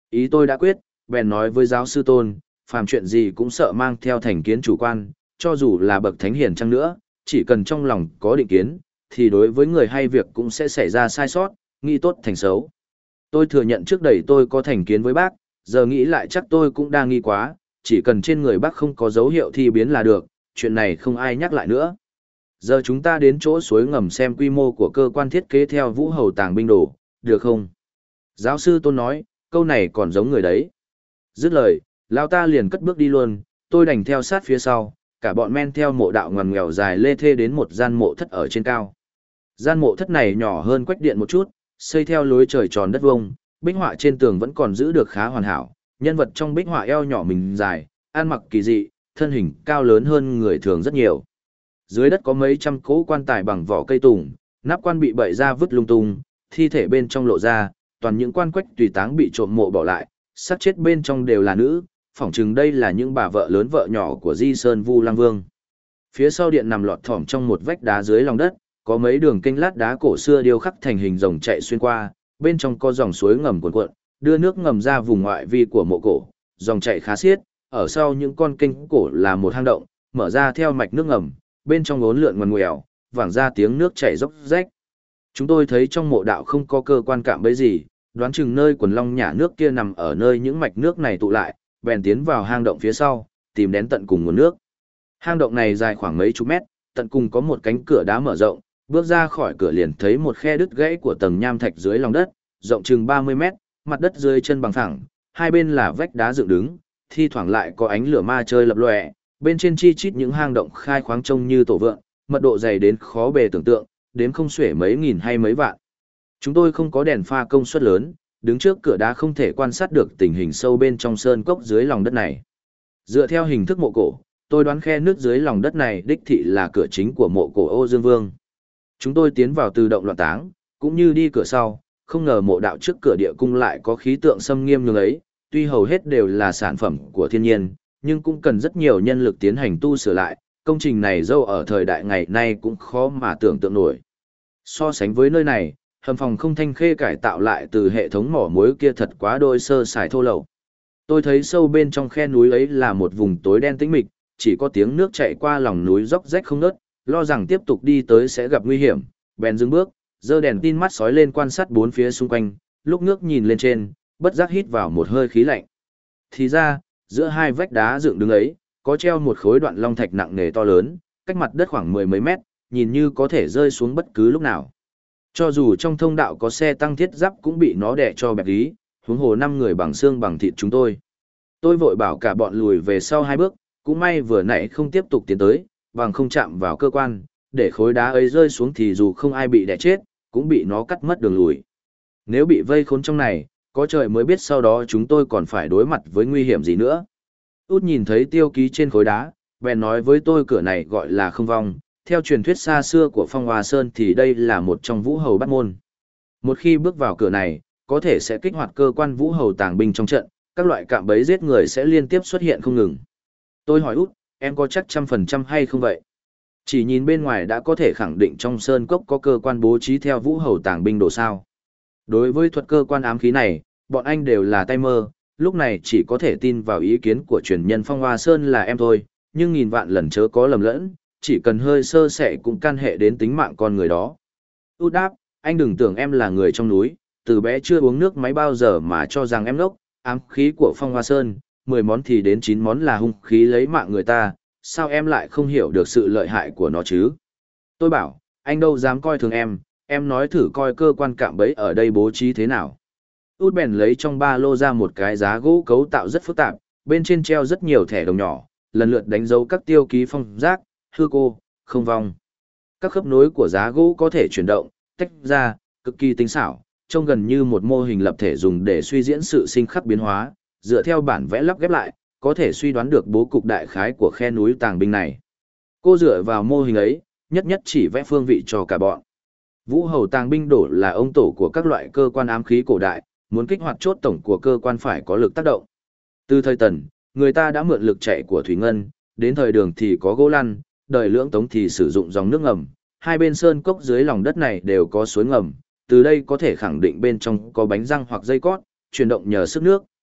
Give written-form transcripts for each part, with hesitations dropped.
Ý tôi đã quyết, bèn nói với giáo sư Tôn, phàm chuyện gì cũng sợ mang theo thành kiến chủ quan, cho dù là bậc thánh hiền chăng nữa, chỉ cần trong lòng có định kiến, thì đối với người hay việc cũng sẽ xảy ra sai sót, nghĩ tốt thành xấu. Tôi thừa nhận trước đây tôi có thành kiến với bác, giờ nghĩ lại chắc tôi cũng đang nghi quá, chỉ cần trên người bác không có dấu hiệu thi biến là được, chuyện này không ai nhắc lại nữa. Giờ chúng ta đến chỗ suối ngầm xem quy mô của cơ quan thiết kế theo Vũ Hầu tàng binh đồ, được không? Giáo sư Tôn nói, câu này còn giống người đấy. Dứt lời, lão ta liền cất bước đi luôn, tôi đành theo sát phía sau, cả bọn men theo mộ đạo ngoằn ngoèo dài lê thê đến một gian mộ thất ở trên cao. Gian mộ thất này nhỏ hơn quách điện một chút, xây theo lối trời tròn đất vuông, bích họa trên tường vẫn còn giữ được khá hoàn hảo, nhân vật trong bích họa eo nhỏ mình dài, ăn mặc kỳ dị, thân hình cao lớn hơn người thường rất nhiều. Dưới đất có mấy trăm cỗ quan tài bằng vỏ cây tùng, nắp quan bị bậy ra vứt lung tung, thi thể bên trong lộ ra, toàn những quan quách tùy táng bị trộm mộ bỏ lại, xác chết bên trong đều là nữ, phỏng chừng đây là những bà vợ lớn vợ nhỏ của Di Sơn Vu Lăng Vương. Phía sau điện nằm lọt thỏm trong một vách đá dưới lòng đất, có mấy đường kênh lát đá cổ xưa điêu khắc thành hình rồng chạy xuyên qua, bên trong có dòng suối ngầm cuồn cuộn, đưa nước ngầm ra vùng ngoại vi của mộ cổ, dòng chảy khá xiết, ở sau những con kênh cổ là một hang động, mở ra theo mạch nước ngầm, bên trong uốn lượn ngoằn ngoèo, vẳng ra tiếng nước chảy róc rách. Chúng tôi thấy trong mộ đạo không có cơ quan cạm bẫy gì, đoán chừng nơi quần long nhả nước kia nằm ở nơi những mạch nước này tụ lại, bèn tiến vào hang động phía sau, tìm đến tận cùng nguồn nước. Hang động này dài khoảng mấy chục mét, tận cùng có một cánh cửa đá mở rộng, bước ra khỏi cửa liền thấy một khe đứt gãy của tầng nham thạch dưới lòng đất, rộng chừng 30 mét, mặt đất dưới chân bằng phẳng, hai bên là vách đá dựng đứng, thi thoảng lại có ánh lửa ma chơi lập lòe, bên trên chi chít những hang động khai khoáng trông như tổ vượng, mật độ dày đến khó bề tưởng tượng, đếm không xuể mấy nghìn hay mấy vạn. Chúng tôi không có đèn pha công suất lớn, đứng trước cửa đá không thể quan sát được tình hình sâu bên trong sơn cốc dưới lòng đất này. Dựa theo hình thức mộ cổ, tôi đoán khe nước dưới lòng đất này đích thị là cửa chính của mộ cổ Ô Dương Vương. Chúng tôi tiến vào từ động loạn táng, cũng như đi cửa sau, không ngờ mộ đạo trước cửa địa cung lại có khí tượng xâm nghiêm như ấy, tuy hầu hết đều là sản phẩm của thiên nhiên, nhưng cũng cần rất nhiều nhân lực tiến hành tu sửa lại, công trình này dâu ở thời đại ngày nay cũng khó mà tưởng tượng nổi. So sánh với nơi này, hầm phòng không thanh khê cải tạo lại từ hệ thống mỏ muối kia thật quá đôi sơ sài thô lậu. Tôi thấy sâu bên trong khe núi ấy là một vùng tối đen tĩnh mịch, chỉ có tiếng nước chảy qua lòng núi róc rách không ngớt, lo rằng tiếp tục đi tới sẽ gặp nguy hiểm, bèn dừng bước, giơ đèn tin mắt sói lên quan sát bốn phía xung quanh, lúc ngước nhìn lên trên, bất giác hít vào một hơi khí lạnh. Thì ra, giữa hai vách đá dựng đứng ấy, có treo một khối đoạn long thạch nặng nề to lớn, cách mặt đất khoảng mười mấy mét, nhìn như có thể rơi xuống bất cứ lúc nào. Cho dù trong thông đạo có xe tăng thiết giáp cũng bị nó đè cho bẹp lý, huống hồ 5 người bằng xương bằng thịt chúng tôi. Tôi vội bảo cả bọn lùi về sau 2 bước, cũng may vừa nãy không tiếp tục tiến tới, bằng không chạm vào cơ quan, để khối đá ấy rơi xuống thì dù không ai bị đè chết, cũng bị nó cắt mất đường lùi. Nếu bị vây khốn trong này, có trời mới biết sau đó chúng tôi còn phải đối mặt với nguy hiểm gì nữa. Út nhìn thấy tiêu ký trên khối đá, bèn nói với tôi cửa này gọi là không vong, theo truyền thuyết xa xưa của Phong Hoa Sơn thì đây là một trong vũ hầu bát môn. Một khi bước vào cửa này, có thể sẽ kích hoạt cơ quan vũ hầu tàng binh trong trận, các loại cạm bẫy giết người sẽ liên tiếp xuất hiện không ngừng. Tôi hỏi Út, em có chắc 100% hay không vậy? Chỉ nhìn bên ngoài đã có thể khẳng định trong sơn cốc có cơ quan bố trí theo vũ hầu tàng binh đồ sao. Đối với thuật cơ quan ám khí này, bọn anh đều là tay mơ, lúc này chỉ có thể tin vào ý kiến của truyền nhân Phong Hoa Sơn là em thôi, nhưng nghìn vạn lần chớ có lầm lẫn, chỉ cần hơi sơ sẩy cũng can hệ đến tính mạng con người đó. Út đáp, anh đừng tưởng em là người trong núi, từ bé chưa uống nước máy bao giờ mà cho rằng em ngốc, ám khí của Phong Hoa Sơn, 10 món thì đến 9 món là hung khí lấy mạng người ta, sao em lại không hiểu được sự lợi hại của nó chứ? Tôi bảo, anh đâu dám coi thường em nói thử coi cơ quan cạm bẫy ở đây bố trí thế nào. Út bèn lấy trong ba lô ra một cái giá gỗ cấu tạo rất phức tạp, bên trên treo rất nhiều thẻ đồng nhỏ, lần lượt đánh dấu các tiêu ký phong giác, hư cô, không vong. Các khớp nối của giá gỗ có thể chuyển động, tách ra, cực kỳ tinh xảo, trông gần như một mô hình lập thể dùng để suy diễn sự sinh khắc biến hóa, dựa theo bản vẽ lắp ghép lại, có thể suy đoán được bố cục đại khái của khe núi tàng binh này. Cô dựa vào mô hình ấy, nhất nhất chỉ vẽ phương vị cho cả bọn. Vũ hầu tàng binh đổ là ông tổ của các loại cơ quan ám khí cổ đại, muốn kích hoạt chốt tổng của cơ quan phải có lực tác động. Từ thời Tần, người ta đã mượn lực chạy của thủy ngân, đến thời Đường thì có gỗ lăn, đời Lưỡng Tống thì sử dụng dòng nước ngầm. Hai bên sơn cốc dưới lòng đất này đều có suối ngầm, từ đây có thể khẳng định bên trong có bánh răng hoặc dây cót, chuyển động nhờ sức nước,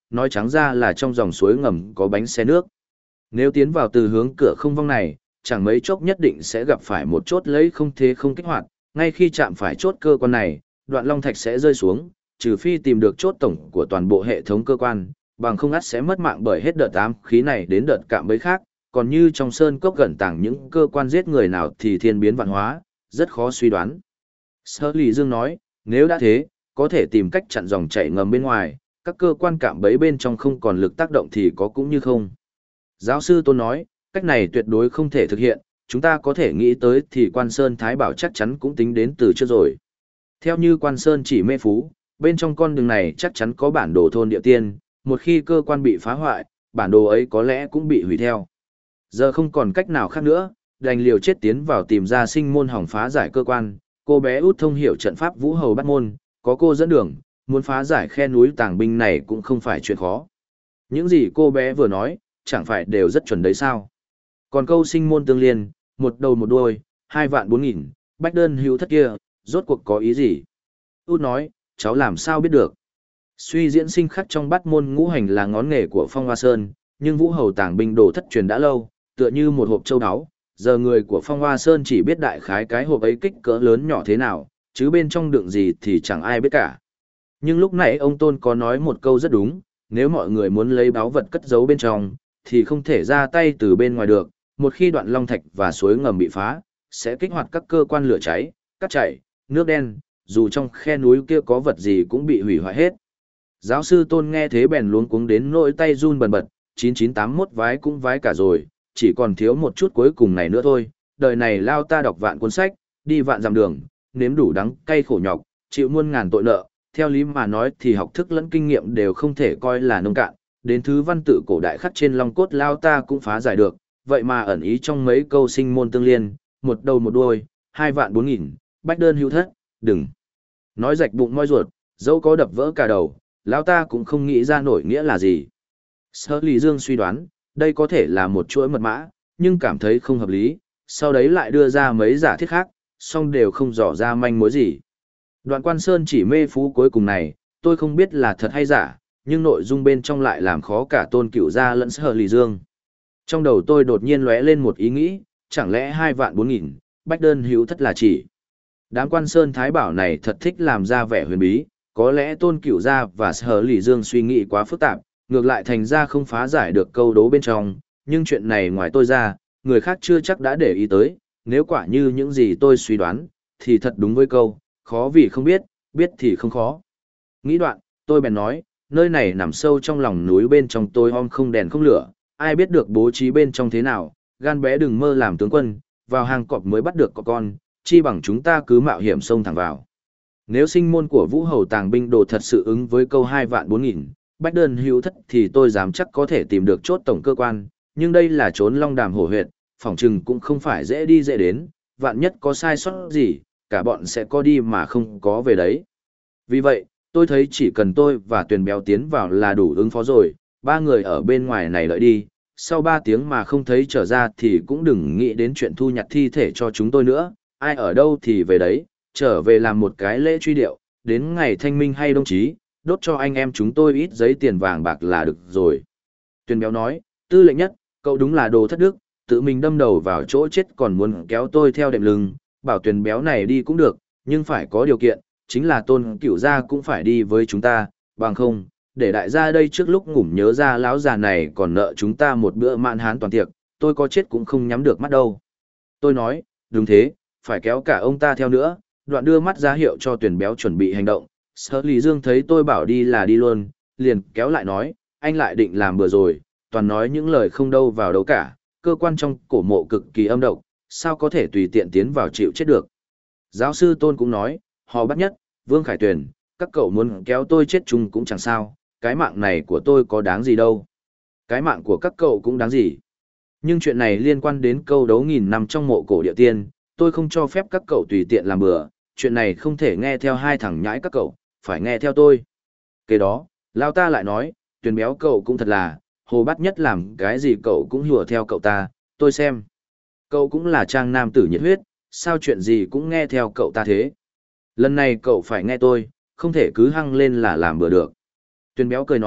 nói trắng ra là trong dòng suối ngầm có bánh xe nước. Nếu tiến vào từ hướng cửa không vong này, chẳng mấy chốc nhất định sẽ gặp phải một chốt lấy không thế không kích hoạt, ngay khi chạm phải chốt cơ quan này, đoạn long thạch sẽ rơi xuống, trừ phi tìm được chốt tổng của toàn bộ hệ thống cơ quan, bằng không ắt sẽ mất mạng bởi hết đợt ám khí này đến đợt cạm bẫy khác, còn như trong sơn cốc gần tàng những cơ quan giết người nào thì thiên biến vạn hóa, rất khó suy đoán. Sở Lý Dương nói, nếu đã thế, có thể tìm cách chặn dòng chảy ngầm bên ngoài, các cơ quan cạm bẫy bên trong không còn lực tác động thì có cũng như không. Giáo sư Tôn nói, cách này tuyệt đối không thể thực hiện, chúng ta có thể nghĩ tới thì Quan Sơn Thái Bảo chắc chắn cũng tính đến từ trước rồi. Theo như Quan Sơn chỉ mê phú, bên trong con đường này chắc chắn có bản đồ thôn địa tiên, một khi cơ quan bị phá hoại, bản đồ ấy có lẽ cũng bị hủy theo. Giờ không còn cách nào khác nữa, đành liều chết tiến vào tìm ra sinh môn hỏng phá giải cơ quan, cô bé út thông hiểu trận pháp vũ hầu bắt môn, có cô dẫn đường, muốn phá giải khe núi tàng binh này cũng không phải chuyện khó. Những gì cô bé vừa nói, chẳng phải đều rất chuẩn đấy sao? Còn câu sinh môn tương liên, một đầu một đuôi, 2.400.000, bách đơn hữu thất kia, rốt cuộc có ý gì? Út nói, cháu làm sao biết được? Suy diễn sinh khắc trong bát môn ngũ hành là ngón nghề của Phong Hoa Sơn, nhưng vũ hầu tàng binh đồ thất truyền đã lâu, tựa như một hộp châu áo. Giờ người của Phong Hoa Sơn chỉ biết đại khái cái hộp ấy kích cỡ lớn nhỏ thế nào, chứ bên trong đựng gì thì chẳng ai biết cả. Nhưng lúc nãy ông Tôn có nói một câu rất đúng, nếu mọi người muốn lấy báu vật cất giấu bên trong, thì không thể ra tay từ bên ngoài được, một khi đoạn long thạch và suối ngầm bị phá, sẽ kích hoạt các cơ quan lửa cháy, cát chảy, nước đen, dù trong khe núi kia có vật gì cũng bị hủy hoại hết. Giáo sư Tôn nghe thế bèn luống cuống đến nỗi tay run bần bật, 9981 vái cũng vái cả rồi, chỉ còn thiếu một chút cuối cùng này nữa thôi, đời này lao ta đọc vạn cuốn sách, đi vạn dặm đường, nếm đủ đắng cay khổ nhọc, chịu muôn ngàn tội nợ, theo lý mà nói thì học thức lẫn kinh nghiệm đều không thể coi là nông cạn, đến thứ văn tự cổ đại khắc trên long cốt lao ta cũng phá giải được, vậy mà ẩn ý trong mấy câu sinh môn tương liên, một đầu một đuôi, 2.400.000, bách đơn hữu thất, đừng nói rạch bụng moi ruột, dẫu có đập vỡ cả đầu, lao ta cũng không nghĩ ra nổi nghĩa là gì. Sở Lý Dương suy đoán, đây có thể là một chuỗi mật mã, nhưng cảm thấy không hợp lý, sau đấy lại đưa ra mấy giả thiết khác, song đều không dò ra manh mối gì. Đoạn Quan Sơn chỉ mê phú cuối cùng này, tôi không biết là thật hay giả, nhưng nội dung bên trong lại làm khó cả Tôn Cửu Gia lẫn Sở Lý Dương. Trong đầu tôi đột nhiên lóe lên một ý nghĩ, chẳng lẽ 2.400.000, bách đơn hữu thất là chỉ. Đám Quan Sơn Thái Bảo này thật thích làm ra vẻ huyền bí, có lẽ Tôn Cửu Gia và Sở Lý Dương suy nghĩ quá phức tạp, ngược lại thành ra không phá giải được câu đố bên trong, nhưng chuyện này ngoài tôi ra, người khác chưa chắc đã để ý tới, nếu quả như những gì tôi suy đoán, thì thật đúng với câu, khó vì không biết, biết thì không khó. Nghĩ đoạn, tôi bèn nói, nơi này nằm sâu trong lòng núi bên trong tôi om không đèn không lửa, ai biết được bố trí bên trong thế nào, gan bé đừng mơ làm tướng quân, vào hang cọp mới bắt được cọp con, chi bằng chúng ta cứ mạo hiểm xông thẳng vào. Nếu sinh môn của Vũ Hầu tàng binh đồ thật sự ứng với câu 2.400.000, bách đơn hữu thất thì tôi dám chắc có thể tìm được chốt tổng cơ quan, nhưng đây là trốn long đàm hổ huyệt, phỏng chừng cũng không phải dễ đi dễ đến, vạn nhất có sai sót gì, cả bọn sẽ có đi mà không có về đấy. Vì vậy, tôi thấy chỉ cần tôi và Tuyền Béo tiến vào là đủ ứng phó rồi, ba người ở bên ngoài này đợi đi, sau 3 tiếng mà không thấy trở ra thì cũng đừng nghĩ đến chuyện thu nhặt thi thể cho chúng tôi nữa, ai ở đâu thì về đấy, trở về làm một cái lễ truy điệu, đến ngày thanh minh hay đồng chí, đốt cho anh em chúng tôi ít giấy tiền vàng bạc là được rồi. Tuyền Béo nói, Tư lệnh nhất, cậu đúng là đồ thất đức, tự mình đâm đầu vào chỗ chết còn muốn kéo tôi theo đệm lưng, bảo Tuyền Béo này đi cũng được, nhưng phải có điều kiện, chính là Tôn Cửu Gia cũng phải đi với chúng ta, bằng không, để đại gia đây trước lúc ngủm nhớ ra lão già này còn nợ chúng ta một bữa mạn hán toàn tiệc, tôi có chết cũng không nhắm được mắt đâu. Tôi nói, đúng thế, phải kéo cả ông ta theo nữa, đoạn đưa mắt ra hiệu cho Tuyền Béo chuẩn bị hành động. Sở Lý Dương thấy tôi bảo đi là đi luôn, liền kéo lại nói, anh lại định làm bừa rồi, toàn nói những lời không đâu vào đâu cả, cơ quan trong cổ mộ cực kỳ âm độc, sao có thể tùy tiện tiến vào chịu chết được. Giáo sư Tôn cũng nói, họ bắt nhất, Vương Khải Tuyền, các cậu muốn kéo tôi chết chung cũng chẳng sao, cái mạng này của tôi có đáng gì đâu. Cái mạng của các cậu cũng đáng gì. Nhưng chuyện này liên quan đến câu đấu nghìn năm trong mộ cổ địa tiên, tôi không cho phép các cậu tùy tiện làm bừa, chuyện này không thể nghe theo hai thằng nhãi các cậu, phải nghe theo tôi. Kế đó, Lao ta lại nói, Tuyền Béo cậu cũng thật là, Hồ Bát Nhất làm cái gì cậu cũng hùa theo cậu ta, tôi xem. Cậu cũng là trang nam tử nhiệt huyết, sao chuyện gì cũng nghe theo cậu ta thế. Lần này cậu phải nghe tôi, không thể cứ hăng lên là làm bừa được. Tuyền Béo cười nói,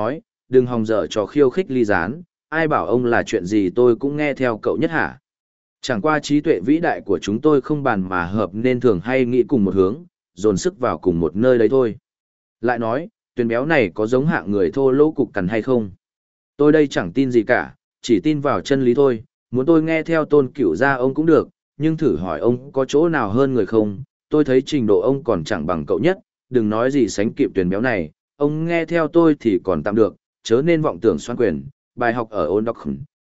đừng hòng dở trò khiêu khích ly gián, ai bảo ông là chuyện gì tôi cũng nghe theo cậu nhất hả? Chẳng qua trí tuệ vĩ đại của chúng tôi không bàn mà hợp nên thường hay nghĩ cùng một hướng, dồn sức vào cùng một nơi đấy thôi. Lại nói, Tuyền béo này có giống hạng người thô lỗ cục cằn hay không? Tôi đây chẳng tin gì cả, chỉ tin vào chân lý thôi, muốn tôi nghe theo Tôn Cửu gia ông cũng được, nhưng thử hỏi ông có chỗ nào hơn người không? Tôi thấy trình độ ông còn chẳng bằng cậu nhất, đừng nói gì sánh kịp Tuyền béo này, ông nghe theo tôi thì còn tạm được, chớ nên vọng tưởng xoan quyền, bài học ở ôn đọc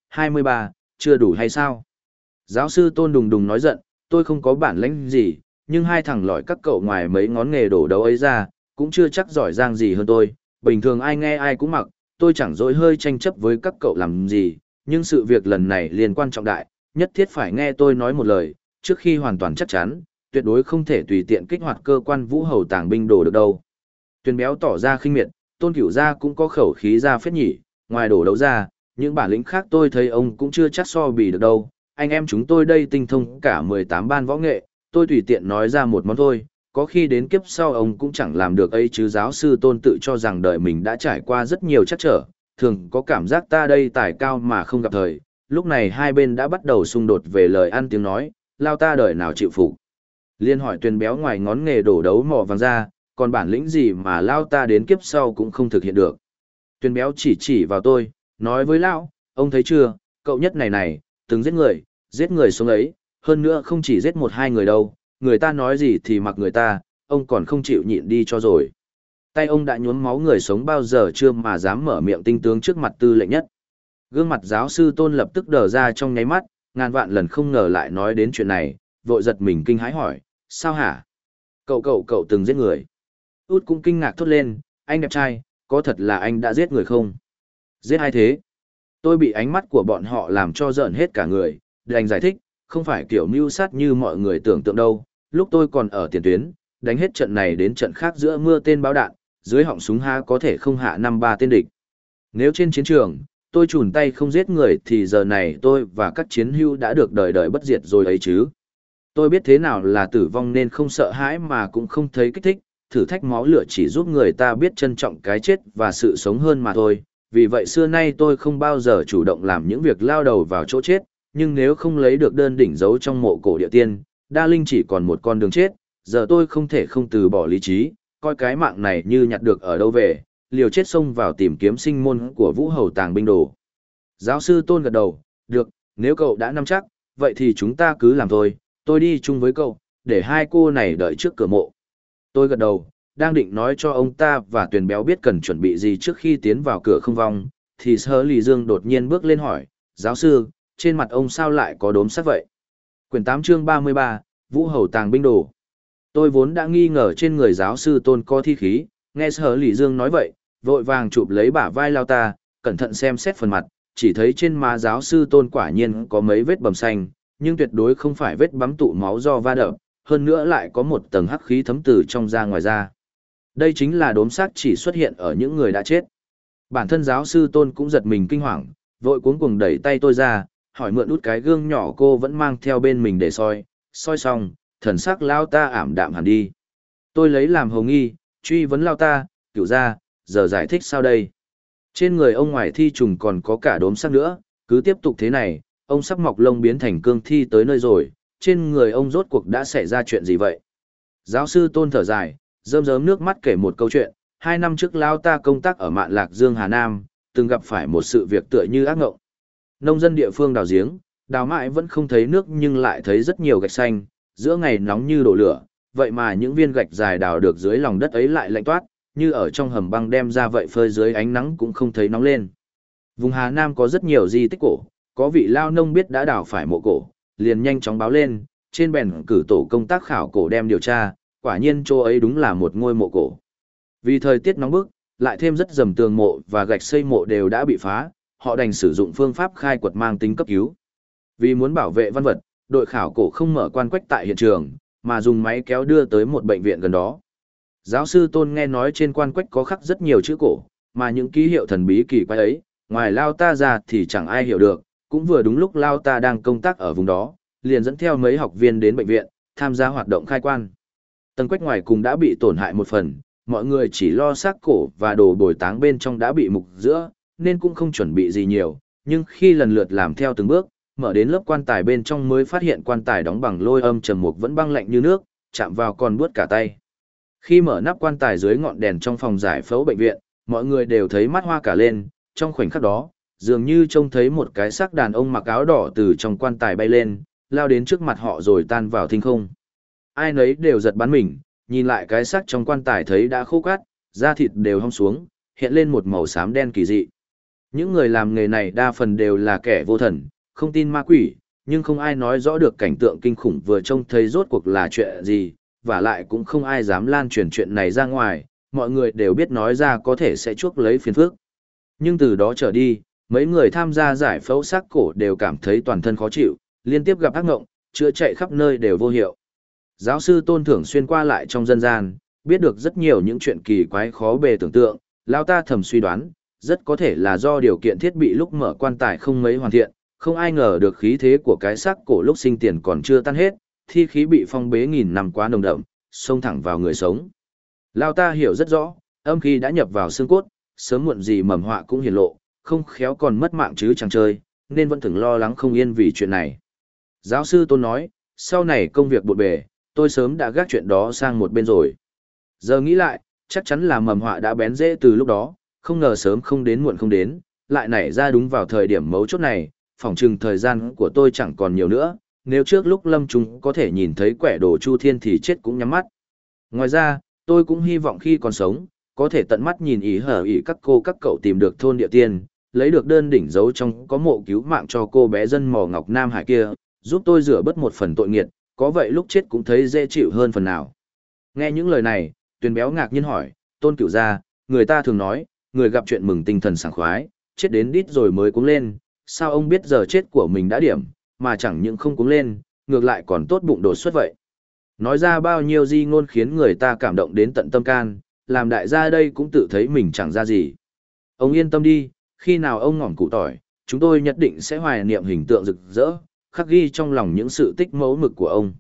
23, chưa đủ hay sao? Giáo sư Tôn đùng đùng nói giận, tôi không có bản lĩnh gì, nhưng hai thằng lỏi các cậu ngoài mấy ngón nghề đổ đấu ấy ra, cũng chưa chắc giỏi giang gì hơn tôi, bình thường ai nghe ai cũng mặc, tôi chẳng dối hơi tranh chấp với các cậu làm gì, nhưng sự việc lần này liên quan trọng đại, nhất thiết phải nghe tôi nói một lời, trước khi hoàn toàn chắc chắn, tuyệt đối không thể tùy tiện kích hoạt cơ quan vũ hầu tàng binh đồ được đâu. Tuyền béo tỏ ra khinh miệt, Tôn Cửu gia cũng có khẩu khí ra phết nhỉ, ngoài đổ đấu ra, những bản lĩnh khác tôi thấy ông cũng chưa chắc so bì được đâu, anh em chúng tôi đây tinh thông cả 18 ban võ nghệ, tôi tùy tiện nói ra một món thôi, có khi đến kiếp sau ông cũng chẳng làm được ấy chứ. Giáo sư Tôn tự cho rằng đời mình đã trải qua rất nhiều trắc trở, thường có cảm giác ta đây tài cao mà không gặp thời, lúc này hai bên đã bắt đầu xung đột về lời ăn tiếng nói, lao ta đời nào chịu phục. Liên hỏi Tuyền béo ngoài ngón nghề đổ đấu mỏ vàng ra, còn bản lĩnh gì mà lao ta đến kiếp sau cũng không thực hiện được. Tuyền béo chỉ vào tôi, nói với lão, ông thấy chưa, cậu nhất này, từng giết người sống ấy, hơn nữa không chỉ giết một hai người đâu, người ta nói gì thì mặc người ta, ông còn không chịu nhịn đi cho rồi. Tay ông đã nhuốm máu người sống bao giờ chưa mà dám mở miệng tinh tướng trước mặt tư lệnh nhất. Gương mặt giáo sư Tôn lập tức đờ ra trong nháy mắt, ngàn vạn lần không ngờ lại nói đến chuyện này, vội giật mình kinh hãi hỏi, sao hả? Cậu từng giết người. Út cũng kinh ngạc thốt lên, anh đẹp trai, có thật là anh đã giết người không? Giết ai thế? Tôi bị ánh mắt của bọn họ làm cho rợn hết cả người, đành giải thích, không phải kiểu mưu sát như mọi người tưởng tượng đâu, lúc tôi còn ở tiền tuyến, đánh hết trận này đến trận khác giữa mưa tên báo đạn, dưới họng súng ha có thể không hạ 5-3 tên địch. Nếu trên chiến trường, tôi chùn tay không giết người thì giờ này tôi và các chiến hữu đã được đời đời bất diệt rồi ấy chứ. Tôi biết thế nào là tử vong nên không sợ hãi mà cũng không thấy kích thích, thử thách máu lửa chỉ giúp người ta biết trân trọng cái chết và sự sống hơn mà thôi. Vì vậy xưa nay tôi không bao giờ chủ động làm những việc lao đầu vào chỗ chết, nhưng nếu không lấy được đơn đỉnh giấu trong mộ cổ địa tiên, Đa Linh chỉ còn một con đường chết, giờ tôi không thể không từ bỏ lý trí, coi cái mạng này như nhặt được ở đâu về, liều chết xông vào tìm kiếm sinh môn của Vũ Hầu tàng binh đồ. Giáo sư Tôn gật đầu, được, nếu cậu đã nắm chắc, vậy thì chúng ta cứ làm thôi, tôi đi chung với cậu, để hai cô này đợi trước cửa mộ. Tôi gật đầu, đang định nói cho ông ta và Tuyền béo biết cần chuẩn bị gì trước khi tiến vào cửa không vong, thì Sở Lì Dương đột nhiên bước lên hỏi, giáo sư, trên mặt ông sao lại có đốm sắt vậy? Quyển 8 chương 33, Vũ Hầu tàng binh đồ. Tôi vốn đã nghi ngờ trên người giáo sư Tôn có thi khí, nghe Sở Lì Dương nói vậy, vội vàng chụp lấy bả vai lao ta, cẩn thận xem xét phần mặt, chỉ thấy trên má giáo sư Tôn quả nhiên có mấy vết bầm xanh, nhưng tuyệt đối không phải vết bắm tụ máu do va đập, hơn nữa lại có một tầng hắc khí thấm từ trong ra ngoài ra. Đây chính là đốm xác chỉ xuất hiện ở những người đã chết. Bản thân giáo sư Tôn cũng giật mình kinh hoàng, vội cuống cuồng đẩy tay tôi ra, hỏi mượn út cái gương nhỏ cô vẫn mang theo bên mình để soi xong, thần sắc lao ta ảm đạm hẳn đi. Tôi lấy làm hồng nghi, truy vấn lao ta, Cửu gia, giờ giải thích sao đây? Trên người ông ngoài thi trùng còn có cả đốm xác nữa, cứ tiếp tục thế này, ông sắp mọc lông biến thành cương thi tới nơi rồi, trên người ông rốt cuộc đã xảy ra chuyện gì vậy? Giáo sư Tôn thở dài, rơm rớm nước mắt kể một câu chuyện, 2 năm trước lao ta công tác ở Mạn Lạc Dương Hà Nam, từng gặp phải một sự việc tựa như ác ngộng. Nông dân địa phương đào giếng, đào mãi vẫn không thấy nước nhưng lại thấy rất nhiều gạch xanh, giữa ngày nóng như đổ lửa, vậy mà những viên gạch dài đào được dưới lòng đất ấy lại lạnh toát, như ở trong hầm băng đem ra vậy phơi dưới ánh nắng cũng không thấy nóng lên. Vùng Hà Nam có rất nhiều di tích cổ, có vị lao nông biết đã đào phải mộ cổ, liền nhanh chóng báo lên, trên bèn cử tổ công tác khảo cổ đem điều tra, quả nhiên chỗ ấy đúng là một ngôi mộ cổ. Vì thời tiết nóng bức, lại thêm rất dầm tường mộ và gạch xây mộ đều đã bị phá, họ đành sử dụng phương pháp khai quật mang tính cấp cứu. Vì muốn bảo vệ văn vật, đội khảo cổ không mở quan quách tại hiện trường, mà dùng máy kéo đưa tới một bệnh viện gần đó. Giáo sư Tôn nghe nói trên quan quách có khắc rất nhiều chữ cổ, mà những ký hiệu thần bí kỳ quái ấy, ngoài lao ta ra thì chẳng ai hiểu được, cũng vừa đúng lúc lao ta đang công tác ở vùng đó, liền dẫn theo mấy học viên đến bệnh viện, tham gia hoạt động khai quan. Tầng quách ngoài cùng đã bị tổn hại một phần, mọi người chỉ lo xác cổ và đồ bồi táng bên trong đã bị mục giữa, nên cũng không chuẩn bị gì nhiều, nhưng khi lần lượt làm theo từng bước, mở đến lớp quan tài bên trong mới phát hiện quan tài đóng bằng lôi âm trầm mục vẫn băng lạnh như nước, chạm vào còn buốt cả tay. Khi mở nắp quan tài dưới ngọn đèn trong phòng giải phẫu bệnh viện, mọi người đều thấy mắt hoa cả lên, trong khoảnh khắc đó, dường như trông thấy một cái xác đàn ông mặc áo đỏ từ trong quan tài bay lên, lao đến trước mặt họ rồi tan vào thinh không. Ai nấy đều giật bắn mình, nhìn lại cái xác trong quan tài thấy đã khô cát, da thịt đều hong xuống, hiện lên một màu xám đen kỳ dị. Những người làm nghề này đa phần đều là kẻ vô thần, không tin ma quỷ, nhưng không ai nói rõ được cảnh tượng kinh khủng vừa trông thấy rốt cuộc là chuyện gì, và lại cũng không ai dám lan truyền chuyện này ra ngoài, mọi người đều biết nói ra có thể sẽ chuốc lấy phiền phức. Nhưng từ đó trở đi, mấy người tham gia giải phẫu xác cổ đều cảm thấy toàn thân khó chịu, liên tiếp gặp ác ngộng, chữa chạy khắp nơi đều vô hiệu. Giáo sư Tôn thường xuyên qua lại trong dân gian, biết được rất nhiều những chuyện kỳ quái khó bề tưởng tượng, lão ta thầm suy đoán, rất có thể là do điều kiện thiết bị lúc mở quan tài không mấy hoàn thiện, không ai ngờ được khí thế của cái xác cổ lúc sinh tiền còn chưa tan hết, thi khí bị phong bế nghìn năm quá nồng đậm, xông thẳng vào người sống. Lão ta hiểu rất rõ, âm khí đã nhập vào xương cốt, sớm muộn gì mầm họa cũng hiển lộ, không khéo còn mất mạng chứ chẳng chơi, nên vẫn thường lo lắng không yên vì chuyện này. Giáo sư Tôn nói, sau này công việc bộn bề, tôi sớm đã gác chuyện đó sang một bên rồi. Giờ nghĩ lại, chắc chắn là mầm họa đã bén rễ từ lúc đó, không ngờ sớm không đến muộn không đến, lại nảy ra đúng vào thời điểm mấu chốt này, phỏng chừng thời gian của tôi chẳng còn nhiều nữa, nếu trước lúc lâm chung có thể nhìn thấy quẻ đồ Chu Thiên thì chết cũng nhắm mắt. Ngoài ra, tôi cũng hy vọng khi còn sống, có thể tận mắt nhìn ý hở ý các cô các cậu tìm được thôn địa tiên, lấy được đơn đỉnh dấu trong có mộ cứu mạng cho cô bé dân mỏ Ngọc Nam Hải kia, giúp tôi rửa bớt một phần tội nghiệt, có vậy lúc chết cũng thấy dễ chịu hơn phần nào. Nghe những lời này, Tuyền Béo ngạc nhiên hỏi, Tôn Cửu gia, người ta thường nói, người gặp chuyện mừng tinh thần sảng khoái, chết đến đít rồi mới cuống lên, sao ông biết giờ chết của mình đã điểm, mà chẳng những không cuống lên, ngược lại còn tốt bụng đột xuất vậy. Nói ra bao nhiêu di ngôn khiến người ta cảm động đến tận tâm can, làm đại gia đây cũng tự thấy mình chẳng ra gì. Ông yên tâm đi, khi nào ông ngỏm củ tỏi, chúng tôi nhất định sẽ hoài niệm hình tượng rực rỡ, khắc ghi trong lòng những sự tích mẫu mực của ông.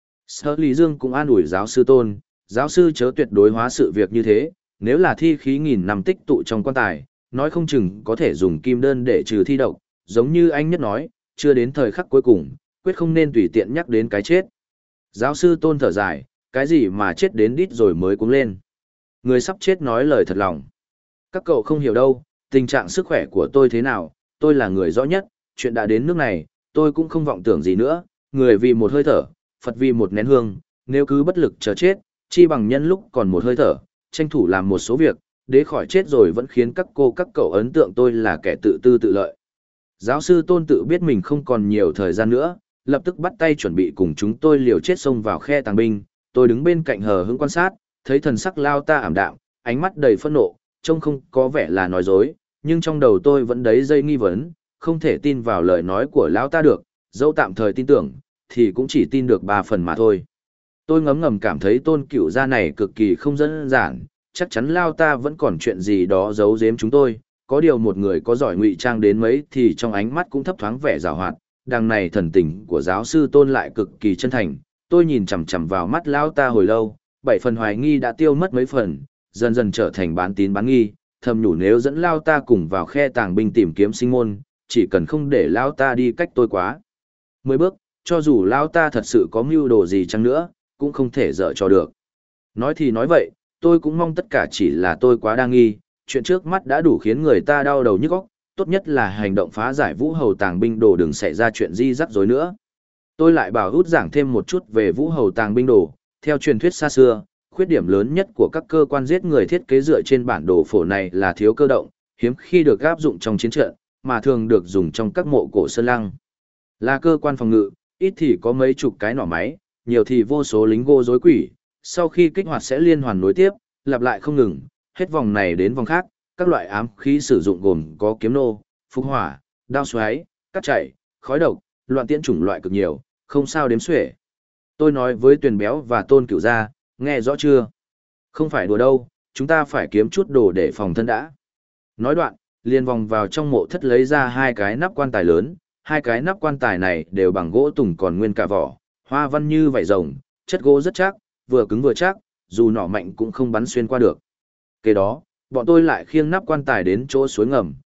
Sở Lý Dương cũng an ủi giáo sư Tôn, giáo sư chớ tuyệt đối hóa sự việc như thế, nếu là thi khí nghìn năm tích tụ trong quan tài, nói không chừng có thể dùng kim đơn để trừ thi độc, giống như anh nhất nói, chưa đến thời khắc cuối cùng, quyết không nên tùy tiện nhắc đến cái chết. Giáo sư Tôn thở dài, cái gì mà chết đến đít rồi mới cuống lên. Người sắp chết nói lời thật lòng. Các cậu không hiểu đâu, tình trạng sức khỏe của tôi thế nào, tôi là người rõ nhất, chuyện đã đến nước này, tôi cũng không vọng tưởng gì nữa, người vì một hơi thở, Phật vì một nén hương, nếu cứ bất lực chờ chết, chi bằng nhân lúc còn một hơi thở, tranh thủ làm một số việc, để khỏi chết rồi vẫn khiến các cô các cậu ấn tượng tôi là kẻ tự tư tự lợi. Giáo sư Tôn tự biết mình không còn nhiều thời gian nữa, lập tức bắt tay chuẩn bị cùng chúng tôi liều chết xông vào khe tàng binh, tôi đứng bên cạnh hờ hững quan sát, thấy thần sắc lao ta ảm đạm, ánh mắt đầy phẫn nộ, trông không có vẻ là nói dối, nhưng trong đầu tôi vẫn đấy dây nghi vấn, không thể tin vào lời nói của lão ta được, dẫu tạm thời tin tưởng, thì cũng chỉ tin được 3 phần mà thôi. Tôi ngấm ngầm cảm thấy Tôn Cửu gia này cực kỳ không đơn giản, chắc chắn lao ta vẫn còn chuyện gì đó giấu giếm chúng tôi, có điều một người có giỏi ngụy trang đến mấy thì trong ánh mắt cũng thấp thoáng vẻ giảo hoạt, đằng này thần tình của giáo sư Tôn lại cực kỳ chân thành, tôi nhìn chằm chằm vào mắt lao ta hồi lâu, 7 phần hoài nghi đã tiêu mất mấy phần, dần dần trở thành bán tín bán nghi, thầm nhủ nếu dẫn lao ta cùng vào khe tàng binh tìm kiếm sinh môn, chỉ cần không để lao ta đi cách tôi quá 10 bước, cho dù lao ta thật sự có mưu đồ gì chăng nữa, cũng không thể dở cho được. Nói thì nói vậy, tôi cũng mong tất cả chỉ là tôi quá đa nghi, chuyện trước mắt đã đủ khiến người ta đau đầu nhức óc, tốt nhất là hành động phá giải Vũ Hầu Tàng binh đồ đừng xảy ra chuyện di rắc rối nữa. Tôi lại bảo hút giảng thêm một chút về Vũ Hầu Tàng binh đồ, theo truyền thuyết xa xưa, khuyết điểm lớn nhất của các cơ quan giết người thiết kế dựa trên bản đồ phổ này là thiếu cơ động, hiếm khi được áp dụng trong chiến trận, mà thường được dùng trong các mộ cổ sơn lăng. Là cơ quan phòng ngự, ít thì có mấy chục cái nỏ máy, nhiều thì vô số lính gô rối quỷ, sau khi kích hoạt sẽ liên hoàn nối tiếp, lặp lại không ngừng, hết vòng này đến vòng khác, các loại ám khí sử dụng gồm có kiếm nô, phúc hỏa, đao xoáy, cắt chảy, khói độc, loạn tiễn chủng loại cực nhiều, không sao đếm xuể. Tôi nói với Tuyền Béo và Tôn Cửu gia, nghe rõ chưa? Không phải đùa đâu, chúng ta phải kiếm chút đồ để phòng thân đã. Nói đoạn, liền vòng vào trong mộ thất lấy ra 2 cái nắp quan tài lớn, 2 cái nắp quan tài này đều bằng gỗ tùng còn nguyên cả vỏ, hoa văn như vảy rồng, chất gỗ rất chắc, vừa cứng vừa chắc, dù nỏ mạnh cũng không bắn xuyên qua được. Kế đó, bọn tôi lại khiêng nắp quan tài đến chỗ suối ngầm,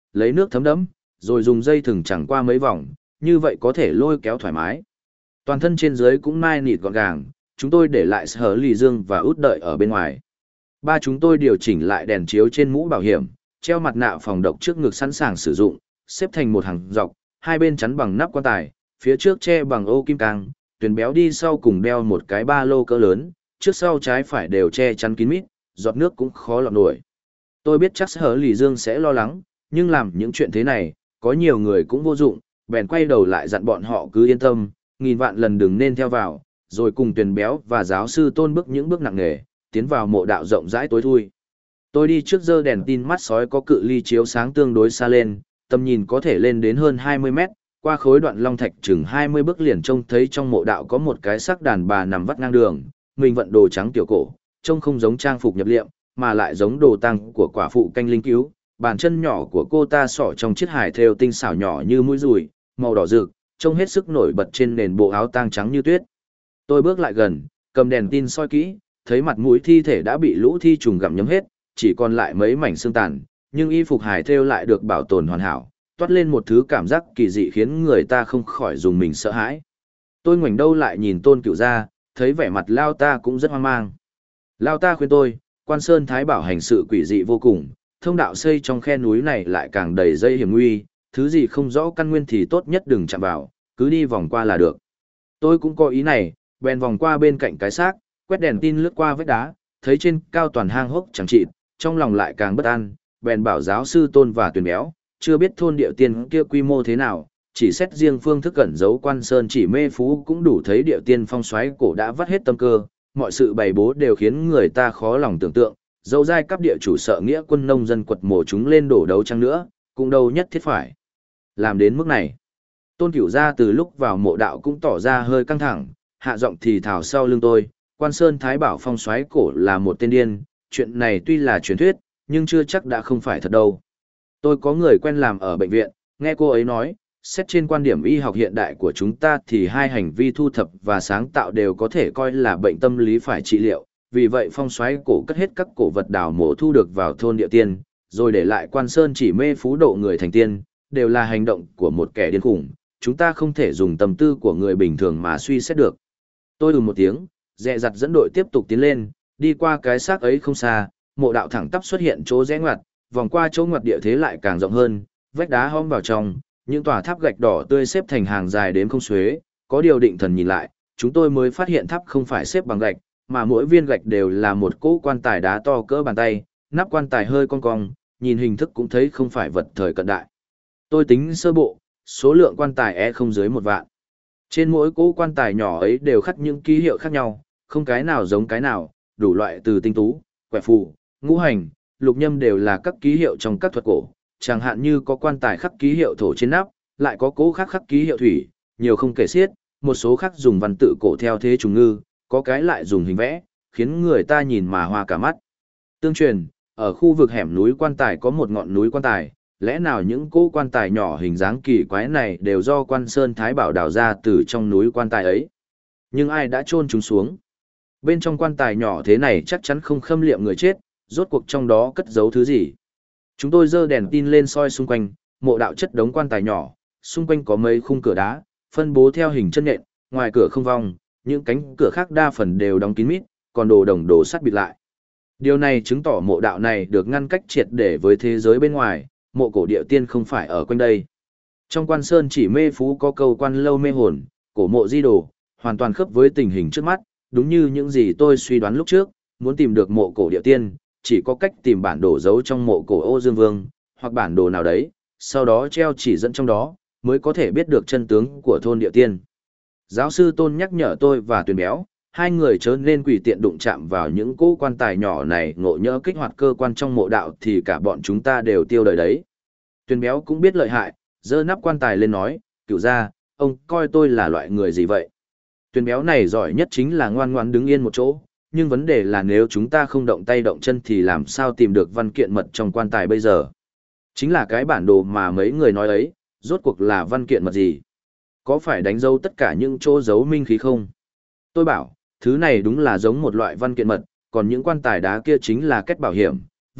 lấy nước thấm đẫm, rồi dùng dây thừng chẳng qua mấy vòng, như vậy có thể lôi kéo thoải mái. Toàn thân trên dưới cũng mai nịt gọn gàng, chúng tôi để lại Sở Lì Dương và út đợi ở bên ngoài. Ba chúng tôi điều chỉnh lại đèn chiếu trên mũ bảo hiểm, treo mặt nạ phòng độc trước ngực sẵn sàng sử dụng, xếp thành một hàng dọc, hai bên chắn bằng nắp quan tài, phía trước che bằng ô kim cang, Tuyền Béo đi sau cùng đeo một cái ba lô cỡ lớn, trước sau trái phải đều che chắn kín mít, giọt nước cũng khó lọt nổi. Tôi biết chắc Sở Lì Dương sẽ lo lắng, nhưng làm những chuyện thế này, có nhiều người cũng vô dụng, bèn quay đầu lại dặn bọn họ cứ yên tâm, nghìn vạn lần đừng nên theo vào, rồi cùng Tuyền Béo và giáo sư Tôn bước những bước nặng nề, tiến vào mộ đạo rộng rãi tối thui. Tôi đi trước giơ đèn tin mắt sói có cự ly chiếu sáng tương đối xa lên, tầm nhìn có thể lên đến hơn 20 mét, qua khối đoạn long thạch chừng 20 bước liền trông thấy trong mộ đạo có một cái xác đàn bà nằm vắt ngang đường, mình vận đồ trắng tiểu cổ, trông không giống trang phục nhập liệm, mà lại giống đồ tăng của quả phụ canh linh cứu. Bàn chân nhỏ của cô ta xỏ trong chiếc hài thêu tinh xảo nhỏ như mũi dùi, màu đỏ rực, trông hết sức nổi bật trên nền bộ áo tang trắng như tuyết. Tôi bước lại gần, cầm đèn tin soi kỹ, thấy mặt mũi thi thể đã bị lũ thi trùng gặm nhấm hết, chỉ còn lại mấy mảnh xương tàn, nhưng y phục hài thêu lại được bảo tồn hoàn hảo, toát lên một thứ cảm giác kỳ dị khiến người ta không khỏi dùng mình sợ hãi. Tôi ngoảnh đầu lại nhìn Tôn Cửu Gia, thấy vẻ mặt Lao ta cũng rất hoang mang. Lao ta khuyên tôi, Quan Sơn Thái Bảo hành sự quỷ dị vô cùng, thông đạo xây trong khe núi này lại càng đầy dây hiểm nguy, thứ gì không rõ căn nguyên thì tốt nhất đừng chạm vào, cứ đi vòng qua là được. Tôi cũng có ý này, bèn vòng qua bên cạnh cái xác, quét đèn tin lướt qua vách đá, thấy trên cao toàn hang hốc chẳng chịt, trong lòng lại càng bất an, bèn bảo giáo sư Tôn và Tuyền Béo, chưa biết thôn địa tiên kia quy mô thế nào, chỉ xét riêng phương thức cẩn giấu Quan Sơn Chỉ Mê Phú cũng đủ thấy địa tiên phong xoáy cổ đã vắt hết tâm cơ, mọi sự bày bố đều khiến người ta khó lòng tưởng tượng, dẫu giai cấp địa chủ sợ nghĩa quân nông dân quật mổ chúng lên đổ đấu chăng nữa, cũng đâu nhất thiết phải làm đến mức này. Tôn Cửu Gia từ lúc vào mộ đạo cũng tỏ ra hơi căng thẳng, hạ giọng thì thào sau lưng tôi, Quan Sơn Thái Bảo phong xoáy cổ là một tên điên, chuyện này tuy là truyền thuyết, nhưng chưa chắc đã không phải thật đâu. Tôi có người quen làm ở bệnh viện, nghe cô ấy nói, xét trên quan điểm y học hiện đại của chúng ta thì hai hành vi thu thập và sáng tạo đều có thể coi là bệnh tâm lý phải trị liệu, vì vậy phong xoáy cổ cất hết các cổ vật đào mộ thu được vào thôn địa tiên, rồi để lại Quan Sơn Chỉ Mê Phú độ người thành tiên, đều là hành động của một kẻ điên khủng, chúng ta không thể dùng tâm tư của người bình thường mà suy xét được. Tôi một tiếng, dè dặt dẫn đội tiếp tục tiến lên, đi qua cái xác ấy không xa, mộ đạo thẳng tắp xuất hiện chỗ rẽ ngoặt, vòng qua chỗ ngoặt địa thế lại càng rộng hơn, vách đá hõm vào trong, những tòa tháp gạch đỏ tươi xếp thành hàng dài đếm không xuế, có điều định thần nhìn lại, chúng tôi mới phát hiện tháp không phải xếp bằng gạch, mà mỗi viên gạch đều là một cỗ quan tài đá to cỡ bàn tay, nắp quan tài hơi cong cong, nhìn hình thức cũng thấy không phải vật thời cận đại. Tôi tính sơ bộ, số lượng quan tài không dưới 1 vạn. Trên mỗi cỗ quan tài nhỏ ấy đều khắc những ký hiệu khác nhau, không cái nào giống cái nào, đủ loại từ tinh tú, quẻ phù, ngũ hành, lục nhâm đều là các ký hiệu trong các thuật cổ, chẳng hạn như có quan tài khắc ký hiệu thổ trên nắp, lại có cỗ khác khắc ký hiệu thủy, nhiều không kể xiết, một số khác dùng văn tự cổ theo thế trùng ngư, có cái lại dùng hình vẽ, khiến người ta nhìn mà hoa cả mắt. Tương truyền, ở khu vực hẻm núi quan tài có một ngọn núi quan tài, lẽ nào những cỗ quan tài nhỏ hình dáng kỳ quái này đều do Quan Sơn Thái Bảo đào ra từ trong núi quan tài ấy? Nhưng ai đã chôn chúng xuống? Bên trong quan tài nhỏ thế này chắc chắn không khâm liệm người chết, rốt cuộc trong đó cất giấu thứ gì? Chúng tôi giơ đèn tin lên soi xung quanh, mộ đạo chất đống quan tài nhỏ, xung quanh có mấy khung cửa đá, phân bố theo hình chân nện, ngoài cửa không vong, những cánh cửa khác đa phần đều đóng kín mít, còn đồ đồng đồ sắt bịt lại. Điều này chứng tỏ mộ đạo này được ngăn cách triệt để với thế giới bên ngoài, mộ cổ địa tiên không phải ở quanh đây. Trong Quan Sơn Chỉ Mê Phú có câu quan lâu mê hồn, cổ mộ di đồ, hoàn toàn khớp với tình hình trước mắt, đúng như những gì tôi suy đoán lúc trước, muốn tìm được mộ cổ địa tiên, chỉ có cách tìm bản đồ giấu trong mộ cổ Ô Dương Vương, hoặc bản đồ nào đấy, sau đó treo chỉ dẫn trong đó, mới có thể biết được chân tướng của thôn địa tiên. Giáo sư Tôn nhắc nhở tôi và Tuyền Béo, hai người chớ nên quỷ tiện đụng chạm vào những cỗ quan tài nhỏ này, ngộ nhỡ kích hoạt cơ quan trong mộ đạo thì cả bọn chúng ta đều tiêu đời đấy. Tuyền Béo cũng biết lợi hại, giơ nắp quan tài lên nói, Cửu gia, ông coi tôi là loại người gì vậy? Tuyền Béo này giỏi nhất chính là ngoan ngoãn đứng yên một chỗ, nhưng vấn đề là nếu chúng ta không động tay động chân thì làm sao tìm được văn kiện mật trong quan tài bây giờ? Chính là cái bản đồ mà mấy người nói ấy, rốt cuộc là văn kiện mật gì? Có phải đánh dấu tất cả những chỗ giấu minh khí không? Tôi bảo, thứ này đúng là giống một loại văn kiện mật, còn những quan tài đá kia chính là kết bảo hiểm,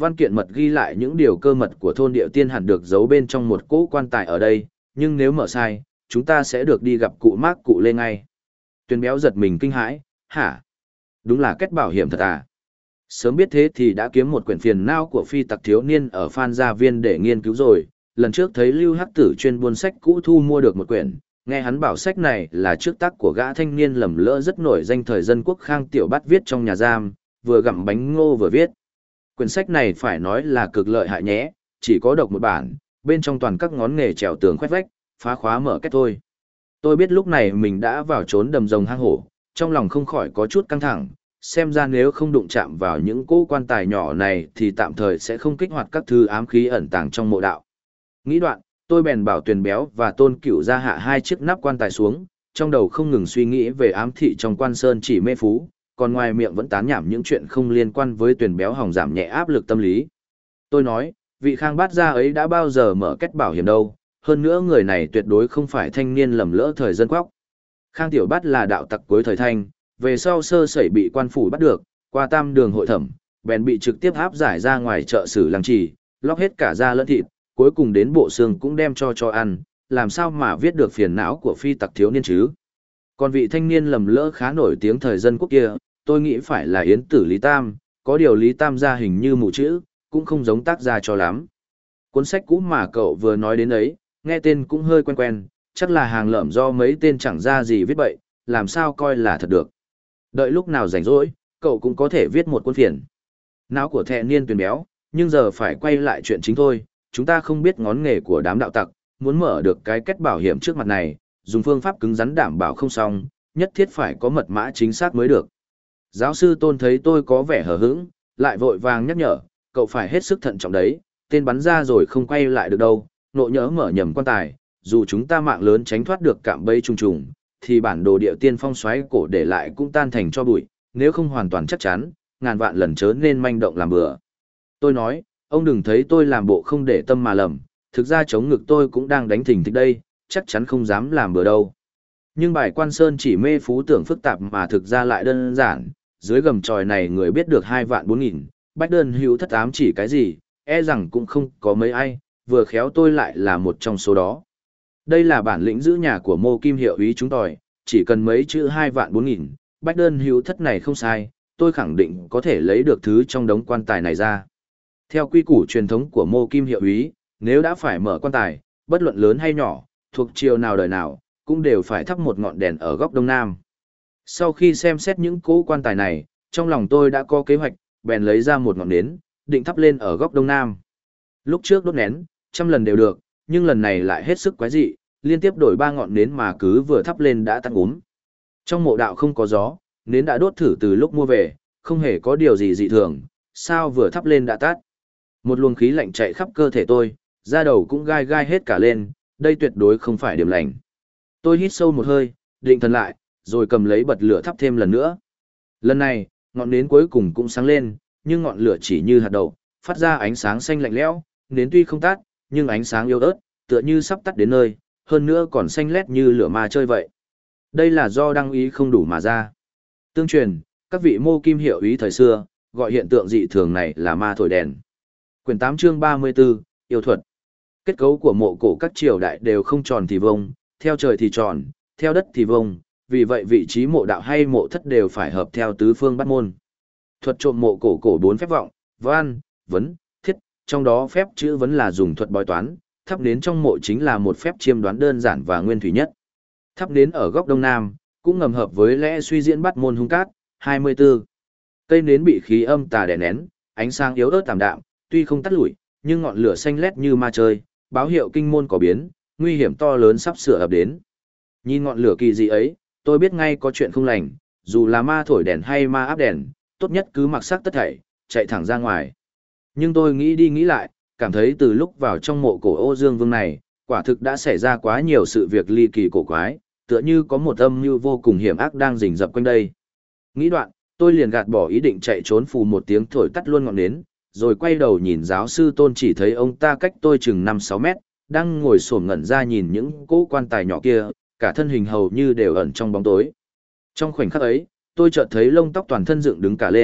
văn kiện mật ghi lại những điều cơ mật của thôn địa tiên hẳn được giấu bên trong một cỗ quan tài ở đây, nhưng nếu mở sai, chúng ta sẽ được đi gặp cụ Mác cụ Lê ngay. Tuyền béo giật mình kinh hãi, hả? Đúng là kết bảo hiểm thật à? Sớm biết thế thì đã kiếm một quyển phiền não của phi tặc thiếu niên ở Phan Gia Viên để nghiên cứu rồi. Lần trước thấy Lưu Hắc Tử chuyên buôn sách cũ thu mua được một quyển, nghe hắn bảo sách này là trước tác của gã thanh niên lầm lỡ rất nổi danh thời dân quốc Khang Tiểu Bát viết trong nhà giam, vừa gặm bánh ngô vừa viết. Quyển sách này phải nói là cực lợi hại nhé, chỉ có độc một bản, bên trong toàn các ngón nghề trèo tường khoét vách, phá khóa mở kết thôi. Tôi biết lúc này mình đã vào trốn đầm rồng hang hổ, trong lòng không khỏi có chút căng thẳng, xem ra nếu không đụng chạm vào những cỗ quan tài nhỏ này thì tạm thời sẽ không kích hoạt các thứ ám khí ẩn tàng trong mộ đạo. Nghĩ đoạn, tôi bèn bảo Tuyền béo và Tôn Cửu ra hạ hai chiếc nắp quan tài xuống, trong đầu không ngừng suy nghĩ về ám thị trong Quan Sơn Chỉ Mê Phú, còn ngoài miệng vẫn tán nhảm những chuyện không liên quan với Tuyền béo hòng giảm nhẹ áp lực tâm lý. Tôi nói, vị Khang Bát gia ấy đã bao giờ mở kết bảo hiểm đâu, hơn nữa người này tuyệt đối không phải thanh niên lầm lỡ thời dân quốc. Khang Tiểu Bát là đạo tặc cuối thời Thanh, về sau sơ sẩy bị quan phủ bắt được, qua tam đường hội thẩm, bèn bị trực tiếp áp giải ra ngoài chợ xử Lăng Trì, lóc hết cả da lẫn thịt, cuối cùng đến bộ xương cũng đem cho ăn, làm sao mà viết được phiền não của phi tặc thiếu niên chứ. Còn vị thanh niên lầm lỡ khá nổi tiếng thời dân quốc kia, tôi nghĩ phải là Yến Tử Lý Tam, có điều Lý Tam ra hình như mù chữ, cũng không giống tác gia cho lắm. Cuốn sách cũ mà cậu vừa nói đến ấy, nghe tên cũng hơi quen quen, chắc là hàng lởm do mấy tên chẳng ra gì viết bậy, làm sao coi là thật được. Đợi lúc nào rảnh rỗi, cậu cũng có thể viết một cuốn phiền não của thẹ niên Tuyền béo, nhưng giờ phải quay lại chuyện chính thôi. Chúng ta không biết ngón nghề của đám đạo tặc, muốn mở được cái kết bảo hiểm trước mặt này, dùng phương pháp cứng rắn đảm bảo không xong, nhất thiết phải có mật mã chính xác mới được. Giáo sư Tôn thấy tôi có vẻ hờ hững, lại vội vàng nhắc nhở, cậu phải hết sức thận trọng đấy, tên bắn ra rồi không quay lại được đâu, nộ nhỡ mở nhầm quan tài, dù chúng ta mạng lớn tránh thoát được cạm bẫy trùng trùng, thì bản đồ địa tiên phong xoáy cổ để lại cũng tan thành cho bụi, nếu không hoàn toàn chắc chắn, ngàn vạn lần chớ nên manh động làm bừa. Tôi nói, ông đừng thấy tôi làm bộ không để tâm mà lầm, thực ra chống ngực tôi cũng đang đánh thình thịch đây, chắc chắn không dám làm bừa đâu. Nhưng bài Quan Sơn Chỉ Mê Phú tưởng phức tạp mà thực ra lại đơn giản, dưới gầm tròi này người biết được 2.400.000, bách đơn hữu thất ám chỉ cái gì, e rằng cũng không có mấy ai, vừa khéo tôi lại là một trong số đó. Đây là bản lĩnh giữ nhà của Mô Kim hiệu úy chúng tòi, chỉ cần mấy chữ 2.400.000, bách đơn hữu thất này không sai, tôi khẳng định có thể lấy được thứ trong đống quan tài này ra. Theo quy củ truyền thống của Mô Kim hiệu úy, nếu đã phải mở quan tài, bất luận lớn hay nhỏ, thuộc triều nào đời nào, cũng đều phải thắp một ngọn đèn ở góc đông nam. Sau khi xem xét những cỗ quan tài này, trong lòng tôi đã có kế hoạch, bèn lấy ra một ngọn nến, định thắp lên ở góc đông nam. Lúc trước đốt nén, trăm lần đều được, nhưng lần này lại hết sức quái dị, liên tiếp đổi 3 ngọn nến mà cứ vừa thắp lên đã tắt úm. Trong mộ đạo không có gió, nến đã đốt thử từ lúc mua về, không hề có điều gì dị thường, sao vừa thắp lên đã tắt. Một luồng khí lạnh chạy khắp cơ thể tôi, da đầu cũng gai gai hết cả lên, đây tuyệt đối không phải điểm lành. Tôi hít sâu một hơi, định thần lại, rồi cầm lấy bật lửa thắp thêm lần nữa. Lần này, ngọn nến cuối cùng cũng sáng lên, nhưng ngọn lửa chỉ như hạt đậu, phát ra ánh sáng xanh lạnh lẽo, nến tuy không tắt, nhưng ánh sáng yếu ớt, tựa như sắp tắt đến nơi, hơn nữa còn xanh lét như lửa ma chơi vậy. Đây là do đăng ý không đủ mà ra. Tương truyền, các vị Mô Kim hiệu úy thời xưa, gọi hiện tượng dị thường này là ma thổi đèn. Quyển 8 chương 34, yêu thuật. Kết cấu của mộ cổ các triều đại đều không tròn thì vông, theo trời thì tròn, theo đất thì vông, vì vậy vị trí mộ đạo hay mộ thất đều phải hợp theo tứ phương bát môn. Thuật trộm mộ cổ cổ 4 phép vọng, văn, vấn, thiết, trong đó phép chữ vấn là dùng thuật bói toán, thắp nến trong mộ chính là một phép chiêm đoán đơn giản và nguyên thủy nhất. Thắp nến ở góc đông nam, cũng ngầm hợp với lẽ suy diễn bát môn hung cát, 24. Cây nến bị khí âm tà đè nén, ánh sáng yếu ớt tạm đạm, tuy không tắt lụi, nhưng ngọn lửa xanh lét như ma chơi, báo hiệu kinh môn có biến, nguy hiểm to lớn sắp sửa ập đến. Nhìn ngọn lửa kỳ dị ấy, tôi biết ngay có chuyện không lành, dù là ma thổi đèn hay ma áp đèn, tốt nhất cứ mặc sắc tất thảy, chạy thẳng ra ngoài. Nhưng tôi nghĩ đi nghĩ lại, cảm thấy từ lúc vào trong mộ cổ Ô Dương Vương này, quả thực đã xảy ra quá nhiều sự việc ly kỳ cổ quái, tựa như có một âm mưu vô cùng hiểm ác đang rình rập quanh đây. Nghĩ đoạn, tôi liền gạt bỏ ý định chạy trốn, phù một tiếng thổi tắt luôn ngọn nến, rồi quay đầu nhìn giáo sư Tôn, chỉ thấy ông ta cách tôi chừng 5-6 mét, đang ngồi xổm ngẩn ra nhìn những cỗ quan tài nhỏ kia, cả thân hình hầu như đều ẩn trong bóng tối. Trong khoảnh khắc ấy, tôi chợt thấy lông tóc toàn thân dựng đứng cả lên,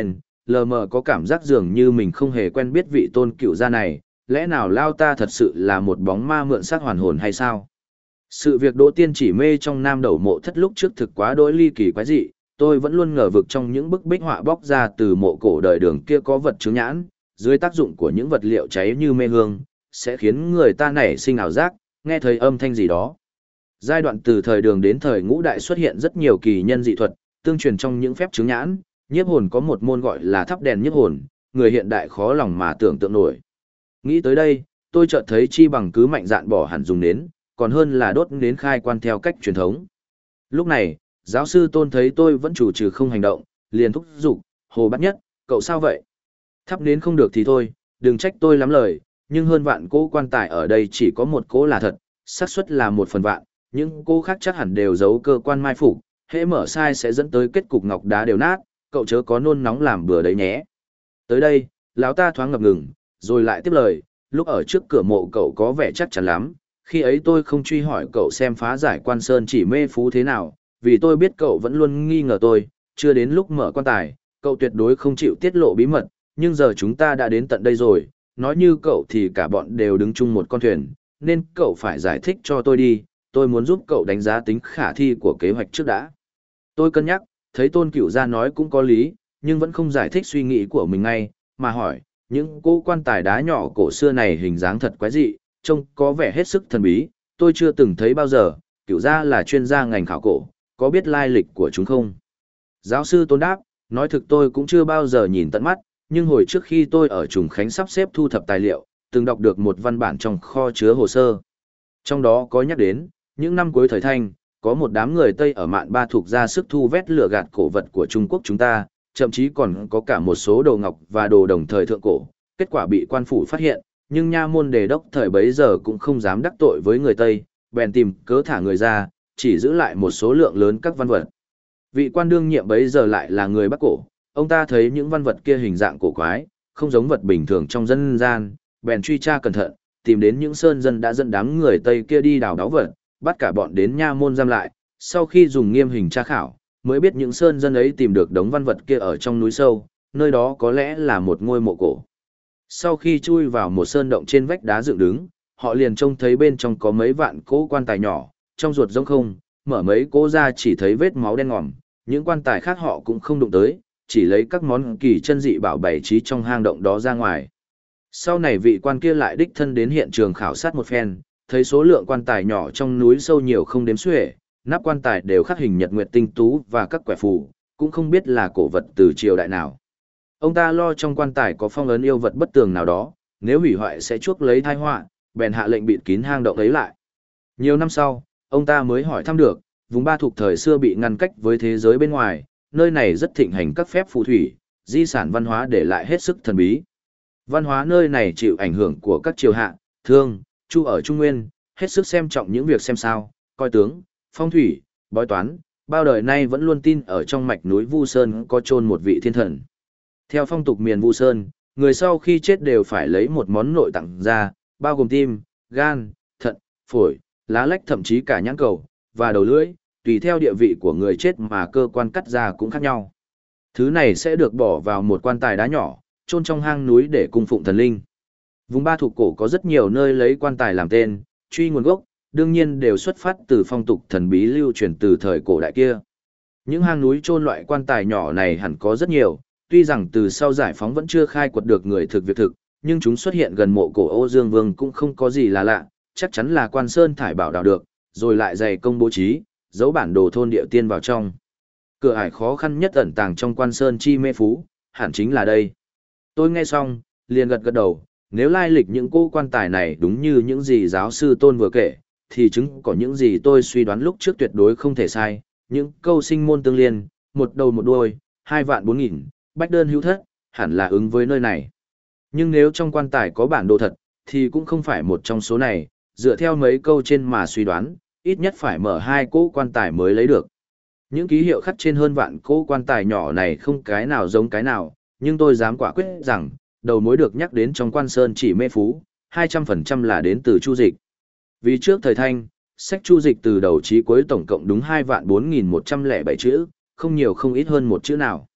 lờ mờ có cảm giác dường như mình không hề quen biết vị tôn cựu gia này, lẽ nào Lao ta thật sự là một bóng ma mượn xác hoàn hồn hay sao? Sự việc Đỗ Tiên chỉ mê trong Nam Đầu Mộ Thất lúc trước thực quá đỗi ly kỳ quái dị, tôi vẫn luôn ngờ vực trong những bức bích họa bóc ra từ mộ cổ đời Đường kia có vật chướng nhãn, dưới tác dụng của những vật liệu cháy như mê hương, sẽ khiến người ta nảy sinh ảo giác, nghe thấy âm thanh gì đó. Giai đoạn từ thời Đường đến thời Ngũ Đại xuất hiện rất nhiều kỳ nhân dị thuật, tương truyền trong những phép chướng nhãn, nhiếp hồn có một môn gọi là thắp đèn nhiếp hồn, người hiện đại khó lòng mà tưởng tượng nổi. Nghĩ tới đây, tôi chợt thấy chi bằng cứ mạnh dạn bỏ hẳn dùng nến, còn hơn là đốt nến khai quan theo cách truyền thống. Lúc này, giáo sư Tôn thấy tôi vẫn chủ trừ không hành động, liền thúc giục, Hồ Bát Nhất, cậu sao vậy? Thắp nến không được thì thôi, đừng trách tôi lắm lời, nhưng hơn vạn cỗ quan tài ở đây chỉ có một cỗ là thật, xác suất là 1/100, những cỗ khác chắc hẳn đều giấu cơ quan mai phục, hễ mở sai sẽ dẫn tới kết cục ngọc đá đều nát, cậu chớ có nôn nóng làm bừa đấy nhé. Tới đây, lão ta thoáng ngập ngừng, rồi lại tiếp lời, lúc ở trước cửa mộ cậu có vẻ chắc chắn lắm, khi ấy tôi không truy hỏi cậu xem phá giải quan sơn chỉ mê phú thế nào, vì tôi biết cậu vẫn luôn nghi ngờ tôi, chưa đến lúc mở quan tài, cậu tuyệt đối không chịu tiết lộ bí mật, nhưng giờ chúng ta đã đến tận đây rồi, nói như cậu thì cả bọn đều đứng chung một con thuyền, nên cậu phải giải thích cho tôi đi, tôi muốn giúp cậu đánh giá tính khả thi của kế hoạch trước đã. Tôi cân nhắc, thấy Tôn Cửu gia nói cũng có lý, nhưng vẫn không giải thích suy nghĩ của mình ngay, mà hỏi, những cỗ quan tài đá nhỏ cổ xưa này hình dáng thật quái dị, trông có vẻ hết sức thần bí, tôi chưa từng thấy bao giờ, Cửu gia là chuyên gia ngành khảo cổ, có biết lai lịch của chúng không? Giáo sư Tôn đáp, nói thực tôi cũng chưa bao giờ nhìn tận mắt, nhưng hồi trước khi tôi ở Trùng Khánh sắp xếp thu thập tài liệu, từng đọc được một văn bản trong kho chứa hồ sơ. Trong đó có nhắc đến, những năm cuối thời Thanh, có một đám người Tây ở Mạn Ba thuộc ra sức thu vét lừa gạt cổ vật của Trung Quốc chúng ta, thậm chí còn có cả một số đồ ngọc và đồ đồng thời thượng cổ, kết quả bị quan phủ phát hiện, nhưng nha môn đề đốc thời bấy giờ cũng không dám đắc tội với người Tây, bèn tìm cớ thả người ra, chỉ giữ lại một số lượng lớn các văn vật. Vị quan đương nhiệm bấy giờ lại là người Bắc cổ, ông ta thấy những văn vật kia hình dạng cổ quái, không giống vật bình thường trong dân gian, bèn truy tra cẩn thận, tìm đến những sơn dân đã dẫn đám người Tây kia đi đào đáo vật, bắt cả bọn đến nha môn giam lại, sau khi dùng nghiêm hình tra khảo, mới biết những sơn dân ấy tìm được đống văn vật kia ở trong núi sâu, nơi đó có lẽ là một ngôi mộ cổ. Sau khi chui vào một sơn động trên vách đá dựng đứng, họ liền trông thấy bên trong có mấy vạn cỗ quan tài nhỏ, trong ruột rỗng không, mở mấy cỗ ra chỉ thấy vết máu đen ngòm, những quan tài khác họ cũng không đụng tới, chỉ lấy các món kỳ chân dị bảo bày trí trong hang động đó ra ngoài. Sau này vị quan kia lại đích thân đến hiện trường khảo sát một phen, thấy số lượng quan tài nhỏ trong núi sâu nhiều không đếm xuể, nắp quan tài đều khắc hình nhật nguyệt tinh tú và các quẻ phù, cũng không biết là cổ vật từ triều đại nào. Ông ta lo trong quan tài có phong ấn yêu vật bất tường nào đó, nếu hủy hoại sẽ chuốc lấy tai họa, bèn hạ lệnh bịt kín hang động ấy lại. Nhiều năm sau, ông ta mới hỏi thăm được, vùng Ba Thục thời xưa bị ngăn cách với thế giới bên ngoài, nơi này rất thịnh hành các phép phù thủy, di sản văn hóa để lại hết sức thần bí. Văn hóa nơi này chịu ảnh hưởng của các triều hạ, Thương, Chu ở Trung Nguyên, hết sức xem trọng những việc xem sao, coi tướng, phong thủy, bói toán, bao đời nay vẫn luôn tin ở trong mạch núi Vu Sơn có chôn một vị thiên thần. Theo phong tục miền Vu Sơn, người sau khi chết đều phải lấy một món nội tạng ra, bao gồm tim, gan, thận, phổi, lá lách thậm chí cả nhãn cầu, và đầu lưỡi, tùy theo địa vị của người chết mà cơ quan cắt ra cũng khác nhau. Thứ này sẽ được bỏ vào một quan tài đá nhỏ, chôn trong hang núi để cung phụng thần linh. Vùng Ba Thục cổ có rất nhiều nơi lấy quan tài làm tên, truy nguồn gốc, đương nhiên đều xuất phát từ phong tục thần bí lưu truyền từ thời cổ đại kia. Những hang núi chôn loại quan tài nhỏ này hẳn có rất nhiều, tuy rằng từ sau giải phóng vẫn chưa khai quật được người thực việc thực, nhưng chúng xuất hiện gần mộ cổ Ô Dương Vương cũng không có gì là lạ, chắc chắn là quan sơn thải bảo đào được, rồi lại dày công bố trí, giấu bản đồ thôn địa tiên vào trong. Cửa ải khó khăn nhất ẩn tàng trong quan sơn chi mê phú, hẳn chính là đây. Tôi nghe xong, liền gật gật đầu, nếu lai lịch những cô quan tài này đúng như những gì giáo sư Tôn vừa kể, thì chứng có những gì tôi suy đoán lúc trước tuyệt đối không thể sai, những câu sinh môn tương liên, một đầu một đuôi, 2.400.000, bách đơn hữu thất, hẳn là ứng với nơi này. Nhưng nếu trong quan tài có bản đồ thật, thì cũng không phải một trong số này, dựa theo mấy câu trên mà suy đoán, ít nhất phải mở 2 cỗ quan tài mới lấy được. Những ký hiệu khắc trên hơn vạn cỗ quan tài nhỏ này không cái nào giống cái nào, nhưng tôi dám quả quyết rằng, đầu mối được nhắc đến trong quan sơn chỉ mê phú, 200% là đến từ Chu Dịch. Vì trước thời Thanh, sách Chu Dịch từ đầu chí cuối tổng cộng đúng 2.4.107 chữ, không nhiều không ít hơn một chữ nào.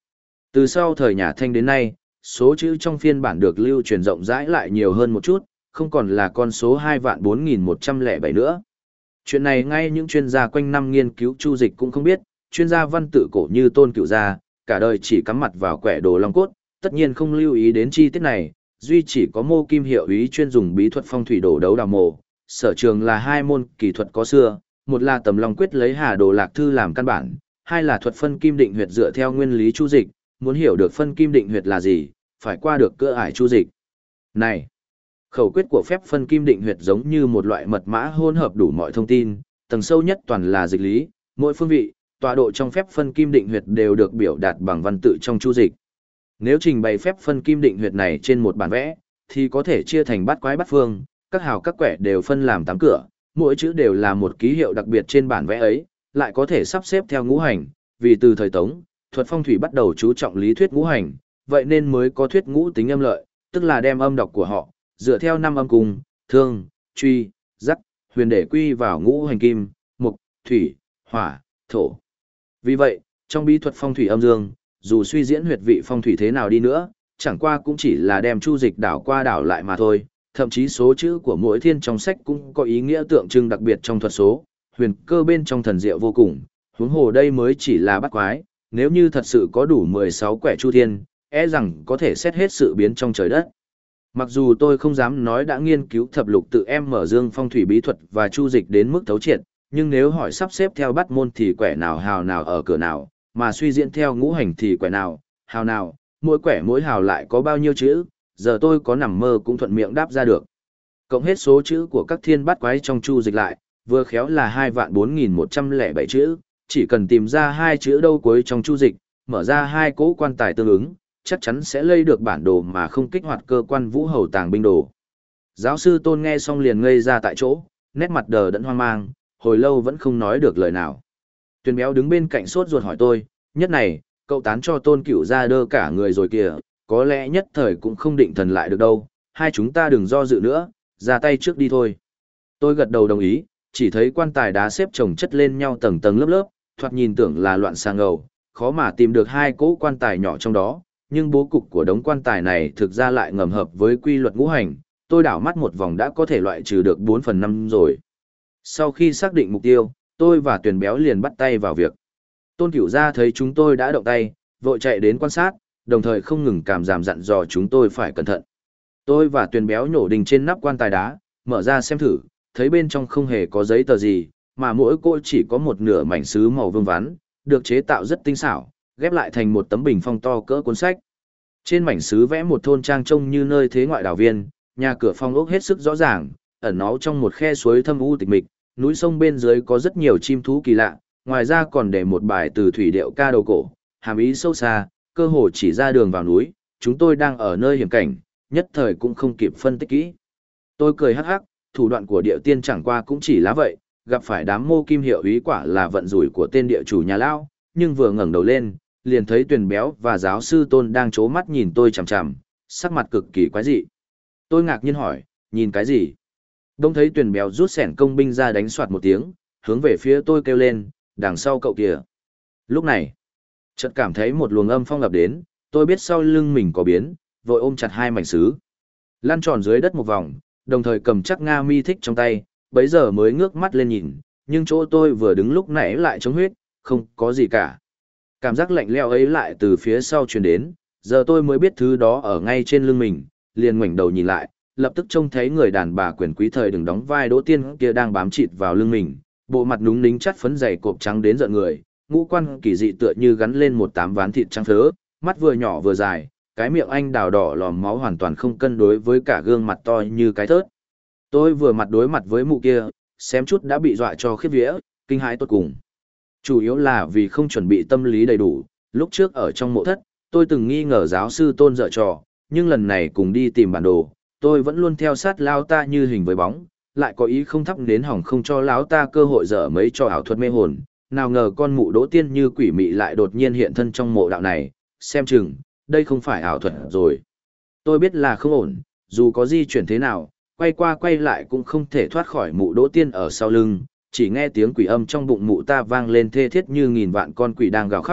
Từ sau thời nhà Thanh đến nay, số chữ trong phiên bản được lưu truyền rộng rãi lại nhiều hơn một chút, không còn là con số 24107 nữa. Chuyện này ngay những chuyên gia quanh năm nghiên cứu chu dịch cũng không biết, chuyên gia văn tự cổ như Tôn Cửu Gia, cả đời chỉ cắm mặt vào quẻ đồ long cốt, tất nhiên không lưu ý đến chi tiết này, duy chỉ có Mô Kim Hiệu ý chuyên dùng bí thuật phong thủy đổ đấu đào mộ, sở trường là hai môn kỳ thuật có xưa, một là Tầm Long Quyết lấy Hà Đồ Lạc Thư làm căn bản, hai là thuật phân kim định huyệt dựa theo nguyên lý chu dịch, muốn hiểu được phân kim định huyệt là gì, phải qua được cửa ải chu dịch. Này, khẩu quyết của phép phân kim định huyệt giống như một loại mật mã hỗn hợp đủ mọi thông tin, tầng sâu nhất toàn là dịch lý, mỗi phương vị, tọa độ trong phép phân kim định huyệt đều được biểu đạt bằng văn tự trong chu dịch. Nếu trình bày phép phân kim định huyệt này trên một bản vẽ, thì có thể chia thành bát quái bát phương, các hào các quẻ đều phân làm 8 cửa, mỗi chữ đều là một ký hiệu đặc biệt trên bản vẽ ấy, lại có thể sắp xếp theo ngũ hành, vì từ thời Tống, thuật phong thủy bắt đầu chú trọng lý thuyết ngũ hành, vậy nên mới có thuyết ngũ tính âm lợi, tức là đem âm đọc của họ, dựa theo 5 âm cung, thương, truy, dắt, huyền để quy vào ngũ hành kim, mộc, thủy, hỏa, thổ. Vì vậy, trong bí thuật phong thủy âm dương, dù suy diễn huyệt vị phong thủy thế nào đi nữa, chẳng qua cũng chỉ là đem chu dịch đảo qua đảo lại mà thôi, thậm chí số chữ của mỗi thiên trong sách cũng có ý nghĩa tượng trưng đặc biệt trong thuật số, huyền cơ bên trong thần diệu vô cùng, huống hồ đây mới chỉ là bắt quái, nếu như thật sự có đủ 16 quẻ chu thiên, e rằng có thể xét hết sự biến trong trời đất. Mặc dù tôi không dám nói đã nghiên cứu thập lục tự em mở dương phong thủy bí thuật và chu dịch đến mức thấu triệt, nhưng nếu hỏi sắp xếp theo bắt môn thì quẻ nào hào nào ở cửa nào, mà suy diễn theo ngũ hành thì quẻ nào, hào nào, mỗi quẻ mỗi hào lại có bao nhiêu chữ, giờ tôi có nằm mơ cũng thuận miệng đáp ra được. Cộng hết số chữ của các thiên bát quái trong chu dịch lại, vừa khéo là 24107 chữ, chỉ cần tìm ra hai chữ đâu cuối trong chu dịch, mở ra hai cỗ quan tài tương ứng, chắc chắn sẽ lây được bản đồ mà không kích hoạt cơ quan vũ hầu tàng binh đồ. Giáo sư Tôn nghe xong liền ngây ra tại chỗ, nét mặt đờ đẫn hoang mang, hồi lâu vẫn không nói được lời nào. Tuyền Béo đứng bên cạnh sốt ruột hỏi tôi, nhất này, cậu tán cho Tôn Cửu ra đơ cả người rồi kìa, có lẽ nhất thời cũng không định thần lại được đâu, hai chúng ta đừng do dự nữa, ra tay trước đi thôi. Tôi gật đầu đồng ý, chỉ thấy quan tài đá xếp chồng chất lên nhau tầng tầng lớp lớp, thoạt nhìn tưởng là loạn sang ngầu, khó mà tìm được hai cỗ quan tài nhỏ trong đó, nhưng bố cục của đống quan tài này thực ra lại ngầm hợp với quy luật ngũ hành, tôi đảo mắt một vòng đã có thể loại trừ được 4/5 rồi. Sau khi xác định mục tiêu, tôi và Tuyền Béo liền bắt tay vào việc. Tôn Cửu gia thấy chúng tôi đã động tay, vội chạy đến quan sát, đồng thời không ngừng cảm giảm dặn dò chúng tôi phải cẩn thận. Tôi và Tuyền Béo nhổ đình trên nắp quan tài đá, mở ra xem thử, thấy bên trong không hề có giấy tờ gì, mà mỗi cỗ chỉ có một nửa mảnh sứ màu vương vắn, được chế tạo rất tinh xảo, ghép lại thành một tấm bình phong to cỡ cuốn sách. Trên mảnh sứ vẽ một thôn trang trông như nơi thế ngoại đảo viên, nhà cửa phong ốc hết sức rõ ràng, ẩn náu trong một khe suối thâm u tịch mịch, núi sông bên dưới có rất nhiều chim thú kỳ lạ, ngoài ra còn để một bài từ thủy điệu ca đầu cổ, hàm ý sâu xa, cơ hồ chỉ ra đường vào núi, chúng tôi đang ở nơi hiểm cảnh, nhất thời cũng không kịp phân tích kỹ. Tôi cười hắc hắc, thủ đoạn của điệu tiên chẳng qua cũng chỉ là vậy, gặp phải đám Mô Kim Hiệu ý quả là vận rủi của tên địa chủ nhà lão, nhưng vừa ngẩng đầu lên, liền thấy Tuyền Béo và giáo sư Tôn đang chố mắt nhìn tôi chằm chằm, sắc mặt cực kỳ quái dị. Tôi ngạc nhiên hỏi, nhìn cái gì? Đông thấy Tuyền Béo rút sẻn công binh ra đánh soạt một tiếng, hướng về phía tôi kêu lên, đằng sau cậu kìa. Lúc này, chợt cảm thấy một luồng âm phong ập đến, tôi biết sau lưng mình có biến, vội ôm chặt hai mảnh sứ, lăn tròn dưới đất một vòng, đồng thời cầm chắc Nga mi thích trong tay, bấy giờ mới ngước mắt lên nhìn, nhưng chỗ tôi vừa đứng lúc nãy lại trống huyết, không có gì cả. Cảm giác lạnh lẽo ấy lại từ phía sau truyền đến, giờ tôi mới biết thứ đó ở ngay trên lưng mình, liền ngoảnh đầu nhìn lại, lập tức trông thấy người đàn bà quyền quý thời đừng đóng vai Đỗ Tiên kia đang bám chịt vào lưng mình, bộ mặt núng nính chắt phấn dày cộp trắng đến rợn người, ngũ quan kỳ dị tựa như gắn lên một tám ván thịt trắng phớ, mắt vừa nhỏ vừa dài, cái miệng anh đào đỏ lòm máu hoàn toàn không cân đối với cả gương mặt to như cái thớt. Tôi vừa mặt đối mặt với mụ kia, xém chút đã bị dọa cho khiếp vía, kinh hãi tột cùng. Chủ yếu là vì không chuẩn bị tâm lý đầy đủ, lúc trước ở trong mộ thất, tôi từng nghi ngờ giáo sư Tôn dở trò, nhưng lần này cùng đi tìm bản đồ, tôi vẫn luôn theo sát lão ta như hình với bóng, lại có ý không thắp đến hỏng không cho lão ta cơ hội dở mấy trò ảo thuật mê hồn, nào ngờ con mụ Đỗ Tiên như quỷ mị lại đột nhiên hiện thân trong mộ đạo này, xem chừng, đây không phải ảo thuật rồi. Tôi biết là không ổn, dù có di chuyển thế nào, quay qua quay lại cũng không thể thoát khỏi mụ Đỗ Tiên ở sau lưng, chỉ nghe tiếng quỷ âm trong bụng mụ ta vang lên thê thiết như nghìn vạn con quỷ đang gào khóc,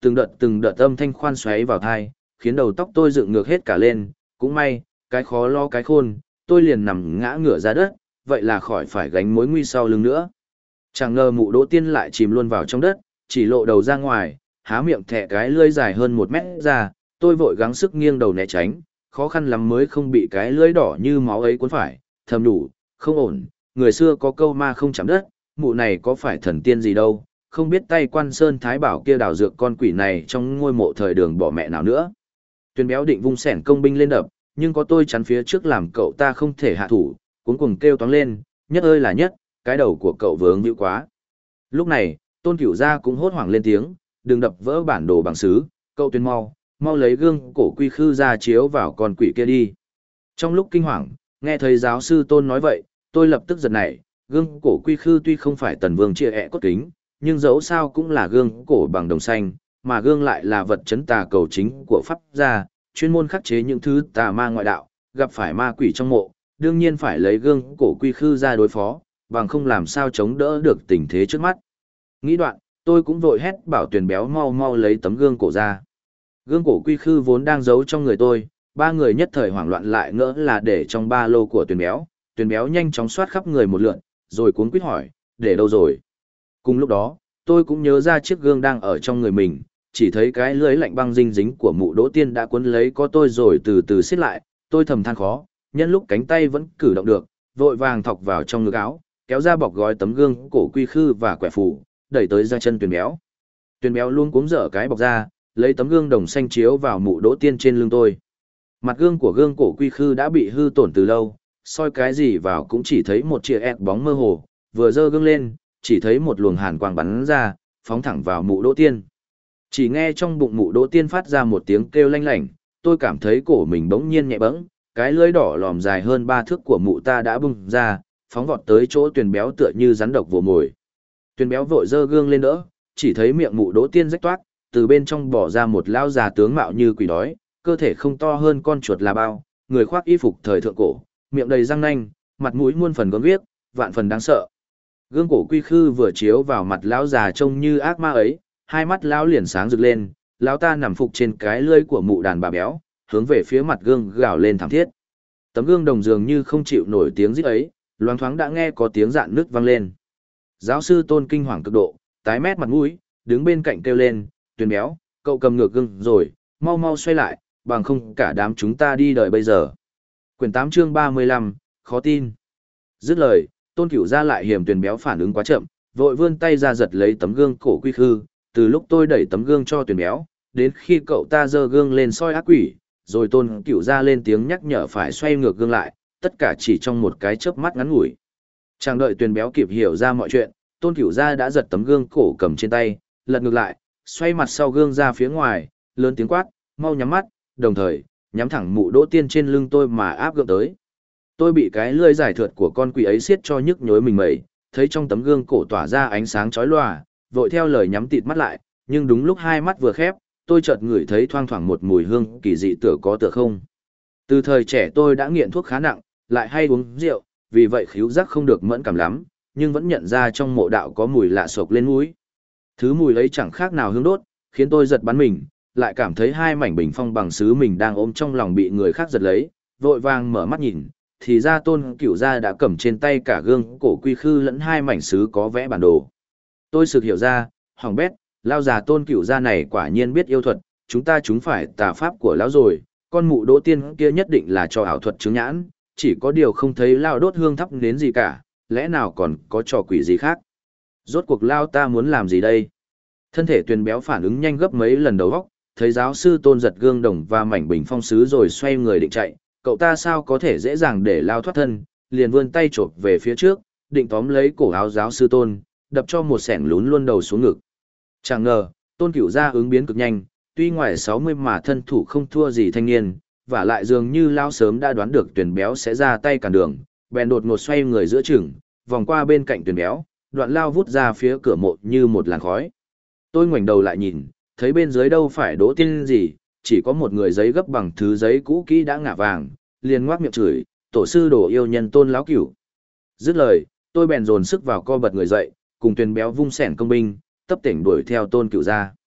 từng đợt âm thanh khoan xoáy vào thai, khiến đầu tóc tôi dựng ngược hết cả lên, cũng may, cái khó lo cái khôn, tôi liền nằm ngã ngửa ra đất, vậy là khỏi phải gánh mối nguy sau lưng nữa. Chẳng ngờ mụ Đỗ Tiên lại chìm luôn vào trong đất, chỉ lộ đầu ra ngoài, há miệng thẻ cái lưỡi dài hơn 1 mét ra, tôi vội gắng sức nghiêng đầu né tránh, khó khăn lắm mới không bị cái lưỡi đỏ như máu ấy cuốn phải, thầm đủ, không ổn, người xưa có câu ma không chạm đất, mụ này có phải thần tiên gì đâu, không biết tay Quan Sơn Thái Bảo kia đào dược con quỷ này trong ngôi mộ thời Đường bỏ mẹ nào nữa. Tuyền Béo định vung xẻng công binh lên đập, nhưng có tôi chắn phía trước làm cậu ta không thể hạ thủ, cuống cuồng kêu toáng lên, nhất ơi là nhất, cái đầu của cậu vướng víu quá. Lúc này, Tôn Cửu Gia cũng hốt hoảng lên tiếng, đừng đập vỡ bản đồ bằng sứ, cậu Tuyền mau lấy gương cổ quy khư ra chiếu vào con quỷ kia đi. Trong lúc kinh hoàng, nghe thấy giáo sư Tôn nói vậy, tôi lập tức giật nảy, gương cổ quy khư tuy không phải tần vương chia ẹ cốt kính, nhưng dẫu sao cũng là gương cổ bằng đồng xanh, mà gương lại là vật chấn tà cầu chính của pháp gia, chuyên môn khắc chế những thứ tà ma ngoại đạo, gặp phải ma quỷ trong mộ, đương nhiên phải lấy gương cổ quy khư ra đối phó, bằng không làm sao chống đỡ được tình thế trước mắt. Nghĩ đoạn, tôi cũng vội hét bảo Tuyền Béo mau lấy tấm gương cổ ra. Gương cổ quy khư vốn đang giấu trong người tôi, ba người nhất thời hoảng loạn lại ngỡ là để trong ba lô của Tuyền Béo. Tuyền Béo nhanh chóng soát khắp người một lượn, rồi cuống quýt hỏi, để đâu rồi? Cùng lúc đó, tôi cũng nhớ ra chiếc gương đang ở trong người mình, chỉ thấy cái lưới lạnh băng dinh dính của mụ Đỗ Tiên đã cuốn lấy có tôi rồi từ từ siết lại, tôi thầm than khó, nhân lúc cánh tay vẫn cử động được, vội vàng thọc vào trong ngực áo, kéo ra bọc gói tấm gương cổ quy khư và quẻ phù, đẩy tới ra chân Tuyền Béo. Tuyền Béo luôn cuống dở cái bọc ra, lấy tấm gương đồng xanh chiếu vào mụ Đỗ Tiên trên lưng tôi. Mặt gương của gương cổ quy khư đã bị hư tổn từ lâu, soi cái gì vào cũng chỉ thấy một chiếc bóng mơ hồ, vừa dơ gương lên, chỉ thấy một luồng hàn quang bắn ra, phóng thẳng vào mụ Đỗ Tiên. Chỉ nghe trong bụng mụ Đỗ Tiên phát ra một tiếng kêu lanh lảnh, tôi cảm thấy cổ mình bỗng nhiên nhẹ bẫng, cái lưỡi đỏ lòm dài hơn 3 thước của mụ ta đã bung ra, phóng vọt tới chỗ Tuyền Béo tựa như rắn độc vồ mồi. Tuyền Béo vội dơ gương lên đỡ, chỉ thấy miệng mụ Đỗ Tiên rách toát, từ bên trong bỏ ra một lão già tướng mạo như quỷ đói, cơ thể không to hơn con chuột là bao, người khoác y phục thời thượng cổ, miệng đầy răng nanh, mặt mũi muôn phần gớm ghiếc, vạn phần đáng sợ. Gương cổ quy khư vừa chiếu vào mặt lão già trông như ác ma ấy, hai mắt lão liền sáng rực lên, lão ta nằm phục trên cái lưỡi của mụ đàn bà béo, hướng về phía mặt gương gào lên thảm thiết. Tấm gương đồng dường như không chịu nổi tiếng rít ấy, loáng thoáng đã nghe có tiếng rạn nứt vang lên. Giáo sư Tôn kinh hoàng cực độ, tái mét mặt mũi, đứng bên cạnh kêu lên, Tuyền Béo, cậu cầm ngược gương rồi, mau xoay lại, bằng không cả đám chúng ta đi đời bây giờ. Quyển 8 chương 35, khó tin. Dứt lời, Tôn Cửu Gia lại hiểm Tuyền Béo phản ứng quá chậm, vội vươn tay ra giật lấy tấm gương cổ quy khư, từ lúc tôi đẩy tấm gương cho Tuyền Béo, đến khi cậu ta giơ gương lên soi ác quỷ, rồi Tôn Cửu Gia lên tiếng nhắc nhở phải xoay ngược gương lại, tất cả chỉ trong một cái chớp mắt ngắn ngủi. Chẳng đợi Tuyền Béo kịp hiểu ra mọi chuyện, Tôn Cửu Gia đã giật tấm gương cổ cầm trên tay, lật ngược lại, xoay mặt sau gương ra phía ngoài, lớn tiếng quát, mau nhắm mắt, đồng thời nhắm thẳng mụ Đỗ Tiên trên lưng tôi mà áp gượng tới. Tôi bị cái lưỡi giải thượt của con quỷ ấy siết cho nhức nhối mình mẩy, thấy trong tấm gương cổ tỏa ra ánh sáng chói lòa, vội theo lời nhắm tịt mắt lại, nhưng đúng lúc hai mắt vừa khép, tôi chợt ngửi thấy thoang thoảng một mùi hương kỳ dị tựa có tựa không. Từ thời trẻ tôi đã nghiện thuốc khá nặng, lại hay uống rượu, vì vậy khứu giác không được mẫn cảm lắm, nhưng vẫn nhận ra trong mộ đạo có mùi lạ sộc lên mũi. Thứ mùi ấy chẳng khác nào hương đốt, khiến tôi giật bắn mình, lại cảm thấy hai mảnh bình phong bằng sứ mình đang ôm trong lòng bị người khác giật lấy, vội vàng mở mắt nhìn, thì ra Tôn Cửu Gia đã cầm trên tay cả gương cổ quy khư lẫn hai mảnh sứ có vẽ bản đồ. Tôi sực hiểu ra, hỏng bét, lao già Tôn Cửu Gia này quả nhiên biết yêu thuật, chúng ta chúng phải tà pháp của lão rồi, con mụ Đỗ Tiên kia nhất định là trò ảo thuật chứng nhãn, chỉ có điều không thấy lao đốt hương thắp nến gì cả, lẽ nào còn có trò quỷ gì khác. Rốt cuộc lao ta muốn làm gì đây? Thân thể Tuyền Béo phản ứng nhanh gấp mấy lần đầu góc, thấy giáo sư Tôn giật gương đồng và mảnh bình phong sứ rồi xoay người định chạy, cậu ta sao có thể dễ dàng để lao thoát thân, liền vươn tay chộp về phía trước, định tóm lấy cổ áo giáo sư Tôn, đập cho một xẻng lún luôn đầu xuống ngực. Chẳng ngờ, Tôn Cửu Gia ứng biến cực nhanh, tuy ngoài 60 mà thân thủ không thua gì thanh niên, và lại dường như lao sớm đã đoán được Tuyền Béo sẽ ra tay cản đường, bèn đột ngột xoay người giữa chừng, vòng qua bên cạnh Tuyền Béo, đoạn lao vút ra phía cửa mộ như một làn khói. Tôi ngoảnh đầu lại nhìn, thấy bên dưới đâu phải Đỗ Tiên gì, chỉ có một người giấy gấp bằng thứ giấy cũ kỹ đã ngả vàng, liền ngoác miệng chửi, tổ sư đồ yêu nhân Tôn láo cửu. Dứt lời, tôi bèn dồn sức vào co bật người dậy, cùng Tuyền Béo vung xẻng công binh, tấp tỉnh đuổi theo Tôn Cửu Gia.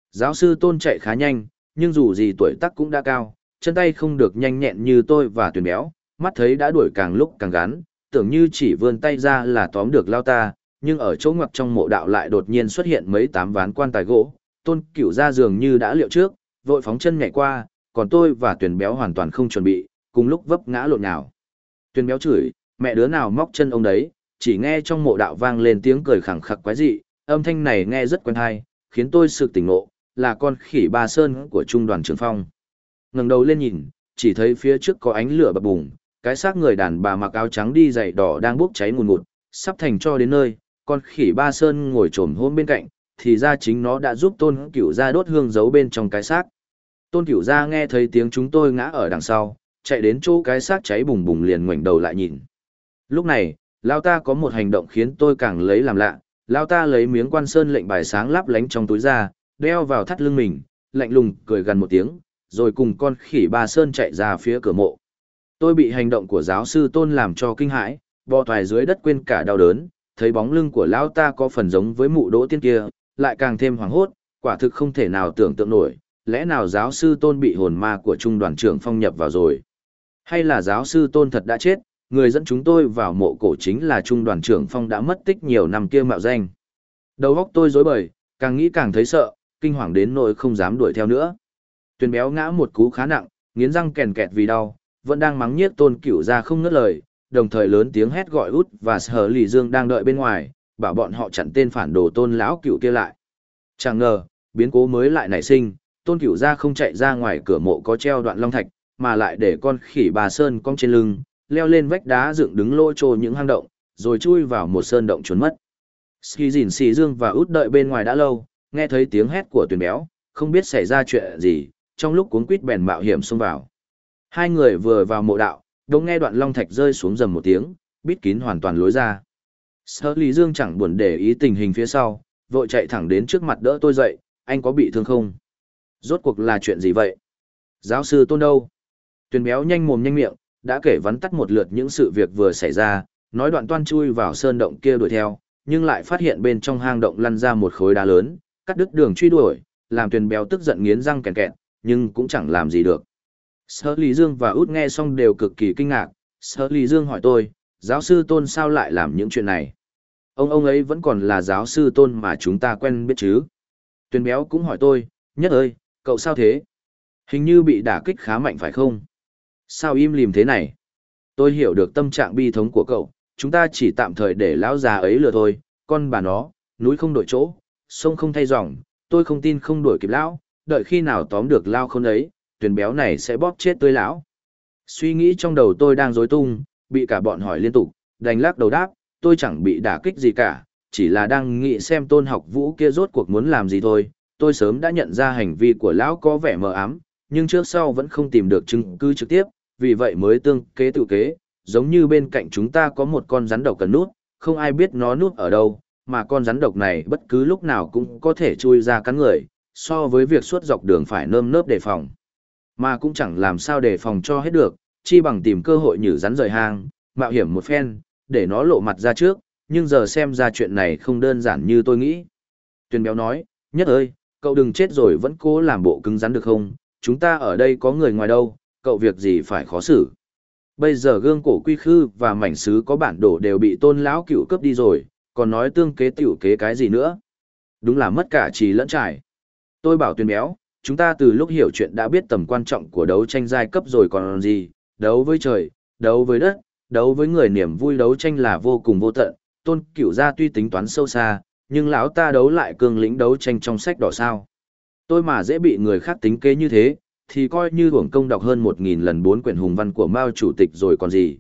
Giáo sư Tôn chạy khá nhanh, nhưng dù gì tuổi tác cũng đã cao, chân tay không được nhanh nhẹn như tôi và Tuyền Béo, mắt thấy đã đuổi càng lúc càng ngắn, tưởng như chỉ vươn tay ra là tóm được Lao ta, nhưng ở chỗ ngoặc trong mộ đạo lại đột nhiên xuất hiện mấy tám ván quan tài gỗ, Tôn Cửu ra dường như đã liệu trước, vội phóng chân nhảy qua, còn tôi và Tuyền Béo hoàn toàn không chuẩn bị, cùng lúc vấp ngã lộn nhào. Tuyền Béo chửi, mẹ đứa nào móc chân ông đấy, chỉ nghe trong mộ đạo vang lên tiếng cười khẳng khặc quái dị, âm thanh này nghe rất quen tai, khiến tôi sực tỉnh ngộ, là con khỉ Ba Sơn của trung đoàn Trường Phong. Ngẩng đầu lên nhìn, chỉ thấy phía trước có ánh lửa bập bùng, cái xác người đàn bà mặc áo trắng đi giày đỏ đang bốc cháy ngùn ngụt, sắp thành cho đến nơi, con khỉ Ba Sơn ngồi trồm hôm bên cạnh, thì ra chính nó đã giúp Tôn Cửu gia đốt hương giấu bên trong cái xác. Tôn Cửu gia nghe thấy tiếng chúng tôi ngã ở đằng sau, chạy đến chỗ cái xác cháy bùng bùng liền ngoảnh đầu lại nhìn. Lúc này, Lao ta có một hành động khiến tôi càng lấy làm lạ, Lao ta lấy miếng quan sơn lệnh bài sáng lấp lánh trong túi ra, đeo vào thắt lưng mình, lạnh lùng cười gần một tiếng, rồi cùng con khỉ Ba Sơn chạy ra phía cửa mộ. Tôi bị hành động của giáo sư Tôn làm cho kinh hãi, bò thoài dưới đất quên cả đau đớn, thấy bóng lưng của lão ta có phần giống với mụ Đỗ Tiên kia, lại càng thêm hoảng hốt, quả thực không thể nào tưởng tượng nổi, lẽ nào giáo sư Tôn bị hồn ma của trung đoàn trưởng Phong nhập vào rồi? Hay là giáo sư Tôn thật đã chết, người dẫn chúng tôi vào mộ cổ chính là trung đoàn trưởng Phong đã mất tích nhiều năm kia mạo danh? Đầu óc tôi rối bời, càng nghĩ càng thấy sợ, kinh hoàng đến nỗi không dám đuổi theo nữa. Tuyền Béo ngã một cú khá nặng, nghiến răng kèn kẹt vì đau, vẫn đang mắng nhiếc Tôn Cửu ra không ngớt lời, đồng thời lớn tiếng hét gọi Út và Sở Lì Dương đang đợi bên ngoài, bảo bọn họ chặn tên phản đồ Tôn lão Cửu kia lại. Chẳng ngờ, biến cố mới lại nảy sinh, Tôn Cửu ra không chạy ra ngoài cửa mộ có treo đoạn long thạch, mà lại để con khỉ Bà Sơn cong trên lưng, leo lên vách đá dựng đứng lỗ trồ những hang động, rồi chui vào một sơn động trốn mất. Ski Dìn Xì Dương và Út đợi bên ngoài đã lâu, nghe thấy tiếng hét của Tuyền Béo, không biết xảy ra chuyện gì, trong lúc cuống quýt bèn mạo hiểm xông vào. Hai người vừa vào mộ đạo, đột nghe đoạn long thạch rơi xuống rầm một tiếng, bít kín hoàn toàn lối ra. Sở Lý Dương chẳng buồn để ý tình hình phía sau, vội chạy thẳng đến trước mặt đỡ tôi dậy, anh có bị thương không? Rốt cuộc là chuyện gì vậy? Giáo sư Tôn đâu? Tuyền Béo nhanh mồm nhanh miệng, đã kể vắn tắt một lượt những sự việc vừa xảy ra, nói đoạn toan chui vào sơn động kia đuổi theo, nhưng lại phát hiện bên trong hang động lăn ra một khối đá lớn, cắt đứt đường truy đuổi, làm Tuyền Béo tức giận nghiến răng kèn kẹt, nhưng cũng chẳng làm gì được. Sở Lý Dương và Út nghe xong đều cực kỳ kinh ngạc. Sở Lý Dương hỏi tôi, giáo sư Tôn sao lại làm những chuyện này? Ông ấy vẫn còn là giáo sư Tôn mà chúng ta quen biết chứ? Tuyền Béo cũng hỏi tôi, Nhất ơi, cậu sao thế? Hình như bị đả kích khá mạnh phải không? Sao im lìm thế này? Tôi hiểu được tâm trạng bi thống của cậu, chúng ta chỉ tạm thời để lão già ấy lừa thôi, con bà nó, núi không đổi chỗ, sông không thay dòng, tôi không tin không đuổi kịp lão, đợi khi nào tóm được lao khôn ấy, Tuyền Béo này sẽ bóp chết tươi lão. Suy nghĩ trong đầu tôi đang rối tung, bị cả bọn hỏi liên tục, đành lắc đầu đáp, tôi chẳng bị đả kích gì cả, chỉ là đang nghĩ xem Tôn Học Vũ kia rốt cuộc muốn làm gì thôi. Tôi sớm đã nhận ra hành vi của lão có vẻ mờ ám, nhưng trước sau vẫn không tìm được chứng cứ trực tiếp, vì vậy mới tương kế tự kế, giống như bên cạnh chúng ta có một con rắn độc cần nút, không ai biết nó nút ở đâu, mà con rắn độc này bất cứ lúc nào cũng có thể chui ra cắn người, so với việc suốt dọc đường phải nơm nớp đề phòng. Mà cũng chẳng làm sao đề phòng cho hết được, chi bằng tìm cơ hội nhử rắn rời hang, mạo hiểm một phen, để nó lộ mặt ra trước, nhưng giờ xem ra chuyện này không đơn giản như tôi nghĩ. Tuyền Béo nói, Nhất ơi, cậu đừng chết rồi vẫn cố làm bộ cứng rắn được không, chúng ta ở đây có người ngoài đâu, cậu việc gì phải khó xử. Bây giờ gương cổ quy khư và mảnh sứ có bản đồ đều bị Tôn lão Cửu cướp đi rồi, còn nói tương kế tiểu kế cái gì nữa. Đúng là mất cả trí lẫn trải. Tôi bảo Tuyền Béo, chúng ta từ lúc hiểu chuyện đã biết tầm quan trọng của đấu tranh giai cấp rồi còn gì, đấu với trời, đấu với đất, đấu với người, niềm vui đấu tranh là vô cùng vô tận. Tôn Cửu gia tuy tính toán sâu xa, nhưng lão ta đấu lại cương lĩnh đấu tranh trong sách đỏ sao. Tôi mà dễ bị người khác tính kế như thế, thì coi như uổng công đọc hơn 1000 lần 4 quyển hùng văn của Mao Chủ tịch rồi còn gì.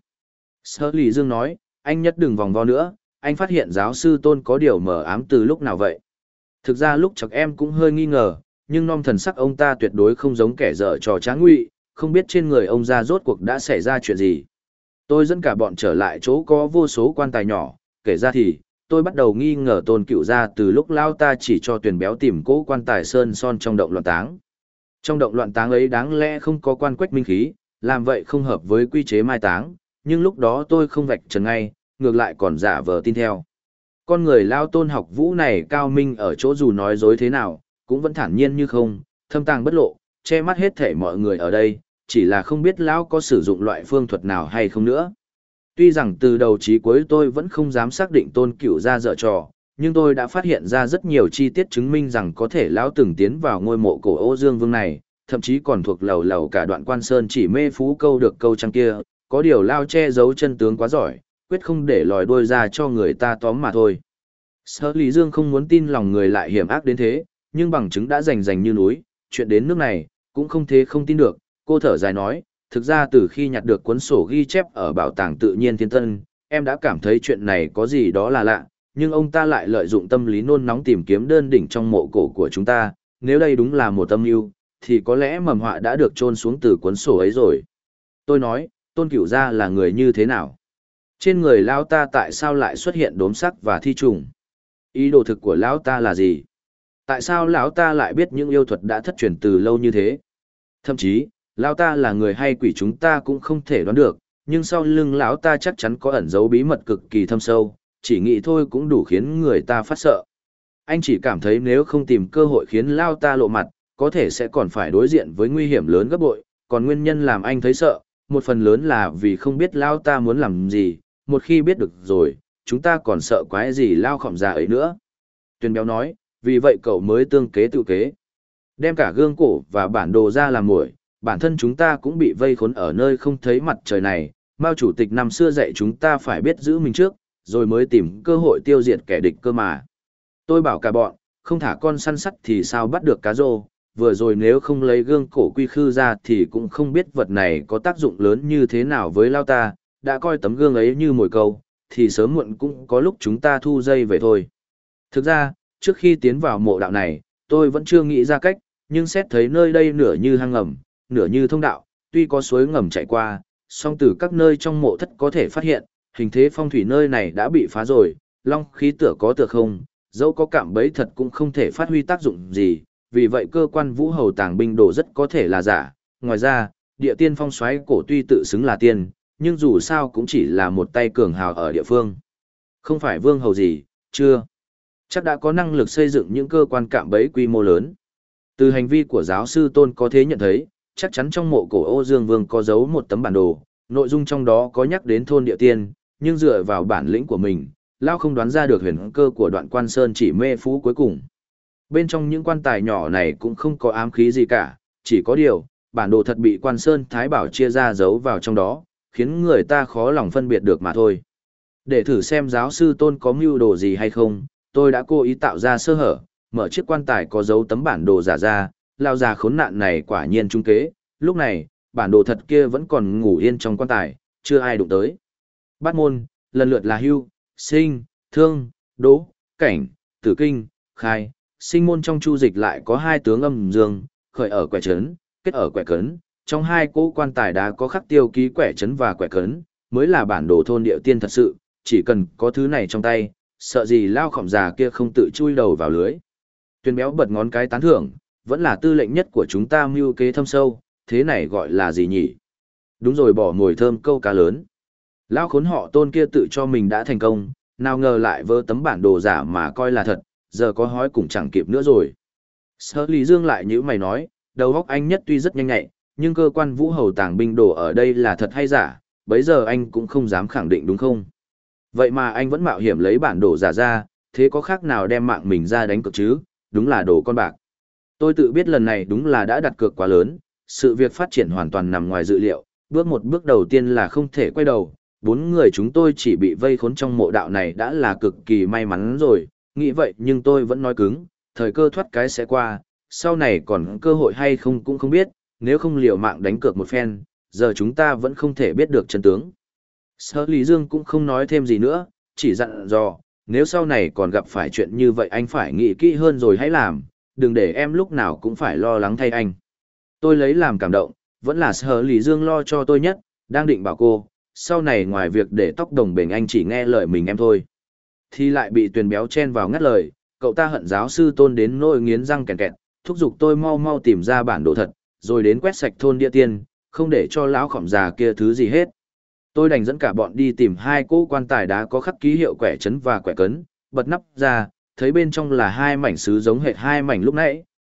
Sở Lý Dương nói, anh Nhất đừng vòng vo nữa, anh phát hiện giáo sư Tôn có điều mờ ám từ lúc nào vậy? Thực ra lúc chắc em cũng hơi nghi ngờ, nhưng nom thần sắc ông ta tuyệt đối không giống kẻ dở trò trá ngụy, không biết trên người ông ra rốt cuộc đã xảy ra chuyện gì. Tôi dẫn cả bọn trở lại chỗ có vô số quan tài nhỏ, kể ra thì, tôi bắt đầu nghi ngờ Tôn Cửu gia từ lúc lao ta chỉ cho Tuyền Béo tìm cỗ quan tài sơn son trong động loạn táng. Trong động loạn táng ấy đáng lẽ không có quan quách minh khí, làm vậy không hợp với quy chế mai táng, nhưng lúc đó tôi không vạch trần ngay, ngược lại còn giả vờ tin theo. Con người lao Tôn Học Vũ này cao minh ở chỗ dù nói dối thế nào, cũng vẫn thản nhiên như không, thâm tàng bất lộ, che mắt hết thể mọi người ở đây, chỉ là không biết lão có sử dụng loại phương thuật nào hay không nữa. Tuy rằng từ đầu chí cuối tôi vẫn không dám xác định Tôn Cửu ra dở trò, nhưng tôi đã phát hiện ra rất nhiều chi tiết chứng minh rằng có thể lão từng tiến vào ngôi mộ cổ Ô Dương Vương này, thậm chí còn thuộc lầu lầu cả đoạn Quan Sơn chỉ mê phú câu được câu trăng kia, có điều lao che giấu chân tướng quá giỏi, quyết không để lòi đuôi ra cho người ta tóm mà thôi. Sở Lý Dương không muốn tin lòng người lại hiểm ác đến thế, nhưng bằng chứng đã rành rành như núi, chuyện đến nước này, cũng không thế không tin được, cô thở dài nói, thực ra từ khi nhặt được cuốn sổ ghi chép ở bảo tàng tự nhiên thiên tân, em đã cảm thấy chuyện này có gì đó là lạ, nhưng ông ta lại lợi dụng tâm lý nôn nóng tìm kiếm đơn đỉnh trong mộ cổ của chúng ta, nếu đây đúng là một âm mưu, thì có lẽ mầm họa đã được chôn xuống từ cuốn sổ ấy rồi. Tôi nói, Tôn Cửu gia là người như thế nào? Trên người lão ta tại sao lại xuất hiện đốm sắc và thi trùng? Ý đồ thực của lão ta là gì? Tại sao lão ta lại biết những yêu thuật đã thất truyền từ lâu như thế? Thậm chí, lão ta là người hay quỷ chúng ta cũng không thể đoán được, nhưng sau lưng lão ta chắc chắn có ẩn dấu bí mật cực kỳ thâm sâu, chỉ nghĩ thôi cũng đủ khiến người ta phát sợ. Anh chỉ cảm thấy nếu không tìm cơ hội khiến lão ta lộ mặt, có thể sẽ còn phải đối diện với nguy hiểm lớn gấp bội, còn nguyên nhân làm anh thấy sợ, một phần lớn là vì không biết lão ta muốn làm gì, một khi biết được rồi, chúng ta còn sợ quái gì lao khỏm già ấy nữa. Tuyền Béo nói, vì vậy cậu mới tương kế tự kế. Đem cả gương cổ và bản đồ ra làm mồi, bản thân chúng ta cũng bị vây khốn ở nơi không thấy mặt trời này. Mao chủ tịch năm xưa dạy chúng ta phải biết giữ mình trước, rồi mới tìm cơ hội tiêu diệt kẻ địch cơ mà. Tôi bảo cả bọn, không thả con săn sắt thì sao bắt được cá rô, vừa rồi nếu không lấy gương cổ quy khư ra thì cũng không biết vật này có tác dụng lớn như thế nào với lao ta, đã coi tấm gương ấy như mồi câu, thì sớm muộn cũng có lúc chúng ta thu dây về thôi. Thực ra, trước khi tiến vào mộ đạo này, tôi vẫn chưa nghĩ ra cách, nhưng xét thấy nơi đây nửa như hang ngầm, nửa như thông đạo, tuy có suối ngầm chạy qua, song từ các nơi trong mộ thất có thể phát hiện, hình thế phong thủy nơi này đã bị phá rồi, long khí tựa có tựa không, dẫu có cạm bẫy thật cũng không thể phát huy tác dụng gì, vì vậy cơ quan vũ hầu tàng binh đồ rất có thể là giả. Ngoài ra, địa tiên phong xoáy cổ tuy tự xứng là tiên, nhưng dù sao cũng chỉ là một tay cường hào ở địa phương. Không phải vương hầu gì, chưa. Chắc đã có năng lực xây dựng những cơ quan cạm bẫy quy mô lớn. Từ hành vi của giáo sư Tôn có thể nhận thấy, chắc chắn trong mộ cổ Ô Dương Vương có giấu một tấm bản đồ, nội dung trong đó có nhắc đến thôn địa tiên, nhưng dựa vào bản lĩnh của mình, Lão không đoán ra được huyền cơ của đoạn Quan Sơn chỉ mê phú cuối cùng. Bên trong những quan tài nhỏ này cũng không có ám khí gì cả, chỉ có điều, bản đồ thật bị Quan Sơn Thái Bảo chia ra giấu vào trong đó, khiến người ta khó lòng phân biệt được mà thôi. Để thử xem giáo sư Tôn có mưu đồ gì hay không, tôi đã cố ý tạo ra sơ hở, mở chiếc quan tài có dấu tấm bản đồ giả ra, lao già khốn nạn này quả nhiên trung kế, lúc này, bản đồ thật kia vẫn còn ngủ yên trong quan tài, chưa ai đụng tới. Bát môn, lần lượt là hưu, sinh, thương, đỗ, cảnh, tử kinh, khai, sinh môn trong chu dịch lại có hai tướng âm dương, khởi ở quẻ trấn, kết ở quẻ cấn, trong hai cỗ quan tài đá có khắc tiêu ký quẻ trấn và quẻ cấn, mới là bản đồ thôn địa tiên thật sự, chỉ cần có thứ này trong tay, sợ gì lao khổng già kia không tự chui đầu vào lưới. Tuyền Béo bật ngón cái tán thưởng, vẫn là tư lệnh nhất của chúng ta mưu kế thâm sâu, thế này gọi là gì nhỉ? Đúng rồi, bỏ mồi thơm câu cá lớn. Lao khốn họ Tôn kia tự cho mình đã thành công, nào ngờ lại vơ tấm bản đồ giả mà coi là thật, giờ có hói cũng chẳng kịp nữa rồi. Sở Lý Dương lại như mày nói, đầu óc anh nhất tuy rất nhanh nhạy, nhưng cơ quan vũ hầu tàng binh đồ ở đây là thật hay giả, bấy giờ anh cũng không dám khẳng định đúng không? Vậy mà anh vẫn mạo hiểm lấy bản đồ giả ra, thế có khác nào đem mạng mình ra đánh cược chứ, đúng là đồ con bạc. Tôi tự biết lần này đúng là đã đặt cược quá lớn, sự việc phát triển hoàn toàn nằm ngoài dự liệu, bước đầu tiên là không thể quay đầu, 4 người chúng tôi chỉ bị vây khốn trong mộ đạo này đã là cực kỳ may mắn rồi, nghĩ vậy nhưng tôi vẫn nói cứng, thời cơ thoát cái sẽ qua, sau này còn cơ hội hay không cũng không biết, nếu không liều mạng đánh cược một phen, giờ chúng ta vẫn không thể biết được chân tướng. Sở Lý Dương cũng không nói thêm gì nữa, chỉ dặn dò, nếu sau này còn gặp phải chuyện như vậy anh phải nghĩ kỹ hơn rồi hãy làm, đừng để em lúc nào cũng phải lo lắng thay anh. Tôi lấy làm cảm động, vẫn là Sở Lý Dương lo cho tôi nhất, đang định bảo cô, sau này ngoài việc để tóc đồng bền anh chỉ nghe lời mình em thôi. Thì lại bị Tuyền Béo chen vào ngắt lời, cậu ta hận giáo sư Tôn đến nỗi nghiến răng kèn kẹt, thúc giục tôi mau mau tìm ra bản đồ thật, rồi đến quét sạch thôn địa tiên, không để cho lão khổng già kia thứ gì hết. Tôi đành dẫn cả bọn đi tìm hai cỗ quan tài đá có khắc ký hiệu quẻ trấn và quẻ cấn, bật nắp ra, thấy bên trong là hai mảnh sứ giống hệt hai mảnh lúc nãy,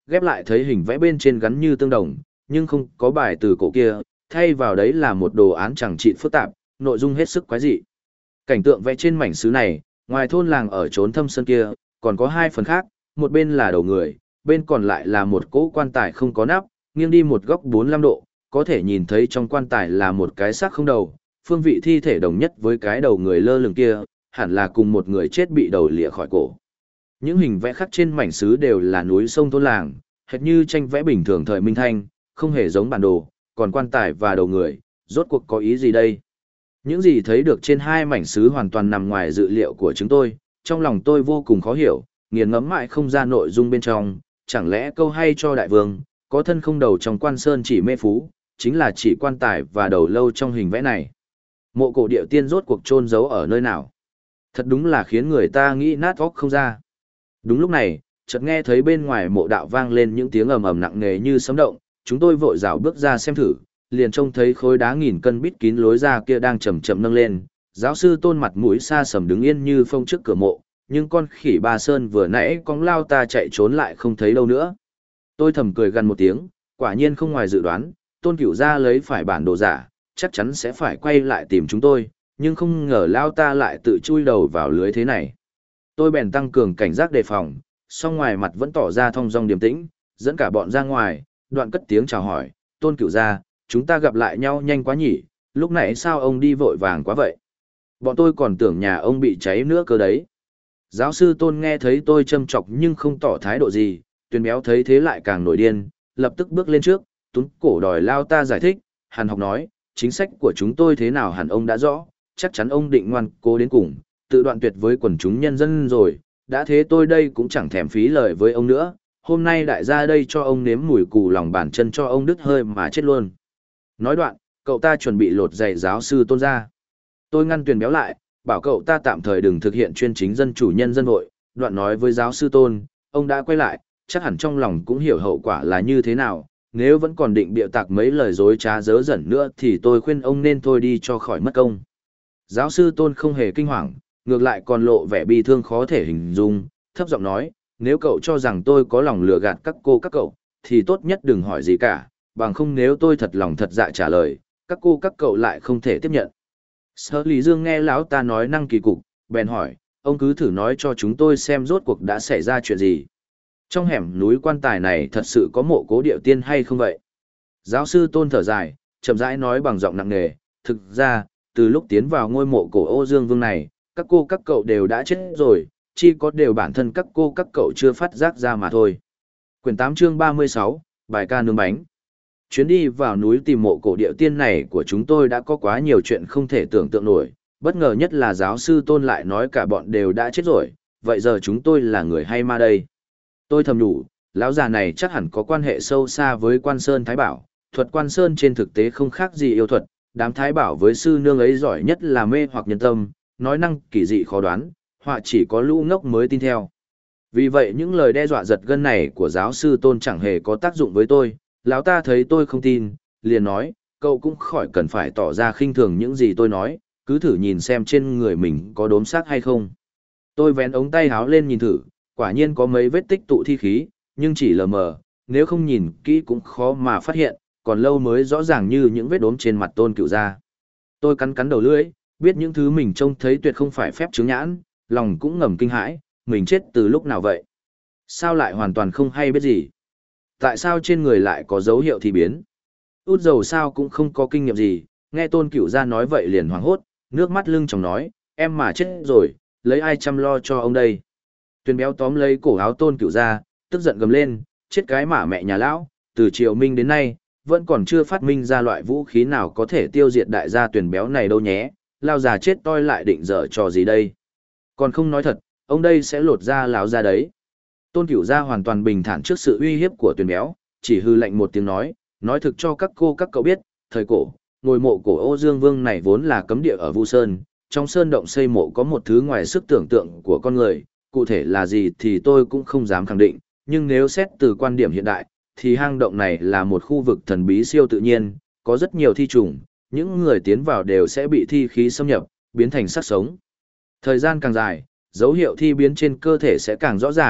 ghép lại thấy hình vẽ bên trên gắn như tương đồng, nhưng không có bài từ cổ kia, thay vào đấy là một đồ án chẳng trị phức tạp, nội dung hết sức quái dị. Cảnh tượng vẽ trên mảnh sứ này, ngoài thôn làng ở chốn thâm sơn kia, còn có hai phần khác, một bên là đầu người, bên còn lại là một cỗ quan tài không có nắp, nghiêng đi một góc 45 độ, có thể nhìn thấy trong quan tài là một cái xác không đầu, phương vị thi thể đồng nhất với cái đầu người lơ lửng kia, hẳn là cùng một người chết bị đầu lìa khỏi cổ. Những hình vẽ khắc trên mảnh sứ đều là núi sông thôn làng, hệt như tranh vẽ bình thường thời Minh Thanh, không hề giống bản đồ, còn quan tài và đầu người, rốt cuộc có ý gì đây? Những gì thấy được trên hai mảnh sứ hoàn toàn nằm ngoài dự liệu của chúng tôi, trong lòng tôi vô cùng khó hiểu, nghiền ngẫm mãi không ra nội dung bên trong, chẳng lẽ câu hay cho đại vương, có thân không đầu trong quan sơn chỉ mê phú, chính là chỉ quan tài và đầu lâu trong hình vẽ này. Mộ cổ điệu tiên rốt cuộc chôn giấu ở nơi nào? Thật đúng là khiến người ta nghĩ nát óc không ra. Đúng lúc này, chợt nghe thấy bên ngoài mộ đạo vang lên những tiếng ầm ầm nặng nề như sấm động, chúng tôi vội rảo bước ra xem thử, liền trông thấy khối đá nghìn cân bít kín lối ra kia đang chậm chậm nâng lên. Giáo sư Tôn mặt mũi xa sầm đứng yên như phông trước cửa mộ, nhưng con khỉ bà Sơn vừa nãy cong lao ta chạy trốn lại không thấy đâu nữa. Tôi thầm cười gần một tiếng, quả nhiên không ngoài dự đoán, Tôn Cửu gia lấy phải bản đồ giả, chắc chắn sẽ phải quay lại tìm chúng tôi, nhưng không ngờ lao ta lại tự chui đầu vào lưới thế này. Tôi bèn tăng cường cảnh giác đề phòng, song ngoài mặt vẫn tỏ ra thong dong điềm tĩnh, dẫn cả bọn ra ngoài, đoạn cất tiếng chào hỏi, Tôn Cửu gia, chúng ta gặp lại nhau nhanh quá nhỉ, lúc nãy sao ông đi vội vàng quá vậy? Bọn tôi còn tưởng nhà ông bị cháy nữa cơ đấy. Giáo sư Tôn nghe thấy tôi châm chọc nhưng không tỏ thái độ gì, Tuyền Béo thấy thế lại càng nổi điên, lập tức bước lên trước, túm cổ đòi lao ta giải thích, Hàn Học nói, chính sách của chúng tôi thế nào hẳn ông đã rõ, chắc chắn ông định ngoan cố đến cùng, tự đoạn tuyệt với quần chúng nhân dân rồi, đã thế tôi đây cũng chẳng thèm phí lời với ông nữa, hôm nay đại gia đây cho ông nếm mùi cù lòng bàn chân cho ông đứt hơi mà chết luôn. Nói đoạn, cậu ta chuẩn bị lột giày giáo sư Tôn ra. Tôi ngăn Tuyền Béo lại, bảo cậu ta tạm thời đừng thực hiện chuyên chính dân chủ nhân dân hội, đoạn nói với giáo sư Tôn, ông đã quay lại, chắc hẳn trong lòng cũng hiểu hậu quả là như thế nào, nếu vẫn còn định bịa tạc mấy lời dối trá dớ dẩn nữa thì tôi khuyên ông nên thôi đi cho khỏi mất công. Giáo sư Tôn không hề kinh hoàng, ngược lại còn lộ vẻ bi thương khó thể hình dung, thấp giọng nói, nếu cậu cho rằng tôi có lòng lừa gạt các cô các cậu, thì tốt nhất đừng hỏi gì cả, bằng không nếu tôi thật lòng thật dạ trả lời, các cô các cậu lại không thể tiếp nhận. Sở Lý Dương nghe lão ta nói năng kỳ cục, bèn hỏi, ông cứ thử nói cho chúng tôi xem rốt cuộc đã xảy ra chuyện gì. Trong hẻm núi quan tài này thật sự có mộ cố điệu tiên hay không vậy? Giáo sư Tôn thở dài, chậm rãi nói bằng giọng nặng nề, thực ra, từ lúc tiến vào ngôi mộ cổ Ô Dương Vương này, các cô các cậu đều đã chết rồi, chỉ có đều bản thân các cô các cậu chưa phát giác ra mà thôi. Quyển 8 chương 36, bài ca nướng bánh. Chuyến đi vào núi tìm mộ cổ điệu tiên này của chúng tôi đã có quá nhiều chuyện không thể tưởng tượng nổi, bất ngờ nhất là giáo sư Tôn lại nói cả bọn đều đã chết rồi, vậy giờ chúng tôi là người hay ma đây? Tôi thầm nhủ, lão già này chắc hẳn có quan hệ sâu xa với Quan Sơn Thái Bảo, thuật Quan Sơn trên thực tế không khác gì yêu thuật, đám Thái Bảo với sư nương ấy giỏi nhất là mê hoặc nhân tâm, nói năng kỳ dị khó đoán, họa chỉ có lũ ngốc mới tin theo. Vì vậy những lời đe dọa giật gân này của giáo sư Tôn chẳng hề có tác dụng với tôi, lão ta thấy tôi không tin, liền nói, cậu cũng khỏi cần phải tỏ ra khinh thường những gì tôi nói, cứ thử nhìn xem trên người mình có đốm xác hay không. Tôi vén ống tay háo lên nhìn thử, quả nhiên có mấy vết tích tụ thi khí, nhưng chỉ lờ mờ, nếu không nhìn kỹ cũng khó mà phát hiện, còn lâu mới rõ ràng như những vết đốm trên mặt Tôn Cửu gia. Tôi cắn cắn đầu lưỡi, biết những thứ mình trông thấy tuyệt không phải phép chướng nhãn, lòng cũng ngầm kinh hãi, mình chết từ lúc nào vậy? Sao lại hoàn toàn không hay biết gì? Tại sao trên người lại có dấu hiệu thì biến? Út dầu sao cũng không có kinh nghiệm gì, nghe Tôn Cửu gia nói vậy liền hoảng hốt, nước mắt lưng tròng nói, em mà chết rồi, lấy ai chăm lo cho ông đây? Tuyền Béo tóm lấy cổ áo Tôn Cửu gia, tức giận gầm lên, chết cái mả mẹ nhà lão, từ triều minh đến nay, vẫn còn chưa phát minh ra loại vũ khí nào có thể tiêu diệt đại gia Tuyền Béo này đâu nhé, lao già chết toi lại định dở trò gì đây? Còn không nói thật, ông đây sẽ lột da lão ra đấy. Tôn Cửu gia hoàn toàn bình thản trước sự uy hiếp của Tuyền Béo, chỉ hư lạnh một tiếng nói thực cho các cô các cậu biết, thời cổ, ngôi mộ cổ Ô Dương Vương này vốn là cấm địa ở Vu Sơn, trong sơn động xây mộ có một thứ ngoài sức tưởng tượng của con người, cụ thể là gì thì tôi cũng không dám khẳng định, nhưng nếu xét từ quan điểm hiện đại, thì hang động này là một khu vực thần bí siêu tự nhiên, có rất nhiều thi trùng, những người tiến vào đều sẽ bị thi khí xâm nhập, biến thành xác sống. Thời gian càng dài, dấu hiệu thi biến trên cơ thể sẽ càng rõ ràng,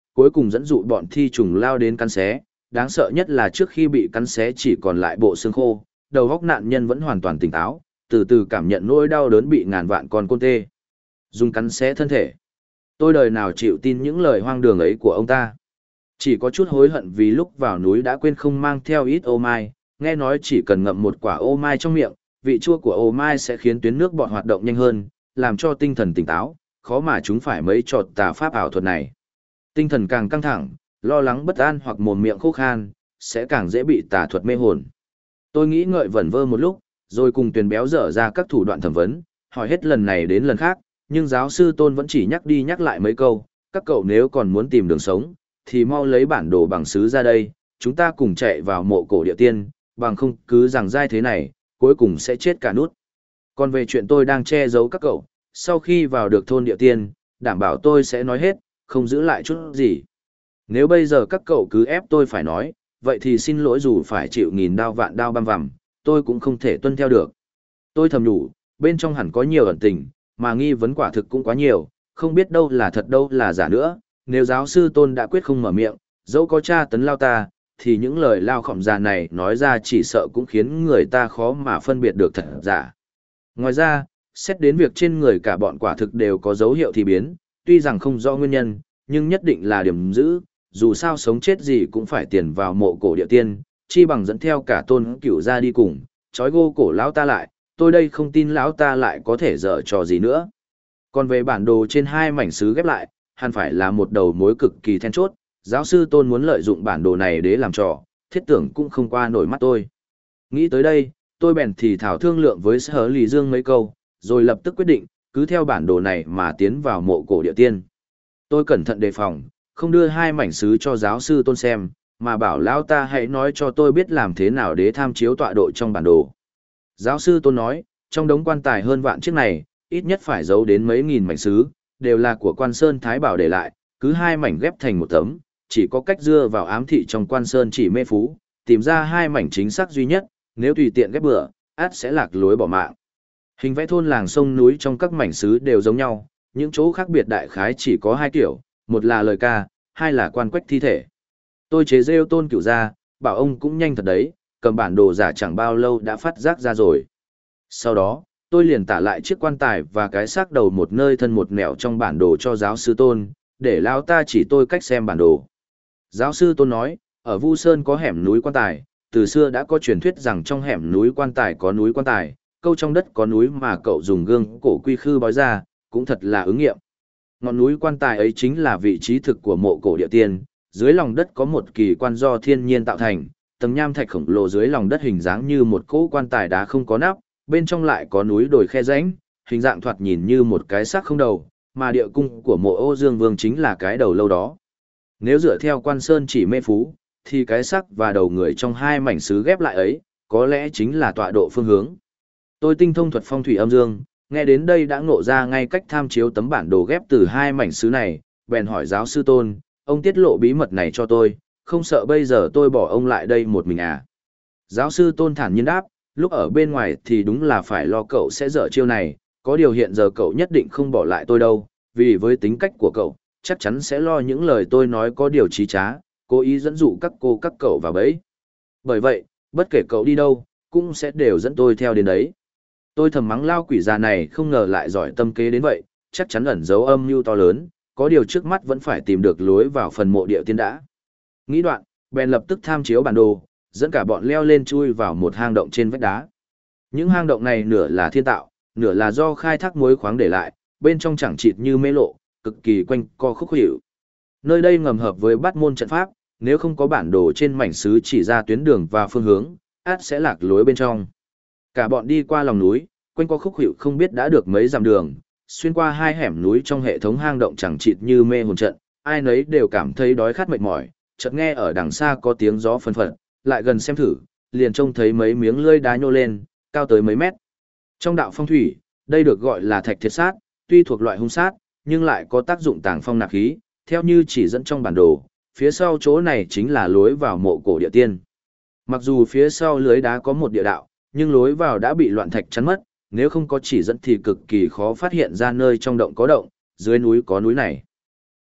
cuối cùng dẫn dụ bọn thi trùng lao đến cắn xé. Đáng sợ nhất là trước khi bị cắn xé chỉ còn lại bộ xương khô, đầu óc nạn nhân vẫn hoàn toàn tỉnh táo, từ từ cảm nhận nỗi đau đớn bị ngàn vạn con côn tê dùng cắn xé thân thể. Tôi đời nào chịu tin những lời hoang đường ấy của ông ta. Chỉ có chút hối hận vì lúc vào núi đã quên không mang theo ít ô mai, nghe nói chỉ cần ngậm một quả ô mai trong miệng, vị chua của ô mai sẽ khiến tuyến nước bọt hoạt động nhanh hơn, làm cho tinh thần tỉnh táo, khó mà chúng phải mấy trò tà pháp ảo thuật này. Tinh thần càng căng thẳng, lo lắng bất an hoặc mồm miệng khô khan, sẽ càng dễ bị tà thuật mê hồn. Tôi nghĩ ngợi vẩn vơ một lúc, rồi cùng Tuyền Béo dở ra các thủ đoạn thẩm vấn, hỏi hết lần này đến lần khác, nhưng giáo sư Tôn vẫn chỉ nhắc đi nhắc lại mấy câu, các cậu nếu còn muốn tìm đường sống, thì mau lấy bản đồ bằng sứ ra đây, chúng ta cùng chạy vào mộ cổ địa tiên, bằng không cứ rằng dai thế này, cuối cùng sẽ chết cả nút. Còn về chuyện tôi đang che giấu các cậu, sau khi vào được thôn địa tiên, đảm bảo tôi sẽ nói hết, không giữ lại chút gì. Nếu bây giờ các cậu cứ ép tôi phải nói, vậy thì xin lỗi dù phải chịu nghìn đao vạn đao băm vằm, tôi cũng không thể tuân theo được. Tôi thầm nhủ, bên trong hẳn có nhiều ẩn tình, mà nghi vấn quả thực cũng quá nhiều, không biết đâu là thật đâu là giả nữa. Nếu giáo sư Tôn đã quyết không mở miệng, dẫu có tra tấn lao ta, thì những lời lao khỏm già này nói ra chỉ sợ cũng khiến người ta khó mà phân biệt được thật giả. Ngoài ra, xét đến việc trên người cả bọn quả thực đều có dấu hiệu thì biến, tuy rằng không rõ nguyên nhân, nhưng nhất định là điểm giữ, dù sao sống chết gì cũng phải tiền vào mộ cổ địa tiên, chi bằng dẫn theo cả Tôn Cửu ra đi cùng, trói gô cổ lão ta lại, tôi đây không tin lão ta lại có thể dở trò gì nữa. Còn về bản đồ trên hai mảnh sứ ghép lại, hẳn phải là một đầu mối cực kỳ then chốt, giáo sư Tôn muốn lợi dụng bản đồ này để làm trò, thiết tưởng cũng không qua nổi mắt tôi. Nghĩ tới đây, tôi bèn thì thảo thương lượng với Sở Lì Dương mấy câu, rồi lập tức quyết định, cứ theo bản đồ này mà tiến vào mộ cổ địa tiên. Tôi cẩn thận đề phòng, không đưa hai mảnh sứ cho giáo sư Tôn xem, mà bảo lão ta hãy nói cho tôi biết làm thế nào để tham chiếu tọa độ trong bản đồ. Giáo sư Tôn nói, trong đống quan tài hơn vạn chiếc này, ít nhất phải giấu đến mấy nghìn mảnh sứ, đều là của Quan Sơn Thái Bảo để lại, cứ hai mảnh ghép thành một tấm, chỉ có cách dưa vào ám thị trong Quan Sơn Chỉ Mê Phú, tìm ra hai mảnh chính xác duy nhất, nếu tùy tiện ghép bừa, ắt sẽ lạc lối bỏ mạng. Hình vẽ thôn làng sông núi trong các mảnh sứ đều giống nhau, những chỗ khác biệt đại khái chỉ có hai kiểu, một là lời ca, hai là quan quách thi thể. Tôi chế rêu Tôn Cửu ra, bảo ông cũng nhanh thật đấy, cầm bản đồ giả chẳng bao lâu đã phát giác ra rồi. Sau đó, tôi liền tả lại chiếc quan tài và cái xác đầu một nơi thân một nẻo trong bản đồ cho giáo sư Tôn, để lão ta chỉ tôi cách xem bản đồ. Giáo sư Tôn nói, ở Vu Sơn có hẻm núi quan tài, từ xưa đã có truyền thuyết rằng trong hẻm núi quan tài có núi quan tài, câu trong đất có núi mà cậu dùng gương cổ quy khư bói ra, cũng thật là ứng nghiệm. Ngọn núi quan tài ấy chính là vị trí thực của mộ cổ địa tiên, dưới lòng đất có một kỳ quan do thiên nhiên tạo thành, tầng nham thạch khổng lồ dưới lòng đất hình dáng như một cỗ quan tài đá không có nắp, bên trong lại có núi đồi khe rãnh, hình dạng thoạt nhìn như một cái xác không đầu, mà địa cung của mộ Ô Dương Vương chính là cái đầu lâu đó. Nếu dựa theo Quan Sơn Chỉ Mê Phú, thì cái xác và đầu người trong hai mảnh sứ ghép lại ấy, có lẽ chính là tọa độ phương hướng. Tôi tinh thông thuật phong thủy âm dương, nghe đến đây đã ngộ ra ngay cách tham chiếu tấm bản đồ ghép từ hai mảnh sứ này, bèn hỏi giáo sư Tôn, ông tiết lộ bí mật này cho tôi, không sợ bây giờ tôi bỏ ông lại đây một mình à? Giáo sư Tôn thản nhiên đáp, lúc ở bên ngoài thì đúng là phải lo cậu sẽ dở chiêu này, có điều hiện giờ cậu nhất định không bỏ lại tôi đâu, vì với tính cách của cậu, chắc chắn sẽ lo những lời tôi nói có điều trí trá, cố ý dẫn dụ các cô các cậu vào bẫy. Bởi vậy, bất kể cậu đi đâu, cũng sẽ đều dẫn tôi theo đến đấy. Tôi thầm mắng lao quỷ già này không ngờ lại giỏi tâm kế đến vậy, chắc chắn ẩn giấu âm mưu to lớn, có điều trước mắt vẫn phải tìm được lối vào phần mộ địa tiên đã. Nghĩ đoạn, bèn lập tức tham chiếu bản đồ, dẫn cả bọn leo lên chui vào một hang động trên vách đá. Những hang động này nửa là thiên tạo, nửa là do khai thác muối khoáng để lại, bên trong chẳng chịt như mê lộ, cực kỳ quanh co khúc hiệu. Nơi đây ngầm hợp với bát môn trận pháp, nếu không có bản đồ trên mảnh sứ chỉ ra tuyến đường và phương hướng, át sẽ lạc lối bên trong. Cả bọn đi qua lòng núi, quanh co khúc hiệu không biết đã được mấy dặm đường, xuyên qua hai hẻm núi trong hệ thống hang động chẳng chịt như mê hồn trận, ai nấy đều cảm thấy đói khát mệt mỏi, chợt nghe ở đằng xa có tiếng gió phân phật, lại gần xem thử, liền trông thấy mấy miếng lưỡi đá nhô lên, cao tới mấy mét. Trong đạo phong thủy, đây được gọi là thạch thiệt sát, tuy thuộc loại hung sát, nhưng lại có tác dụng tàng phong nạp khí, theo như chỉ dẫn trong bản đồ, phía sau chỗ này chính là lối vào mộ cổ địa tiên. Mặc dù phía sau lưới đá có một địa đạo, nhưng lối vào đã bị loạn thạch chắn mất, nếu không có chỉ dẫn thì cực kỳ khó phát hiện ra nơi trong động có động, dưới núi có núi này.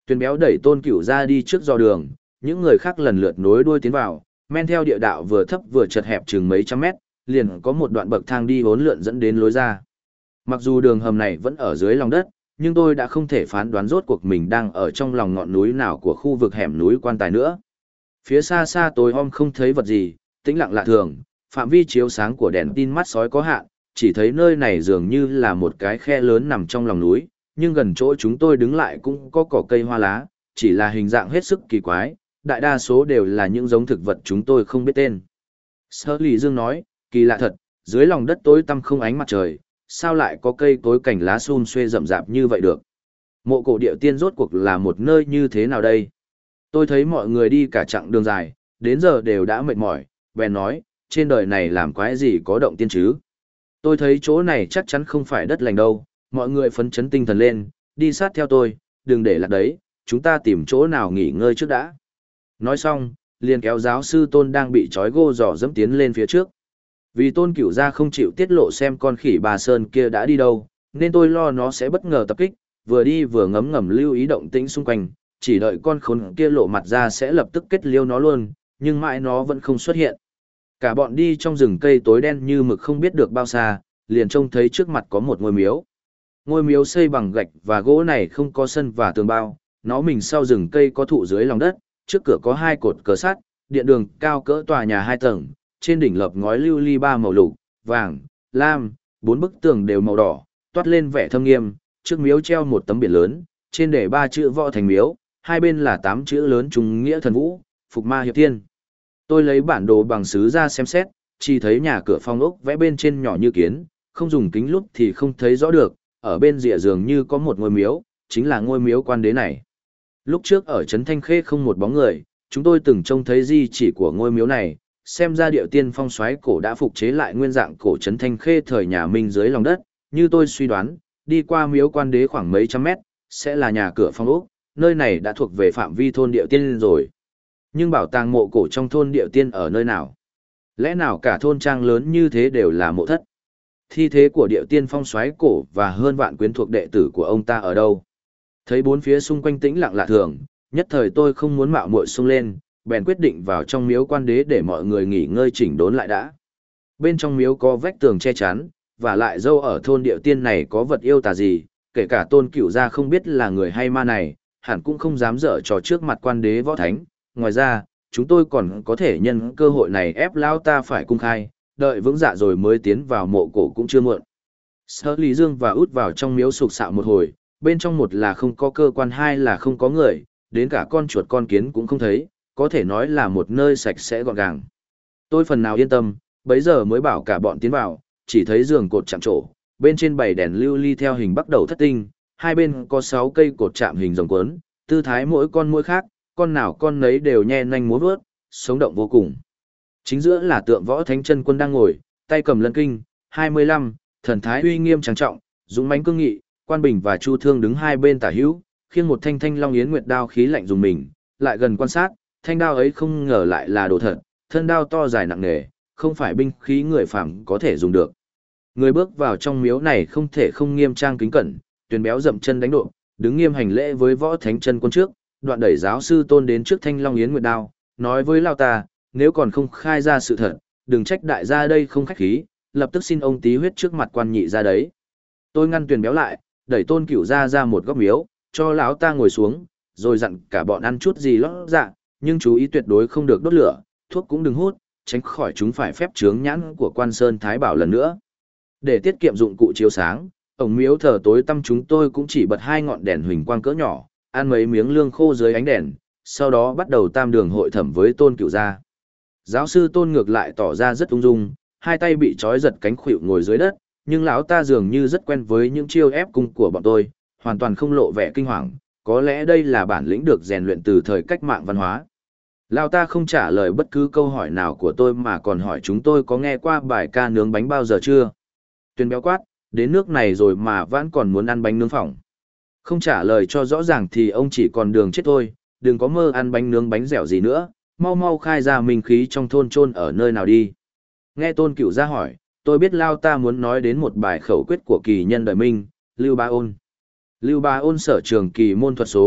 Tuyền béo đẩy Tôn Cửu ra đi trước dò đường, những người khác lần lượt nối đuôi tiến vào, men theo địa đạo vừa thấp vừa chật hẹp chừng mấy trăm mét, liền có một đoạn bậc thang đi hỗn lượn dẫn đến lối ra. Mặc dù đường hầm này vẫn ở dưới lòng đất, nhưng tôi đã không thể phán đoán rốt cuộc mình đang ở trong lòng ngọn núi nào của khu vực hẻm núi Quan Tài nữa. Phía xa xa tối om không thấy vật gì, tĩnh lặng lạ thường, phạm vi chiếu sáng của đèn tin mắt sói có hạn, chỉ thấy nơi này dường như là một cái khe lớn nằm trong lòng núi, nhưng gần chỗ chúng tôi đứng lại cũng có cỏ cây hoa lá, chỉ là hình dạng hết sức kỳ quái, đại đa số đều là những giống thực vật chúng tôi không biết tên. Sở Lý Dương nói, kỳ lạ thật, dưới lòng đất tối tăm không ánh mặt trời, sao lại có cây cối cành lá sum xuê rậm rạp như vậy được? Mộ cổ địa tiên rốt cuộc là một nơi như thế nào đây? Tôi thấy mọi người đi cả chặng đường dài, đến giờ đều đã mệt mỏi, bèn nói, trên đời này làm quái gì có động tiên chứ? Tôi thấy chỗ này chắc chắn không phải đất lành đâu, mọi người phấn chấn tinh thần lên, đi sát theo tôi, đừng để lạc đấy, chúng ta tìm chỗ nào nghỉ ngơi trước đã. Nói xong, liền kéo giáo sư Tôn đang bị trói gô giỏ dẫm tiến lên phía trước. Vì Tôn Cửu gia không chịu tiết lộ xem con khỉ bà Sơn kia đã đi đâu, nên tôi lo nó sẽ bất ngờ tập kích, vừa đi vừa ngấm ngầm lưu ý động tĩnh xung quanh, chỉ đợi con khốn kia lộ mặt ra sẽ lập tức kết liêu nó luôn, nhưng mãi nó vẫn không xuất hiện. Cả bọn đi trong rừng cây tối đen như mực không biết được bao xa, liền trông thấy trước mặt có một ngôi miếu. Ngôi miếu xây bằng gạch và gỗ này không có sân và tường bao, nó mình sau rừng cây có thụ dưới lòng đất, trước cửa có hai cột cờ sắt, điện đường cao cỡ tòa nhà 2 tầng, trên đỉnh lợp ngói lưu ly 3 màu lục, vàng, lam, 4 bức tường đều màu đỏ, toát lên vẻ thâm nghiêm, trước miếu treo một tấm biển lớn, trên để 3 chữ Võ Thành Miếu, hai bên là 8 chữ lớn Trung Nghĩa Thần Vũ, Phục Ma Hiệp Thiên. Tôi lấy bản đồ bằng sứ ra xem xét, chỉ thấy nhà cửa phong ốc vẽ bên trên nhỏ như kiến, không dùng kính lúp thì không thấy rõ được, ở bên rìa dường như có một ngôi miếu, chính là ngôi miếu Quan Đế này. Lúc trước ở Trấn Thanh Khê không một bóng người, chúng tôi từng trông thấy di chỉ của ngôi miếu này, xem ra điệu tiên phong soái cổ đã phục chế lại nguyên dạng cổ Trấn Thanh Khê thời nhà Minh dưới lòng đất, như tôi suy đoán, đi qua miếu Quan Đế khoảng mấy trăm mét, sẽ là nhà cửa phong ốc, nơi này đã thuộc về phạm vi thôn điệu tiên rồi. Nhưng bảo tàng mộ cổ trong thôn điệu tiên ở nơi nào? Lẽ nào cả thôn trang lớn như thế đều là mộ thất? Thi thế của điệu tiên phong soái cổ và hơn vạn quyến thuộc đệ tử của ông ta ở đâu? Thấy bốn phía xung quanh tĩnh lặng lạ thường, nhất thời tôi không muốn mạo muội xông lên, bèn quyết định vào trong miếu Quan Đế để mọi người nghỉ ngơi chỉnh đốn lại đã. Bên trong miếu có vách tường che chắn, và lại dâu ở thôn điệu tiên này có vật yêu tà gì, kể cả Tôn Cửu gia không biết là người hay ma này, hẳn cũng không dám dở trò trước mặt Quan Đế võ thánh. Ngoài ra, chúng tôi còn có thể nhân cơ hội này ép lão ta phải cung khai, đợi vững dạ rồi mới tiến vào mộ cổ cũng chưa muộn. Sở Lý Dương và út vào trong miếu sục sạo một hồi, bên trong một là không có cơ quan, hai là không có người, đến cả con chuột con kiến cũng không thấy, có thể nói là một nơi sạch sẽ gọn gàng. Tôi phần nào yên tâm, bấy giờ mới bảo cả bọn tiến vào, chỉ thấy giường cột chạm trổ, bên trên bày đèn lưu ly theo hình bắt đầu thất tinh, hai bên có 6 cây cột chạm hình rồng cuốn, tư thái mỗi con mỗi khác, con nào con nấy đều nhe nanh múa vớt, sống động vô cùng. Chính giữa là tượng Võ Thánh Chân Quân đang ngồi, tay cầm lân kinh, 25, thần thái uy nghiêm trang trọng, dũng mãnh cương nghị, Quan Bình và Chu Thương đứng hai bên tả hữu, khiêng một thanh thanh long yến nguyệt đao khí lạnh dùng mình, lại gần quan sát, thanh đao ấy không ngờ lại là đồ thật, thân đao to dài nặng nề, không phải binh khí người phàm có thể dùng được. Người bước vào trong miếu này không thể không nghiêm trang kính cẩn, Tuyền béo dậm chân đánh độ, đứng nghiêm hành lễ với Võ Thánh Chân Quân trước, đoạn đẩy giáo sư Tôn đến trước thanh long yến nguyệt đao, nói với Lao ta, nếu còn không khai ra sự thật, đừng trách đại gia đây không khách khí, lập tức xin ông tí huyết trước mặt quan nhị ra đấy. Tôi ngăn Tuyền béo lại, đẩy Tôn Cửu ra một góc miếu, cho lão ta ngồi xuống, rồi dặn cả bọn ăn chút gì lót dạ, nhưng chú ý tuyệt đối không được đốt lửa, thuốc cũng đừng hút, tránh khỏi chúng phải phép chướng nhãn của Quan Sơn Thái Bảo lần nữa. Để tiết kiệm dụng cụ chiếu sáng, ổng miếu thờ tối tăm chúng tôi cũng chỉ bật 2 ngọn đèn huỳnh quang cỡ nhỏ, ăn mấy miếng lương khô dưới ánh đèn, sau đó bắt đầu tam đường hội thẩm với Tôn Cửu gia. Giáo sư Tôn ngược lại tỏ ra rất ung dung, hai tay bị trói giật cánh khuỵu ngồi dưới đất, nhưng lão ta dường như rất quen với những chiêu ép cung của bọn tôi, hoàn toàn không lộ vẻ kinh hoàng, có lẽ đây là bản lĩnh được rèn luyện từ thời cách mạng văn hóa. Lão ta không trả lời bất cứ câu hỏi nào của tôi mà còn hỏi chúng tôi có nghe qua bài ca nướng bánh bao giờ chưa. Tuyền béo quát, đến nước này rồi mà vẫn còn muốn ăn bánh nướng phỏng. Không trả lời cho rõ ràng thì ông chỉ còn đường chết thôi, đừng có mơ ăn bánh nướng bánh dẻo gì nữa, mau mau khai ra minh khí trong thôn chôn ở nơi nào đi. Nghe Tôn Cửu ra hỏi, tôi biết Lao ta muốn nói đến một bài khẩu quyết của kỳ nhân đời Minh, Lưu Ba Ôn. Lưu Ba Ôn sở trường kỳ môn thuật số,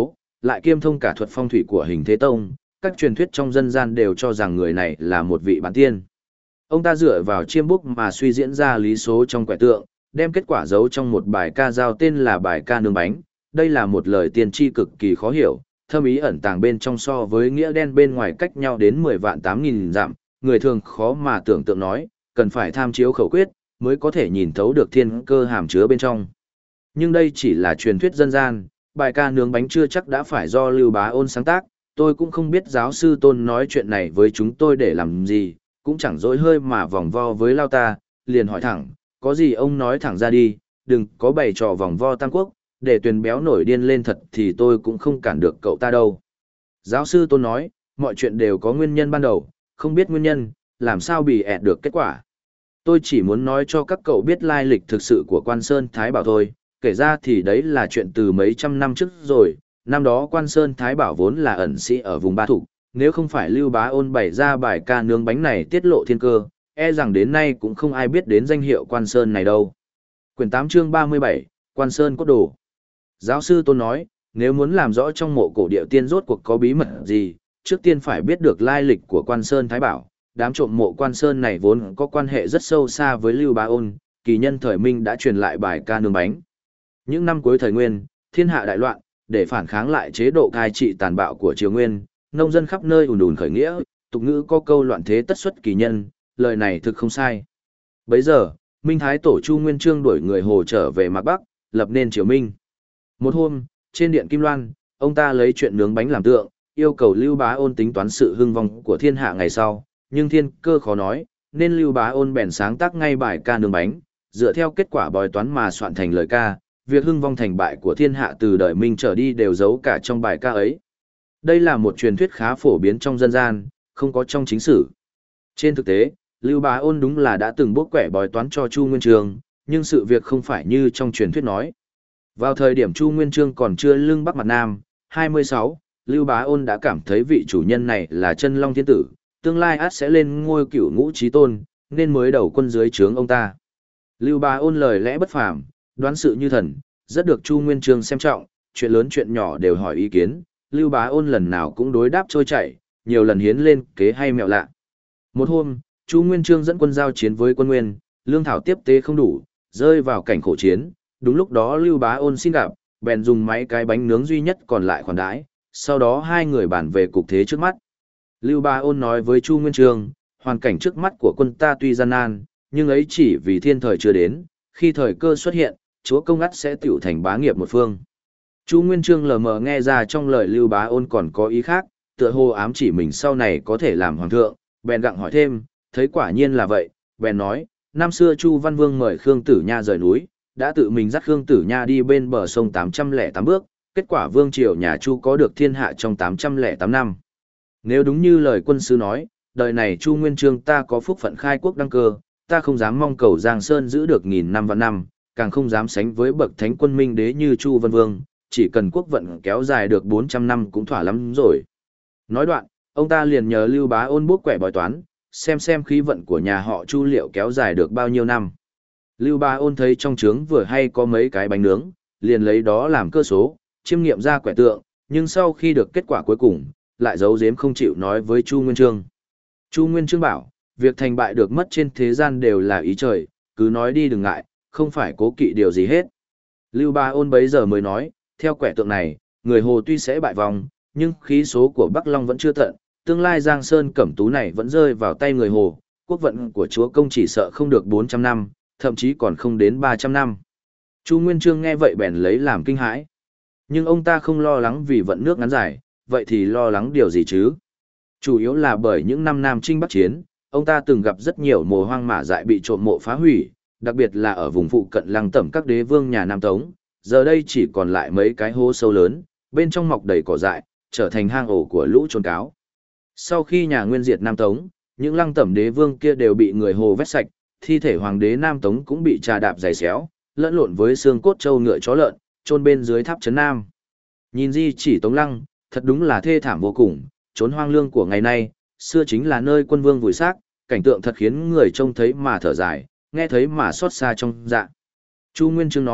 lại kiêm thông cả thuật phong thủy của Hình Thế Tông, các truyền thuyết trong dân gian đều cho rằng người này là một vị bán tiên. Ông ta dựa vào chiêm bút mà suy diễn ra lý số trong quẻ tượng, đem kết quả giấu trong một bài ca dao tên là bài ca nướng bánh. Đây là một lời tiên tri cực kỳ khó hiểu, thâm ý ẩn tàng bên trong so với nghĩa đen bên ngoài cách nhau đến 10 vạn 8.000 dặm, người thường khó mà tưởng tượng nói, cần phải tham chiếu khẩu quyết, mới có thể nhìn thấu được thiên cơ hàm chứa bên trong. Nhưng đây chỉ là truyền thuyết dân gian, bài ca nướng bánh chưa chắc đã phải do Lưu Bá Ôn sáng tác, tôi cũng không biết giáo sư Tôn nói chuyện này với chúng tôi để làm gì, cũng chẳng dối hơi mà vòng vo với lao ta, liền hỏi thẳng, có gì ông nói thẳng ra đi, đừng có bày trò vòng vo Tam Quốc, để Tuyền béo nổi điên lên thật thì tôi cũng không cản được cậu ta đâu. Giáo sư Tôn nói, mọi chuyện đều có nguyên nhân ban đầu, không biết nguyên nhân, làm sao bị ẹt được kết quả. Tôi chỉ muốn nói cho các cậu biết lai lịch thực sự của Quan Sơn Thái Bảo thôi, kể ra thì đấy là chuyện từ mấy trăm năm trước rồi, năm đó Quan Sơn Thái Bảo vốn là ẩn sĩ ở vùng Ba Thục, nếu không phải Lưu Bá Ôn bày ra bài ca nướng bánh này tiết lộ thiên cơ, e rằng đến nay cũng không ai biết đến danh hiệu Quan Sơn này đâu. Quyển 8 chương 37, Quan Sơn Cốt Đồ. Giáo sư Tôn nói, nếu muốn làm rõ trong mộ cổ địa tiên rốt cuộc có bí mật gì, trước tiên phải biết được lai lịch của Quan Sơn Thái Bảo. Đám trộm mộ Quan Sơn này vốn có quan hệ rất sâu xa với Lưu Bá Ôn, kỳ nhân thời Minh đã truyền lại bài ca nướng bánh. Những năm cuối thời Nguyên, thiên hạ đại loạn, để phản kháng lại chế độ cai trị tàn bạo của Triều Nguyên, nông dân khắp nơi ùn ùn khởi nghĩa, tục ngữ có câu loạn thế tất xuất kỳ nhân, lời này thực không sai. Bấy giờ, Minh Thái Tổ Chu Nguyên Chương đuổi người Hồ trở về Mạc Bắc, lập nên Triều Minh. Một hôm, trên điện Kim Loan, ông ta lấy chuyện nướng bánh làm tượng, yêu cầu Lưu Bá Ôn tính toán sự hưng vong của thiên hạ ngày sau, nhưng thiên cơ khó nói, nên Lưu Bá Ôn bèn sáng tác ngay bài ca nướng bánh, dựa theo kết quả bói toán mà soạn thành lời ca, việc hưng vong thành bại của thiên hạ từ đời Minh trở đi đều giấu cả trong bài ca ấy. Đây là một truyền thuyết khá phổ biến trong dân gian, không có trong chính sử. Trên thực tế, Lưu Bá Ôn đúng là đã từng bốc quẻ bói toán cho Chu Nguyên Chương, nhưng sự việc không phải như trong truyền thuyết nói. Vào thời điểm Chu Nguyên Chương còn chưa lưng Bắc mặt Nam, 26, Lưu Bá Ôn đã cảm thấy vị chủ nhân này là chân long thiên tử, tương lai ắt sẽ lên ngôi cửu ngũ chí tôn, nên mới đầu quân dưới trướng ông ta. Lưu Bá Ôn lời lẽ bất phàm, đoán sự như thần, rất được Chu Nguyên Chương xem trọng, chuyện lớn chuyện nhỏ đều hỏi ý kiến, Lưu Bá Ôn lần nào cũng đối đáp trôi chảy, nhiều lần hiến lên kế hay mẹo lạ. Một hôm, Chu Nguyên Chương dẫn quân giao chiến với quân Nguyên, lương thảo tiếp tế không đủ, rơi vào cảnh khổ chiến, đúng lúc đó Lưu Bá Ôn xin gặp, bèn dùng máy cái bánh nướng duy nhất còn lại khoản đãi, sau đó hai người bàn về cục thế trước mắt. Lưu Bá Ôn nói với Chu Nguyên Chương, hoàn cảnh trước mắt của quân ta tuy gian nan, nhưng ấy chỉ vì thiên thời chưa đến, khi thời cơ xuất hiện, chúa công ắt sẽ tiểu thành bá nghiệp một phương. Chu Nguyên Chương lờ mờ nghe ra trong lời Lưu Bá Ôn còn có ý khác, tựa hồ ám chỉ mình sau này có thể làm hoàng thượng, bèn gặng hỏi thêm, thấy quả nhiên là vậy, bèn nói, năm xưa Chu Văn Vương mời Khương Tử Nha rời núi, đã tự mình dắt Khương Tử Nha đi bên bờ sông 808 bước, kết quả vương triều nhà Chu có được thiên hạ trong 808 năm. Nếu đúng như lời quân sư nói, đời này Chu Nguyên Chương ta có phúc phận khai quốc đăng cơ, ta không dám mong cầu Giang Sơn giữ được nghìn năm vạn năm, càng không dám sánh với bậc thánh quân minh đế như Chu Văn Vương, chỉ cần quốc vận kéo dài được 400 năm cũng thỏa lắm rồi. Nói đoạn, ông ta liền nhờ Lưu Bá Ôn bốc quẻ bói toán, xem khí vận của nhà họ Chu liệu kéo dài được bao nhiêu năm. Lưu Bá Ôn thấy trong trướng vừa hay có mấy cái bánh nướng, liền lấy đó làm cơ số, chiêm nghiệm ra quẻ tượng, nhưng sau khi được kết quả cuối cùng, lại giấu giếm không chịu nói với Chu Nguyên Chương. Chu Nguyên Chương bảo, việc thành bại được mất trên thế gian đều là ý trời, cứ nói đi đừng ngại, không phải cố kỵ điều gì hết. Lưu Bá Ôn bấy giờ mới nói, theo quẻ tượng này, người Hồ tuy sẽ bại vòng, nhưng khí số của Bắc Long vẫn chưa tận, tương lai Giang Sơn Cẩm Tú này vẫn rơi vào tay người Hồ, quốc vận của chúa công chỉ sợ không được 400 năm, thậm chí còn không đến 300 năm. Chu Nguyên Chương nghe vậy bèn lấy làm kinh hãi. Nhưng ông ta không lo lắng vì vận nước ngắn dài, vậy thì lo lắng điều gì chứ? Chủ yếu là bởi những năm Nam Chinh Bắc Chiến, ông ta từng gặp rất nhiều mồ hoang mả dại bị trộm mộ phá hủy, đặc biệt là ở vùng phụ cận Lăng Tẩm các đế vương nhà Nam Tống, giờ đây chỉ còn lại mấy cái hố sâu lớn, bên trong mọc đầy cỏ dại, trở thành hang ổ của lũ trồn cáo. Sau khi nhà Nguyên diệt Nam Tống, những Lăng Tẩm đế vương kia đều bị người Hồ vét sạch, thi thể hoàng đế Nam Tống cũng bị trà đạp giày xéo, lẫn lộn với xương cốt trâu ngựa chó lợn, chôn bên dưới tháp trấn Nam. Nhìn Di Chỉ Tống Lăng, thật đúng là thê thảm vô cùng, trốn hoang lương của ngày nay, xưa chính là nơi quân vương vùi xác, cảnh tượng thật khiến người trông thấy mà thở dài, nghe thấy mà xót xa trong dạ. Chu Nguyên Chương nói,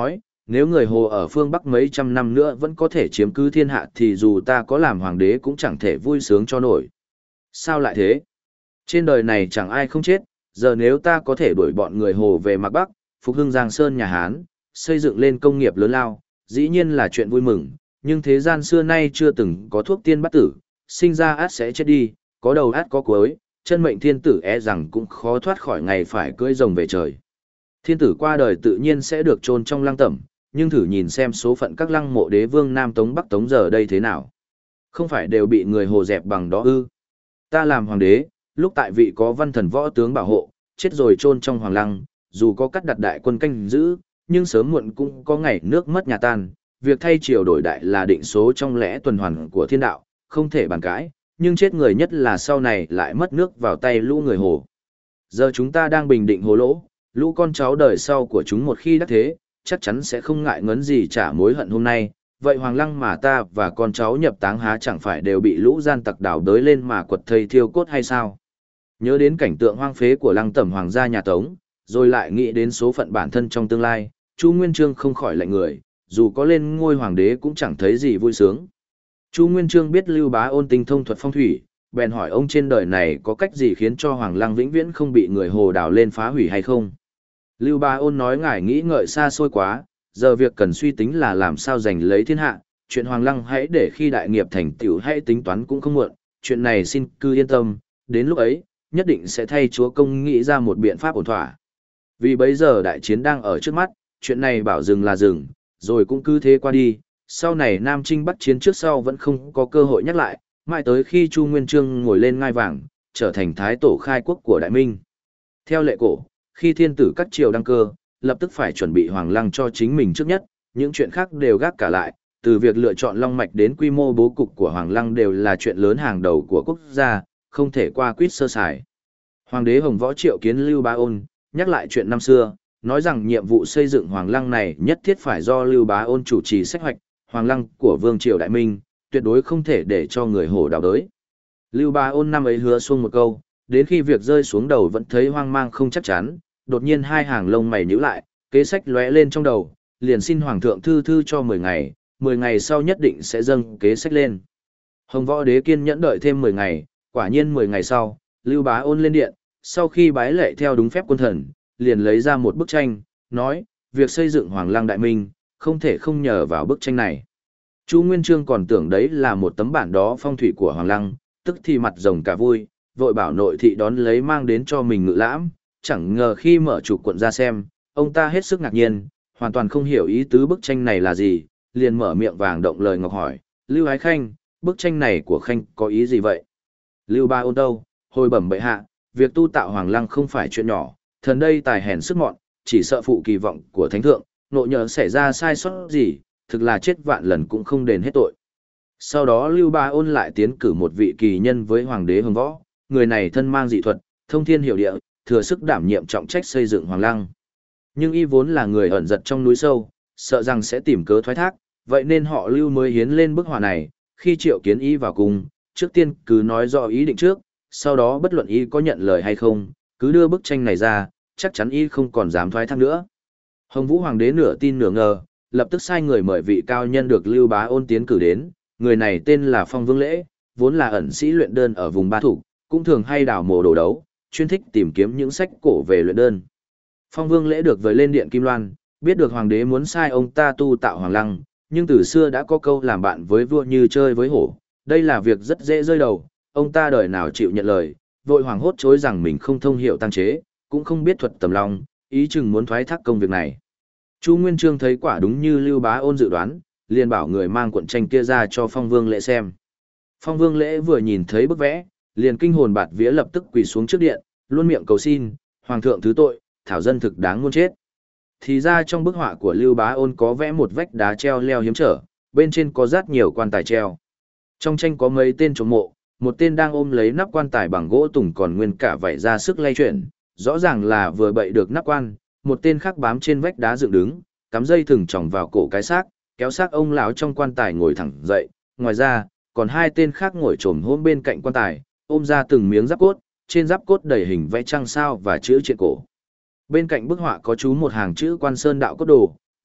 nếu người Hồ ở phương Bắc mấy trăm năm nữa vẫn có thể chiếm cứ thiên hạ thì dù ta có làm hoàng đế cũng chẳng thể vui sướng cho nổi. Sao lại thế? Trên đời này chẳng ai không chết, giờ nếu ta có thể đuổi bọn người Hồ về Mạc Bắc, phục hưng Giang Sơn nhà Hán, xây dựng lên công nghiệp lớn lao, dĩ nhiên là chuyện vui mừng, nhưng thế gian xưa nay chưa từng có thuốc tiên bắt tử, sinh ra át sẽ chết đi, có đầu át có cuối, chân mệnh thiên tử e rằng cũng khó thoát khỏi ngày phải cưỡi rồng về trời. Thiên tử qua đời tự nhiên sẽ được chôn trong lăng tẩm, nhưng thử nhìn xem số phận các lăng mộ đế vương Nam Tống Bắc Tống giờ đây thế nào. Không phải đều bị người Hồ dẹp bằng đó ư? Ta làm hoàng đế, lúc tại vị có văn thần võ tướng bảo hộ, chết rồi chôn trong hoàng lăng, dù có cắt đặt đại quân canh giữ, nhưng sớm muộn cũng có ngày nước mất nhà tan, việc thay triều đổi đại là định số trong lẽ tuần hoàn của thiên đạo, không thể bàn cãi, nhưng chết người nhất là sau này lại mất nước vào tay lũ người Hồ. Giờ chúng ta đang bình định Hồ lỗ, lũ con cháu đời sau của chúng một khi đắc thế, chắc chắn sẽ không ngại ngấn gì trả mối hận hôm nay, vậy hoàng lăng mà ta và con cháu nhập táng há chẳng phải đều bị lũ gian tặc đảo đới lên mà quật thây thiêu cốt hay sao? Nhớ đến cảnh tượng hoang phế của lăng tẩm hoàng gia nhà Tống, rồi lại nghĩ đến số phận bản thân trong tương lai, Chu Nguyên Chương không khỏi lạnh người, dù có lên ngôi hoàng đế cũng chẳng thấy gì vui sướng. Chu Nguyên Chương biết Lưu Bá Ôn tinh thông thuật phong thủy, bèn hỏi ông trên đời này có cách gì khiến cho hoàng lăng vĩnh viễn không bị người Hồ đào lên phá hủy hay không? Lưu Bá Ôn nói ngài nghĩ ngợi xa xôi quá, giờ việc cần suy tính là làm sao giành lấy thiên hạ, chuyện hoàng lăng hãy để khi đại nghiệp thành tựu hãy tính toán cũng không muộn, chuyện này xin cứ yên tâm, đến lúc ấy, nhất định sẽ thay chúa công nghĩ ra một biện pháp ổn thỏa. Vì bây giờ đại chiến đang ở trước mắt, chuyện này bảo dừng là dừng, rồi cũng cứ thế qua đi, sau này Nam Trinh Bắc chiến trước sau vẫn không có cơ hội nhắc lại, mãi tới khi Chu Nguyên Chương ngồi lên ngai vàng, trở thành thái tổ khai quốc của Đại Minh. Theo lệ cổ, khi thiên tử các triều đăng cơ, lập tức phải chuẩn bị hoàng lăng cho chính mình trước nhất, những chuyện khác đều gác cả lại, từ việc lựa chọn long mạch đến quy mô bố cục của hoàng lăng đều là chuyện lớn hàng đầu của quốc gia, không thể qua quýt sơ sài. Hoàng đế Hồng Võ triệu kiến Lưu Bá Ôn, nhắc lại chuyện năm xưa, nói rằng nhiệm vụ xây dựng hoàng lăng này nhất thiết phải do Lưu Bá Ôn chủ trì sách hoạch, hoàng lăng của Vương triều Đại Minh, tuyệt đối không thể để cho người Hồ đào đới. Lưu Bá Ôn năm ấy hứa xuông một câu, đến khi việc rơi xuống đầu vẫn thấy hoang mang không chắc chắn, đột nhiên hai hàng lông mày nhíu lại, kế sách lóe lên trong đầu, liền xin hoàng thượng thư thư cho 10 ngày, 10 ngày sau nhất định sẽ dâng kế sách lên. Hồng Võ đế kiên nhẫn đợi thêm 10 ngày, quả nhiên 10 ngày sau, Lưu Bá Ôn lên điện, sau khi bái lệ theo đúng phép quân thần, liền lấy ra một bức tranh, nói, việc xây dựng Hoàng Lăng Đại Minh, không thể không nhờ vào bức tranh này. Chu Nguyên Chương còn tưởng đấy là một tấm bản đó phong thủy của Hoàng Lăng, tức thì mặt rồng cả vui, vội bảo nội thị đón lấy mang đến cho mình ngự lãm, chẳng ngờ khi mở chủ quận ra xem, ông ta hết sức ngạc nhiên, hoàn toàn không hiểu ý tứ bức tranh này là gì, liền mở miệng vàng động lời ngọc hỏi, Lưu Ái Khanh, bức tranh này của Khanh có ý gì vậy? Lưu Bá Ôn đâu, hồi bẩm bệ hạ, việc tu tạo Hoàng Lăng không phải chuyện nhỏ, thần đây tài hèn sức mọn, chỉ sợ phụ kỳ vọng của thánh thượng, nội nhờ xảy ra sai sót gì, thực là chết vạn lần cũng không đền hết tội. Sau đó Lưu Bá Ôn lại tiến cử một vị kỳ nhân với hoàng đế Hồng Võ, người này thân mang dị thuật, thông thiên hiểu địa, thừa sức đảm nhiệm trọng trách xây dựng Hoàng Lăng. Nhưng y vốn là người ẩn giật trong núi sâu, sợ rằng sẽ tìm cớ thoái thác, vậy nên họ Lưu mới hiến lên bức họa này, khi triệu kiến y vào cùng, trước tiên cứ nói rõ ý định trước, sau đó bất luận y có nhận lời hay không, cứ đưa bức tranh này ra, chắc chắn y không còn dám thoái thác nữa. Hồng Vũ hoàng đế nửa tin nửa ngờ, lập tức sai người mời vị cao nhân được Lưu Bá Ôn tiến cử đến, người này tên là Phong Vương Lễ, vốn là ẩn sĩ luyện đơn ở vùng Ba Thủ, cũng thường hay đào mồ đồ đấu, chuyên thích tìm kiếm những sách cổ về luyện đơn. Phong Vương Lễ được vời lên điện Kim Loan, biết được hoàng đế muốn sai ông ta tu tạo Hoàng Lăng, nhưng từ xưa đã có câu làm bạn với vua như chơi với hổ, đây là việc rất dễ rơi đầu, ông ta đời nào chịu nhận lời, vội hoàng hốt chối rằng mình không thông hiểu tăng chế, cũng không biết thuật tầm long, ý chừng muốn thoái thác công việc này. Chu Nguyên Chương thấy quả đúng như Lưu Bá Ôn dự đoán, liền bảo người mang cuộn tranh kia ra cho Phong Vương Lễ xem. Phong Vương Lễ vừa nhìn thấy bức vẽ, liền kinh hồn bạt vía lập tức quỳ xuống trước điện, luôn miệng cầu xin, hoàng thượng thứ tội, thảo dân thực đáng muôn chết. Thì ra trong bức họa của Lưu Bá Ôn có vẽ một vách đá treo leo hiếm trở, bên trên có rất nhiều quan tài treo. Trong tranh có mấy tên trống mộ, một tên đang ôm lấy nắp quan tài bằng gỗ tùng còn nguyên cả vảy ra sức lay chuyển, rõ ràng là vừa bậy được nắp quan, một tên khác bám trên vách đá dựng đứng, cắm dây thừng tròng vào cổ cái xác, kéo xác ông lão trong quan tài ngồi thẳng dậy, ngoài ra, còn hai tên khác ngồi chồm hôm bên cạnh quan tài, ôm ra từng miếng giáp cốt, trên giáp cốt đầy hình vẽ trăng sao và chữ triện cổ. Bên cạnh bức họa có chú một hàng chữ Quan Sơn Đạo Cốt Đồ,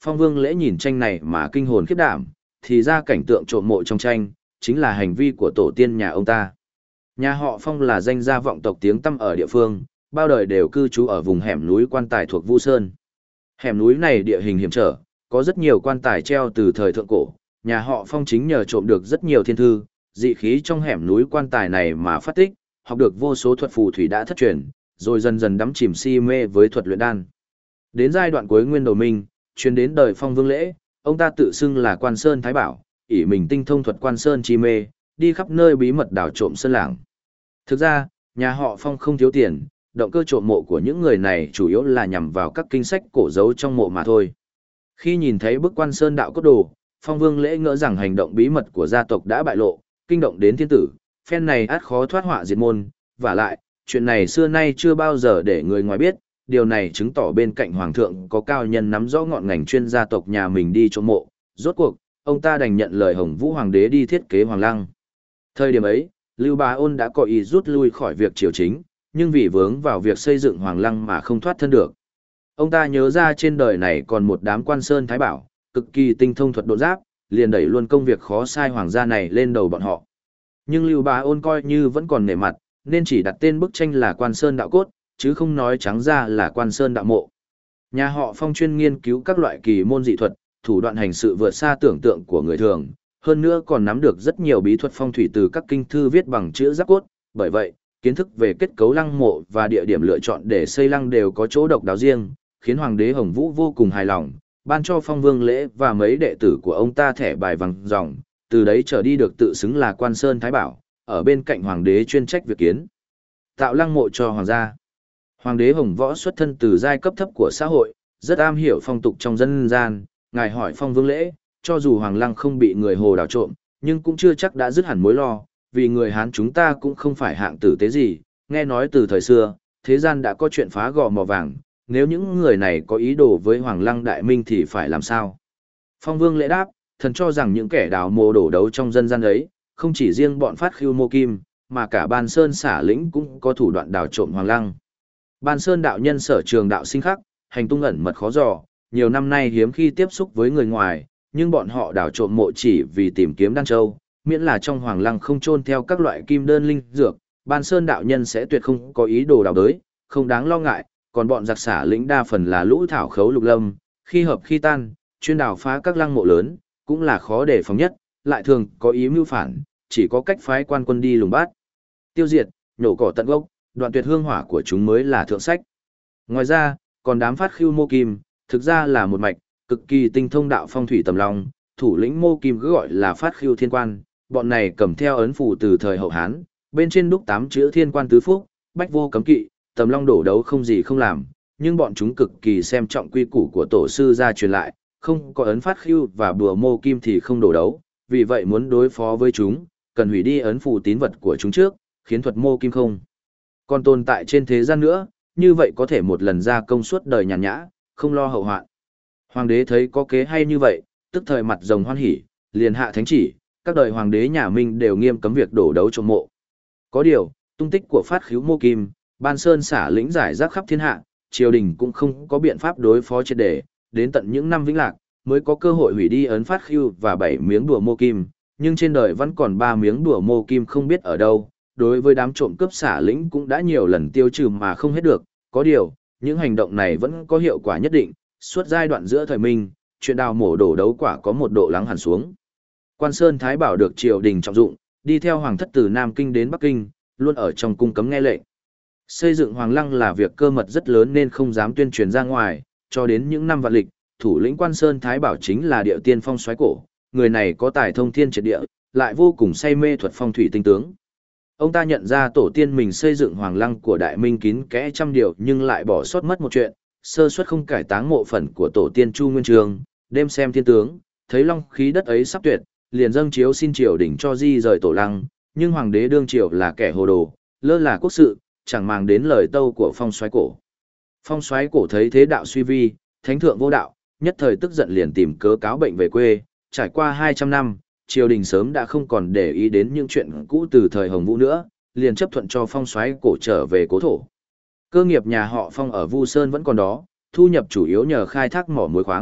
Phong Vương Lễ nhìn tranh này mà kinh hồn khiếp đảm, thì ra cảnh tượng trộm mộ trong tranh, chính là hành vi của tổ tiên nhà ông ta. Nhà họ Phong là danh gia vọng tộc tiếng tăm ở địa phương, bao đời đều cư trú ở vùng hẻm núi Quan Tài thuộc Vu Sơn. Hẻm núi này địa hình hiểm trở, có rất nhiều quan tài treo từ thời thượng cổ, nhà họ Phong chính nhờ trộm được rất nhiều thiên thư, dị khí trong hẻm núi Quan Tài này mà phát tích, học được vô số thuật phù thủy đã thất truyền, rồi dần dần đắm chìm si mê với thuật luyện đan. Đến giai đoạn cuối Nguyên Đầu Minh, truyền đến đời Phong Vương Lễ, ông ta tự xưng là Quan Sơn Thái Bảo, ỷ mình tinh thông thuật Quan Sơn chi mê, đi khắp nơi bí mật đào trộm sơn lảng. Thực ra, nhà họ Phong không thiếu tiền, động cơ trộm mộ của những người này chủ yếu là nhằm vào các kinh sách cổ dấu trong mộ mà thôi. Khi nhìn thấy bức Quan Sơn đạo cốt đồ, Phong Vương Lễ ngỡ rằng hành động bí mật của gia tộc đã bại lộ, kinh động đến thiên tử, phen này ắt khó thoát họa diệt môn, vả lại, chuyện này xưa nay chưa bao giờ để người ngoài biết, điều này chứng tỏ bên cạnh hoàng thượng có cao nhân nắm rõ ngọn ngành chuyên gia tộc nhà mình đi trộm mộ, rốt cuộc, ông ta đành nhận lời Hồng Vũ hoàng đế đi thiết kế hoàng lăng. Thời điểm ấy, Lưu Bá Ôn đã có ý rút lui khỏi việc triều chính, nhưng vì vướng vào việc xây dựng hoàng lăng mà không thoát thân được. Ông ta nhớ ra trên đời này còn một đám Quan Sơn Thái Bảo, cực kỳ tinh thông thuật độ giáp, liền đẩy luôn công việc khó sai hoàng gia này lên đầu bọn họ. Nhưng Lưu Bá Ôn coi như vẫn còn nể mặt, nên chỉ đặt tên bức tranh là Quan Sơn đạo cốt, chứ không nói trắng ra là Quan Sơn đạo mộ. Nhà họ Phong chuyên nghiên cứu các loại kỳ môn dị thuật, thủ đoạn hành sự vượt xa tưởng tượng của người thường, hơn nữa còn nắm được rất nhiều bí thuật phong thủy từ các kinh thư viết bằng chữ giáp cốt, bởi vậy, kiến thức về kết cấu lăng mộ và địa điểm lựa chọn để xây lăng đều có chỗ độc đáo riêng, khiến Hoàng đế Hồng Vũ vô cùng hài lòng, ban cho Phong Vương Lễ và mấy đệ tử của ông ta thẻ bài vàng ròng, từ đấy trở đi được tự xưng là Quan Sơn Thái Bảo, ở bên cạnh Hoàng đế chuyên trách việc kiến tạo lăng mộ cho hoàng gia. Hoàng đế Hồng Võ xuất thân từ giai cấp thấp của xã hội, rất am hiểu phong tục trong dân gian, ngài hỏi Phong Vương Lễ, cho dù hoàng lăng không bị người Hồ đào trộm, nhưng cũng chưa chắc đã dứt hẳn mối lo, vì người Hán chúng ta cũng không phải hạng tử tế gì, nghe nói từ thời xưa, thế gian đã có chuyện phá gò mỏ vàng, nếu những người này có ý đồ với hoàng lăng đại minh thì phải làm sao? Phong Vương Lễ đáp, thần cho rằng những kẻ đào mộ đổ đấu trong dân gian ấy, không chỉ riêng bọn Phát Khưu Mô Kim, mà cả Ban Sơn Xả Lĩnh cũng có thủ đoạn đào trộm hoàng lăng. Ban Sơn đạo nhân sở trường đạo sinh khắc, hành tung ẩn mật khó dò, nhiều năm nay hiếm khi tiếp xúc với người ngoài, nhưng bọn họ đào trộm mộ chỉ vì tìm kiếm đan châu, miễn là trong hoàng lăng không chôn theo các loại kim đơn linh dược, Ban Sơn đạo nhân sẽ tuyệt không có ý đồ đào đới, không đáng lo ngại, còn bọn giặc Xả Lĩnh đa phần là lũ thảo khấu lục lâm, khi hợp khi tan, chuyên đào phá các lăng mộ lớn, cũng là khó để phóng nhất, lại thường có ý mưu phản, chỉ có cách phái quan quân đi lùng bát, tiêu diệt, nhổ cỏ tận gốc, đoạn tuyệt hương hỏa của chúng mới là thượng sách. Ngoài ra, còn đám Phát Khưu Mô Kim, thực ra là một mạch, cực kỳ tinh thông đạo phong thủy tầm long, thủ lĩnh Mô Kim cứ gọi là Phát Khưu Thiên Quan, bọn này cầm theo ấn phù từ thời hậu Hán, bên trên đúc 8 chữ Thiên Quan tứ phúc, bách vô cấm kỵ, tầm long đổ đấu không gì không làm, nhưng bọn chúng cực kỳ xem trọng quy củ của tổ sư gia truyền lại, không có ấn Phát Khưu và bùa Mô Kim thì không đổ đấu, vì vậy muốn đối phó với chúng, cần hủy đi ấn phù tín vật của chúng trước, khiến thuật Mô Kim không còn tồn tại trên thế gian nữa, như vậy có thể một lần ra công suốt đời nhàn nhã, không lo hậu hoạn. Hoàng đế thấy có kế hay như vậy, tức thời mặt rồng hoan hỉ, liền hạ thánh chỉ, các đời hoàng đế nhà Minh đều nghiêm cấm việc đổ đấu trộm mộ. Có điều, tung tích của Phát Khưu Mô Kim, Ban Sơn Xả Lĩnh giải rác khắp thiên hạ, triều đình cũng không có biện pháp đối phó triệt để, đến tận những năm Vĩnh Lạc mới có cơ hội hủy đi ấn Phát Khưu và 7 miếng đùa Mô Kim, nhưng trên đời vẫn còn 3 miếng đùa Mô Kim không biết ở đâu. Đối với đám trộm cướp Xả Lĩnh cũng đã nhiều lần tiêu trừ mà không hết được, có điều, những hành động này vẫn có hiệu quả nhất định, suốt giai đoạn giữa thời Minh, chuyện đào mổ đổ đấu quả có một độ lắng hẳn xuống. Quan Sơn Thái Bảo được triều đình trọng dụng, đi theo hoàng thất từ Nam Kinh đến Bắc Kinh, luôn ở trong cung cấm nghe lệnh. Xây dựng hoàng lăng là việc cơ mật rất lớn nên không dám tuyên truyền ra ngoài, cho đến những năm Vạn Lịch, thủ lĩnh Quan Sơn Thái Bảo chính là địa tiên phong soái cổ, người này có tài thông thiên triệt địa, lại vô cùng say mê thuật phong thủy tinh tướng. Ông ta nhận ra tổ tiên mình xây dựng hoàng lăng của Đại Minh kín kẽ trăm điều nhưng lại bỏ sót mất một chuyện, sơ suất không cải táng mộ phần của tổ tiên Chu Nguyên Chương, đêm xem thiên tướng, thấy long khí đất ấy sắp tuyệt, liền dâng chiếu xin triều đình cho di rời tổ lăng, nhưng hoàng đế đương triều là kẻ hồ đồ, lơ là quốc sự, chẳng màng đến lời tâu của phong soái cổ. Phong soái cổ thấy thế đạo suy vi, thánh thượng vô đạo, nhất thời tức giận liền tìm cớ cáo bệnh về quê, trải qua 200 năm. Triều đình sớm đã không còn để ý đến những chuyện cũ từ thời Hồng Vũ nữa, liền chấp thuận cho phong soái cổ trở về cố thổ. Cơ nghiệp nhà họ Phong ở Vu Sơn vẫn còn đó, thu nhập chủ yếu nhờ khai thác mỏ muối khoáng,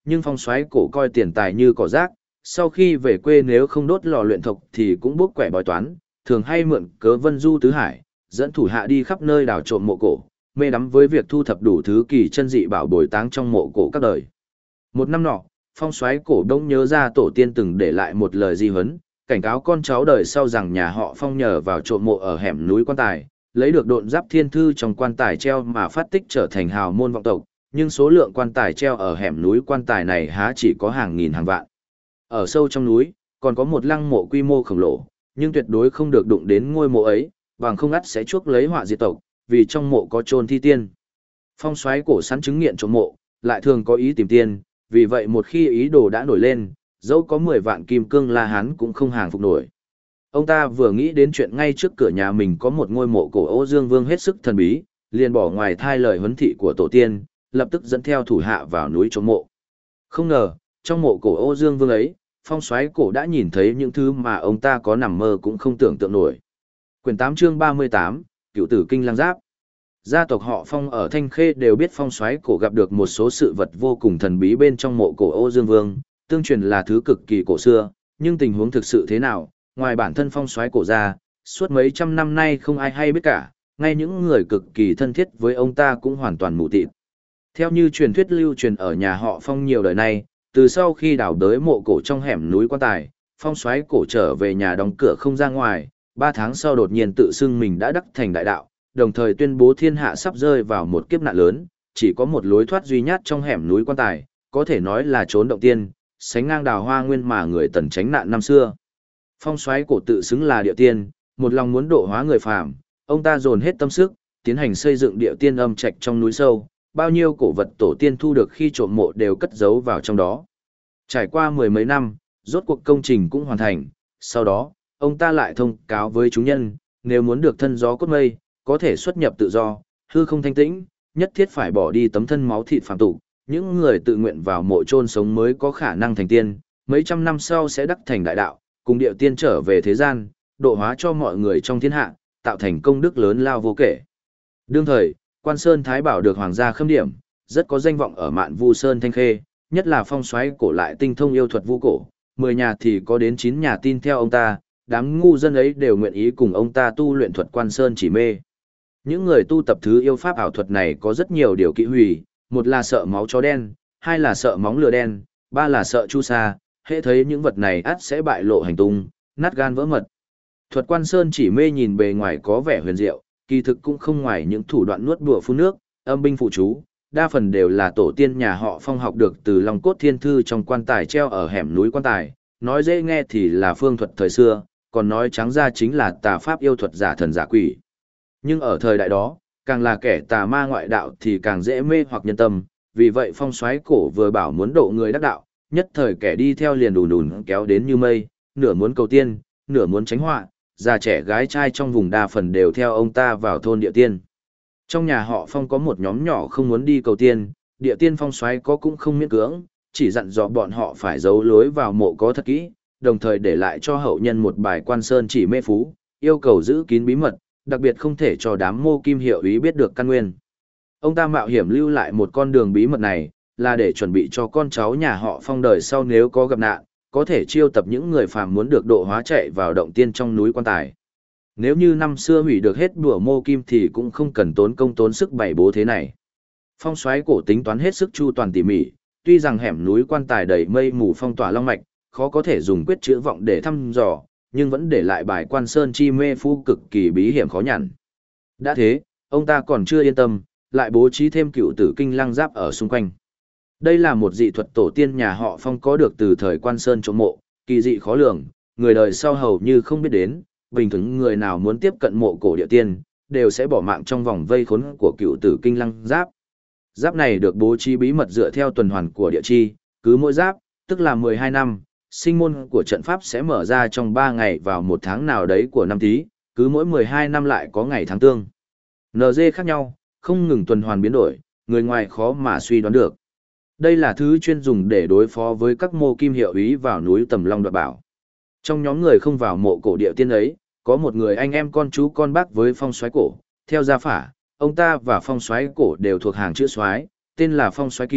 nhưng phong soái cổ coi tiền tài như cỏ rác, sau khi về quê nếu không đốt lò luyện thộc thì cũng bốc quẻ bói toán, thường hay mượn cớ vân du tứ hải, dẫn thủ hạ đi khắp nơi đào trộm mộ cổ, mê đắm với việc thu thập đủ thứ kỳ chân dị bảo bồi táng trong mộ cổ các đời. Một năm nọ, phong soái cổ đông nhớ ra tổ tiên từng để lại một lời di huấn, cảnh cáo con cháu đời sau rằng nhà họ Phong nhờ vào trộm mộ ở hẻm núi quan tài, lấy được độn giáp thiên thư trong quan tài treo mà phát tích trở thành hào môn vọng tộc, nhưng số lượng quan tài treo ở hẻm núi quan tài này há chỉ có hàng nghìn hàng vạn. Ở sâu trong núi, còn có một lăng mộ quy mô khổng lồ, nhưng tuyệt đối không được đụng đến ngôi mộ ấy, bằng không ắt sẽ chuốc lấy họa diệt tộc, vì trong mộ có chôn thi tiên. Phong soái cổ sẵn chứng nghiện trộm mộ, lại thường có ý tìm tiên, vì vậy một khi ý đồ đã nổi lên, dẫu có 10 vạn kim cương La Hán cũng không hàng phục nổi. Ông ta vừa nghĩ đến chuyện ngay trước cửa nhà mình có một ngôi mộ cổ Ô Dương Vương hết sức thần bí, liền bỏ ngoài thai lời huấn thị của tổ tiên, lập tức dẫn theo thủ hạ vào núi trộm mộ. Không ngờ, trong mộ cổ Ô Dương Vương ấy, phong soái cổ đã nhìn thấy những thứ mà ông ta có nằm mơ cũng không tưởng tượng nổi. Quyển 8 chương 38, Cựu tử Kinh Lăng Giáp. Gia tộc họ Phong ở Thanh Khê đều biết phong soái cổ gặp được một số sự vật vô cùng thần bí bên trong mộ cổ Ô Dương Vương, tương truyền là thứ cực kỳ cổ xưa, nhưng tình huống thực sự thế nào, ngoài bản thân phong soái cổ ra, suốt mấy trăm năm nay không ai hay biết cả, ngay những người cực kỳ thân thiết với ông ta cũng hoàn toàn mù tịt. Theo như truyền thuyết lưu truyền ở nhà họ Phong nhiều đời nay, từ sau khi đào đới mộ cổ trong hẻm núi quan tài, phong soái cổ trở về nhà đóng cửa không ra ngoài, 3 tháng sau đột nhiên tự xưng mình đã đắc thành đại đạo, đồng thời tuyên bố thiên hạ sắp rơi vào một kiếp nạn lớn, chỉ có một lối thoát duy nhất trong hẻm núi quan tài, có thể nói là trốn động tiên, sánh ngang Đào Hoa Nguyên mà người Tần tránh nạn năm xưa. Phong soái cổ tự xứng là địa tiên, một lòng muốn độ hóa người phàm, ông ta dồn hết tâm sức, tiến hành xây dựng địa tiên âm trạch trong núi sâu, bao nhiêu cổ vật tổ tiên thu được khi trộm mộ đều cất giấu vào trong đó. Trải qua 10 mấy năm, rốt cuộc công trình cũng hoàn thành, sau đó, ông ta lại thông cáo với chúng nhân, nếu muốn được thân gió cốt mây, có thể xuất nhập tự do, hư không thanh tĩnh, nhất thiết phải bỏ đi tấm thân máu thịt phàm tục, những người tự nguyện vào mộ chôn sống mới có khả năng thành tiên, mấy trăm năm sau sẽ đắc thành đại đạo, cùng điệu tiên trở về thế gian, độ hóa cho mọi người trong thiên hạ, tạo thành công đức lớn lao vô kể. Đương thời, Quan Sơn Thái Bảo được hoàng gia khâm điểm, rất có danh vọng ở Mạn Vu Sơn Thanh Khê, nhất là phong soái cổ lại tinh thông yêu thuật vu cổ, 10 nhà thì có đến 9 nhà tin theo ông ta, đám ngu dân ấy đều nguyện ý cùng ông ta tu luyện thuật Quan Sơn chỉ mê. Những người tu tập thứ yêu pháp ảo thuật này có rất nhiều điều kỵ hủy, một là sợ máu chó đen, hai là sợ móng lừa đen, ba là sợ chu sa, hễ thấy những vật này ắt sẽ bại lộ hành tung, nát gan vỡ mật. Thuật Quan Sơn chỉ mê nhìn bề ngoài có vẻ huyền diệu, kỳ thực cũng không ngoài những thủ đoạn nuốt đùa phun nước, âm binh phụ chú, đa phần đều là tổ tiên nhà họ Phong học được từ Long Cốt Thiên Thư trong quan tài treo ở hẻm núi quan tài, nói dễ nghe thì là phương thuật thời xưa, còn nói trắng ra chính là tà pháp yêu thuật giả thần giả quỷ. Nhưng ở thời đại đó, càng là kẻ tà ma ngoại đạo thì càng dễ mê hoặc nhân tâm, vì vậy phong soái cổ vừa bảo muốn độ người đắc đạo, nhất thời kẻ đi theo liền đùn đùn kéo đến như mây, nửa muốn cầu tiên, nửa muốn tránh họa, già trẻ gái trai trong vùng đa phần đều theo ông ta vào thôn địa tiên. Trong nhà họ Phong có một nhóm nhỏ không muốn đi cầu tiên, địa tiên phong soái có cũng không miễn cưỡng, chỉ dặn dò bọn họ phải giấu lối vào mộ có thật kỹ, đồng thời để lại cho hậu nhân một bài Quan Sơn chỉ mê phú, yêu cầu giữ kín bí mật, đặc biệt không thể cho đám mô kim hiệu ý biết được căn nguyên. Ông ta mạo hiểm lưu lại một con đường bí mật này, là để chuẩn bị cho con cháu nhà họ Phong đời sau nếu có gặp nạn, có thể chiêu tập những người phàm muốn được độ hóa chạy vào động tiên trong núi quan tài. Nếu như năm xưa hủy được hết đùa mô kim thì cũng không cần tốn công tốn sức bày bố thế này. Phong soái cổ tính toán hết sức chu toàn tỉ mỉ, tuy rằng hẻm núi quan tài đầy mây mù phong tỏa long mạch, khó có thể dùng quyết chữa vọng để thăm dò, nhưng vẫn để lại bài Quan Sơn chi mê phu cực kỳ bí hiểm khó nhằn. Đã thế, ông ta còn chưa yên tâm, lại bố trí thêm Cựu tử Kinh Lăng Giáp ở xung quanh. Đây là một dị thuật tổ tiên nhà họ Phong có được từ thời Quan Sơn trộm mộ, kỳ dị khó lường, người đời sau hầu như không biết đến, bình thường người nào muốn tiếp cận mộ cổ địa tiên, đều sẽ bỏ mạng trong vòng vây khốn của Cựu tử Kinh Lăng Giáp. Giáp này được bố trí bí mật dựa theo tuần hoàn của địa chi, cứ mỗi giáp, tức là 12 năm, sinh môn của trận pháp sẽ mở ra trong 3 ngày vào một tháng nào đấy của năm Tý, cứ mỗi 12 năm lại có ngày tháng tương. NG khác nhau, không ngừng tuần hoàn biến đổi, người ngoài khó mà suy đoán được. Đây là thứ chuyên dùng để đối phó với các mô kim hiệu ý vào núi Tầm Long đoạt bảo. Trong nhóm người không vào mộ cổ địa tiên ấy, có một người anh em con chú con bác với phong soái cổ, theo gia phả, ông ta và phong soái cổ đều thuộc hàng chữ soái, tên là Phong Soái Kỳ,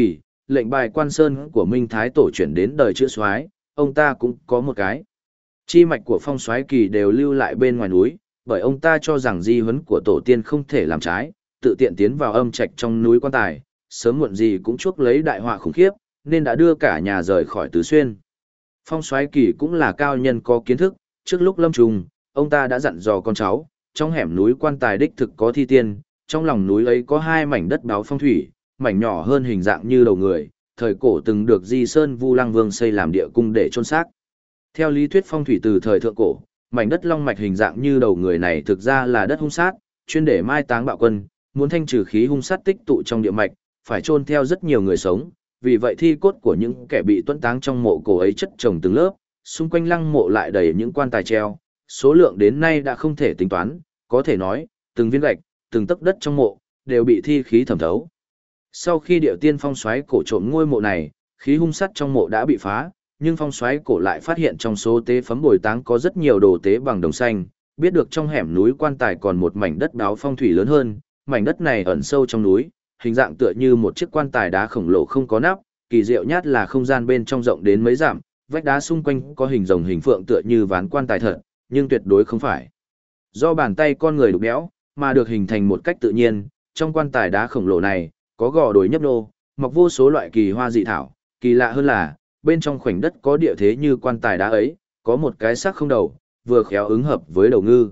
lệnh bài quan sơn của Minh Thái Tổ chuyển đến đời chữ soái, ông ta cũng có một cái. Chi mạch của Phong Soái Kỳ đều lưu lại bên ngoài núi, bởi ông ta cho rằng di huấn của tổ tiên không thể làm trái, tự tiện tiến vào âm trạch trong núi quan tài, sớm muộn gì cũng chuốc lấy đại họa khủng khiếp, nên đã đưa cả nhà rời khỏi Tứ Xuyên. Phong Soái Kỳ cũng là cao nhân có kiến thức, trước lúc lâm trùng, ông ta đã dặn dò con cháu, trong hẻm núi quan tài đích thực có thi tiên, trong lòng núi ấy có hai mảnh đất báo phong thủy, mảnh nhỏ hơn hình dạng như đầu người, thời cổ từng được Di Sơn Vu Lăng Vương xây làm địa cung để chôn xác. Theo lý thuyết phong thủy từ thời thượng cổ, mảnh đất long mạch hình dạng như đầu người này thực ra là đất hung sát, chuyên để mai táng bạo quân, muốn thanh trừ khí hung sát tích tụ trong địa mạch, phải chôn theo rất nhiều người sống, vì vậy thi cốt của những kẻ bị tuẫn táng trong mộ cổ ấy chất chồng từng lớp, xung quanh lăng mộ lại đầy những quan tài treo, số lượng đến nay đã không thể tính toán, có thể nói, từng viên gạch, từng tấc đất trong mộ đều bị thi khí thẩm thấu. Sau khi Điệu Tiên Phong Soái cổ trộm ngôi mộ này, khí hung sát trong mộ đã bị phá, nhưng Phong Soái cổ lại phát hiện trong số tế phẩm bồi táng có rất nhiều đồ tế bằng đồng xanh, biết được trong hẻm núi quan tài còn một mảnh đất báo phong thủy lớn hơn, mảnh đất này ẩn sâu trong núi, hình dạng tựa như một chiếc quan tài đá khổng lồ không có nắp, kỳ diệu nhất là không gian bên trong rộng đến mấy dặm, vách đá xung quanh có hình rồng hình phượng tựa như ván quan tài thật, nhưng tuyệt đối không phải do bàn tay con người đục béo, mà được hình thành một cách tự nhiên. Trong quan tài đá khổng lồ này có gò đồi nhấp nô, mọc vô số loại kỳ hoa dị thảo, kỳ lạ hơn là bên trong khoảnh đất có địa thế như quan tài đá ấy, có một cái xác không đầu, vừa khéo ứng hợp với đầu ngư.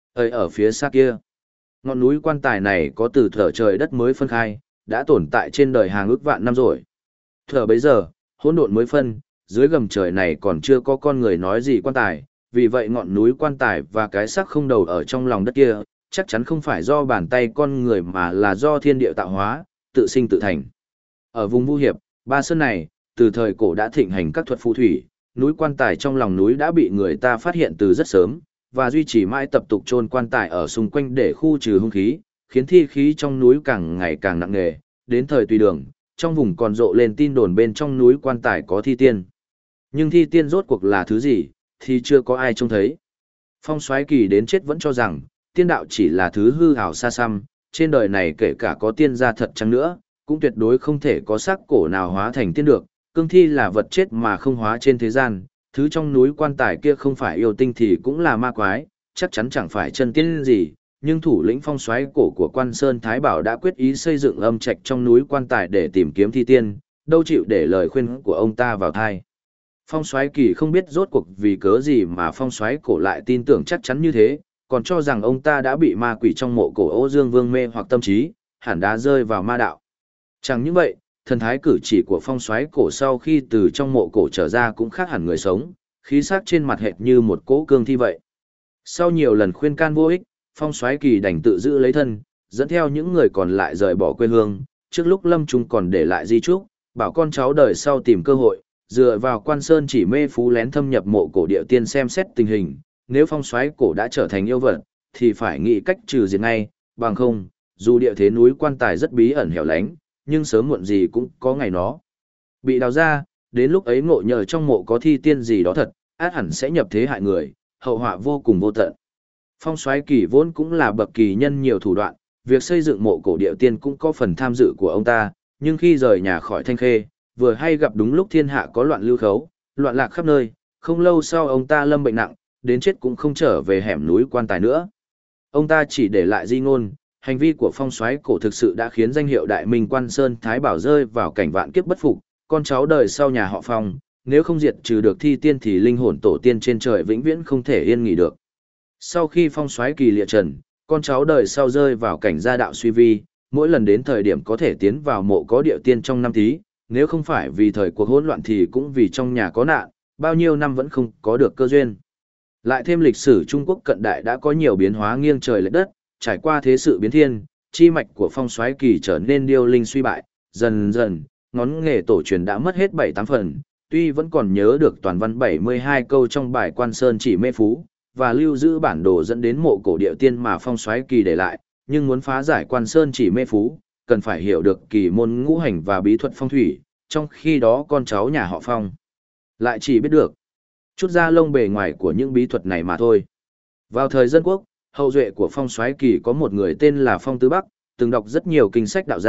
Ở phía xa kia, ngọn núi quan tài này có từ thở trời đất mới phân khai, đã tồn tại trên đời hàng ước vạn năm rồi. Thở bấy giờ, hỗn độn mới phân, dưới gầm trời này còn chưa có con người nói gì quan tài, vì vậy ngọn núi quan tài và cái xác không đầu ở trong lòng đất kia, chắc chắn không phải do bàn tay con người mà là do thiên địa tạo hóa, tự sinh tự thành. Ở vùng Vu Hiệp, Ba Sơn này, từ thời cổ đã thịnh hành các thuật phù thủy, núi quan tài trong lòng núi đã bị người ta phát hiện từ rất sớm, và duy trì mãi tập tục chôn quan tài ở xung quanh để khu trừ hung khí, khiến thi khí trong núi càng ngày càng nặng nề. Đến thời Tùy Đường, trong vùng còn rộ lên tin đồn bên trong núi quan tài có thi tiên. Nhưng thi tiên rốt cuộc là thứ gì, thì chưa có ai trông thấy. Phong Soái Kỳ đến chết vẫn cho rằng, tiên đạo chỉ là thứ hư ảo xa xăm, trên đời này kể cả có tiên gia thật chăng nữa, cũng tuyệt đối không thể có xác cổ nào hóa thành tiên được, cương thi là vật chết mà không hóa trên thế gian, thứ trong núi quan tài kia không phải yêu tinh thì cũng là ma quái, chắc chắn chẳng phải chân tiên gì, nhưng thủ lĩnh Phong Soái cổ của Quan Sơn Thái Bảo đã quyết ý xây dựng âm trạch trong núi quan tài để tìm kiếm thi tiên, đâu chịu để lời khuyên của ông ta vào tai. Phong Soái Kỳ không biết rốt cuộc vì cớ gì mà Phong Soái cổ lại tin tưởng chắc chắn như thế, còn cho rằng ông ta đã bị ma quỷ trong mộ cổ Ô Dương Vương mê hoặc tâm trí, hẳn đã rơi vào ma đạo. Chẳng những vậy, thần thái cử chỉ của Phong Soái cổ sau khi từ trong mộ cổ trở ra cũng khác hẳn người sống, khí sắc trên mặt hệt như một cỗ cương thi vậy. Sau nhiều lần khuyên can vô ích, Phong Soái Kỳ đành tự giữ lấy thân, dẫn theo những người còn lại rời bỏ quê hương, trước lúc lâm chung còn để lại di chúc, bảo con cháu đời sau tìm cơ hội, dựa vào Quan Sơn Chỉ Mê Phú lén thâm nhập mộ cổ địa tiên xem xét tình hình, nếu Phong Soái cổ đã trở thành yêu vật, thì phải nghĩ cách trừ diệt ngay, bằng không, dù địa thế núi quan tài rất bí ẩn hẻo lánh, nhưng sớm muộn gì cũng có ngày nó bị đào ra, đến lúc ấy ngộ nhờ trong mộ có thi tiên gì đó thật, át hẳn sẽ nhập thế hại người, hậu họa vô cùng vô tận. Phong Soái Kỳ vốn cũng là bậc kỳ nhân nhiều thủ đoạn, việc xây dựng mộ cổ địa tiên cũng có phần tham dự của ông ta, nhưng khi rời nhà khỏi Thanh Khê, vừa hay gặp đúng lúc thiên hạ có loạn lưu khấu, loạn lạc khắp nơi, không lâu sau ông ta lâm bệnh nặng, đến chết cũng không trở về hẻm núi quan tài nữa. Ông ta chỉ để lại di ngôn, hành vi của Phong Soái cổ thực sự đã khiến danh hiệu Đại Minh Quan Sơn Thái Bảo rơi vào cảnh vạn kiếp bất phục, con cháu đời sau nhà họ Phong, nếu không diệt trừ được thi tiên thì linh hồn tổ tiên trên trời vĩnh viễn không thể yên nghỉ được. Sau khi Phong Soái Kỳ lìa trần, con cháu đời sau rơi vào cảnh gia đạo suy vi, mỗi lần đến thời điểm có thể tiến vào mộ có địa tiên trong năm tí, nếu không phải vì thời cuộc hỗn loạn thì cũng vì trong nhà có nạn, bao nhiêu năm vẫn không có được cơ duyên. Lại thêm lịch sử Trung Quốc cận đại đã có nhiều biến hóa nghiêng trời lệch đất, trải qua thế sự biến thiên, chi mạch của Phong Soái Kỳ trở nên điêu linh suy bại, dần dần, ngón nghề tổ truyền đã mất hết 7-8 phần, tuy vẫn còn nhớ được toàn văn 72 câu trong bài Quan Sơn Chỉ Mê Phú, và lưu giữ bản đồ dẫn đến mộ cổ địa tiên mà Phong Soái Kỳ để lại, nhưng muốn phá giải Quan Sơn Chỉ Mê Phú, cần phải hiểu được kỳ môn ngũ hành và bí thuật phong thủy, trong khi đó con cháu nhà họ Phong lại chỉ biết được chút da lông bề ngoài của những bí thuật này mà thôi. Vào thời Dân Quốc, hậu duệ của Phong Soái Kỳ có một người tên là Phong Tứ Bắc, từng đọc rất nhiều kinh sách đạo gia,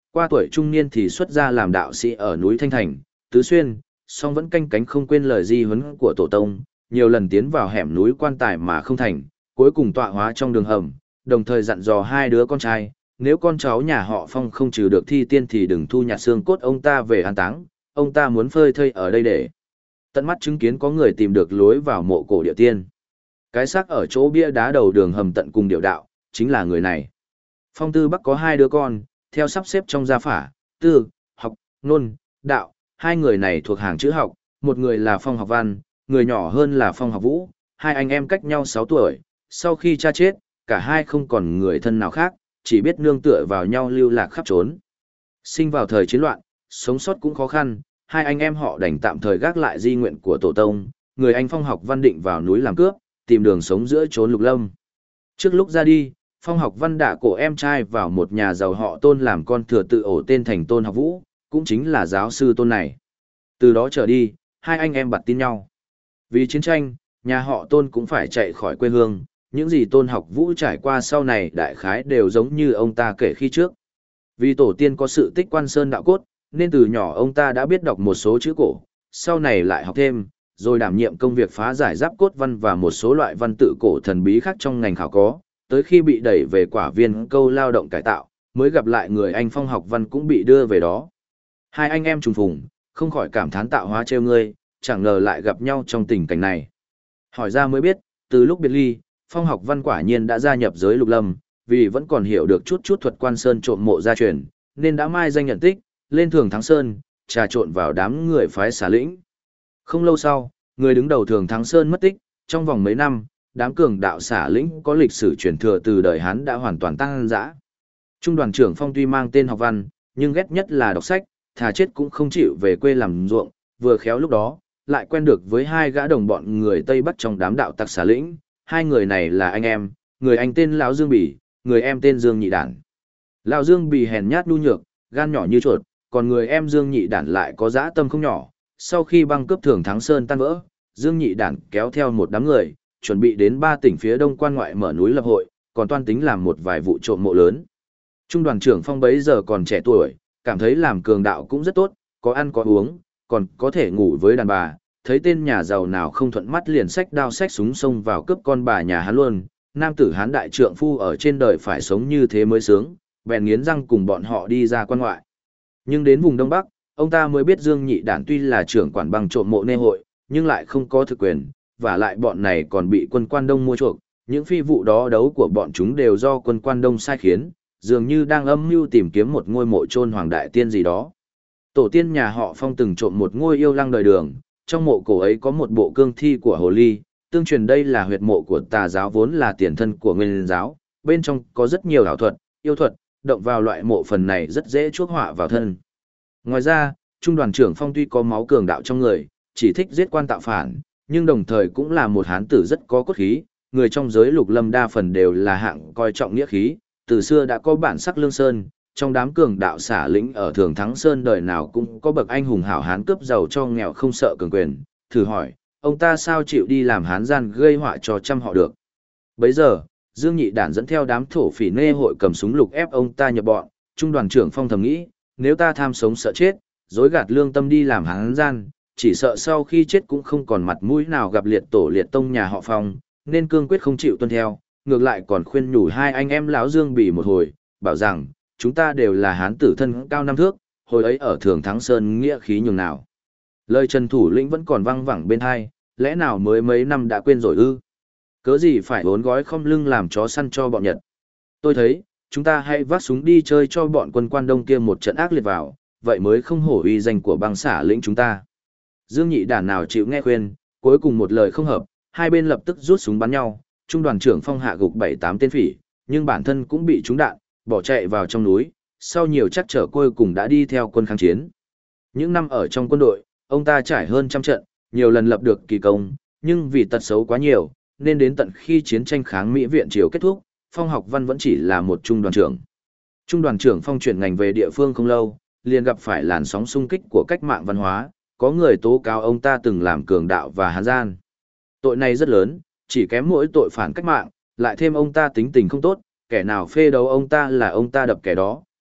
qua tuổi trung niên thì xuất gia làm đạo sĩ ở núi Thanh Thành, Tứ Xuyên, song vẫn canh cánh không quên lời di huấn của tổ tông, nhiều lần tiến vào hẻm núi quan tài mà không thành, cuối cùng tọa hóa trong đường hầm, đồng thời dặn dò hai đứa con trai, nếu con cháu nhà họ Phong không trừ được thi tiên thì đừng thu nhặt xương cốt ông ta về an táng, ông ta muốn phơi thây ở đây để tận mắt chứng kiến có người tìm được lối vào mộ cổ địa tiên. Cái xác ở chỗ bia đá đầu đường hầm tận cùng điệu đạo, chính là người này. Phong Tư Bắc có hai đứa con, theo sắp xếp trong gia phả, tư, học, nôn, đạo, hai người này thuộc hàng chữ học, một người là Phong Học Văn, người nhỏ hơn là Phong Học Vũ, hai anh em cách nhau 6 tuổi, sau khi cha chết, cả hai không còn người thân nào khác, chỉ biết nương tựa vào nhau lưu lạc khắp trốn. Sinh vào thời chiến loạn, sống sót cũng khó khăn, hai anh em họ đành tạm thời gác lại di nguyện của tổ tông, người anh Phong Học Văn định vào núi làm cướp, tìm đường sống giữa chốn lục lâm. Trước lúc ra đi, Phong Học Văn đã cổ em trai vào một nhà giàu họ Tôn làm con thừa tự ổ tên thành Tôn Học Vũ, cũng chính là giáo sư Tôn này. Từ đó trở đi, hai anh em bặt tin nhau. Vì chiến tranh, nhà họ Tôn cũng phải chạy khỏi quê hương, những gì Tôn Học Vũ trải qua sau này đại khái đều giống như ông ta kể khi trước. Vì tổ tiên có sự tích quan sơn đạo cốt, nên từ nhỏ ông ta đã biết đọc một số chữ cổ, sau này lại học thêm, rồi đảm nhiệm công việc phá giải giáp cốt văn và một số loại văn tự cổ thần bí khác trong ngành khảo có, tới khi bị đẩy về quả viên câu lao động cải tạo, mới gặp lại người anh Phong Học Văn cũng bị đưa về đó. Hai anh em trùng phùng, không khỏi cảm thán tạo hóa trêu ngươi, chẳng ngờ lại gặp nhau trong tình cảnh này. Hỏi ra mới biết, từ lúc biệt ly, Phong Học Văn quả nhiên đã gia nhập giới lục lâm, vì vẫn còn hiểu được chút chút thuật quan sơn trộm mộ gia truyền, nên đã mai danh nhận tích, lên Thường Thắng Sơn, trà trộn vào đám người phái xả lĩnh. Không lâu sau, người đứng đầu Thường Thắng Sơn mất tích, trong vòng mấy năm, đám cường đạo xả lĩnh có lịch sử truyền thừa từ đời Hán đã hoàn toàn tăng dã. Trung đoàn trưởng Phong tuy mang tên Học Văn, nhưng ghét nhất là đọc sách, thà chết cũng không chịu về quê làm ruộng, vừa khéo lúc đó, lại quen được với hai gã đồng bọn người Tây Bắc trong đám đạo tặc xả lĩnh, hai người này là anh em, người anh tên Lão Dương Bỉ, người em tên Dương Nhị Đản. Lão Dương Bỉ hèn nhát nhu nhược, gan nhỏ như chuột, còn người em Dương Nhị Đản lại có dã tâm không nhỏ. Sau khi băng cướp Thường Thắng Sơn tan vỡ, Dương Nhị Đản kéo theo một đám người, chuẩn bị đến 3 tỉnh phía đông quan ngoại mở núi lập hội, còn toan tính làm một vài vụ trộm mộ lớn. Trung đoàn trưởng Phong bấy giờ còn trẻ tuổi, cảm thấy làm cường đạo cũng rất tốt, có ăn có uống, còn có thể ngủ với đàn bà, thấy tên nhà giàu nào không thuận mắt liền xách đao xách súng xông vào cướp con bà nhà hắn luôn. Nam tử Hán đại trượng phu ở trên đời phải sống như thế mới sướng, bèn nghiến răng cùng bọn họ đi ra quan ngoại. Nhưng đến vùng Đông Bắc, ông ta mới biết Dương Nhị Đản tuy là trưởng quản băng trộm mộ nê hội, nhưng lại không có thực quyền, và lại bọn này còn bị quân quan Đông mua chuộc, những phi vụ đó đấu của bọn chúng đều do quân quan Đông sai khiến, dường như đang âm mưu tìm kiếm một ngôi mộ chôn hoàng đại tiên gì đó. Tổ tiên nhà họ Phong từng trộm một ngôi yêu lăng đời đường, trong mộ cổ ấy có một bộ cương thi của hồ ly, tương truyền đây là huyệt mộ của tà giáo vốn là tiền thân của nguyên giáo, bên trong có rất nhiều ảo thuật, yêu thuật, động vào loại mộ phần này rất dễ chuốc họa vào thân. Ngoài ra, Trung đoàn trưởng Phong tuy có máu cường đạo trong người, chỉ thích giết quan tạo phản, nhưng đồng thời cũng là một hán tử rất có cốt khí, người trong giới lục lâm đa phần đều là hạng coi trọng nghĩa khí, từ xưa đã có bản sắc lương sơn, trong đám cường đạo xả lĩnh ở Thường Thắng Sơn đời nào cũng có bậc anh hùng hảo hán cướp giàu cho nghèo không sợ cường quyền, thử hỏi, ông ta sao chịu đi làm hán gian gây họa cho trăm họ được. Bấy giờ, Dương Nhị Đản dẫn theo đám thổ phỉ nê hội cầm súng lục ép ông ta nhập bọn, Trung đoàn trưởng Phong thầm nghĩ, nếu ta tham sống sợ chết, dối gạt lương tâm đi làm hán gian, chỉ sợ sau khi chết cũng không còn mặt mũi nào gặp liệt tổ liệt tông nhà họ Phong, nên cương quyết không chịu tuân theo, ngược lại còn khuyên nhủ hai anh em lão Dương Bỉ một hồi, bảo rằng, chúng ta đều là hán tử thân cao 5 thước, hồi ấy ở Thường Thắng Sơn nghĩa khí nhường nào. Lời Trần Thủ lĩnh vẫn còn văng vẳng bên hai, lẽ nào mới mấy năm đã quên rồi ư? Cớ gì phải vốn gói không lưng làm chó săn cho bọn Nhật? Tôi thấy, chúng ta hãy vác súng đi chơi cho bọn quân quan Đông kia một trận ác liệt vào, vậy mới không hổ uy danh của băng xả lĩnh chúng ta. Dương Nhị Đản nào chịu nghe khuyên, cuối cùng một lời không hợp, hai bên lập tức rút súng bắn nhau, Trung đoàn trưởng Phong hạ gục 7-8 tên phỉ, nhưng bản thân cũng bị trúng đạn, bỏ chạy vào trong núi, sau nhiều trắc trở cuối cùng đã đi theo quân kháng chiến. Những năm ở trong quân đội, ông ta trải hơn trăm trận, nhiều lần lập được kỳ công, nhưng vì tật xấu quá nhiều, nên đến tận khi chiến tranh kháng Mỹ viện triều kết thúc, Phong Học Văn vẫn chỉ là một trung đoàn trưởng. Trung đoàn trưởng Phong chuyển ngành về địa phương không lâu, liền gặp phải làn sóng xung kích của cách mạng văn hóa, có người tố cáo ông ta từng làm cường đạo và hán gian. Tội này rất lớn, chỉ kém mỗi tội phản cách mạng, lại thêm ông ta tính tình không tốt, kẻ nào phê đấu ông ta là ông ta đập kẻ đó,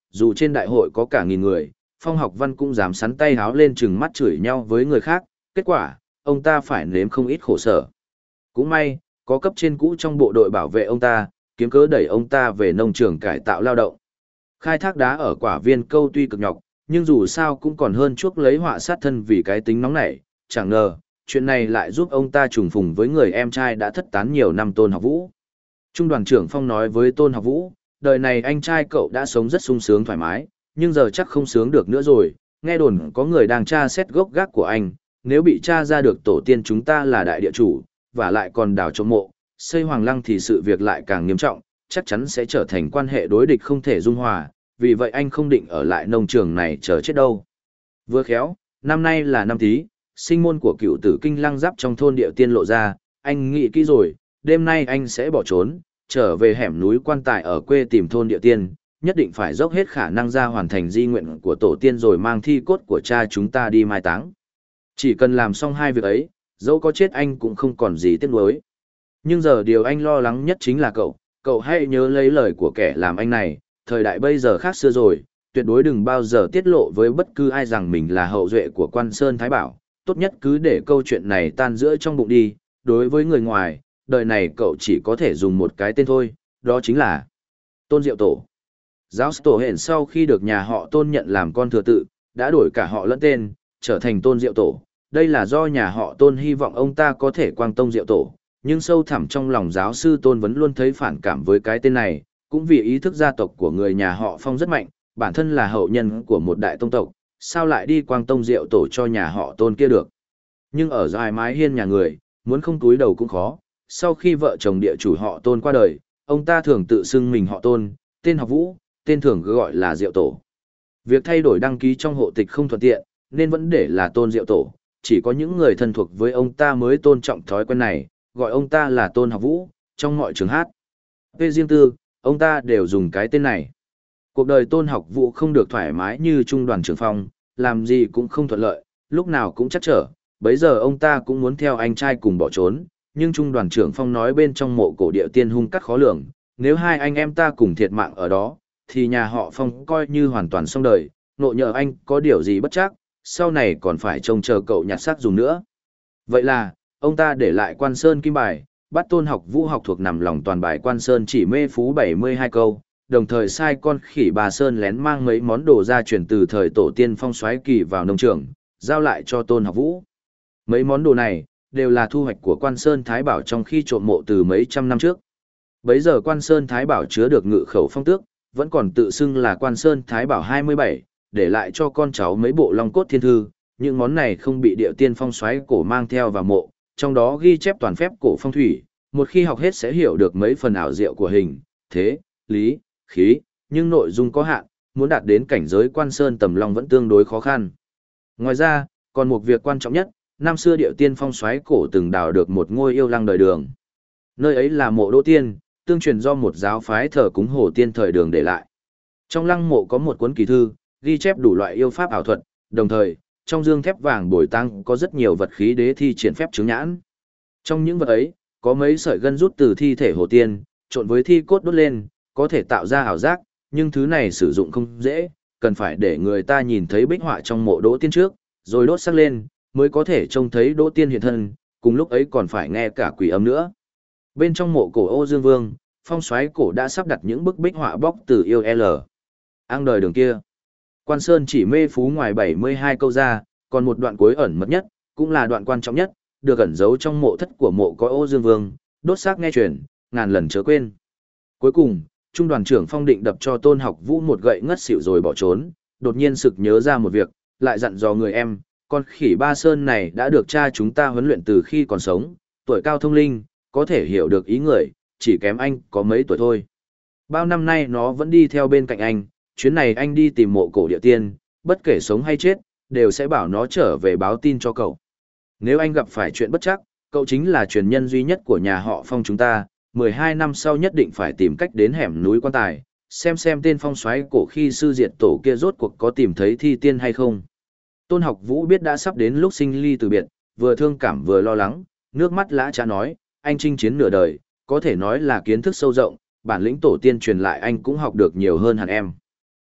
dù trên đại hội có cả nghìn người, Phong Học Văn cũng dám sắn tay háo lên chừng mắt chửi nhau với người khác, kết quả, ông ta phải nếm không ít khổ sở. Cũng may, có cấp trên cũ trong bộ đội bảo vệ ông ta, kiếm cớ đẩy ông ta về nông trường cải tạo lao động. Khai thác đá ở quả viên câu tuy cực nhọc, nhưng dù sao cũng còn hơn chuốc lấy họa sát thân vì cái tính nóng nảy, chẳng ngờ, chuyện này lại giúp ông ta trùng phùng với người em trai đã thất tán nhiều năm Tôn Học Vũ. Trung đoàn trưởng Phong nói với Tôn Học Vũ, đời này anh trai cậu đã sống rất sung sướng thoải mái, nhưng giờ chắc không sướng được nữa rồi, nghe đồn có người đang tra xét gốc gác của anh, nếu bị tra ra được tổ tiên chúng ta là đại địa chủ, và lại còn đào trộm mộ, xây hoàng lăng thì sự việc lại càng nghiêm trọng, chắc chắn sẽ trở thành quan hệ đối địch không thể dung hòa, vì vậy anh không định ở lại nông trường này chờ chết đâu. Vừa khéo, năm nay là năm Tý, sinh môn của cựu tử kinh lăng giáp trong thôn địa tiên lộ ra, anh nghĩ kỹ rồi, đêm nay anh sẽ bỏ trốn, trở về hẻm núi quan tài ở quê tìm thôn địa tiên, nhất định phải dốc hết khả năng ra hoàn thành di nguyện của tổ tiên rồi mang thi cốt của cha chúng ta đi mai táng. Chỉ cần làm xong hai việc ấy, dẫu có chết anh cũng không còn gì tiếc nuối. Nhưng giờ điều anh lo lắng nhất chính là cậu hãy nhớ lấy lời của kẻ làm anh này, thời đại bây giờ khác xưa rồi, tuyệt đối đừng bao giờ tiết lộ với bất cứ ai rằng mình là hậu duệ của Quan Sơn Thái Bảo, tốt nhất cứ để câu chuyện này tan rữa trong bụng đi, đối với người ngoài, đời này cậu chỉ có thể dùng một cái tên thôi, đó chính là Tôn Diệu Tổ. Giáo Tổ Hển sau khi được nhà họ Tôn nhận làm con thừa tự, đã đổi cả họ lẫn tên, trở thành Tôn Diệu Tổ. Đây là do nhà họ Tôn hy vọng ông ta có thể quang tông Diệu Tổ, nhưng sâu thẳm trong lòng giáo sư Tôn vẫn luôn thấy phản cảm với cái tên này, cũng vì ý thức gia tộc của người nhà họ Phong rất mạnh, bản thân là hậu nhân của một đại tông tộc, sao lại đi quang tông Diệu Tổ cho nhà họ Tôn kia được. Nhưng ở dài mái hiên nhà người, muốn không túi đầu cũng khó, sau khi vợ chồng địa chủ họ Tôn qua đời, ông ta thường tự xưng mình họ Tôn, tên Học Vũ, tên thường gọi là Diệu Tổ. Việc thay đổi đăng ký trong hộ tịch không thuận tiện, nên vẫn để là Tôn Diệu Tổ, chỉ có những người thân thuộc với ông ta mới tôn trọng thói quen này, gọi ông ta là Tôn Học Vũ, trong mọi trường hát. Về riêng tư, ông ta đều dùng cái tên này. Cuộc đời Tôn Học Vũ không được thoải mái như Trung đoàn trưởng Phong, làm gì cũng không thuận lợi, lúc nào cũng chắc trở, bấy giờ ông ta cũng muốn theo anh trai cùng bỏ trốn, nhưng Trung đoàn trưởng Phong nói bên trong mộ cổ địa tiên hung cắt khó lường, nếu hai anh em ta cùng thiệt mạng ở đó, thì nhà họ Phong coi như hoàn toàn xong đời, nộ nhờ anh có điều gì bất chắc, sau này còn phải trông chờ cậu nhặt xác dùng nữa. Vậy là, ông ta để lại Quan Sơn kim bài, bắt Tôn Học Vũ học thuộc nằm lòng toàn bài Quan Sơn chỉ mê phú 72 câu, đồng thời sai con khỉ bà Sơn lén mang mấy món đồ gia truyền từ thời tổ tiên Phong Soái Kỳ vào nông trường, giao lại cho Tôn Học Vũ. Mấy món đồ này, đều là thu hoạch của Quan Sơn Thái Bảo trong khi trộm mộ từ mấy trăm năm trước. Bấy giờ Quan Sơn Thái Bảo chứa được ngự khẩu phong tước, vẫn còn tự xưng là Quan Sơn Thái Bảo 27, để lại cho con cháu mấy bộ long cốt thiên thư, những món này không bị địa tiên Phong Soái cổ mang theo vào mộ, trong đó ghi chép toàn phép cổ phong thủy, một khi học hết sẽ hiểu được mấy phần ảo diệu của hình, thế, lý, khí, nhưng nội dung có hạn, muốn đạt đến cảnh giới Quan Sơn Tầm Long vẫn tương đối khó khăn. Ngoài ra, còn một việc quan trọng nhất, năm xưa địa tiên Phong Soái cổ từng đào được một ngôi yêu lăng đời Đường. Nơi ấy là mộ Đỗ Tiên, tương truyền do một giáo phái thờ cúng Hồ Tiên thời Đường để lại. Trong lăng mộ có một cuốn kỳ thư, ghi chép đủ loại yêu pháp ảo thuật, đồng thời, trong dương thép vàng bồi tăng có rất nhiều vật khí đế thi triển phép chứng nhãn. Trong những vật ấy, có mấy sợi gân rút từ thi thể Hồ Tiên, trộn với thi cốt đốt lên, có thể tạo ra ảo giác, nhưng thứ này sử dụng không dễ, cần phải để người ta nhìn thấy bích họa trong mộ Đỗ Tiên trước, rồi đốt sắc lên, mới có thể trông thấy Đỗ Tiên hiện thân, cùng lúc ấy còn phải nghe cả quỷ âm nữa. Bên trong mộ cổ Ô Dương Vương, Phong Soái cổ đã sắp đặt những bức bích họa bóc từ yêu L. Ang đời Đường kia. Quan Sơn chỉ mê phú ngoài 72 câu ra, còn một đoạn cuối ẩn mật nhất, cũng là đoạn quan trọng nhất, được ẩn giấu trong mộ thất của mộ có Ô Dương Vương, đốt xác nghe truyền, ngàn lần chớ quên. Cuối cùng, Trung đoàn trưởng Phong định đập cho Tôn Học Vũ một gậy ngất xỉu rồi bỏ trốn, đột nhiên sực nhớ ra một việc, lại dặn dò người em, con khỉ Ba Sơn này đã được cha chúng ta huấn luyện từ khi còn sống, tuổi cao thông linh, có thể hiểu được ý người, chỉ kém anh có mấy tuổi thôi. Bao năm nay nó vẫn đi theo bên cạnh anh, chuyến này anh đi tìm mộ cổ địa tiên, bất kể sống hay chết, đều sẽ bảo nó trở về báo tin cho cậu. Nếu anh gặp phải chuyện bất trắc, cậu chính là truyền nhân duy nhất của nhà họ Phong chúng ta, 12 năm sau nhất định phải tìm cách đến hẻm núi quan tài, xem tên Phong Soái cổ khi sư diệt tổ kia rốt cuộc có tìm thấy thi tiên hay không. Tôn Học Vũ biết đã sắp đến lúc sinh ly từ biệt, vừa thương cảm vừa lo lắng, nước mắt lã chã nói, anh chinh chiến nửa đời, có thể nói là kiến thức sâu rộng, bản lĩnh tổ tiên truyền lại anh cũng học được nhiều hơn hẳn em.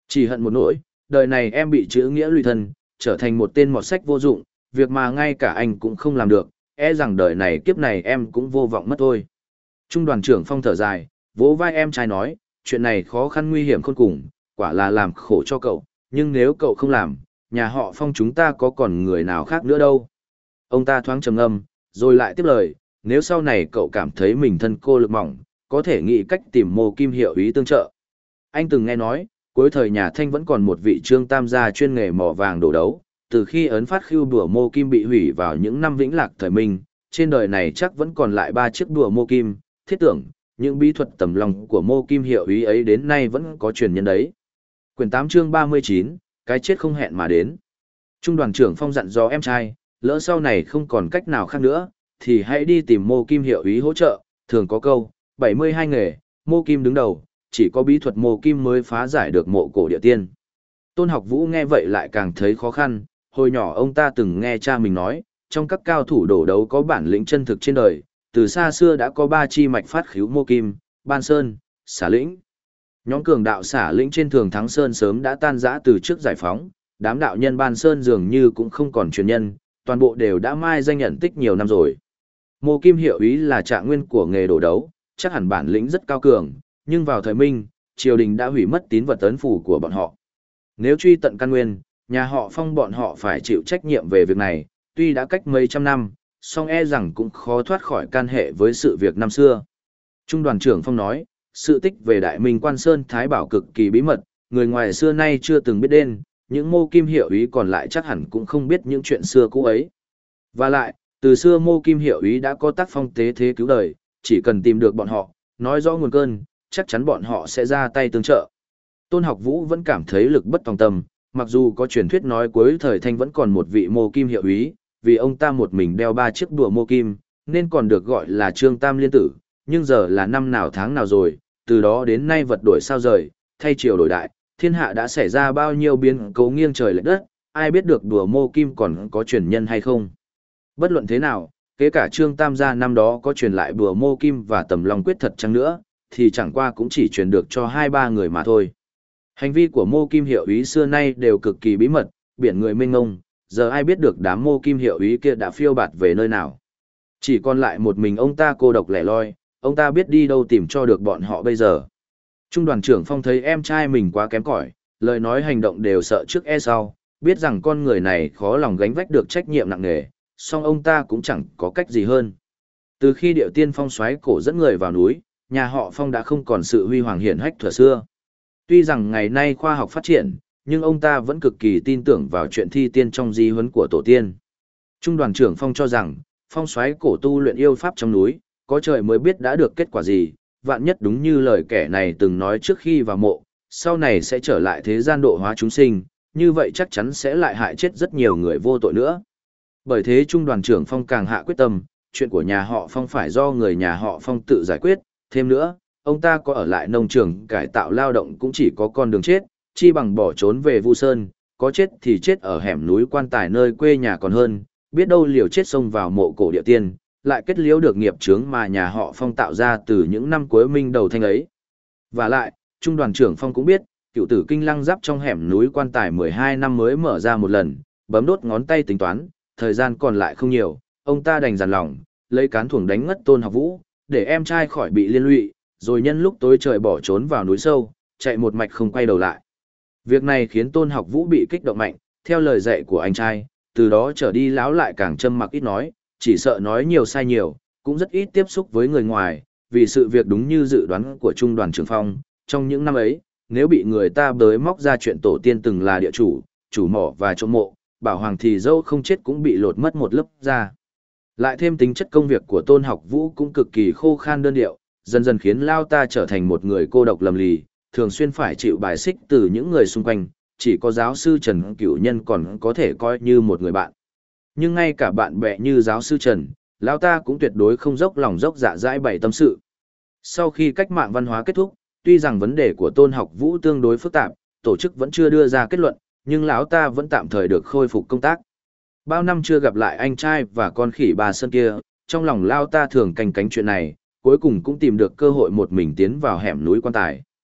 Chỉ hận một nỗi, đời này em bị chữ nghĩa lụy thân, trở thành một tên mọt sách vô dụng, việc mà ngay cả anh cũng không làm được, e rằng đời này kiếp này em cũng vô vọng mất thôi. Trung đoàn trưởng Phong thở dài, vỗ vai em trai nói, chuyện này khó khăn nguy hiểm khôn cùng, quả là làm khổ cho cậu, nhưng nếu cậu không làm, nhà họ Phong chúng ta có còn người nào khác nữa đâu. Ông ta thoáng trầm ngâm, rồi lại tiếp lời, nếu sau này cậu cảm thấy mình thân cô lực mỏng, có thể nghĩ cách tìm Mộ Kim hiệu úy tương trợ. Anh từng nghe nói, cuối thời nhà Thanh vẫn còn một vị Trương Tam gia chuyên nghề mỏ vàng đổ đấu, từ khi ấn phát khiêu đùa Mộ Kim bị hủy vào những năm vĩnh lạc thời Minh, trên đời này chắc vẫn còn lại 3 chiếc đùa Mộ Kim, thiết tưởng, những bí thuật tầm lòng của Mộ Kim hiệu úy ấy đến nay vẫn có truyền nhân đấy. Quyển 8 chương 39, cái chết không hẹn mà đến. Trung đoàn trưởng Phong dặn dò em trai, lỡ sau này không còn cách nào khác nữa, thì hãy đi tìm Mộ Kim hiệu úy hỗ trợ, thường có câu, 72 nghề, Mộ Kim đứng đầu, chỉ có bí thuật Mộ Kim mới phá giải được mộ cổ địa tiên. Tôn Học Vũ nghe vậy lại càng thấy khó khăn, hồi nhỏ ông ta từng nghe cha mình nói, trong các cao thủ đổ đấu có bản lĩnh chân thực trên đời, từ xa xưa đã có 3 chi mạch phát khíu Mộ Kim, Ban Sơn, Xả Lĩnh. Nhóm cường đạo Xả Lĩnh trên Thường Thắng Sơn sớm đã tan rã từ trước giải phóng, đám đạo nhân Ban Sơn dường như cũng không còn truyền nhân, toàn bộ đều đã mai danh nhận tích nhiều năm rồi. Mộ Kim hiệu úy là trạng nguyên của nghề đổ đấu, chắc hẳn bản lĩnh rất cao cường, nhưng vào thời Minh, triều đình đã hủy mất tín vật ấn phủ của bọn họ. Nếu truy tận căn nguyên, nhà họ Phong bọn họ phải chịu trách nhiệm về việc này, tuy đã cách mấy trăm năm, song e rằng cũng khó thoát khỏi can hệ với sự việc năm xưa. Trung đoàn trưởng Phong nói, sự tích về Đại Minh Quan Sơn Thái Bảo cực kỳ bí mật, người ngoài xưa nay chưa từng biết đến, những Mộ Kim hiệu úy còn lại chắc hẳn cũng không biết những chuyện xưa cũ ấy. Và lại, từ xưa Mộ Kim hiệu úy đã có tác phong tế thế cứu đời, chỉ cần tìm được bọn họ, nói rõ nguồn cơn, chắc chắn bọn họ sẽ ra tay tương trợ. Tôn Học Vũ vẫn cảm thấy lực bất tòng tâm, mặc dù có truyền thuyết nói cuối thời Thanh vẫn còn một vị Mộ Kim hiệu úy, vì ông ta một mình đeo 3 chiếc đùa Mộ Kim, nên còn được gọi là Trương Tam Liên Tử, nhưng giờ là năm nào tháng nào rồi, từ đó đến nay vật đổi sao rời, thay triều đổi đại, thiên hạ đã xảy ra bao nhiêu biến cố nghiêng trời lệch đất, ai biết được đùa Mộ Kim còn có truyền nhân hay không. Bất luận thế nào, kể cả Trương Tam gia năm đó có truyền lại đùa Mộ Kim và Tầm Long Quyết thật chăng nữa, thì chẳng qua cũng chỉ truyền được cho 2-3 người mà thôi. Hành vi của Mộ Kim hiệu úy xưa nay đều cực kỳ bí mật, biển người mênh mông, giờ ai biết được đám Mộ Kim hiệu úy kia đã phiêu bạt về nơi nào. Chỉ còn lại một mình ông ta cô độc lẻ loi, ông ta biết đi đâu tìm cho được bọn họ bây giờ. Trung đoàn trưởng Phong thấy em trai mình quá kém cỏi, lời nói hành động đều sợ trước e sau, biết rằng con người này khó lòng gánh vác được trách nhiệm nặng nề, song ông ta cũng chẳng có cách gì hơn. Từ khi Điệu Tiên Phong xoáy cổ dẫn người vào núi, nhà họ Phong đã không còn sự huy hoàng hiển hách thuở xưa. Tuy rằng ngày nay khoa học phát triển, nhưng ông ta vẫn cực kỳ tin tưởng vào chuyện thi tiên trong di huấn của tổ tiên. Trung đoàn trưởng Phong cho rằng, Phong xoáy cổ tu luyện yêu pháp trong núi, có trời mới biết đã được kết quả gì, vạn nhất đúng như lời kẻ này từng nói trước khi vào mộ, sau này sẽ trở lại thế gian độ hóa chúng sinh, như vậy chắc chắn sẽ lại hại chết rất nhiều người vô tội nữa. Bởi thế Trung đoàn trưởng Phong càng hạ quyết tâm, chuyện của nhà họ Phong phải do người nhà họ Phong tự giải quyết, thêm nữa, ông ta có ở lại nông trường cải tạo lao động cũng chỉ có con đường chết, chi bằng bỏ trốn về Vu Sơn, có chết thì chết ở hẻm núi quan tài nơi quê nhà còn hơn, biết đâu liều chết xông vào mộ cổ địa tiên, lại kết liễu được nghiệp chướng mà nhà họ Phong tạo ra từ những năm cuối Minh đầu Thanh ấy. Và lại, Trung đoàn trưởng Phong cũng biết, cựu tử kinh lăng giáp trong hẻm núi quan tài 12 năm mới mở ra một lần, bấm đốt ngón tay tính toán, thời gian còn lại không nhiều, ông ta đành dằn lòng, lấy cán thuồng đánh ngất Tôn Học Vũ, để em trai khỏi bị liên lụy, rồi nhân lúc tối trời bỏ trốn vào núi sâu, chạy một mạch không quay đầu lại. Việc này khiến Tôn Học Vũ bị kích động mạnh, theo lời dạy của anh trai, từ đó trở đi lão lại càng châm mặc ít nói, chỉ sợ nói nhiều sai nhiều, cũng rất ít tiếp xúc với người ngoài, vì sự việc đúng như dự đoán của Trung đoàn trưởng Phong, trong những năm ấy, nếu bị người ta bới móc ra chuyện tổ tiên từng là địa chủ, chủ mỏ và trộm mộ, bảo hoàng thì dâu không chết cũng bị lột mất một lớp da. Lại thêm tính chất công việc của Tôn Học Vũ cũng cực kỳ khô khan đơn điệu, dần dần khiến Lao ta trở thành một người cô độc lầm lì, thường xuyên phải chịu bài xích từ những người xung quanh, chỉ có giáo sư Trần Cửu Nhân còn có thể coi như một người bạn. Nhưng ngay cả bạn bè như giáo sư Trần, Lao ta cũng tuyệt đối không dốc lòng dốc dạ dãi bày tâm sự. Sau khi cách mạng văn hóa kết thúc, tuy rằng vấn đề của Tôn Học Vũ tương đối phức tạp, tổ chức vẫn chưa đưa ra kết luận, nhưng lão ta vẫn tạm thời được khôi phục công tác. Bao năm chưa gặp lại anh trai và con khỉ bà Sơn kia, trong lòng Lao ta thường canh cánh chuyện này, cuối cùng cũng tìm được cơ hội một mình tiến vào hẻm núi quan tài.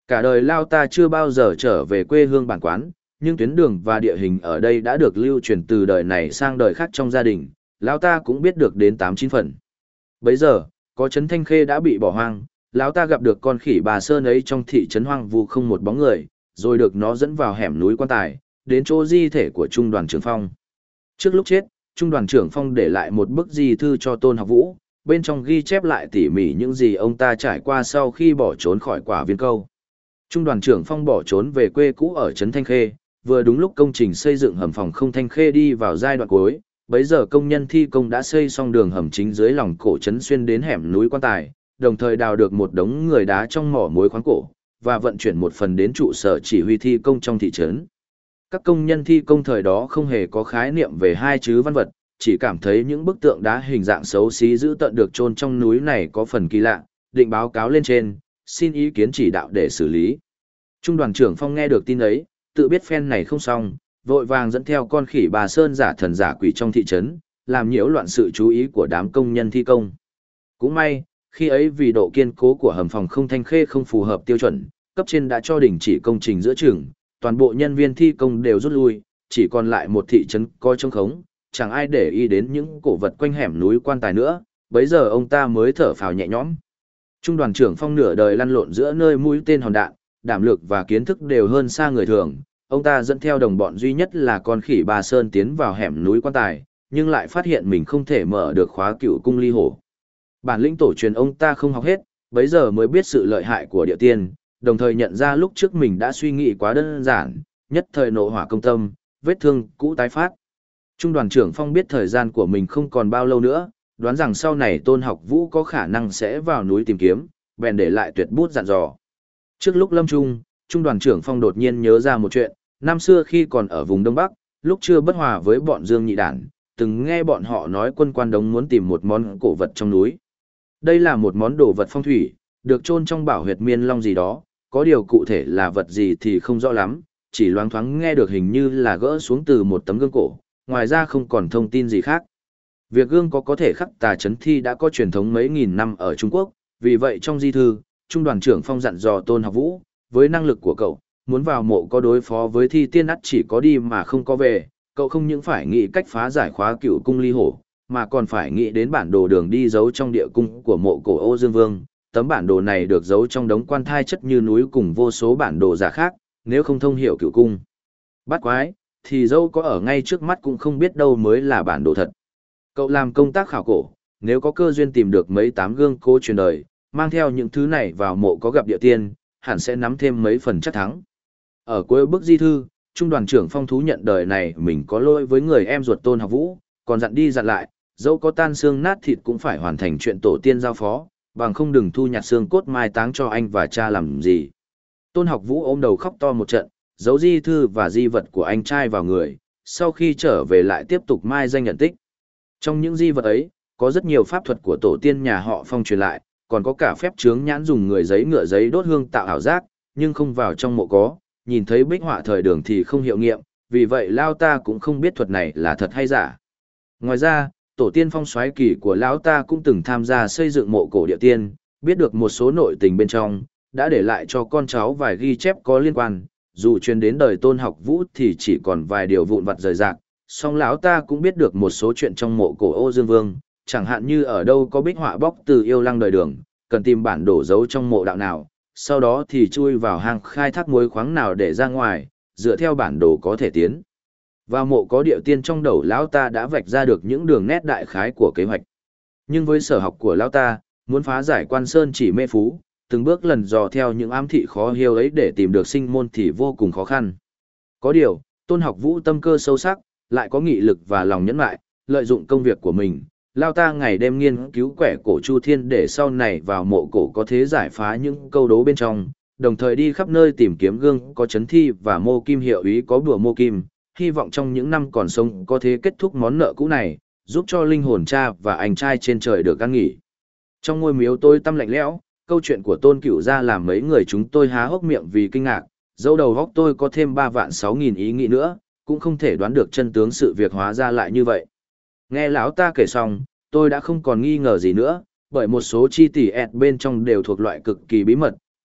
Cả đời lao ta chưa bao giờ trở về quê hương bản quán, nhưng tuyến đường và địa hình ở đây đã được lưu truyền từ đời này sang đời khác trong gia đình, lao ta cũng biết được đến 8-9 phần. Bấy giờ, có trấn Thanh Khê đã bị bỏ hoang, lão ta gặp được con khỉ bà Sơn ấy trong thị trấn hoang vu không một bóng người, rồi được nó dẫn vào hẻm núi Quan Tài, đến chỗ di thể của Trung đoàn trưởng Phong. Trước lúc chết, Trung đoàn trưởng Phong để lại một bức di thư cho Tôn Học Vũ, bên trong ghi chép lại tỉ mỉ những gì ông ta trải qua sau khi bỏ trốn khỏi Quả Viên Câu. Trung đoàn trưởng Phong bỏ trốn về quê cũ ở trấn Thanh Khê, vừa đúng lúc công trình xây dựng hầm phòng không Thanh Khê đi vào giai đoạn cuối, bấy giờ công nhân thi công đã xây xong đường hầm chính dưới lòng cổ trấn xuyên đến hẻm núi Quan Tài, đồng thời đào được một đống người đá trong mỏ muối khoáng cổ, và vận chuyển một phần đến trụ sở chỉ huy thi công trong thị trấn. Các công nhân thi công thời đó không hề có khái niệm về hai chữ văn vật, chỉ cảm thấy những bức tượng đá hình dạng xấu xí dữ tợn được chôn trong núi này có phần kỳ lạ, định báo cáo lên trên, xin ý kiến chỉ đạo để xử lý. Trung đoàn trưởng Phong nghe được tin ấy, tự biết phen này không xong, vội vàng dẫn theo con khỉ bà Sơn giả thần giả quỷ trong thị trấn, làm nhiễu loạn sự chú ý của đám công nhân thi công. Cũng may, khi ấy vì độ kiên cố của hầm phòng không Thanh Khê không phù hợp tiêu chuẩn, cấp trên đã cho đình chỉ công trình giữa chừng, toàn bộ nhân viên thi công đều rút lui, chỉ còn lại một thị trấn coi trống khống, chẳng ai để ý đến những cổ vật quanh hẻm núi Quan Tài nữa, bấy giờ ông ta mới thở phào nhẹ nhõm. Trung đoàn trưởng Phong nửa đời lăn lộn giữa nơi mũi tên hòn đạn, đảm lực và kiến thức đều hơn xa người thường, ông ta dẫn theo đồng bọn duy nhất là con khỉ bà Sơn tiến vào hẻm núi Quan Tài, nhưng lại phát hiện mình không thể mở được khóa Cựu Cung Ly Hổ. Bản lĩnh tổ truyền ông ta không học hết, bấy giờ mới biết sự lợi hại của địa tiên, đồng thời nhận ra lúc trước mình đã suy nghĩ quá đơn giản, nhất thời nộ hỏa công tâm, vết thương cũ tái phát. Trung đoàn trưởng Phong biết thời gian của mình không còn bao lâu nữa, đoán rằng sau này Tôn Học Vũ có khả năng sẽ vào núi tìm kiếm, bèn để lại tuyệt bút dặn dò. Trước lúc lâm trung, Trung đoàn trưởng Phong đột nhiên nhớ ra một chuyện, năm xưa khi còn ở vùng Đông Bắc, lúc chưa bất hòa với bọn Dương Nhị Đản, từng nghe bọn họ nói quân Quan Đống muốn tìm một món cổ vật trong núi. Đây là một món đồ vật phong thủy, được chôn trong bảo huyệt Miên Long gì đó, có điều cụ thể là vật gì thì không rõ lắm, chỉ loáng thoáng nghe được hình như là gỡ xuống từ một tấm gương cổ, ngoài ra không còn thông tin gì khác. Việc gương có thể khắc tà chấn thi đã có truyền thống mấy nghìn năm ở Trung Quốc, vì vậy trong di thư, Trung đoàn trưởng Phong dặn dò Tôn Học Vũ, với năng lực của cậu, muốn vào mộ có đối phó với thi tiên ắt chỉ có đi mà không có về, cậu không những phải nghĩ cách phá giải khóa Cựu Cung Ly Hổ, mà còn phải nghĩ đến bản đồ đường đi giấu trong địa cung của mộ cổ Ô Dương Vương. Tấm bản đồ này được giấu trong đống quan thai chất như núi cùng vô số bản đồ giả khác, nếu không thông hiểu Cựu Cung Bát Quái, thì dẫu có ở ngay trước mắt cũng không biết đâu mới là bản đồ thật. Cậu làm công tác khảo cổ, nếu có cơ duyên tìm được mấy tấm gương cố truyền đời, mang theo những thứ này vào mộ có gặp địa tiên, hẳn sẽ nắm thêm mấy phần chắc thắng. Ở cuối bức di thư, Trung đoàn trưởng Phong thú nhận đời này mình có lỗi với người em ruột Tôn Học Vũ, còn dặn đi dặn lại, dẫu có tan xương nát thịt cũng phải hoàn thành chuyện tổ tiên giao phó, bằng không đừng thu nhặt xương cốt mai táng cho anh và cha làm gì. Tôn Học Vũ ôm đầu khóc to một trận, giấu di thư và di vật của anh trai vào người, sau khi trở về lại tiếp tục mai danh nhận tích. Trong những di vật ấy, có rất nhiều pháp thuật của tổ tiên nhà họ Phong truyền lại, còn có cả phép chướng nhãn dùng người giấy ngựa giấy đốt hương tạo ảo giác, nhưng không vào trong mộ có, nhìn thấy bích họa thời đường thì không hiệu nghiệm, vì vậy Lao ta cũng không biết thuật này là thật hay giả. Ngoài ra, tổ tiên Phong Soái Kỳ của Lão ta cũng từng tham gia xây dựng mộ cổ địa tiên, biết được một số nội tình bên trong, đã để lại cho con cháu vài ghi chép có liên quan, dù truyền đến đời Tôn Học Vũ thì chỉ còn vài điều vụn vặt rời rạc, song Lão ta cũng biết được một số chuyện trong mộ cổ Ô Dương Vương, chẳng hạn như ở đâu có bích họa bóc từ yêu lăng đời đường, cần tìm bản đồ giấu trong mộ đạo nào, sau đó thì chui vào hang khai thác muối khoáng nào để ra ngoài, dựa theo bản đồ có thể tiến vào mộ có địa tiên. Trong đầu Lão ta đã vạch ra được những đường nét đại khái của kế hoạch. Nhưng với sở học của Lão ta, muốn phá giải Quan Sơn Chỉ Mê Phú, từng bước lần dò theo những ám thị khó hiểu ấy để tìm được sinh môn thì vô cùng khó khăn. Có điều, Tôn Học Vũ tâm cơ sâu sắc, lại có nghị lực và lòng nhẫn nại, lợi dụng công việc của mình, Lão ta ngày đêm nghiên cứu quẻ cổ Chu Thiên để sau này vào mộ cổ có thể giải phá những câu đố bên trong, đồng thời đi khắp nơi tìm kiếm gương có chấn thi và mô kim hiệu ý có bùa mô kim, hy vọng trong những năm còn sống có thể kết thúc món nợ cũ này, giúp cho linh hồn cha và anh trai trên trời được an nghỉ. Trong ngôi miếu tôi tăm lạnh lẽo, câu chuyện của Tôn Cửu gia làm mấy người chúng tôi há hốc miệng vì kinh ngạc, dẫu đầu góc tôi có thêm 3.600.000 ý nghĩ nữa, cũng không thể đoán được chân tướng sự việc hóa ra lại như vậy. Nghe lão ta kể xong, tôi đã không còn nghi ngờ gì nữa, bởi một số chi tiết bên trong đều thuộc loại cực kỳ bí mật,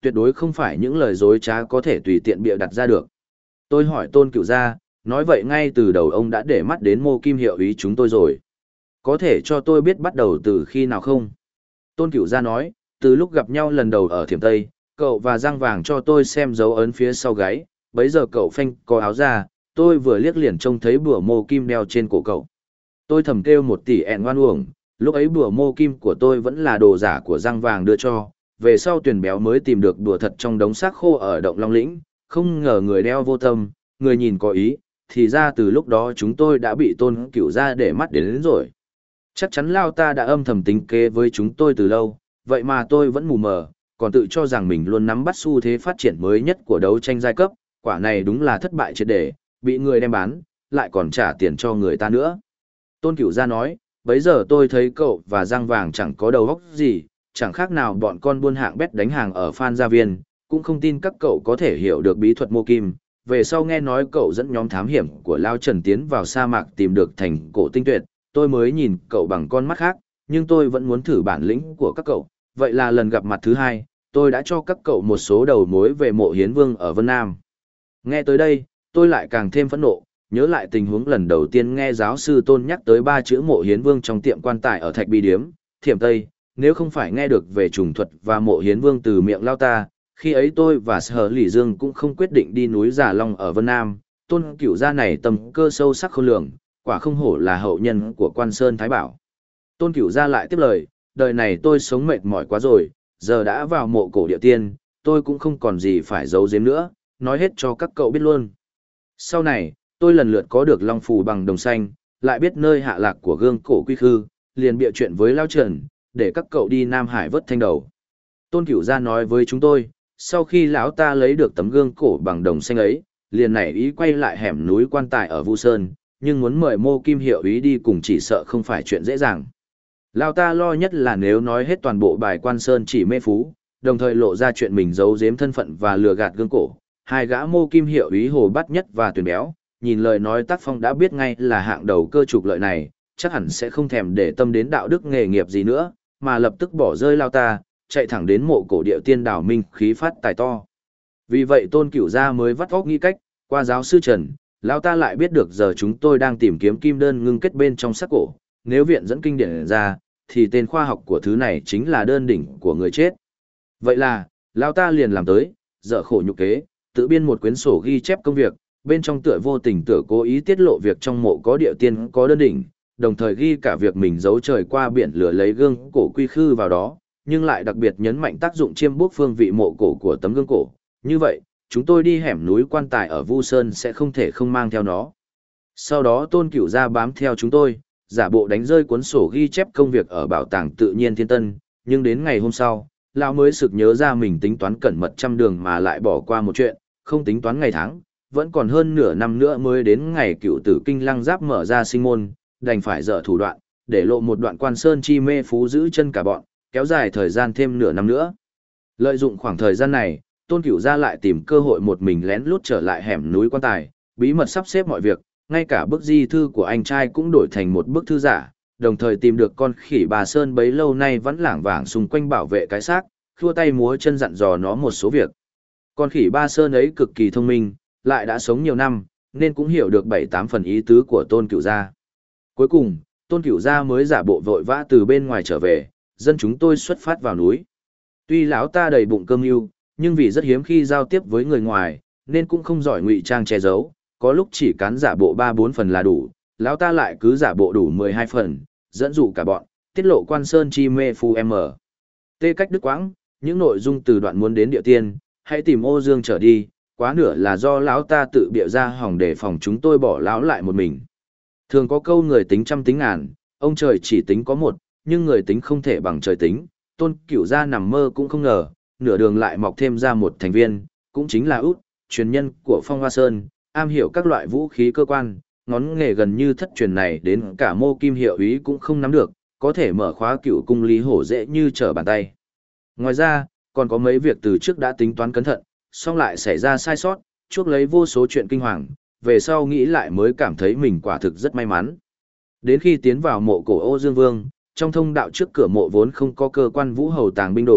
tuyệt đối không phải những lời dối trá có thể tùy tiện bịa đặt ra được. Tôi hỏi Tôn Cửu Gia, nói vậy ngay từ đầu ông đã để mắt đến Mộ Kim hiệu ý chúng tôi rồi. Có thể cho tôi biết bắt đầu từ khi nào không? Tôn Cửu Gia nói, từ lúc gặp nhau lần đầu ở Thiểm Tây, cậu và Giang Vàng cho tôi xem dấu ấn phía sau gáy, bấy giờ cậu phanh có áo ra, tôi vừa liếc liền trông thấy bùa Mộ Kim đeo trên cổ cậu. Tôi thầm kêu một tỷ ẹn ngoan uổng, lúc ấy bùa Mộ Kim của tôi vẫn là đồ giả của Giang Vàng đưa cho, về sau Tuyền Béo mới tìm được đùa thật trong đống xác khô ở Động Long Lĩnh, không ngờ người đeo vô tâm, người nhìn có ý, thì ra từ lúc đó chúng tôi đã bị Tôn Cửu Gia để mắt đến rồi. Chắc chắn Lao ta đã âm thầm tính kế với chúng tôi từ lâu, vậy mà tôi vẫn mù mờ, còn tự cho rằng mình luôn nắm bắt xu thế phát triển mới nhất của đấu tranh giai cấp, quả này đúng là thất bại triệt để, bị người đem bán, lại còn trả tiền cho người ta nữa. Tôn Cửu Gia nói, bấy giờ tôi thấy cậu và Giang Vàng chẳng có đầu óc gì, chẳng khác nào bọn con buôn hạng bét đánh hàng ở Phan Gia Viên, cũng không tin các cậu có thể hiểu được bí thuật Mộ Kim. Về sau nghe nói cậu dẫn nhóm thám hiểm của Lao Trần tiến vào sa mạc tìm được thành cổ tinh tuyệt, tôi mới nhìn cậu bằng con mắt khác, nhưng tôi vẫn muốn thử bản lĩnh của các cậu. Vậy là lần gặp mặt thứ hai, tôi đã cho các cậu một số đầu mối về Mộ Hiến Vương ở Vân Nam. Nghe tới đây, tôi lại càng thêm phẫn nộ, nhớ lại tình huống lần đầu tiên nghe giáo sư Tôn nhắc tới 3 chữ Mộ Hiến Vương trong tiệm quan tài ở Thạch Bi Điếm, Thiểm Tây, nếu không phải nghe được về trùng thuật và Mộ Hiến Vương từ miệng Lao ta, khi ấy tôi và Sở Lỷ Dương cũng không quyết định đi núi Già Long ở Vân Nam. Tôn Cửu Gia này tầm cơ sâu sắc khôn lường, quả không hổ là hậu nhân của Quan Sơn Thái Bảo. Tôn Cửu Gia lại tiếp lời, đời này tôi sống mệt mỏi quá rồi, giờ đã vào mộ cổ địa tiên, tôi cũng không còn gì phải giấu giếm nữa, nói hết cho các cậu biết luôn. Sau này, tôi lần lượt có được long phù bằng đồng xanh, lại biết nơi hạ lạc của gương cổ quy khư, liền bịa chuyện với Lao Trần, để các cậu đi Nam Hải vớt thanh đầu. Tôn Cửu Gia nói với chúng tôi, sau khi lão ta lấy được tấm gương cổ bằng đồng xanh ấy, liền nảy ý quay lại hẻm núi quan tài ở Vu Sơn, nhưng muốn mời Mộ Kim hiệu ý đi cùng chỉ sợ không phải chuyện dễ dàng. Lão ta lo nhất là nếu nói hết toàn bộ bài Quan Sơn chỉ mê phú, đồng thời lộ ra chuyện mình giấu giếm thân phận và lừa gạt gương cổ, hai gã Mộ Kim hiệu ý Hồ Bát Nhất và Tuyền Béo, nhìn lời nói tác phong đã biết ngay là hạng đầu cơ trục lợi này, chắc hẳn sẽ không thèm để tâm đến đạo đức nghề nghiệp gì nữa, mà lập tức bỏ rơi Lão ta, chạy thẳng đến mộ cổ địa tiên đảo minh khí phát tài to. Vì vậy Tôn Cửu Gia mới vắt óc nghĩ cách, qua giáo sư Trần, Lão ta lại biết được giờ chúng tôi đang tìm kiếm kim đơn ngưng kết bên trong xác cổ, nếu viện dẫn kinh điển ra, thì tên khoa học của thứ này chính là đơn đỉnh của người chết. Vậy là, Lão ta liền làm tới, dở khổ nhục kế, tự biên một quyển sổ ghi chép công việc, bên trong tựa vô tình tựa cố ý tiết lộ việc trong mộ có địa tiên có đơn đỉnh, đồng thời ghi cả việc mình giấu trời qua biển lửa lấy gương cổ quy khư vào đó, nhưng lại đặc biệt nhấn mạnh tác dụng chiêm bốc phương vị mộ cổ của tấm gương cổ. Như vậy, chúng tôi đi hẻm núi quan tài ở Vu Sơn sẽ không thể không mang theo nó. Sau đó Tôn Cửu Gia bám theo chúng tôi, giả bộ đánh rơi cuốn sổ ghi chép công việc ở bảo tàng tự nhiên Thiên Tân, nhưng đến ngày hôm sau, lão mới sực nhớ ra mình tính toán cẩn mật trăm đường mà lại bỏ qua một chuyện, không tính toán ngày tháng, vẫn còn hơn nửa năm nữa mới đến ngày Cựu Tử Kinh Lăng Giáp mở ra sinh môn, đành phải dở thủ đoạn, để lộ một đoạn Quan Sơn chi mê phú giữ chân cả bọn, kéo dài thời gian thêm nửa năm nữa. Lợi dụng khoảng thời gian này, Tôn Cửu Gia lại tìm cơ hội một mình lén lút trở lại hẻm núi quan tài, bí mật sắp xếp mọi việc, ngay cả bức di thư của anh trai cũng đổi thành một bức thư giả, đồng thời tìm được con khỉ bà Sơn bấy lâu nay vẫn lảng vảng xung quanh bảo vệ cái xác, khua tay múa chân dặn dò nó một số việc. Con khỉ ba Sơn ấy cực kỳ thông minh, lại đã sống nhiều năm, nên cũng hiểu được 7-8 phần ý tứ của Tôn Cửu Gia. Cuối cùng, Tôn Cửu Gia mới giả bộ vội vã từ bên ngoài trở về, dân chúng tôi xuất phát vào núi. Tuy lão ta đầy bụng cơm ưu, nhưng vì rất hiếm khi giao tiếp với người ngoài, nên cũng không giỏi ngụy trang che giấu, có lúc chỉ cán giả bộ 3-4 phần là đủ, lão ta lại cứ giả bộ đủ 12 phần, dẫn dụ cả bọn, tiết lộ Quan Sơn chi mê phu M. Tê cách đứt quãng, những nội dung từ đoạn muốn đến địa tiên, hãy tìm Ô Dương trở đi, quá nửa là do lão ta tự bịa ra hỏng để phòng chúng tôi bỏ lão lại một mình. Thường có câu người tính trăm tính ngàn, ông trời chỉ tính có một, nhưng người tính không thể bằng trời tính. Tôn Cửu Gia nằm mơ cũng không ngờ, nửa đường lại mọc thêm ra một thành viên, cũng chính là Út, truyền nhân của Phong Hoa Sơn, am hiểu các loại vũ khí cơ quan, ngón nghề gần như thất truyền này đến cả Mộ Kim hiệu ý cũng không nắm được, có thể mở khóa Cựu cung Lý Hổ dễ như trở bàn tay. Ngoài ra, còn có mấy việc từ trước đã tính toán cẩn thận, song lại xảy ra sai sót, chuốc lấy vô số chuyện kinh hoàng, về sau nghĩ lại mới cảm thấy mình quả thực rất may mắn. Đến khi tiến vào mộ cổ Ô Dương Vương, trong thông đạo trước cửa mộ vốn không có cơ quan vũ hầu tàng binh đồ,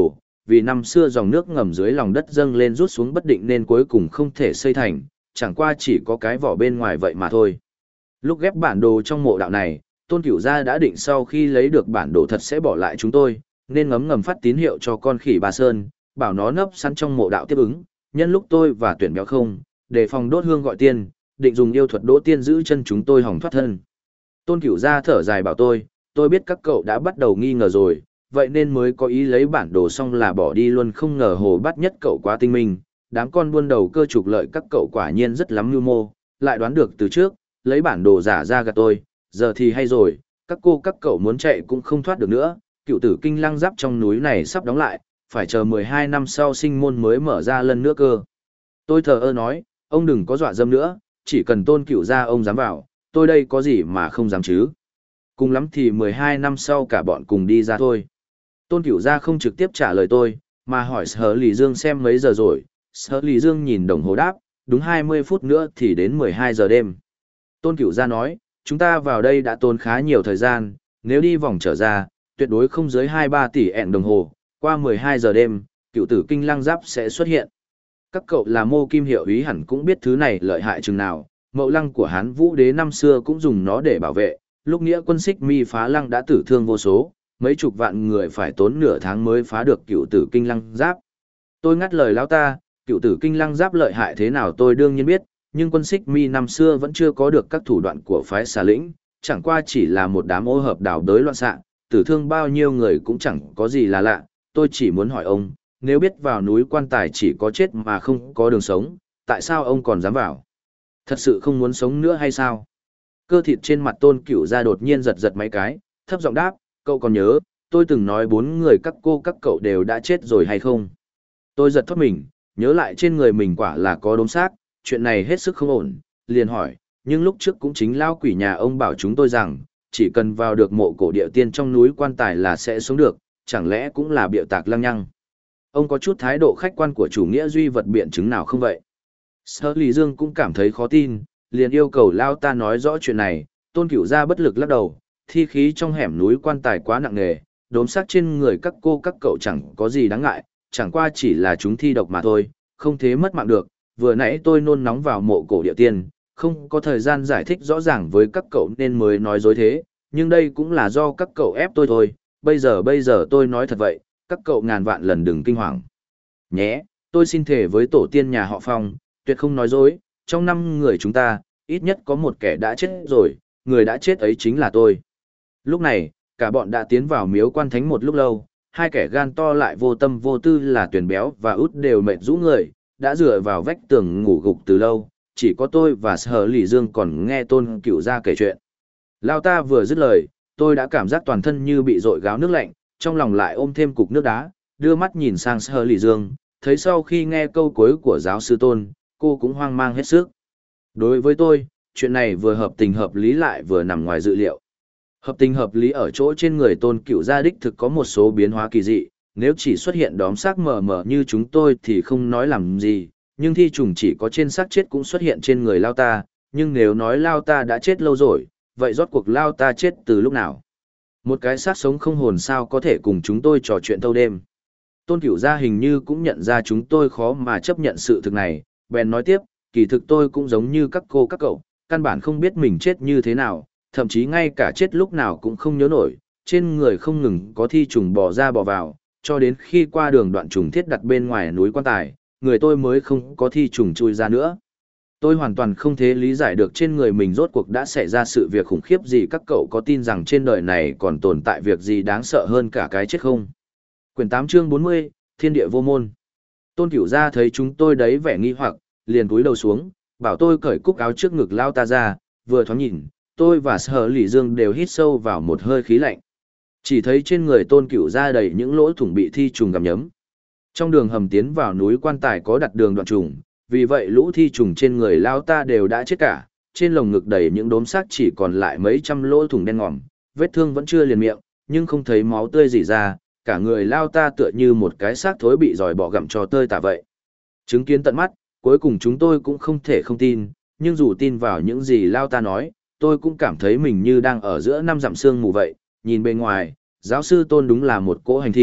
vì năm xưa dòng nước ngầm dưới lòng đất dâng lên rút xuống bất định nên cuối cùng không thể xây thành, chẳng qua chỉ có cái vỏ bên ngoài vậy mà thôi. Lúc ghép bản đồ trong mộ đạo này, Tôn Cửu Gia đã định sau khi lấy được bản đồ thật sẽ bỏ lại chúng tôi, nên ngấm ngầm phát tín hiệu cho con khỉ Bà Sơn, bảo nó nấp sẵn trong mộ đạo tiếp ứng, nhân lúc tôi và Tuyển Béo không, để phòng đốt hương gọi tiên, định dùng yêu thuật đỗ tiên giữ chân chúng tôi hòng thoát thân. Tôn Cửu Gia thở dài bảo tôi biết các cậu đã bắt đầu nghi ngờ rồi, vậy nên mới có ý lấy bản đồ xong là bỏ đi luôn, không ngờ Hồ Bát Nhất cậu quá tinh minh, đám con buôn đầu cơ trục lợi các cậu quả nhiên rất lắm mưu mô, lại đoán được từ trước, lấy bản đồ giả ra gạt tôi, giờ thì hay rồi, các cô các cậu muốn chạy cũng không thoát được nữa, Cựu Tử Kinh Lăng Giáp trong núi này sắp đóng lại, phải chờ 12 năm sau sinh môn mới mở ra lần nữa cơ. Tôi thờ ơ nói, ông đừng có dọa dâm nữa, chỉ cần Tôn Cửu Gia ông dám vào, tôi đây có gì mà không dám chứ. Cùng lắm thì 12 năm sau cả bọn cùng đi ra thôi. Tôn Cửu Gia không trực tiếp trả lời tôi, mà hỏi Sở Lì Dương xem mấy giờ rồi. Sở Lì Dương nhìn đồng hồ đáp, đúng 20 phút nữa thì đến 12 giờ đêm. Tôn Cửu Gia nói, chúng ta vào đây đã tốn khá nhiều thời gian, nếu đi vòng trở ra, tuyệt đối không dưới 2-3 tỷ ẹn đồng hồ, qua 12 giờ đêm, Cựu Tử Kinh Lăng Giáp sẽ xuất hiện. Các cậu là Mô Kim Hiệu Úy hẳn cũng biết thứ này lợi hại chừng nào, mậu lăng của Hán Vũ Đế năm xưa cũng dùng nó để bảo vệ, lúc nghĩa quân Xích Mi phá lăng đã tử thương vô số, mấy chục vạn người phải tốn nửa tháng mới phá được Cựu Tử Kinh Lăng Giáp. Tôi ngắt lời lão ta, Cựu Tử Kinh Lăng Giáp lợi hại thế nào tôi đương nhiên biết, nhưng quân Xích Mi năm xưa vẫn chưa có được các thủ đoạn của phái Xà Lĩnh, chẳng qua chỉ là một đám ô hợp đảo đới loạn xạ, tử thương bao nhiêu người cũng chẳng có gì là lạ. Tôi chỉ muốn hỏi ông, nếu biết vào núi Quan Tài chỉ có chết mà không có đường sống, tại sao ông còn dám vào? Thật sự không muốn sống nữa hay sao? Cơ thịt trên mặt Tôn Cửu Gia đột nhiên giật giật mấy cái, thấp giọng đáp, cậu còn nhớ, tôi từng nói 4 người các cô các cậu đều đã chết rồi hay không? Tôi giật thoát mình, nhớ lại trên người mình quả là có đốm xác, chuyện này hết sức không ổn, liền hỏi, nhưng lúc trước cũng chính lao quỷ nhà ông bảo chúng tôi rằng, chỉ cần vào được mộ cổ địa tiên trong núi Quan Tài là sẽ sống được, chẳng lẽ cũng là bịa tạc lăng nhăng? Ông có chút thái độ khách quan của chủ nghĩa duy vật biện chứng nào không vậy? Sở Lý Dương cũng cảm thấy khó tin, liền yêu cầu lao ta nói rõ chuyện này. Tôn Cửu Gia bất lực lắc đầu, thi khí trong hẻm núi Quan Tài quá nặng nề, đốm xác trên người các cô các cậu chẳng có gì đáng ngại, chẳng qua chỉ là chúng thi độc mà thôi, không thế mất mạng được. Vừa nãy tôi nôn nóng vào mộ cổ địa tiên, không có thời gian giải thích rõ ràng với các cậu nên mới nói dối thế, nhưng đây cũng là do các cậu ép tôi thôi. Bây giờ tôi nói thật vậy, các cậu ngàn vạn lần đừng kinh hoàng. Nhé, tôi xin thề với tổ tiên nhà họ Phong, tuyệt không nói dối, trong 5 người chúng ta, ít nhất có một kẻ đã chết rồi, người đã chết ấy chính là tôi. Lúc này, cả bọn đã tiến vào miếu Quan Thánh một lúc lâu, hai kẻ gan to lại vô tâm vô tư là Tuyển Béo và Út đều mệt rũ người, đã dựa vào vách tường ngủ gục từ lâu, chỉ có tôi và Sở Lì Dương còn nghe Tôn Cửu Gia kể chuyện. Lao ta vừa dứt lời, tôi đã cảm giác toàn thân như bị dội gáo nước lạnh, trong lòng lại ôm thêm cục nước đá, đưa mắt nhìn sang Sở Lì Dương, thấy sau khi nghe câu cuối của giáo sư Tôn, cô cũng hoang mang hết sức. Đối với tôi, chuyện này vừa hợp tình hợp lý lại vừa nằm ngoài dự liệu. Hợp tình hợp lý ở chỗ trên người Tôn Cửu Gia đích thực có một số biến hóa kỳ dị, nếu chỉ xuất hiện đốm xác mờ mờ như chúng tôi thì không nói làm gì, nhưng thi trùng chỉ có trên xác chết cũng xuất hiện trên người Lao ta, nhưng nếu nói Lao ta đã chết lâu rồi, vậy rốt cuộc Lao ta chết từ lúc nào? Một cái xác sống không hồn sao có thể cùng chúng tôi trò chuyện thâu đêm. Tôn Cửu Gia hình như cũng nhận ra chúng tôi khó mà chấp nhận sự thực này, bèn nói tiếp, kỳ thực tôi cũng giống như các cô các cậu, căn bản không biết mình chết như thế nào, thậm chí ngay cả chết lúc nào cũng không nhớ nổi, trên người không ngừng có thi trùng bò ra bò vào, cho đến khi qua đường đoạn trùng thiết đặt bên ngoài núi Quan Tài, người tôi mới không có thi trùng chui ra nữa. Tôi hoàn toàn không thể lý giải được trên người mình rốt cuộc đã xảy ra sự việc khủng khiếp gì, các cậu có tin rằng trên đời này còn tồn tại việc gì đáng sợ hơn cả cái chết không? Quyển 8 chương 40, Thiên địa vô môn. Tôn Cửu Gia thấy chúng tôi đấy vẻ nghi hoặc, liền cúi đầu xuống, bảo tôi cởi cúc áo trước ngực Lao ta ra, vừa thoáng nhìn, tôi và Sở Lỷ Dương đều hít sâu vào một hơi khí lạnh. Chỉ thấy trên người Tôn Cửu Gia đầy những lỗ thủng bị thi trùng gặm nhấm. Trong đường hầm tiến vào núi Quan Tài có đặt đường đoạn trùng, vì vậy lũ thi trùng trên người Lao ta đều đã chết cả, trên lồng ngực đầy những đốm xác chỉ còn lại mấy trăm lỗ thủng đen ngòm, vết thương vẫn chưa liền miệng, nhưng không thấy máu tươi gì ra, cả người Lao ta tựa như một cái xác thối bị giòi bỏ gặm cho tơi tả vậy. Chứng kiến tận mắt, cuối cùng chúng tôi cũng không thể không tin, nhưng dù tin vào những gì Lao ta nói, tôi cũng cảm thấy mình như đang ở giữa năm dặm sương mù vậy. Nhìn bên ngoài, giáo sư Tôn đúng là một cỗ hành thi,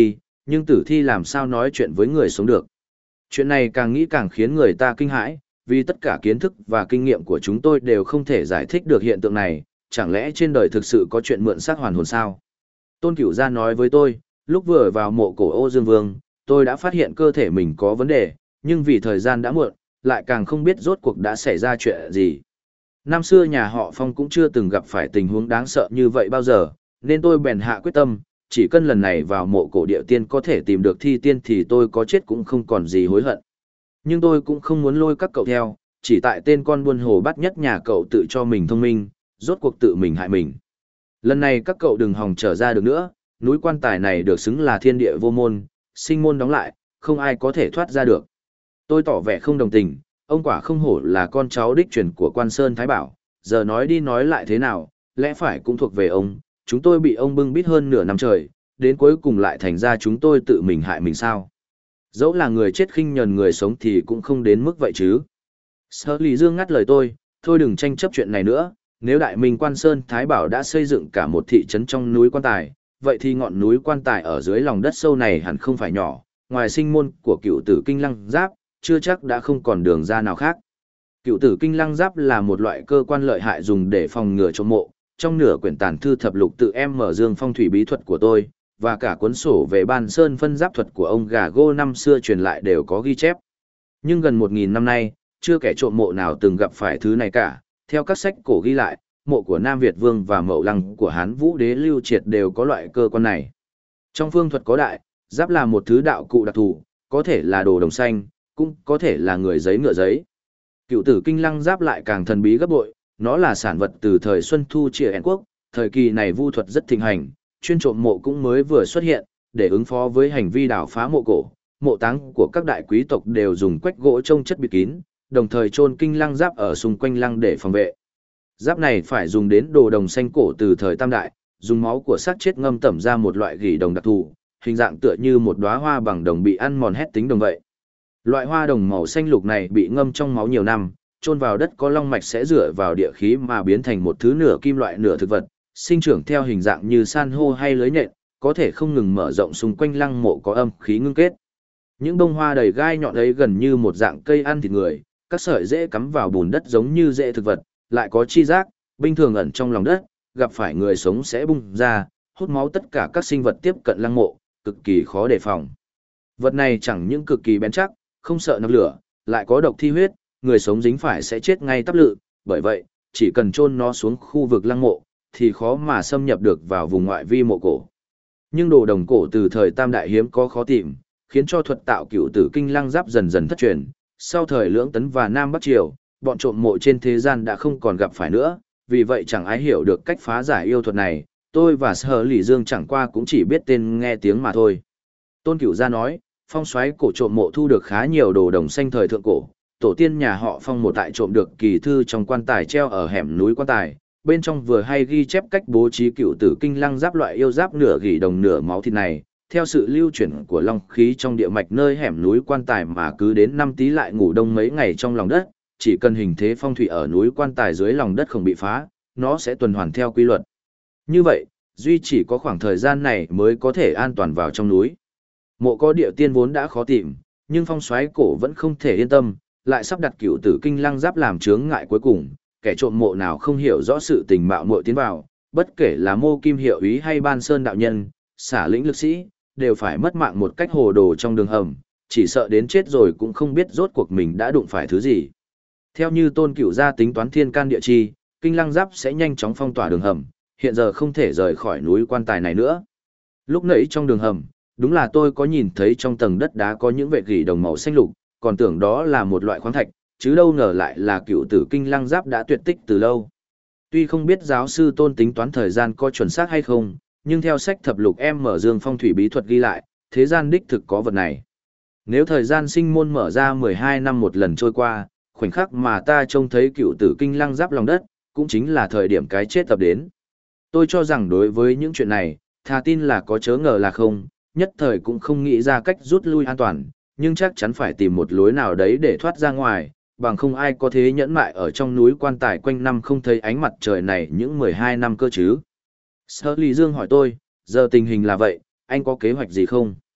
nhưng tử thi làm sao nói chuyện với người sống được. Chuyện này càng nghĩ càng khiến người ta kinh hãi, vì tất cả kiến thức và kinh nghiệm của chúng tôi đều không thể giải thích được hiện tượng này, chẳng lẽ trên đời thực sự có chuyện mượn xác hoàn hồn sao? Tôn Cửu Gia nói với tôi, lúc vừa vào mộ cổ Ô Dương Vương, tôi đã phát hiện cơ thể mình có vấn đề, nhưng vì thời gian đã muộn, lại càng không biết rốt cuộc đã xảy ra chuyện gì. Năm xưa nhà họ Phong cũng chưa từng gặp phải tình huống đáng sợ như vậy bao giờ, nên tôi bèn hạ quyết tâm, chỉ cần lần này vào mộ cổ địa tiên có thể tìm được thi tiên thì tôi có chết cũng không còn gì hối hận. Nhưng tôi cũng không muốn lôi các cậu theo, chỉ tại tên con buôn hồ bắt nhất nhà cậu tự cho mình thông minh, rốt cuộc tự mình hại mình. Lần này các cậu đừng hòng trở ra được nữa, núi quan tài này được xứng là thiên địa vô môn, sinh môn đóng lại, không ai có thể thoát ra được. Tôi tỏ vẻ không đồng tình, ông quả không hổ là con cháu đích truyền của Quan Sơn Thái Bảo, giờ nói đi nói lại thế nào, lẽ phải cũng thuộc về ông, chúng tôi bị ông bưng bít hơn nửa năm trời, đến cuối cùng lại thành ra chúng tôi tự mình hại mình sao. Dẫu là người chết khinh nhờn người sống thì cũng không đến mức vậy chứ. Sở Lý Dương ngắt lời tôi, thôi đừng tranh chấp chuyện này nữa, nếu Đại Minh Quan Sơn Thái Bảo đã xây dựng cả một thị trấn trong núi quan tài, vậy thì ngọn núi quan tài ở dưới lòng đất sâu này hẳn không phải nhỏ, ngoài sinh môn của cựu tử Kinh Lăng Giáp, chưa chắc đã không còn đường ra nào khác. Cựu tử Kinh Lăng Giáp là một loại cơ quan lợi hại dùng để phòng ngừa trộm mộ, trong nửa quyển tàn thư thập lục tự em mở dương phong thủy bí thuật của tôi, và cả cuốn sổ về ban sơn phân giáp thuật của ông Gà Gô năm xưa truyền lại đều có ghi chép. Nhưng gần 1.000 năm nay, chưa kẻ trộm mộ nào từng gặp phải thứ này cả. Theo các sách cổ ghi lại, mộ của Nam Việt Vương và mậu lăng của Hán Vũ Đế Lưu Triệt đều có loại cơ quan này. Trong phương thuật có đại, giáp là một thứ đạo cụ đặc thù, có thể là đồ đồng xanh, cũng có thể là người giấy ngựa giấy. Cựu tử Kinh Lăng Giáp lại càng thần bí gấp bội, nó là sản vật từ thời Xuân Thu Triều Ấn Quốc, thời kỳ này vu thuật rất thịnh hành, chuyên trộm mộ cũng mới vừa xuất hiện, để ứng phó với hành vi đào phá mộ cổ, mộ táng của các đại quý tộc đều dùng quách gỗ trông chất bịt kín, đồng thời chôn kinh lăng giáp ở xung quanh lăng để phòng vệ. Giáp này phải dùng đến đồ đồng xanh cổ từ thời Tam Đại, dùng máu của xác chết ngâm tẩm ra một loại gỉ đồng đặc thù, hình dạng tựa như một đóa hoa bằng đồng bị ăn mòn hết tính đồng vậy. Loại hoa đồng màu xanh lục này bị ngâm trong máu nhiều năm, chôn vào đất có long mạch sẽ dựa vào địa khí mà biến thành một thứ nửa kim loại nửa thực vật, sinh trưởng theo hình dạng như san hô hay lưới nhện, có thể không ngừng mở rộng xung quanh lăng mộ có âm khí ngưng kết. Những bông hoa đầy gai nhọn ấy gần như một dạng cây ăn thịt người, các sợi rễ cắm vào bùn đất giống như rễ thực vật, lại có chi giác, bình thường ẩn trong lòng đất, gặp phải người sống sẽ bung ra, hút máu tất cả các sinh vật tiếp cận lăng mộ, cực kỳ khó đề phòng. Vật này chẳng những cực kỳ bén chắc, không sợ nọc lửa, lại có độc thi huyết, người sống dính phải sẽ chết ngay tắp lự, bởi vậy, chỉ cần chôn nó xuống khu vực lăng mộ, thì khó mà xâm nhập được vào vùng ngoại vi mộ cổ. Nhưng đồ đồng cổ từ thời Tam Đại hiếm có khó tìm, khiến cho thuật tạo cựu tử kinh lăng giáp dần dần thất truyền. Sau thời Lưỡng Tấn và Nam Bắc Triều, bọn trộm mộ trên thế gian đã không còn gặp phải nữa, vì vậy chẳng ai hiểu được cách phá giải yêu thuật này, tôi và Sở Lý Dương chẳng qua cũng chỉ biết tên nghe tiếng mà thôi. Tôn Cửu Gia nói, phong soái cổ trộm mộ thu được khá nhiều đồ đồng xanh thời thượng cổ, tổ tiên nhà họ Phong một tại trộm được kỳ thư trong quan tài treo ở hẻm núi quan tài, bên trong vừa hay ghi chép cách bố trí cựu tử kinh lăng giáp loại yêu giáp nửa gỉ đồng nửa máu thịt này, theo sự lưu chuyển của long khí trong địa mạch nơi hẻm núi quan tài mà cứ đến 5 tí lại ngủ đông mấy ngày trong lòng đất, chỉ cần hình thế phong thủy ở núi quan tài dưới lòng đất không bị phá, nó sẽ tuần hoàn theo quy luật. Như vậy, duy chỉ có khoảng thời gian này mới có thể an toàn vào trong núi. Mộ có địa tiên vốn đã khó tìm, nhưng phong soái cổ vẫn không thể yên tâm, lại sắp đặt cựu tử kinh lăng giáp làm chướng ngại cuối cùng, kẻ trộm mộ nào không hiểu rõ sự tình mạo muội tiến vào, bất kể là Mô Kim hiệu úy hay Ban Sơn đạo nhân, xả lĩnh lực sĩ, đều phải mất mạng một cách hồ đồ trong đường hầm, chỉ sợ đến chết rồi cũng không biết rốt cuộc mình đã đụng phải thứ gì. Theo như Tôn Cửu Gia tính toán thiên can địa chi, kinh lăng giáp sẽ nhanh chóng phong tỏa đường hầm, hiện giờ không thể rời khỏi núi quan tài này nữa. Lúc nãy trong đường hầm, đúng là tôi có nhìn thấy trong tầng đất đá có những vệt gỉ đồng màu xanh lục, còn tưởng đó là một loại khoáng thạch, chứ đâu ngờ lại là cựu tử kinh lăng giáp đã tuyệt tích từ lâu. Tuy không biết giáo sư Tôn tính toán thời gian có chuẩn xác hay không, nhưng theo sách thập lục em mở dương phong thủy bí thuật ghi lại, thế gian đích thực có vật này. Nếu thời gian sinh môn mở ra 12 năm một lần trôi qua, khoảnh khắc mà ta trông thấy cựu tử kinh lăng giáp lòng đất, cũng chính là thời điểm cái chết tập đến. Tôi cho rằng đối với những chuyện này, thà tin là có chớ ngờ là không, nhất thời cũng không nghĩ ra cách rút lui an toàn, nhưng chắc chắn phải tìm một lối nào đấy để thoát ra ngoài, bằng không ai có thế nhẫn mại ở trong núi quan tài quanh năm không thấy ánh mặt trời này những 12 năm cơ chứ. Sở Lý Dương hỏi tôi, giờ tình hình là vậy, anh có kế hoạch gì không?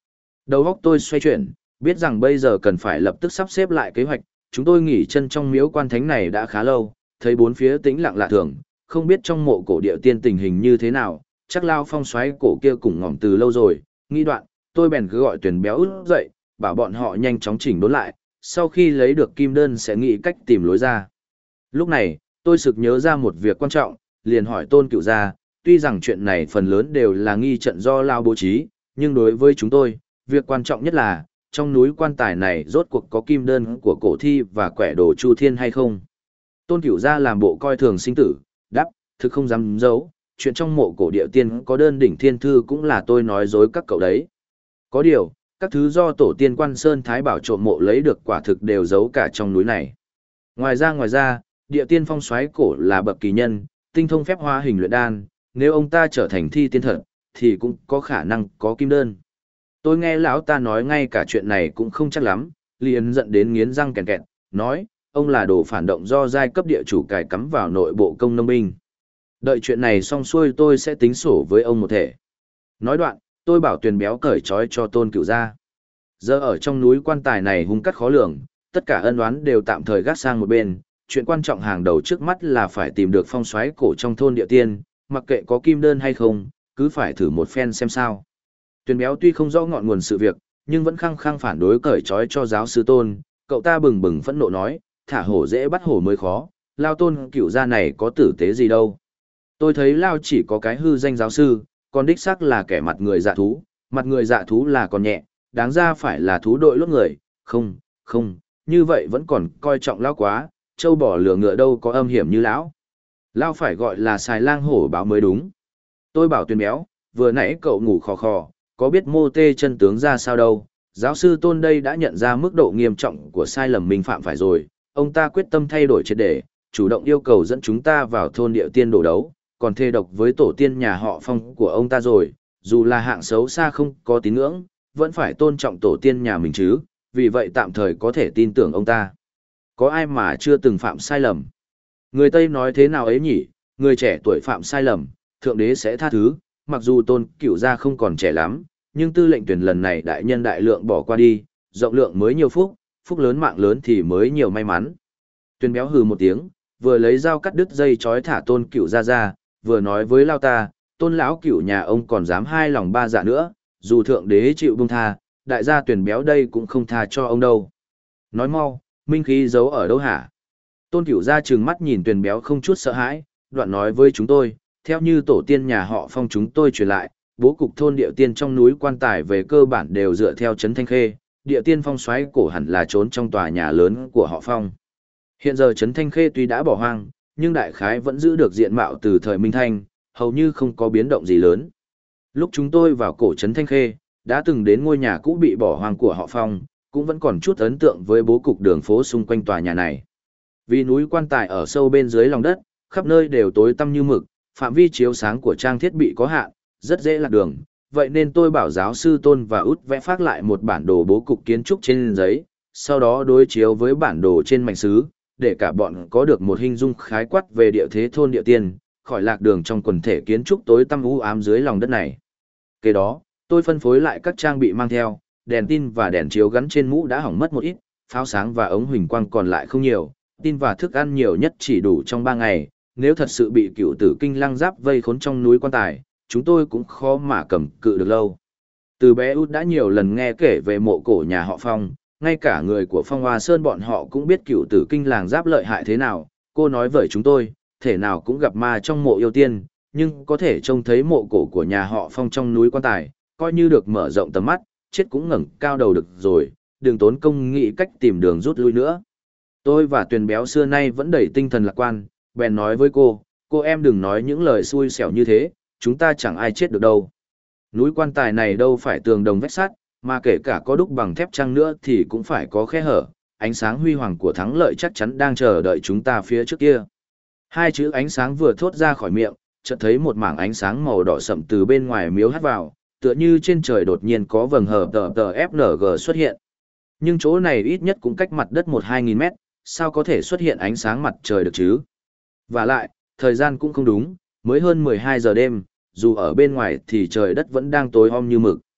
Đầu óc tôi xoay chuyển, biết rằng bây giờ cần phải lập tức sắp xếp lại kế hoạch, chúng tôi nghỉ chân trong miếu quan thánh này đã khá lâu, thấy bốn phía tĩnh lặng lạ thường, không biết trong mộ cổ địa tiên tình hình như thế nào, chắc Lao Phong xoáy cổ kia cùng ngỏm từ lâu rồi, nghĩ đoạn, tôi bèn cứ gọi Tuyền Béo út dậy, bảo bọn họ nhanh chóng chỉnh đốn lại, sau khi lấy được kim đơn sẽ nghĩ cách tìm lối ra. Lúc này, tôi sực nhớ ra một việc quan trọng, liền hỏi Tôn Cựu gia, tuy rằng chuyện này phần lớn đều là nghi trận do Lao bố trí, nhưng đối với chúng tôi, việc quan trọng nhất là, trong núi quan tài này rốt cuộc có kim đơn của cổ thi và quẻ đồ Chu Thiên hay không. Tôn Cựu gia làm bộ coi thường sinh tử, đáp, thực không dám giấu, chuyện trong mộ cổ địa tiên có đơn đỉnh thiên thư cũng là tôi nói dối các cậu đấy. Có điều, các thứ do tổ tiên Quan Sơn Thái Bảo trộm mộ lấy được quả thực đều giấu cả trong núi này. Ngoài ra, địa tiên phong soái cổ là bậc kỳ nhân, tinh thông phép hóa hình luyện đan, nếu ông ta trở thành thi tiên thật, thì cũng có khả năng có kim đơn. Tôi nghe lão ta nói ngay cả chuyện này cũng không chắc lắm, liền giận đến nghiến răng kèn kẹt, nói, ông là đồ phản động do giai cấp địa chủ cài cắm vào nội bộ công nông binh. Đợi chuyện này xong xuôi tôi sẽ tính sổ với ông một thể. Nói đoạn, tôi bảo Tuyền Béo cởi trói cho Tôn Cựu gia. Giờ ở trong núi quan tài này hung cắt khó lường, tất cả ân oán đều tạm thời gác sang một bên, chuyện quan trọng hàng đầu trước mắt là phải tìm được phong soái cổ trong thôn địa tiên, mặc kệ có kim đơn hay không, cứ phải thử một phen xem sao. Tuyền Béo tuy không rõ ngọn nguồn sự việc, nhưng vẫn khăng khăng phản đối cởi trói cho giáo sư Tôn, cậu ta bừng bừng phẫn nộ nói, thả hổ dễ bắt hổ mới khó, Lao Tôn Cựu gia này có tử tế gì đâu. Tôi thấy Lao chỉ có cái hư danh giáo sư, còn đích xác là kẻ mặt người dạ thú, mặt người dạ thú là còn nhẹ, đáng ra phải là thú đội lốt người, không, như vậy vẫn còn coi trọng Lão quá, trâu bò lừa ngựa đâu có âm hiểm như Lão. Lão phải gọi là xài lang hổ báo mới đúng. Tôi bảo Tuyền Béo, vừa nãy cậu ngủ khò khò, có biết mô tê chân tướng ra sao đâu, giáo sư Tôn đây đã nhận ra mức độ nghiêm trọng của sai lầm mình phạm phải rồi, ông ta quyết tâm thay đổi triệt để, chủ động yêu cầu dẫn chúng ta vào thôn địa tiên đổ đấu, còn thề độc với tổ tiên nhà họ Phong của ông ta rồi, dù là hạng xấu xa không có tín ngưỡng, vẫn phải tôn trọng tổ tiên nhà mình chứ, vì vậy tạm thời có thể tin tưởng ông ta. Có ai mà chưa từng phạm sai lầm? Người Tây nói thế nào ấy nhỉ, người trẻ tuổi phạm sai lầm, Thượng Đế sẽ tha thứ, mặc dù Tôn Cựu gia không còn trẻ lắm, nhưng tư lệnh tuyển lần này đại nhân đại lượng bỏ qua đi, rộng lượng mới nhiều phúc, phúc lớn mạng lớn thì mới nhiều may mắn. Tuyền Béo hừ một tiếng, vừa lấy dao cắt đứt dây chói thả Tôn Cựu gia ra, vừa nói với Lao ta, Tôn lão Cựu nhà ông còn dám hai lòng ba dạ nữa, dù Thượng Đế chịu buông tha, đại gia Tuyền Béo đây cũng không tha cho ông đâu. Nói mau, minh khí giấu ở đâu hả? Tôn Cựu gia trừng mắt nhìn Tuyền Béo không chút sợ hãi, đoạn nói với chúng tôi, theo như tổ tiên nhà họ Phong chúng tôi truyền lại, bố cục thôn địa tiên trong núi quan tài về cơ bản đều dựa theo trấn Thanh Khê, địa tiên phong soái cổ hẳn là trốn trong tòa nhà lớn của họ Phong. Hiện giờ trấn Thanh Khê tuy đã bỏ hoang, nhưng đại khái vẫn giữ được diện mạo từ thời Minh Thanh, hầu như không có biến động gì lớn. Lúc chúng tôi vào cổ trấn Thanh Khê, đã từng đến ngôi nhà cũ bị bỏ hoang của họ Phong, cũng vẫn còn chút ấn tượng với bố cục đường phố xung quanh tòa nhà này. Vì núi quan tài ở sâu bên dưới lòng đất, khắp nơi đều tối tăm như mực, phạm vi chiếu sáng của trang thiết bị có hạn, rất dễ lạc đường. Vậy nên tôi bảo giáo sư Tôn và Út vẽ phác lại một bản đồ bố cục kiến trúc trên giấy, sau đó đối chiếu với bản đồ trên mảnh sứ, để cả bọn có được một hình dung khái quát về địa thế thôn địa tiên, khỏi lạc đường trong quần thể kiến trúc tối tăm u ám dưới lòng đất này. Kế đó, tôi phân phối lại các trang bị mang theo, đèn tin và đèn chiếu gắn trên mũ đã hỏng mất một ít, pháo sáng và ống huỳnh quang còn lại không nhiều, tin và thức ăn nhiều nhất chỉ đủ trong 3 ngày, nếu thật sự bị cựu tử kinh lăng giáp vây khốn trong núi quan tài, chúng tôi cũng khó mà cầm cự được lâu. Từ bé Út đã nhiều lần nghe kể về mộ cổ nhà họ Phong, ngay cả người của Phong Hoa Sơn bọn họ cũng biết cựu tử kinh làng giáp lợi hại thế nào, cô nói với chúng tôi, thể nào cũng gặp ma trong mộ yêu tiên, nhưng có thể trông thấy mộ cổ của nhà họ Phong trong núi quan tài, coi như được mở rộng tầm mắt, chết cũng ngẩng cao đầu được rồi, đừng tốn công nghĩ cách tìm đường rút lui nữa. Tôi và Tuyền Béo xưa nay vẫn đầy tinh thần lạc quan, bèn nói với cô em đừng nói những lời xui xẻo như thế, chúng ta chẳng ai chết được đâu. Núi quan tài này đâu phải tường đồng vách sắt, mà kể cả có đúc bằng thép chăng nữa thì cũng phải có khe hở, ánh sáng huy hoàng của thắng lợi chắc chắn đang chờ đợi chúng ta phía trước kia. Hai chữ ánh sáng vừa thốt ra khỏi miệng, chợt thấy một mảng ánh sáng màu đỏ sậm từ bên ngoài miếu hắt vào, tựa như trên trời đột nhiên có vầng hờ tờ FNG xuất hiện. Nhưng chỗ này ít nhất cũng cách mặt đất 1-2 nghìn mét, sao có thể xuất hiện ánh sáng mặt trời được chứ? Và lại, thời gian cũng không đúng, mới hơn 12 giờ đêm, dù ở bên ngoài thì trời đất vẫn đang tối om như mực.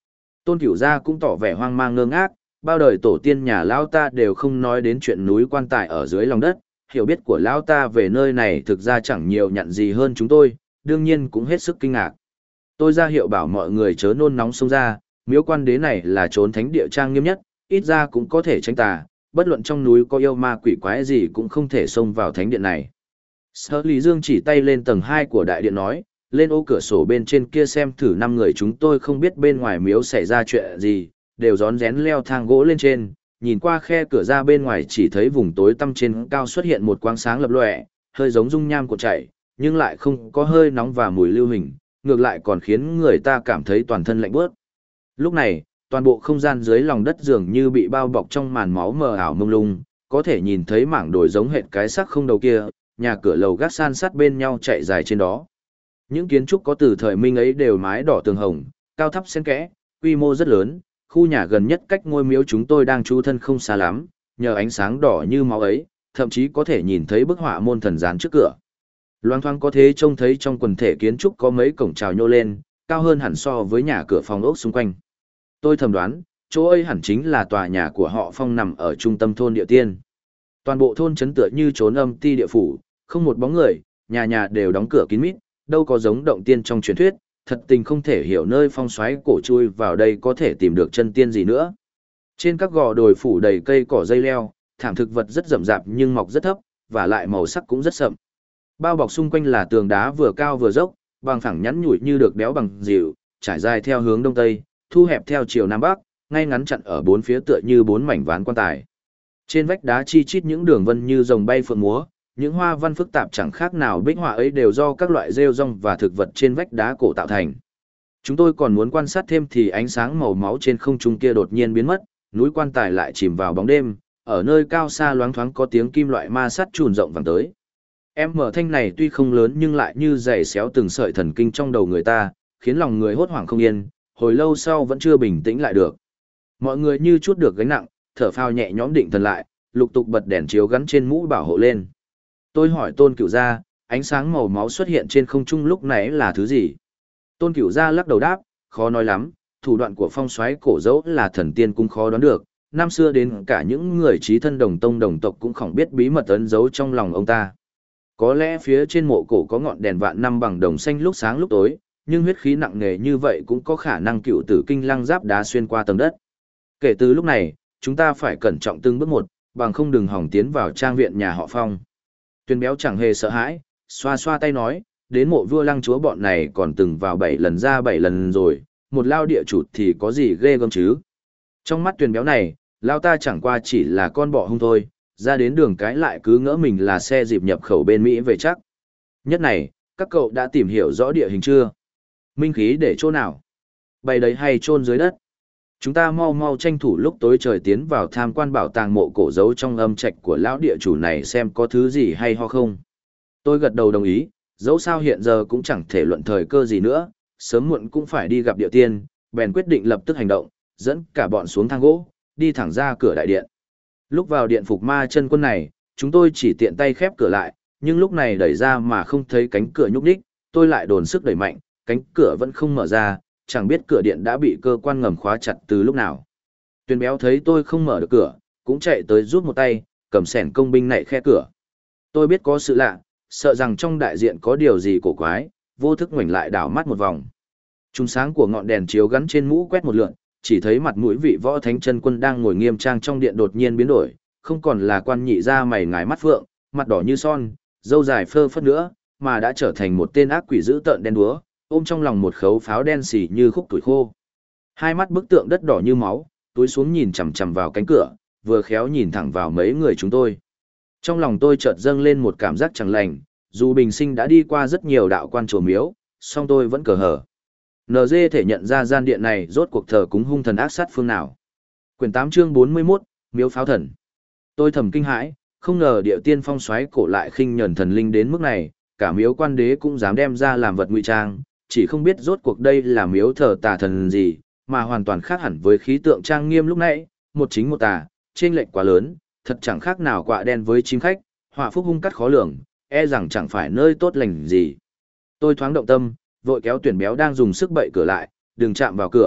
Tôn Cửu Gia cũng tỏ vẻ hoang mang ngơ ngác, bao đời tổ tiên nhà lão ta đều không nói đến chuyện núi quan tài ở dưới lòng đất, hiểu biết của lão ta về nơi này thực ra chẳng nhiều nhận gì hơn chúng tôi, đương nhiên cũng hết sức kinh ngạc. Tôi ra hiệu bảo mọi người chớ nôn nóng xông ra, miếu quan đế này là trốn thánh địa trang nghiêm nhất, ít ra cũng có thể tránh tà, bất luận trong núi có yêu ma quỷ quái gì cũng không thể xông vào thánh điện này. Sở Lý Dương chỉ tay lên tầng 2 của đại điện nói, lên ô cửa sổ bên trên kia xem thử 5 người chúng tôi không biết bên ngoài miếu xảy ra chuyện gì, đều rón rén leo thang gỗ lên trên, nhìn qua khe cửa ra bên ngoài chỉ thấy vùng tối tăm trên cao xuất hiện một quang sáng lập lòe, hơi giống dung nham cuộn chảy, nhưng lại không có hơi nóng và mùi lưu hình, ngược lại còn khiến người ta cảm thấy toàn thân lạnh buốt. Lúc này, toàn bộ không gian dưới lòng đất dường như bị bao bọc trong màn máu mờ ảo mông lung, có thể nhìn thấy mảng đồi giống hệt cái xác không đầu kia, nhà cửa lầu gác san sát bên nhau chạy dài trên đó. Những kiến trúc có từ thời Minh ấy đều mái đỏ tường hồng, cao thấp xen kẽ, quy mô rất lớn, khu nhà gần nhất cách ngôi miếu chúng tôi đang trú thân không xa lắm, nhờ ánh sáng đỏ như máu ấy, thậm chí có thể nhìn thấy bức họa môn thần dán trước cửa. Loang thoáng có thế trông thấy trong quần thể kiến trúc có mấy cổng trào nhô lên, cao hơn hẳn so với nhà cửa phòng ốc xung quanh. Tôi thầm đoán, chỗ ấy hẳn chính là tòa nhà của họ Phong nằm ở trung tâm thôn địa tiên. Toàn bộ thôn trấn tựa như trốn âm ti địa phủ, không một bóng người, nhà nhà đều đóng cửa kín mít, đâu có giống động tiên trong truyền thuyết, thật tình không thể hiểu nơi phong xoáy cổ chui vào đây có thể tìm được chân tiên gì nữa. Trên các gò đồi phủ đầy cây cỏ dây leo, thảm thực vật rất rậm rạp nhưng mọc rất thấp, và lại màu sắc cũng rất sậm. Bao bọc xung quanh là tường đá vừa cao vừa dốc, bằng phẳng nhắn nhủi như được đẽo bằng dịu, trải dài theo hướng đông tây, thu hẹp theo chiều nam bắc, ngay ngắn chặn ở bốn phía tựa như bốn mảnh ván quan tài. Trên vách đá chi chít những đường vân như rồng bay phượng múa, những hoa văn phức tạp chẳng khác nào bích họa ấy đều do các loại rêu rong và thực vật trên vách đá cổ tạo thành. Chúng tôi còn muốn quan sát thêm thì ánh sáng màu máu trên không trung kia đột nhiên biến mất, núi quan tài lại chìm vào bóng đêm, ở nơi cao xa loáng thoáng có tiếng kim loại ma sắt chùn rộng vẳng tới. Em mở thanh này tuy không lớn nhưng lại như giày xéo từng sợi thần kinh trong đầu người ta, khiến lòng người hốt hoảng không yên, hồi lâu sau vẫn chưa bình tĩnh lại được. Mọi người như chút được gánh nặng, thở phào nhẹ nhõm định thần lại, lục tục bật đèn chiếu gắn trên mũ bảo hộ lên. Tôi hỏi Tôn Cửu Gia, ánh sáng màu máu xuất hiện trên không trung lúc nãy là thứ gì? Tôn Cửu Gia lắc đầu đáp, khó nói lắm, thủ đoạn của phong soái cổ dẫu là thần tiên cũng khó đoán được, năm xưa đến cả những người trí thân đồng tông đồng tộc cũng không biết bí mật ẩn giấu trong lòng ông ta. Có lẽ phía trên mộ cổ có ngọn đèn vạn năm bằng đồng xanh lúc sáng lúc tối, nhưng huyết khí nặng nề như vậy cũng có khả năng cựu tử kinh lăng giáp đá xuyên qua tầng đất. Kể từ lúc này, chúng ta phải cẩn trọng từng bước một, bằng không đừng hỏng tiến vào trang viện nhà họ Phong. Tuyền Béo chẳng hề sợ hãi, xoa xoa tay nói, đến mộ vua lăng chúa bọn này còn từng vào 7 lần ra 7 lần rồi, một lao địa chủ thì có gì ghê gớm chứ. Trong mắt Tuyền Béo này, lao ta chẳng qua chỉ là con bọ hung thôi, ra đến đường cái lại cứ ngỡ mình là xe dịp nhập khẩu bên Mỹ về chắc. Nhất này, các cậu đã tìm hiểu rõ địa hình chưa? Minh khí để chỗ nào? Bày đấy hay chôn dưới đất? Chúng ta mau mau tranh thủ lúc tối trời tiến vào tham quan bảo tàng mộ cổ giấu trong âm trạch của lão địa chủ này xem có thứ gì hay ho không. Tôi gật đầu đồng ý, dẫu sao hiện giờ cũng chẳng thể luận thời cơ gì nữa, sớm muộn cũng phải đi gặp địa tiên, bèn quyết định lập tức hành động, dẫn cả bọn xuống thang gỗ, đi thẳng ra cửa đại điện. Lúc vào điện phục ma chân quân này, chúng tôi chỉ tiện tay khép cửa lại, nhưng lúc này đẩy ra mà không thấy cánh cửa nhúc nhích, tôi lại dồn sức đẩy mạnh, cánh cửa vẫn không mở ra, chẳng biết cửa điện đã bị cơ quan ngầm khóa chặt từ lúc nào. Tuyền Béo thấy tôi không mở được cửa, cũng chạy tới giúp một tay, cầm xẻng công binh nạy khe cửa. Tôi biết có sự lạ, sợ rằng trong đại diện có điều gì cổ quái, vô thức ngoảnh lại đảo mắt một vòng. Trùng sáng của ngọn đèn chiếu gắn trên mũ quét một lượn, chỉ thấy mặt mũi vị võ thánh chân quân đang ngồi nghiêm trang trong điện đột nhiên biến đổi, không còn là quan nhị ra mày ngài mắt phượng, mặt đỏ như son, râu dài phơ phất nữa, mà đã trở thành một tên ác quỷ dữ tợn đen đúa, ôm trong lòng một khấu pháo đen xì như khúc tuổi khô. Hai mắt bức tượng đất đỏ như máu, túi xuống nhìn chằm chằm vào cánh cửa, vừa khéo nhìn thẳng vào mấy người chúng tôi. Trong lòng tôi chợt dâng lên một cảm giác chẳng lành, dù bình sinh đã đi qua rất nhiều đạo quan chùa miếu, song tôi vẫn cờ hở. NG thể nhận ra gian điện này rốt cuộc thờ cúng hung thần ác sát phương nào. Quyển 8 chương 41, Miếu Pháo Thần. Tôi thầm kinh hãi, không ngờ địa tiên phong soái cổ lại khinh nhẫn thần linh đến mức này, cả miếu quan đế cũng dám đem ra làm vật ngụy trang, chỉ không biết rốt cuộc đây là miếu thờ tà thần gì, mà hoàn toàn khác hẳn với khí tượng trang nghiêm lúc nãy, một chính một tà, chênh lệch quá lớn, thật chẳng khác nào quạ đen với chim khách, họa phúc hung cắt khó lường, e rằng chẳng phải nơi tốt lành gì. Tôi thoáng động tâm, vội kéo Tuyển Béo đang dùng sức bậy cửa lại, đừng chạm vào cửa,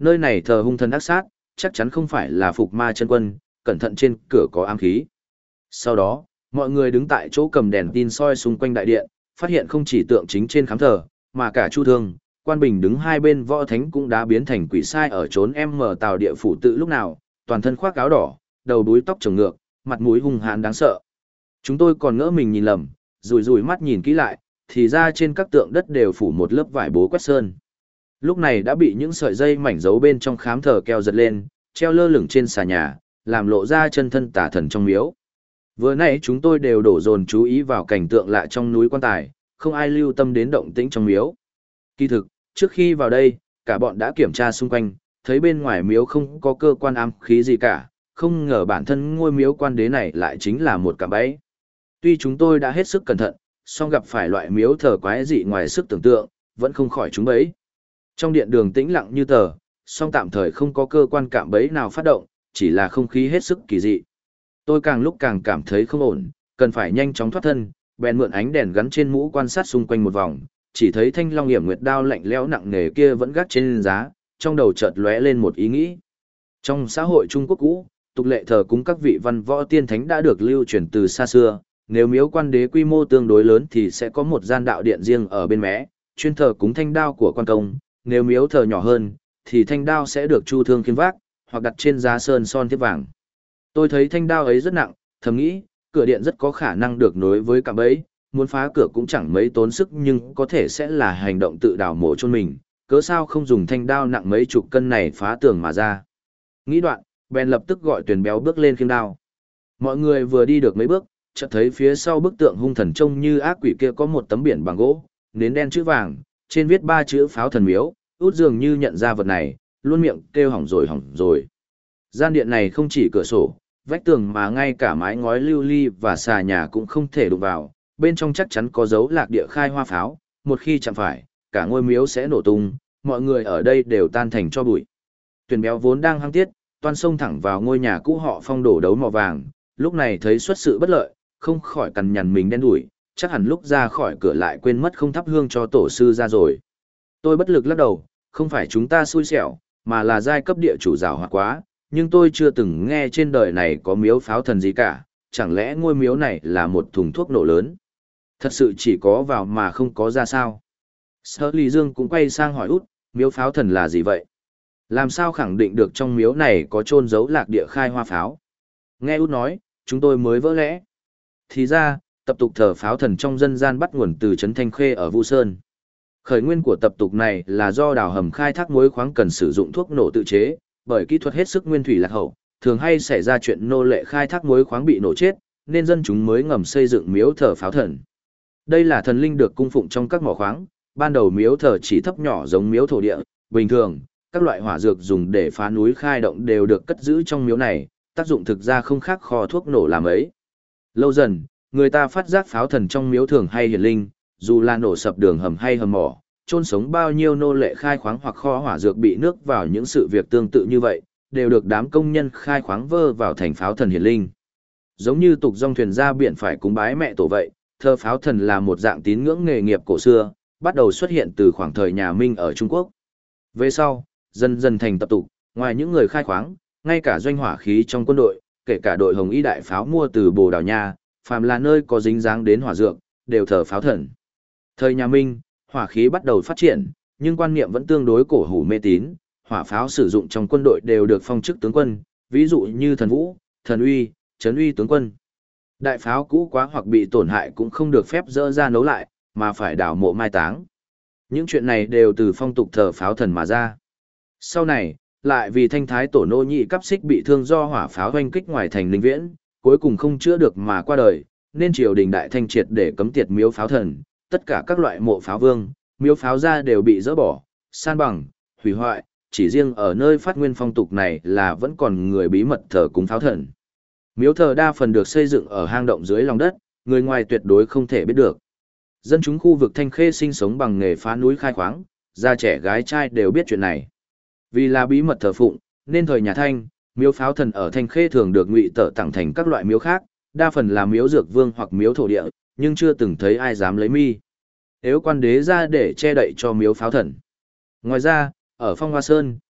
nơi này thờ hung thần ác sát, chắc chắn không phải là phục ma chân quân, cẩn thận trên cửa có ám khí. Sau đó, mọi người đứng tại chỗ cầm đèn tin soi xung quanh đại điện, phát hiện không chỉ tượng chính trên khám thờ, mà cả Chu Thương, Quan Bình đứng hai bên võ thánh cũng đã biến thành quỷ sai ở trốn em mở tàu địa phủ tự lúc nào, toàn thân khoác áo đỏ, đầu đuôi tóc trồng ngược, mặt mũi hung hãn đáng sợ. Chúng tôi còn ngỡ mình nhìn lầm, rủi rủi mắt nhìn kỹ lại, thì ra trên các tượng đất đều phủ một lớp vải bố quét sơn. Lúc này đã bị những sợi dây mảnh dấu bên trong khám thờ keo giật lên, treo lơ lửng trên xà nhà, làm lộ ra chân thân tà thần trong miếu. Vừa nãy chúng tôi đều đổ dồn chú ý vào cảnh tượng lạ trong núi quan tài, không ai lưu tâm đến động tĩnh trong miếu. Kỳ thực, trước khi vào đây, cả bọn đã kiểm tra xung quanh, thấy bên ngoài miếu không có cơ quan ám khí gì cả, không ngờ bản thân ngôi miếu quan đế này lại chính là một cạm bẫy. Tuy chúng tôi đã hết sức cẩn thận, song gặp phải loại miếu thờ quái dị ngoài sức tưởng tượng, vẫn không khỏi trúng bẫy. Trong điện đường tĩnh lặng như tờ, song tạm thời không có cơ quan cạm bẫy nào phát động, chỉ là không khí hết sức kỳ dị. Tôi càng lúc càng cảm thấy không ổn, cần phải nhanh chóng thoát thân, bèn mượn ánh đèn gắn trên mũ quan sát xung quanh một vòng, chỉ thấy thanh long hiểm nguyệt đao lạnh lẽo nặng nề kia vẫn gác trên giá, trong đầu chợt lóe lên một ý nghĩ. Trong xã hội Trung Quốc cũ, tục lệ thờ cúng các vị văn võ tiên thánh đã được lưu truyền từ xa xưa, nếu miếu quan đế quy mô tương đối lớn thì sẽ có một gian đạo điện riêng ở bên mé, chuyên thờ cúng thanh đao của quan công, nếu miếu thờ nhỏ hơn thì thanh đao sẽ được Chu Thương khiêng vác, hoặc đặt trên giá sơn son thiếp vàng. Tôi thấy thanh đao ấy rất nặng, thầm nghĩ, cửa điện rất có khả năng được nối với cạm bẫy, muốn phá cửa cũng chẳng mấy tốn sức nhưng có thể sẽ là hành động tự đào mổ chôn mình, cớ sao không dùng thanh đao nặng mấy chục cân này phá tường mà ra. Nghĩ đoạn, bèn lập tức gọi Tuyền Béo bước lên khiêng đao. Mọi người vừa đi được mấy bước, chợt thấy phía sau bức tượng hung thần trông như ác quỷ kia có một tấm biển bằng gỗ, nến đen chữ vàng, trên viết 3 chữ Pháo Thần Miếu, út dường như nhận ra vật này, luôn miệng kêu hỏng rồi hỏng rồi. Gian điện này không chỉ cửa sổ, vách tường mà ngay cả mái ngói lưu ly và xà nhà cũng không thể đụng vào, bên trong chắc chắn có dấu lạc địa khai hoa pháo, một khi chạm phải, cả ngôi miếu sẽ nổ tung, mọi người ở đây đều tan thành cho bụi. Tuyền Béo vốn đang hăng tiết, toan xông thẳng vào ngôi nhà cũ họ Phong đổ đấu màu vàng, lúc này thấy xuất sự bất lợi, không khỏi cằn nhằn mình đen đủi, chắc hẳn lúc ra khỏi cửa lại quên mất không thắp hương cho tổ sư ra rồi. Tôi bất lực lắc đầu, không phải chúng ta xui xẻo, mà là giai cấp địa chủ giàu hoạt quá, nhưng tôi chưa từng nghe trên đời này có miếu pháo thần gì cả, chẳng lẽ ngôi miếu này là một thùng thuốc nổ lớn? Thật sự chỉ có vào mà không có ra sao? Sở Lý Dương cũng quay sang hỏi út, miếu pháo thần là gì vậy? Làm sao khẳng định được trong miếu này có chôn giấu lạc địa khai hoa pháo? Nghe út nói, chúng tôi mới vỡ lẽ. Thì ra, tập tục thờ pháo thần trong dân gian bắt nguồn từ Trấn Thanh Khê ở Vu Sơn. Khởi nguyên của tập tục này là do đào hầm khai thác muối khoáng cần sử dụng thuốc nổ tự chế, bởi kỹ thuật hết sức nguyên thủy lạc hậu, thường hay xảy ra chuyện nô lệ khai thác muối khoáng bị nổ chết, nên dân chúng mới ngầm xây dựng miếu thờ pháo thần. Đây là thần linh được cung phụng trong các mỏ khoáng, ban đầu miếu thờ chỉ thấp nhỏ giống miếu thổ địa, bình thường, các loại hỏa dược dùng để phá núi khai động đều được cất giữ trong miếu này, tác dụng thực ra không khác kho thuốc nổ làm ấy. Lâu dần, người ta phát giác pháo thần trong miếu thường hay hiển linh, dù là nổ sập đường hầm hay hầm mỏ, chôn sống bao nhiêu nô lệ khai khoáng hoặc kho hỏa dược bị nước vào những sự việc tương tự như vậy, đều được đám công nhân khai khoáng vơ vào thành pháo thần hiển linh. Giống như tục dòng thuyền ra biển phải cúng bái mẹ tổ vậy, thờ pháo thần là một dạng tín ngưỡng nghề nghiệp cổ xưa, bắt đầu xuất hiện từ khoảng thời nhà Minh ở Trung Quốc. Về sau, dần dần thành tập tục, ngoài những người khai khoáng, ngay cả doanh hỏa khí trong quân đội, kể cả đội Hồng Y đại pháo mua từ Bồ Đào Nha, phàm là nơi có dính dáng đến hỏa dược, đều thờ pháo thần. Thời nhà Minh, hỏa khí bắt đầu phát triển, nhưng quan niệm vẫn tương đối cổ hủ mê tín, hỏa pháo sử dụng trong quân đội đều được phong chức tướng quân, ví dụ như thần vũ, thần uy, trấn uy tướng quân. Đại pháo cũ quá hoặc bị tổn hại cũng không được phép dỡ ra nấu lại, mà phải đào mộ mai táng. Những chuyện này đều từ phong tục thờ pháo thần mà ra. Sau này, lại vì thanh thái tổ nô nhị cắp xích bị thương do hỏa pháo hoanh kích ngoài thành Linh Viễn, cuối cùng không chữa được mà qua đời, nên triều đình đại thanh triệt để cấm tiệt miếu pháo thần, tất cả các loại mộ pháo vương, miếu pháo gia đều bị dỡ bỏ, san bằng, hủy hoại, chỉ riêng ở nơi phát nguyên phong tục này là vẫn còn người bí mật thờ cúng pháo thần. Miếu thờ đa phần được xây dựng ở hang động dưới lòng đất, người ngoài tuyệt đối không thể biết được. Dân chúng khu vực Thanh Khê sinh sống bằng nghề phá núi khai khoáng, già trẻ gái trai đều biết chuyện này. Vì là bí mật thờ phụng, nên thời nhà Thanh, miếu pháo thần ở Thanh Khê thường được ngụy tở tặng thành các loại miếu khác, đa phần là miếu dược vương hoặc miếu thổ địa, nhưng chưa từng thấy ai dám lấy mi nếu quan đế ra để che đậy cho miếu pháo thần. Ngoài ra, ở Phong Hoa Sơn,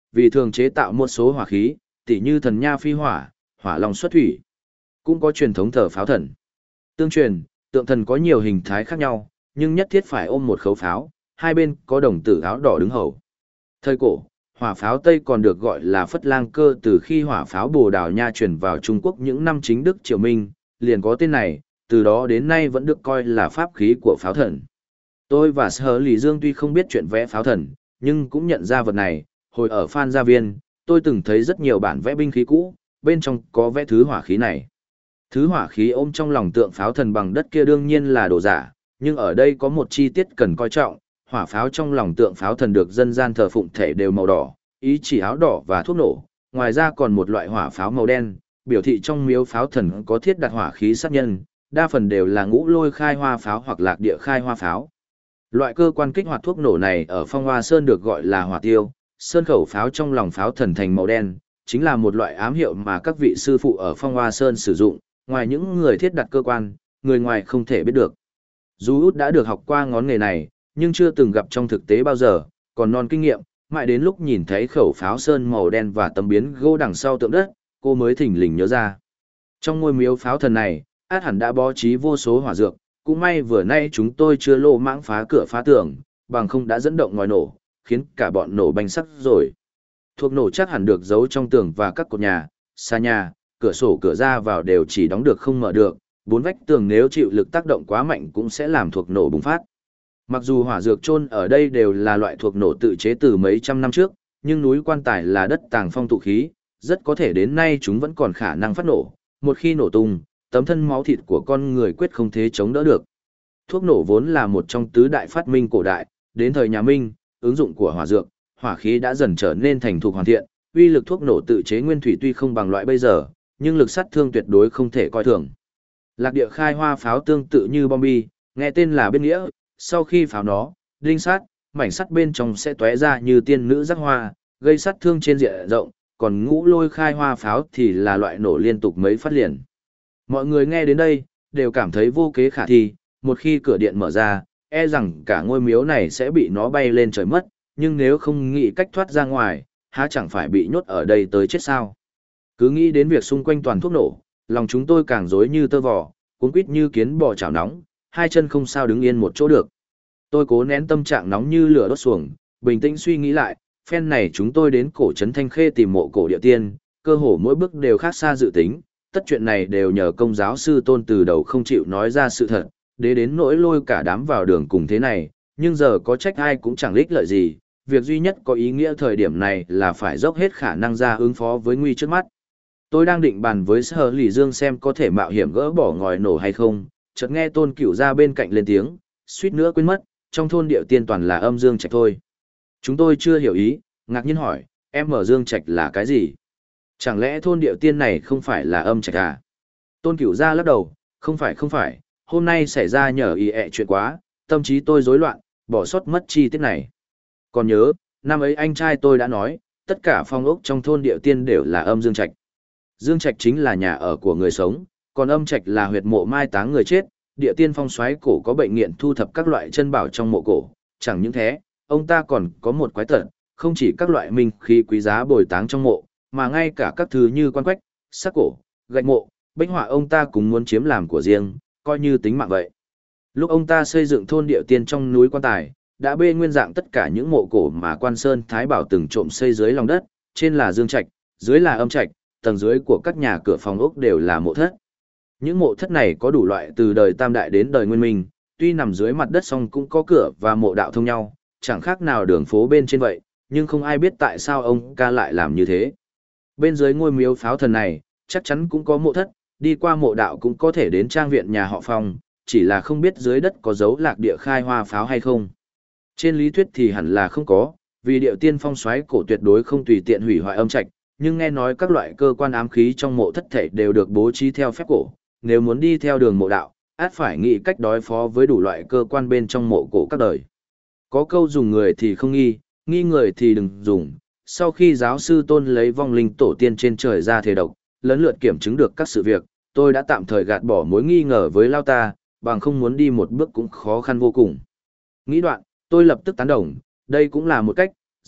vì thường chế tạo một số hỏa khí, tỉ như thần nha phi hỏa, hỏa long xuất thủy. Cũng có truyền thống thờ pháo thần. Tương truyền, tượng thần có nhiều hình thái khác nhau, nhưng nhất thiết phải ôm một khẩu pháo, hai bên có đồng tử áo đỏ đứng hầu. Thời cổ, hỏa pháo Tây còn được gọi là Phất Lang Cơ, từ khi hỏa pháo Bồ Đào Nha truyền vào Trung Quốc những năm chính Đức Triều Minh, liền có tên này, từ đó đến nay vẫn được coi là pháp khí của pháo thần. Tôi và Sở Lý Dương tuy không biết chuyện vẽ pháo thần, nhưng cũng nhận ra vật này, hồi ở Phan Gia Viên, tôi từng thấy rất nhiều bản vẽ binh khí cũ, bên trong có vẽ thứ hỏa khí này. Thứ hỏa khí ôm trong lòng tượng pháo thần bằng đất kia đương nhiên là đồ giả, nhưng ở đây có một chi tiết cần coi trọng, hỏa pháo trong lòng tượng pháo thần được dân gian thờ phụng thể đều màu đỏ, ý chỉ áo đỏ và thuốc nổ, ngoài ra còn một loại hỏa pháo màu đen, biểu thị trong miếu pháo thần có thiết đặt hỏa khí sát nhân, đa phần đều là ngũ lôi khai hoa pháo hoặc lạc địa khai hoa pháo. Loại cơ quan kích hoạt thuốc nổ này ở Phong Hoa Sơn được gọi là hỏa tiêu, sơn khẩu pháo trong lòng pháo thần thành màu đen, chính là một loại ám hiệu mà các vị sư phụ ở Phong Hoa Sơn sử dụng, ngoài những người thiết đặt cơ quan, người ngoài không thể biết được. Dù Út đã được học qua ngón nghề này, nhưng chưa từng gặp trong thực tế bao giờ, còn non kinh nghiệm, mãi đến lúc nhìn thấy khẩu pháo sơn màu đen và tấm biến gỗ đằng sau tượng đất, cô mới thình lình nhớ ra. Trong ngôi miếu pháo thần này, át hẳn đã bố trí vô số hỏa dược, cũng may vừa nay chúng tôi chưa lô mãng phá cửa phá tường, bằng không đã dẫn động ngòi nổ, khiến cả bọn nổ banh sắc rồi. Thuốc nổ chắc hẳn được giấu trong tường và các cột nhà, xa nhà, cửa sổ cửa ra vào đều chỉ đóng được không mở được, bốn vách tường nếu chịu lực tác động quá mạnh cũng sẽ làm thuốc nổ bùng phát. Mặc dù hỏa dược chôn ở đây đều là loại thuốc nổ tự chế từ mấy trăm năm trước, nhưng núi Quan Tài là đất tàng phong tụ khí, rất có thể đến nay chúng vẫn còn khả năng phát nổ, một khi nổ tung, tấm thân máu thịt của con người quyết không thể chống đỡ được. Thuốc nổ vốn là một trong tứ đại phát minh cổ đại, đến thời nhà Minh, ứng dụng của hỏa dược, hỏa khí đã dần trở nên thành thục hoàn thiện, uy lực thuốc nổ tự chế nguyên thủy tuy không bằng loại bây giờ, nhưng lực sát thương tuyệt đối không thể coi thường. Lạc địa khai hoa pháo tương tự như bom bi, nghe tên là bên nghĩa, sau khi pháo nó, đinh sát, mảnh sắt bên trong sẽ tóe ra như tiên nữ giác hoa, gây sát thương trên diện rộng, còn ngũ lôi khai hoa pháo thì là loại nổ liên tục mấy phát liền. Mọi người nghe đến đây, đều cảm thấy vô kế khả thi, một khi cửa điện mở ra, e rằng cả ngôi miếu này sẽ bị nó bay lên trời mất, nhưng nếu không nghĩ cách thoát ra ngoài, há chẳng phải bị nhốt ở đây tới chết sao. Cứ nghĩ đến việc xung quanh toàn thuốc nổ, lòng chúng tôi càng rối như tơ vò, cuống quýt như kiến bò chảo nóng, hai chân không sao đứng yên một chỗ được. Tôi cố nén tâm trạng nóng như lửa đốt xuồng, bình tĩnh suy nghĩ lại, phen này chúng tôi đến cổ trấn Thanh Khê tìm mộ cổ địa tiên, cơ hồ mỗi bước đều khác xa dự tính, tất chuyện này đều nhờ công giáo sư Tôn từ đầu không chịu nói ra sự thật, đến nỗi lôi cả đám vào đường cùng thế này, nhưng giờ có trách ai cũng chẳng ích lợi gì, việc duy nhất có ý nghĩa thời điểm này là phải dốc hết khả năng ra ứng phó với nguy trước mắt. Tôi đang định bàn với Sở Lý Dương xem có thể mạo hiểm gỡ bỏ ngòi nổ hay không, chợt nghe Tôn Cửu ra bên cạnh lên tiếng, suýt nữa quên mất, trong thôn điệu tiên toàn là âm dương trạch thôi. Chúng tôi chưa hiểu ý, ngạc nhiên hỏi, em ở dương trạch là cái gì? Chẳng lẽ thôn điệu tiên này không phải là âm trạch à? Tôn Cửu ra lắc đầu, không phải, hôm nay xảy ra nhờ ý ẹ chuyện quá, tâm trí tôi rối loạn, bỏ sót mất chi tiết này. Còn nhớ, năm ấy anh trai tôi đã nói, tất cả phong ốc trong thôn điệu tiên đều là âm dương trạch. Dương trạch chính là nhà ở của người sống, còn âm trạch là huyệt mộ mai táng người chết. Địa tiên phong soái cổ có bệnh nghiện thu thập các loại chân bảo trong mộ cổ, chẳng những thế, ông ta còn có một quái tật, không chỉ các loại minh khí quý giá bồi táng trong mộ, mà ngay cả các thứ như quan quách, sắc cổ, gạch mộ, bích họa ông ta cũng muốn chiếm làm của riêng, coi như tính mạng vậy. Lúc ông ta xây dựng thôn địa tiên trong núi Quan Tài, đã bê nguyên dạng tất cả những mộ cổ mà Quan Sơn Thái Bảo từng trộm xây dưới lòng đất, trên là dương trạch, dưới là âm trạch, tầng dưới của các nhà cửa phòng ốc đều là mộ thất. Những mộ thất này có đủ loại từ đời Tam Đại đến đời Nguyên Minh, tuy nằm dưới mặt đất song cũng có cửa và mộ đạo thông nhau, chẳng khác nào đường phố bên trên vậy, nhưng không ai biết tại sao ông ca lại làm như thế. Bên dưới ngôi miếu pháo thần này, chắc chắn cũng có mộ thất, đi qua mộ đạo cũng có thể đến trang viện nhà họ Phong, chỉ là không biết dưới đất có dấu lạc địa khai hoa pháo hay không. Trên lý thuyết thì hẳn là không có, vì điệu tiên phong soái cổ tuyệt đối không tùy tiện hủy hoại âm trạch, nhưng nghe nói các loại cơ quan ám khí trong mộ thất thể đều được bố trí theo phép cổ, nếu muốn đi theo đường mộ đạo, ắt phải nghĩ cách đối phó với đủ loại cơ quan bên trong mộ cổ các đời. Có câu dùng người thì không nghi, nghi người thì đừng dùng. Sau khi giáo sư Tôn lấy vong linh tổ tiên trên trời ra thề độc, lẫn lượt kiểm chứng được các sự việc, tôi đã tạm thời gạt bỏ mối nghi ngờ với Lao ta, bằng không muốn đi một bước cũng khó khăn vô cùng. Nghĩ đoạn, tôi lập tức tán đồng, đây cũng là một cách,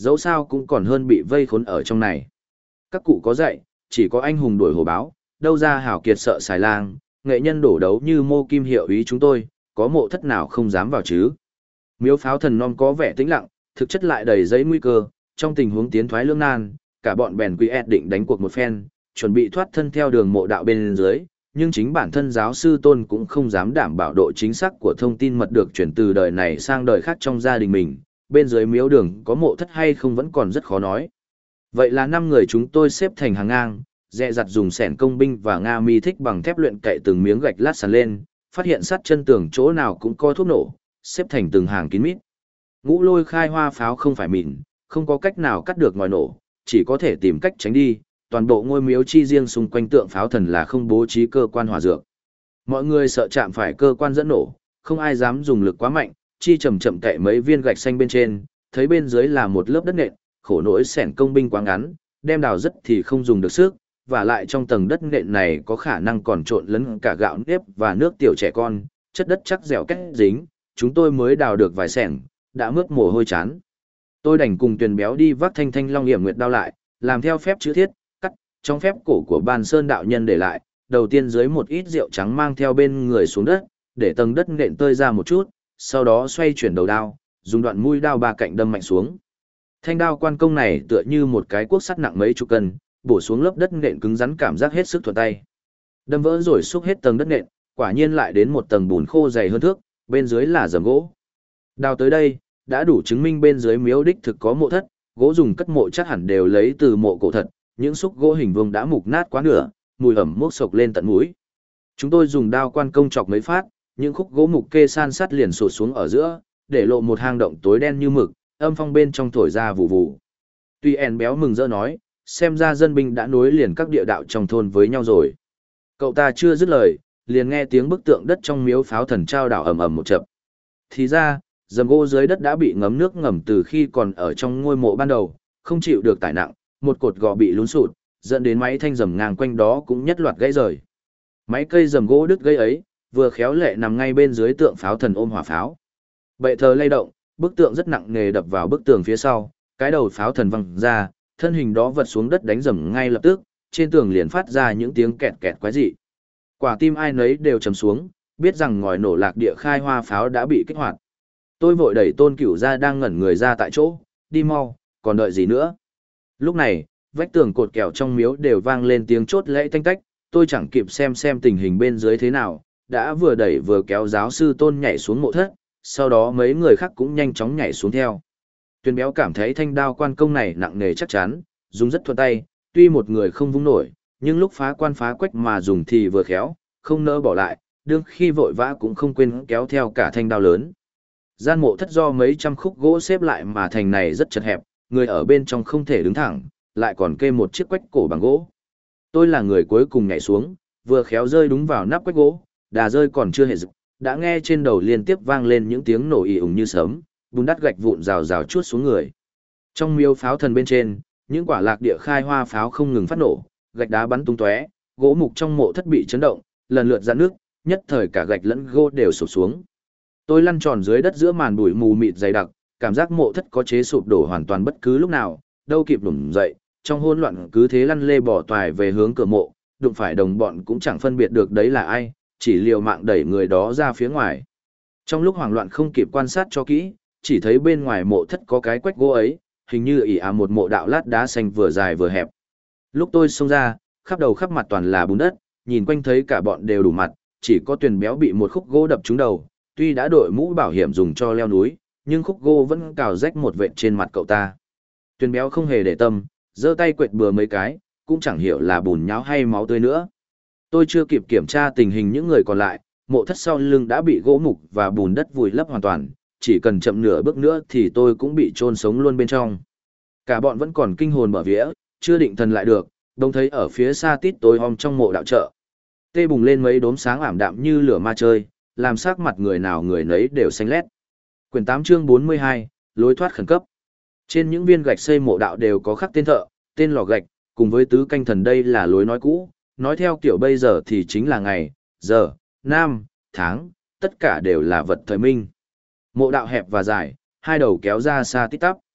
dẫu sao cũng còn hơn bị vây khốn ở trong này. Các cụ có dạy, chỉ có anh hùng đuổi hổ báo, đâu ra hảo kiệt sợ xài lang, nghệ nhân đổ đấu như Mô Kim Hiệu ý chúng tôi, có mộ thất nào không dám vào chứ. Miếu Pháo Thần non có vẻ tĩnh lặng, thực chất lại đầy giấy nguy cơ, trong tình huống tiến thoái lưỡng nan, cả bọn bèn quy định đánh cuộc một phen, chuẩn bị thoát thân theo đường mộ đạo bên dưới, nhưng chính bản thân giáo sư Tôn cũng không dám đảm bảo độ chính xác của thông tin mật được chuyển từ đời này sang đời khác trong gia đình mình, bên dưới miếu đường có mộ thất hay không vẫn còn rất khó nói. Vậy là 5 người chúng tôi xếp thành hàng ngang, dè dặt dùng xẻng công binh và Nga mi thích bằng thép luyện cậy từng miếng gạch lát sàn lên, phát hiện sát chân tường chỗ nào cũng có thuốc nổ, xếp thành từng hàng kín mít. Ngũ Lôi khai hoa pháo không phải mịn, không có cách nào cắt được ngòi nổ, chỉ có thể tìm cách tránh đi. Toàn bộ ngôi miếu chi riêng xung quanh tượng pháo thần là không bố trí cơ quan hỏa dược. Mọi người sợ chạm phải cơ quan dẫn nổ, không ai dám dùng lực quá mạnh, chi chậm chậm cậy mấy viên gạch xanh bên trên, thấy bên dưới là một lớp đất nện, khổ nỗi xẻng công binh quá ngắn, đem đào rất thì không dùng được sức, và lại trong tầng đất nện này có khả năng còn trộn lẫn cả gạo nếp và nước tiểu trẻ con, chất đất chắc dẻo kết dính, chúng tôi mới đào được vài xẻng, đã mướt mồ hôi chán. Tôi đành cùng Tuyền Béo đi vác thanh thanh long hiểm nguyệt đao lại, làm theo phép chữ thiết, cắt, trong phép cổ của Ban Sơn đạo nhân để lại, đầu tiên dưới một ít rượu trắng mang theo bên người xuống đất, để tầng đất nện tơi ra một chút, sau đó xoay chuyển đầu đao, dùng đoạn mũi đao ba cạnh đâm mạnh xuống. Thanh đao quan công này tựa như một cái cuốc sắt nặng mấy chục cân, bổ xuống lớp đất nện cứng rắn cảm giác hết sức thuận tay. Đâm vỡ rồi xúc hết tầng đất nện, quả nhiên lại đến một tầng bùn khô dày hơn thước, bên dưới là rầm gỗ. Đào tới đây, đã đủ chứng minh bên dưới miếu đích thực có mộ thất, gỗ dùng cất mộ chắc hẳn đều lấy từ mộ cổ thật, những xúc gỗ hình vuông đã mục nát quá nửa, mùi ẩm mốc sộc lên tận mũi. Chúng tôi dùng đao quan công chọc mấy phát, những khúc gỗ mục kê san sát liền sụt xuống ở giữa, để lộ một hang động tối đen như mực, âm phong bên trong thổi ra vụ vụ. Tuy En béo mừng rỡ nói, xem ra dân binh đã nối liền các địa đạo trong thôn với nhau rồi. Cậu ta chưa dứt lời, liền nghe tiếng bức tượng đất trong miếu Pháo Thần trao đảo ầm ầm một chập. Thì ra, dầm gỗ dưới đất đã bị ngấm nước ngầm từ khi còn ở trong ngôi mộ ban đầu, không chịu được tải nặng, một cột gò bị lún sụt, dẫn đến máy thanh dầm ngang quanh đó cũng nhất loạt gãy rời. Máy cây dầm gỗ đứt gãy ấy, vừa khéo lệ nằm ngay bên dưới tượng Pháo Thần ôm hỏa pháo. Bệ thờ lay động, bức tượng rất nặng nề đập vào bức tường phía sau, cái đầu Pháo Thần văng ra, thân hình đó vật xuống đất đánh dầm ngay lập tức, trên tường liền phát ra những tiếng kẹt kẹt quái dị. Quả tim ai nấy đều trầm xuống, biết rằng ngòi nổ lạc địa khai hoa pháo đã bị kích hoạt. Tôi vội đẩy Tôn Cửu ra đang ngẩn người ra tại chỗ, đi mau, còn đợi gì nữa. Lúc này, vách tường cột kẹo trong miếu đều vang lên tiếng chốt lẫy tanh tách, tôi chẳng kịp xem tình hình bên dưới thế nào, đã vừa đẩy vừa kéo giáo sư Tôn nhảy xuống mộ thất, sau đó mấy người khác cũng nhanh chóng nhảy xuống theo. Tuyền Béo cảm thấy thanh đao quan công này nặng nề chắc chắn, dùng rất thuận tay, tuy một người không vung nổi, nhưng lúc phá quan phá quách mà dùng thì vừa khéo, không nỡ bỏ lại, đương khi vội vã cũng không quên kéo theo cả thanh đao lớn. Gian mộ thất do mấy trăm khúc gỗ xếp lại mà thành này rất chật hẹp, người ở bên trong không thể đứng thẳng, lại còn kê một chiếc quách cổ bằng gỗ. Tôi là người cuối cùng nhảy xuống, vừa khéo rơi đúng vào nắp quách gỗ, đà rơi còn chưa hề dực, đã nghe trên đầu liên tiếp vang lên những tiếng nổ ì ùng như sấm, bùn đất gạch vụn rào rào chuốt xuống người. Trong miếu Pháo Thần bên trên, những quả lạc địa khai hoa pháo không ngừng phát nổ, gạch đá bắn tung tóe, gỗ mục trong mộ thất bị chấn động, lần lượt ra nước, nhất thời cả gạch lẫn gỗ đều sụp xuống. Tôi lăn tròn dưới đất giữa màn bụi mù mịt dày đặc, cảm giác mộ thất có chế sụp đổ hoàn toàn bất cứ lúc nào, đâu kịp đủng dậy, trong hỗn loạn cứ thế lăn lê bò toài về hướng cửa mộ, đụng phải đồng bọn cũng chẳng phân biệt được đấy là ai, chỉ liều mạng đẩy người đó ra phía ngoài. Trong lúc hoảng loạn không kịp quan sát cho kỹ, chỉ thấy bên ngoài mộ thất có cái quách gỗ ấy, hình như một mộ đạo lát đá xanh vừa dài vừa hẹp. Lúc tôi xông ra, khắp đầu khắp mặt toàn là bùn đất, nhìn quanh thấy cả bọn đều đủ mặt, chỉ có Tuyền Béo bị một khúc gỗ đập trúng đầu, tuy đã đội mũ bảo hiểm dùng cho leo núi, nhưng khúc gỗ vẫn cào rách một vệt trên mặt cậu ta. Tuyền Béo không hề để tâm, giơ tay quệt bừa mấy cái, cũng chẳng hiểu là bùn nhão hay máu tươi nữa. Tôi chưa kịp kiểm tra tình hình những người còn lại, mộ thất sau lưng đã bị gỗ mục và bùn đất vùi lấp hoàn toàn, chỉ cần chậm nửa bước nữa thì tôi cũng bị chôn sống luôn bên trong. Cả bọn vẫn còn kinh hồn bở vía, chưa định thần lại được, đồng thấy ở phía xa tít tối om trong mộ đạo chợ. Tê bùng lên mấy đốm sáng ảm đạm như lửa ma chơi, làm sắc mặt người nào người nấy đều xanh lét. Quyển 8 chương 42, lối thoát khẩn cấp. Trên những viên gạch xây mộ đạo đều có khắc tên thợ, tên lò gạch, cùng với tứ canh thần đây là lối nói cũ, nói theo kiểu bây giờ thì chính là ngày, giờ, năm, tháng, tất cả đều là vật thời minh. Mộ đạo hẹp và dài, hai đầu kéo ra xa tít tắp.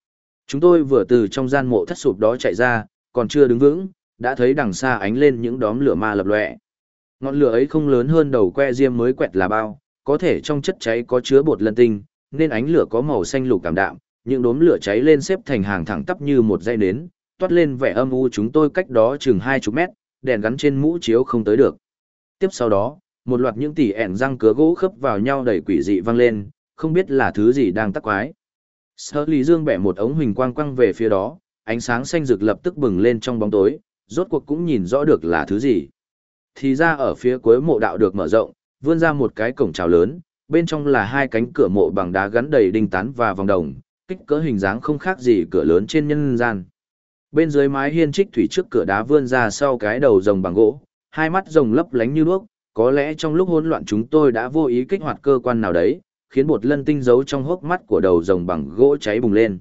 Chúng tôi vừa từ trong gian mộ thất sụp đó chạy ra, còn chưa đứng vững, đã thấy đằng xa ánh lên những đốm lửa ma lập lòe. Ngọn lửa ấy không lớn hơn đầu que diêm mới quẹt là bao, có thể trong chất cháy có chứa bột lân tinh, nên ánh lửa có màu xanh lục cảm đạm, những đốm lửa cháy lên xếp thành hàng thẳng tắp như một dây nến, toát lên vẻ âm u. Chúng tôi cách đó chừng 20 mét, đèn gắn trên mũ chiếu không tới được. Tiếp sau đó, một loạt những tỉ ẻn răng cứa gỗ khớp vào nhau đầy quỷ dị vang lên, không biết là thứ gì đang tắc quái. Sở Lý Dương bẻ một ống huỳnh quang quăng về phía đó, ánh sáng xanh rực lập tức bừng lên trong bóng tối, rốt cuộc cũng nhìn rõ được là thứ gì. Thì ra ở phía cuối mộ đạo được mở rộng, vươn ra một cái cổng chào lớn, bên trong là hai cánh cửa mộ bằng đá gắn đầy đinh tán và vòng đồng, kích cỡ hình dáng không khác gì cửa lớn trên nhân gian. Bên dưới mái hiên trích thủy trước cửa đá vươn ra sau cái đầu rồng bằng gỗ, hai mắt rồng lấp lánh như đuốc, có lẽ trong lúc hỗn loạn chúng tôi đã vô ý kích hoạt cơ quan nào đấy, khiến bột lân tinh giấu trong hốc mắt của đầu rồng bằng gỗ cháy bùng lên.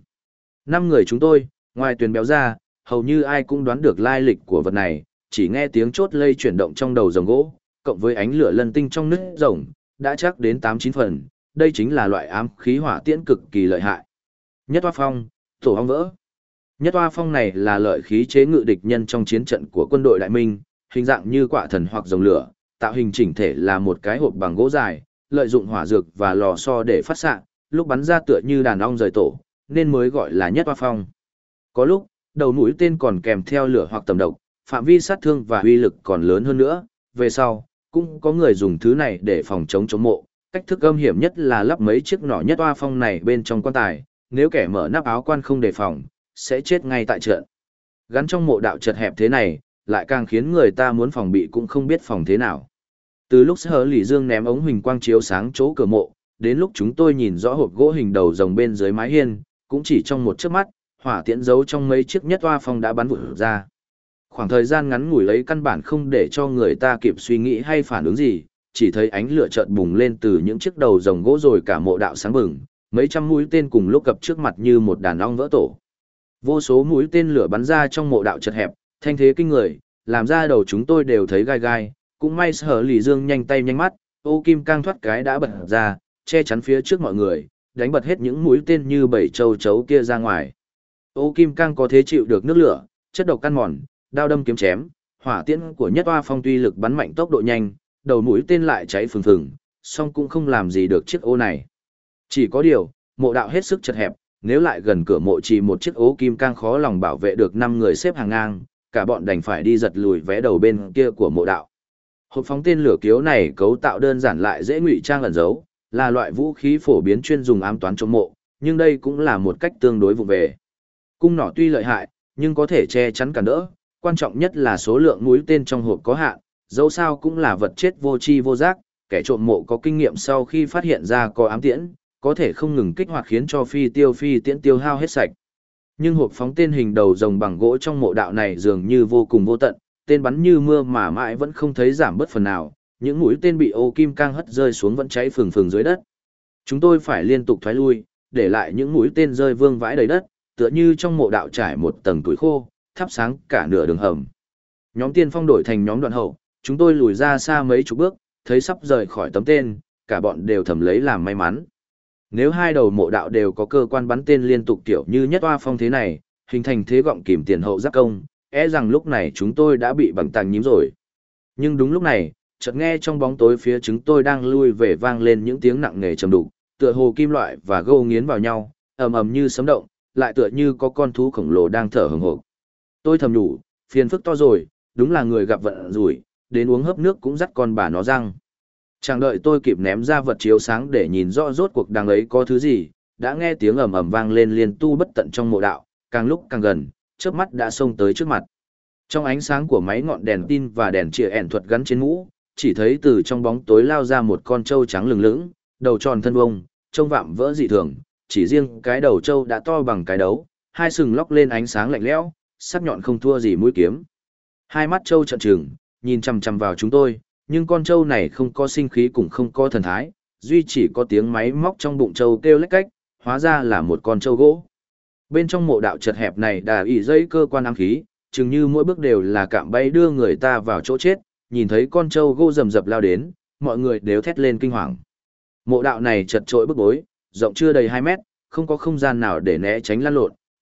5 người chúng tôi, ngoài Tuyền béo ra, hầu như ai cũng đoán được lai lịch của vật này, chỉ nghe tiếng chốt lây chuyển động trong đầu rồng gỗ, cộng với ánh lửa lân tinh trong nứt rồng, đã chắc đến 8-9 phần, đây chính là loại ám khí hỏa tiễn cực kỳ lợi hại. Nhất Hoa Phong, tổ ong vỡ. Nhất Hoa Phong này là lợi khí chế ngự địch nhân trong chiến trận của quân đội Đại Minh, hình dạng như quả thần hoặc rồng lửa, tạo hình chỉnh thể là một cái hộp bằng gỗ dài, lợi dụng hỏa dược và lò xo để phát xạ, lúc bắn ra tựa như đàn ong rời tổ, nên mới gọi là Nhất Hoa Phong. Có lúc, đầu mũi tên còn kèm theo lửa hoặc tầm độc, phạm vi sát thương và uy lực còn lớn hơn nữa. Về sau, cũng có người dùng thứ này để phòng chống chống mộ. Cách thức âm hiểm nhất là lắp mấy chiếc nỏ Nhất Hoa Phong này bên trong quan tài, nếu kẻ mở nắp áo quan không đề phòng, sẽ chết ngay tại trận. Gắn trong mộ đạo chật hẹp thế này, lại càng khiến người ta muốn phòng bị cũng không biết phòng thế nào. Từ lúc Sở Lý Dương ném ống huỳnh quang chiếu sáng chỗ cửa mộ, đến lúc chúng tôi nhìn rõ hộp gỗ hình đầu rồng bên dưới mái hiên, cũng chỉ trong một chớp mắt, hỏa tiễn giấu trong mấy chiếc Nhất Hoa Phong đã bắn vụt ra. Khoảng thời gian ngắn ngủi lấy căn bản không để cho người ta kịp suy nghĩ hay phản ứng gì, chỉ thấy ánh lửa chợt bùng lên từ những chiếc đầu rồng gỗ rồi cả mộ đạo sáng bừng, mấy trăm mũi tên cùng lúc gặp trước mặt như một đàn ong vỡ tổ. Vô số mũi tên lửa bắn ra trong mộ đạo chật hẹp, thanh thế kinh người, làm ra đầu chúng tôi đều thấy gai gai, cũng may Sở Lý Dương nhanh tay nhanh mắt, ô kim cang thoát cái đã bật ra, che chắn phía trước mọi người, đánh bật hết những mũi tên như bảy châu chấu kia ra ngoài. Ô kim cang có thế chịu được nước lửa, chất độc căn mòn, đao đâm kiếm chém, hỏa tiễn của Nhất Hoa Phong tuy lực bắn mạnh tốc độ nhanh, đầu mũi tên lại cháy phừng phừng, song cũng không làm gì được chiếc ô này. Chỉ có điều, mộ đạo hết sức chật hẹp, nếu lại gần cửa mộ chỉ một chiếc ố kim cang khó lòng bảo vệ được 5 người xếp hàng ngang, cả bọn đành phải đi giật lùi vé đầu bên kia của mộ đạo. Hộp phóng tên lửa kiếu này cấu tạo đơn giản lại dễ ngụy trang ẩn giấu, là loại vũ khí phổ biến chuyên dùng ám toán chống mộ, nhưng đây cũng là một cách tương đối vụ về. Cung nỏ tuy lợi hại, nhưng có thể che chắn cản đỡ, quan trọng nhất là số lượng mũi tên trong hộp có hạn, dẫu sao cũng là vật chết vô tri vô giác, kẻ trộm mộ có kinh nghiệm sau khi phát hiện ra có ám tiễn, có thể không ngừng kích hoạt khiến cho phi tiễn tiêu hao hết sạch. Nhưng hộp phóng tên hình đầu rồng bằng gỗ trong mộ đạo này dường như vô cùng vô tận, tên bắn như mưa mà mãi vẫn không thấy giảm bớt phần nào, những mũi tên bị ô kim cang hất rơi xuống vẫn cháy phừng phừng dưới đất. Chúng tôi phải liên tục thoái lui, để lại những mũi tên rơi vương vãi đầy đất, tựa như trong mộ đạo trải một tầng tuổi khô, thắp sáng cả nửa đường hầm. Nhóm tiên phong đổi thành nhóm đoạn hậu, chúng tôi lùi ra xa mấy chục bước, thấy sắp rời khỏi tấm tên, cả bọn đều thầm lấy làm may mắn. Nếu hai đầu mộ đạo đều có cơ quan bắn tên liên tục kiểu như Nhất Hoa Phong thế này, hình thành thế gọng kìm tiền hậu giáp công, e rằng lúc này chúng tôi đã bị bằng tàng nhím rồi. Nhưng đúng lúc này, chợt nghe trong bóng tối phía chúng tôi đang lui về vang lên những tiếng nặng nề trầm đục, tựa hồ kim loại và gỗ nghiến vào nhau, ầm ầm như sấm động, lại tựa như có con thú khổng lồ đang thở hổn hộc. Tôi thầm nhủ, phiền phức to rồi, đúng là người gặp vận rủi, đến uống hớp nước cũng dắt con bà nó răng. Chẳng đợi tôi kịp ném ra vật chiếu sáng để nhìn rõ rốt cuộc đằng ấy có thứ gì, đã nghe tiếng ầm ầm vang lên liên tu bất tận trong mộ đạo, càng lúc càng gần, chớp mắt đã xông tới trước mặt. Trong ánh sáng của máy ngọn đèn tin và đèn chìa ẻn thuật gắn trên mũ, chỉ thấy từ trong bóng tối lao ra một con trâu trắng lừng lững, đầu tròn thân vông, trông vạm vỡ dị thường, chỉ riêng cái đầu trâu đã to bằng cái đấu, hai sừng lóc lên ánh sáng lạnh lẽo, sắc nhọn không thua gì mũi kiếm. Hai mắt trâu trợn trừng, nhìn chằm chằm vào chúng tôi, nhưng con trâu này không có sinh khí cũng không có thần thái, duy chỉ có tiếng máy móc trong bụng trâu kêu lách cách, hóa ra là một con trâu gỗ. Bên trong mộ đạo chật hẹp này đà ỉ dây cơ quan ám khí, chừng như mỗi bước đều là cạm bẫy đưa người ta vào chỗ chết, nhìn thấy con trâu gỗ rầm rập lao đến, mọi người đều thét lên kinh hoàng. Mộ đạo này chật trội bức bối, rộng chưa đầy 2 mét, không có không gian nào để né tránh lăn lộn,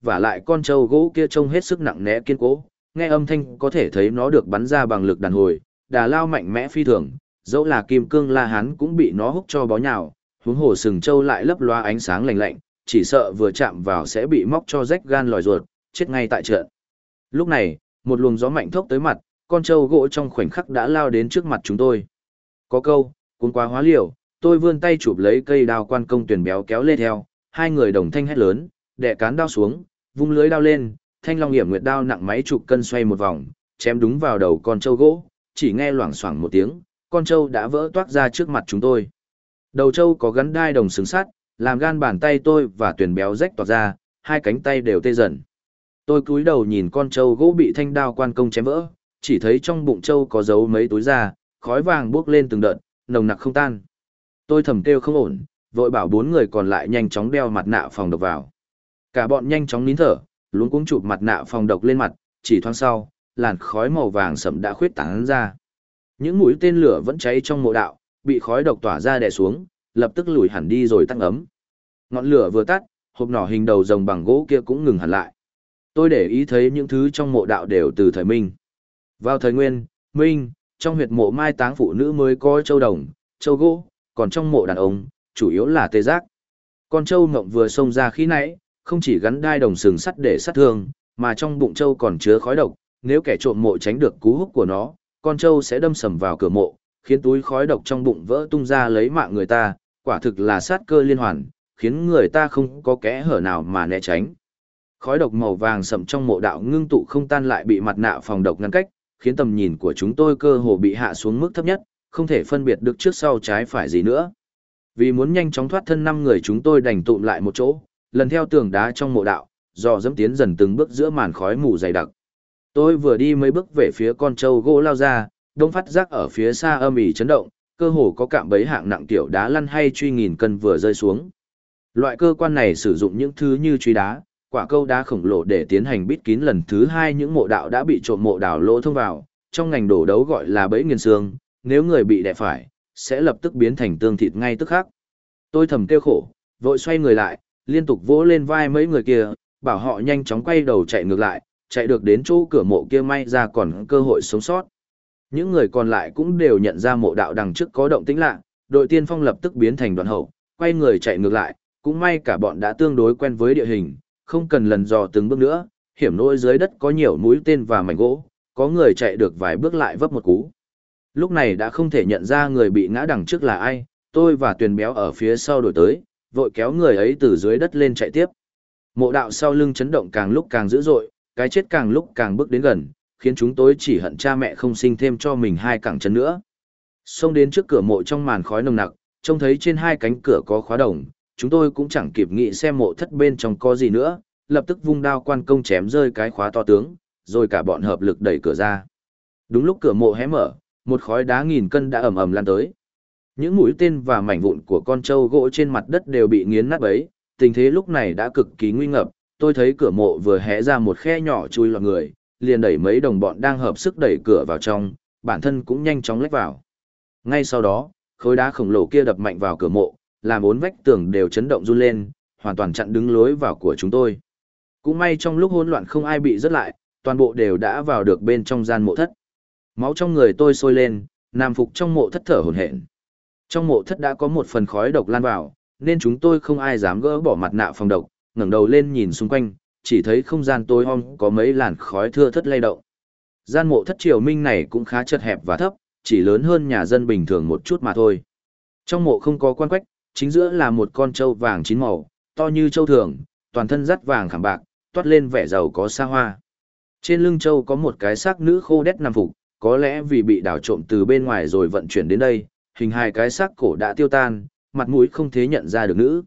và lại con trâu gỗ kia trông hết sức nặng nẽ kiên cố, nghe âm thanh có thể thấy nó được bắn ra bằng lực đàn hồi, đà lao mạnh mẽ phi thường, dẫu là kim cương La Hán cũng bị nó húc cho bó nhào, huống hồ sừng trâu lại lấp loa ánh sáng lạnh lạnh, chỉ sợ vừa chạm vào sẽ bị móc cho rách gan lòi ruột, chết ngay tại trận. Lúc này, một luồng gió mạnh thốc tới mặt, con trâu gỗ trong khoảnh khắc đã lao đến trước mặt chúng tôi. Có câu, cuốn quá hóa liều, tôi vươn tay chụp lấy cây đao quan công tuyển béo kéo lê theo, hai người đồng thanh hét lớn, đè cán đao xuống, vung lưới đao lên, thanh long hiểm nguyệt đao nặng mấy chục cân xoay một vòng, chém đúng vào đầu con trâu gỗ, chỉ nghe loảng xoảng một tiếng, con trâu đã vỡ toác ra trước mặt chúng tôi. Đầu trâu có gắn đai đồng xứng sắt, làm gan bàn tay tôi và tuyển béo rách toạc ra, hai cánh tay đều tê dần. Tôi cúi đầu nhìn con trâu gỗ bị thanh đao quan công chém vỡ, chỉ thấy trong bụng trâu có giấu mấy túi da, khói vàng bốc lên từng đợt, nồng nặc không tan. Tôi thầm kêu không ổn, vội bảo bốn người còn lại nhanh chóng đeo mặt nạ phòng độc vào. Cả bọn nhanh chóng nín thở, luống cuống chụp mặt nạ phòng độc lên mặt, chỉ thoáng sau, làn khói màu vàng sẫm đã khuyết tán ra. Những mũi tên lửa vẫn cháy trong mộ đạo, bị khói độc tỏa ra đè xuống, lập tức lùi hẳn đi rồi tăng ấm. Ngọn lửa vừa tắt, hộp nỏ hình đầu rồng bằng gỗ kia cũng ngừng hẳn lại. Tôi để ý thấy những thứ trong mộ đạo đều từ thời Minh. Vào thời Nguyên, Minh, trong huyệt mộ mai táng phụ nữ mới có châu đồng, châu gỗ, còn trong mộ đàn ông, chủ yếu là tê giác. Con trâu ngộng vừa xông ra khi nãy, không chỉ gắn đai đồng sừng sắt để sát thương, mà trong bụng trâu còn chứa khói độc, nếu kẻ trộm mộ tránh được cú húc của nó, con trâu sẽ đâm sầm vào cửa mộ, khiến túi khói độc trong bụng vỡ tung ra lấy mạng người ta, quả thực là sát cơ liên hoàn, khiến người ta không có kẽ hở nào mà né tránh. Khói độc màu vàng sậm trong mộ đạo ngưng tụ không tan lại bị mặt nạ phòng độc ngăn cách, khiến tầm nhìn của chúng tôi cơ hồ bị hạ xuống mức thấp nhất, không thể phân biệt được trước sau trái phải gì nữa. Vì muốn nhanh chóng thoát thân 5 người chúng tôi đành tụm lại một chỗ, lần theo tường đá trong mộ đạo, dò dẫm tiến dần từng bước giữa màn khói mù dày đặc. Tôi vừa đi mấy bước về phía con trâu gỗ lao ra, đông phát giác ở phía xa âm ỉ chấn động, cơ hồ có cạm bẫy hạng nặng tiểu đá lăn hay truy nghìn cân vừa rơi xuống. Loại cơ quan này sử dụng những thứ như truy đá, quả câu đá khổng lồ để tiến hành bít kín lần thứ 2 những mộ đạo đã bị trộm mộ đào lỗ thông vào, trong ngành đổ đấu gọi là bẫy nghiền xương, nếu người bị đè phải, sẽ lập tức biến thành tương thịt ngay tức khắc. Tôi thầm kêu khổ, vội xoay người lại, liên tục vỗ lên vai mấy người kia, bảo họ nhanh chóng quay đầu chạy ngược lại, chạy được đến chỗ cửa mộ kia may ra còn cơ hội sống sót. Những người còn lại cũng đều nhận ra mộ đạo đằng trước có động tĩnh lạ, đội tiên phong lập tức biến thành đoàn hậu, quay người chạy ngược lại, cũng may cả bọn đã tương đối quen với địa hình, không cần lần dò từng bước nữa, hiểm nỗi dưới đất có nhiều mũi tên và mảnh gỗ, có người chạy được vài bước lại vấp một cú. Lúc này đã không thể nhận ra người bị ngã đằng trước là ai, tôi và Tuyền Béo ở phía sau đổi tới, vội kéo người ấy từ dưới đất lên chạy tiếp. Mộ đạo sau lưng chấn động càng lúc càng dữ dội, cái chết càng lúc càng bước đến gần, khiến chúng tôi chỉ hận cha mẹ không sinh thêm cho mình 2 cẳng chân nữa. Xông đến trước cửa mộ trong màn khói nồng nặc, trông thấy trên 2 cánh cửa có khóa đồng, chúng tôi cũng chẳng kịp nghĩ xem mộ thất bên trong có gì nữa, lập tức vung đao quan công chém rơi cái khóa to tướng, rồi cả bọn hợp lực đẩy cửa ra. Đúng lúc cửa mộ hé mở, một khói đá nghìn cân đã ầm ầm lan tới. Những mũi tên và mảnh vụn của con trâu gỗ trên mặt đất đều bị nghiến nát bấy, tình thế lúc này đã cực kỳ nguy ngập, tôi thấy cửa mộ vừa hé ra một khe nhỏ chui lọt người, liền đẩy mấy đồng bọn đang hợp sức đẩy cửa vào trong, bản thân cũng nhanh chóng lách vào. Ngay sau đó, khối đá khổng lồ kia đập mạnh vào cửa mộ, làm 4 vách tường đều chấn động run lên, hoàn toàn chặn đứng lối vào của chúng tôi. Cũng may trong lúc hỗn loạn không ai bị rớt lại, toàn bộ đều đã vào được bên trong gian mộ thất. Máu trong người tôi sôi lên, nằm phục trong mộ thất thở hổn hển. Trong mộ thất đã có một phần khói độc lan vào, nên chúng tôi không ai dám gỡ bỏ mặt nạ phòng độc, ngẩng đầu lên nhìn xung quanh, chỉ thấy không gian tối om có mấy làn khói thưa thớt lay động. Gian mộ thất Triều Minh này cũng khá chật hẹp và thấp, chỉ lớn hơn nhà dân bình thường một chút mà thôi. Trong mộ không có quan quách, chính giữa là một con trâu vàng 9 màu, to như trâu thường, toàn thân dắt vàng khảm bạc, toát lên vẻ giàu có xa hoa. Trên lưng trâu có một cái xác nữ khô đét nằm phục, có lẽ vì bị đào trộm từ bên ngoài rồi vận chuyển đến đây, hình hài cái xác cổ đã tiêu tan, mặt mũi không thể nhận ra được nữ.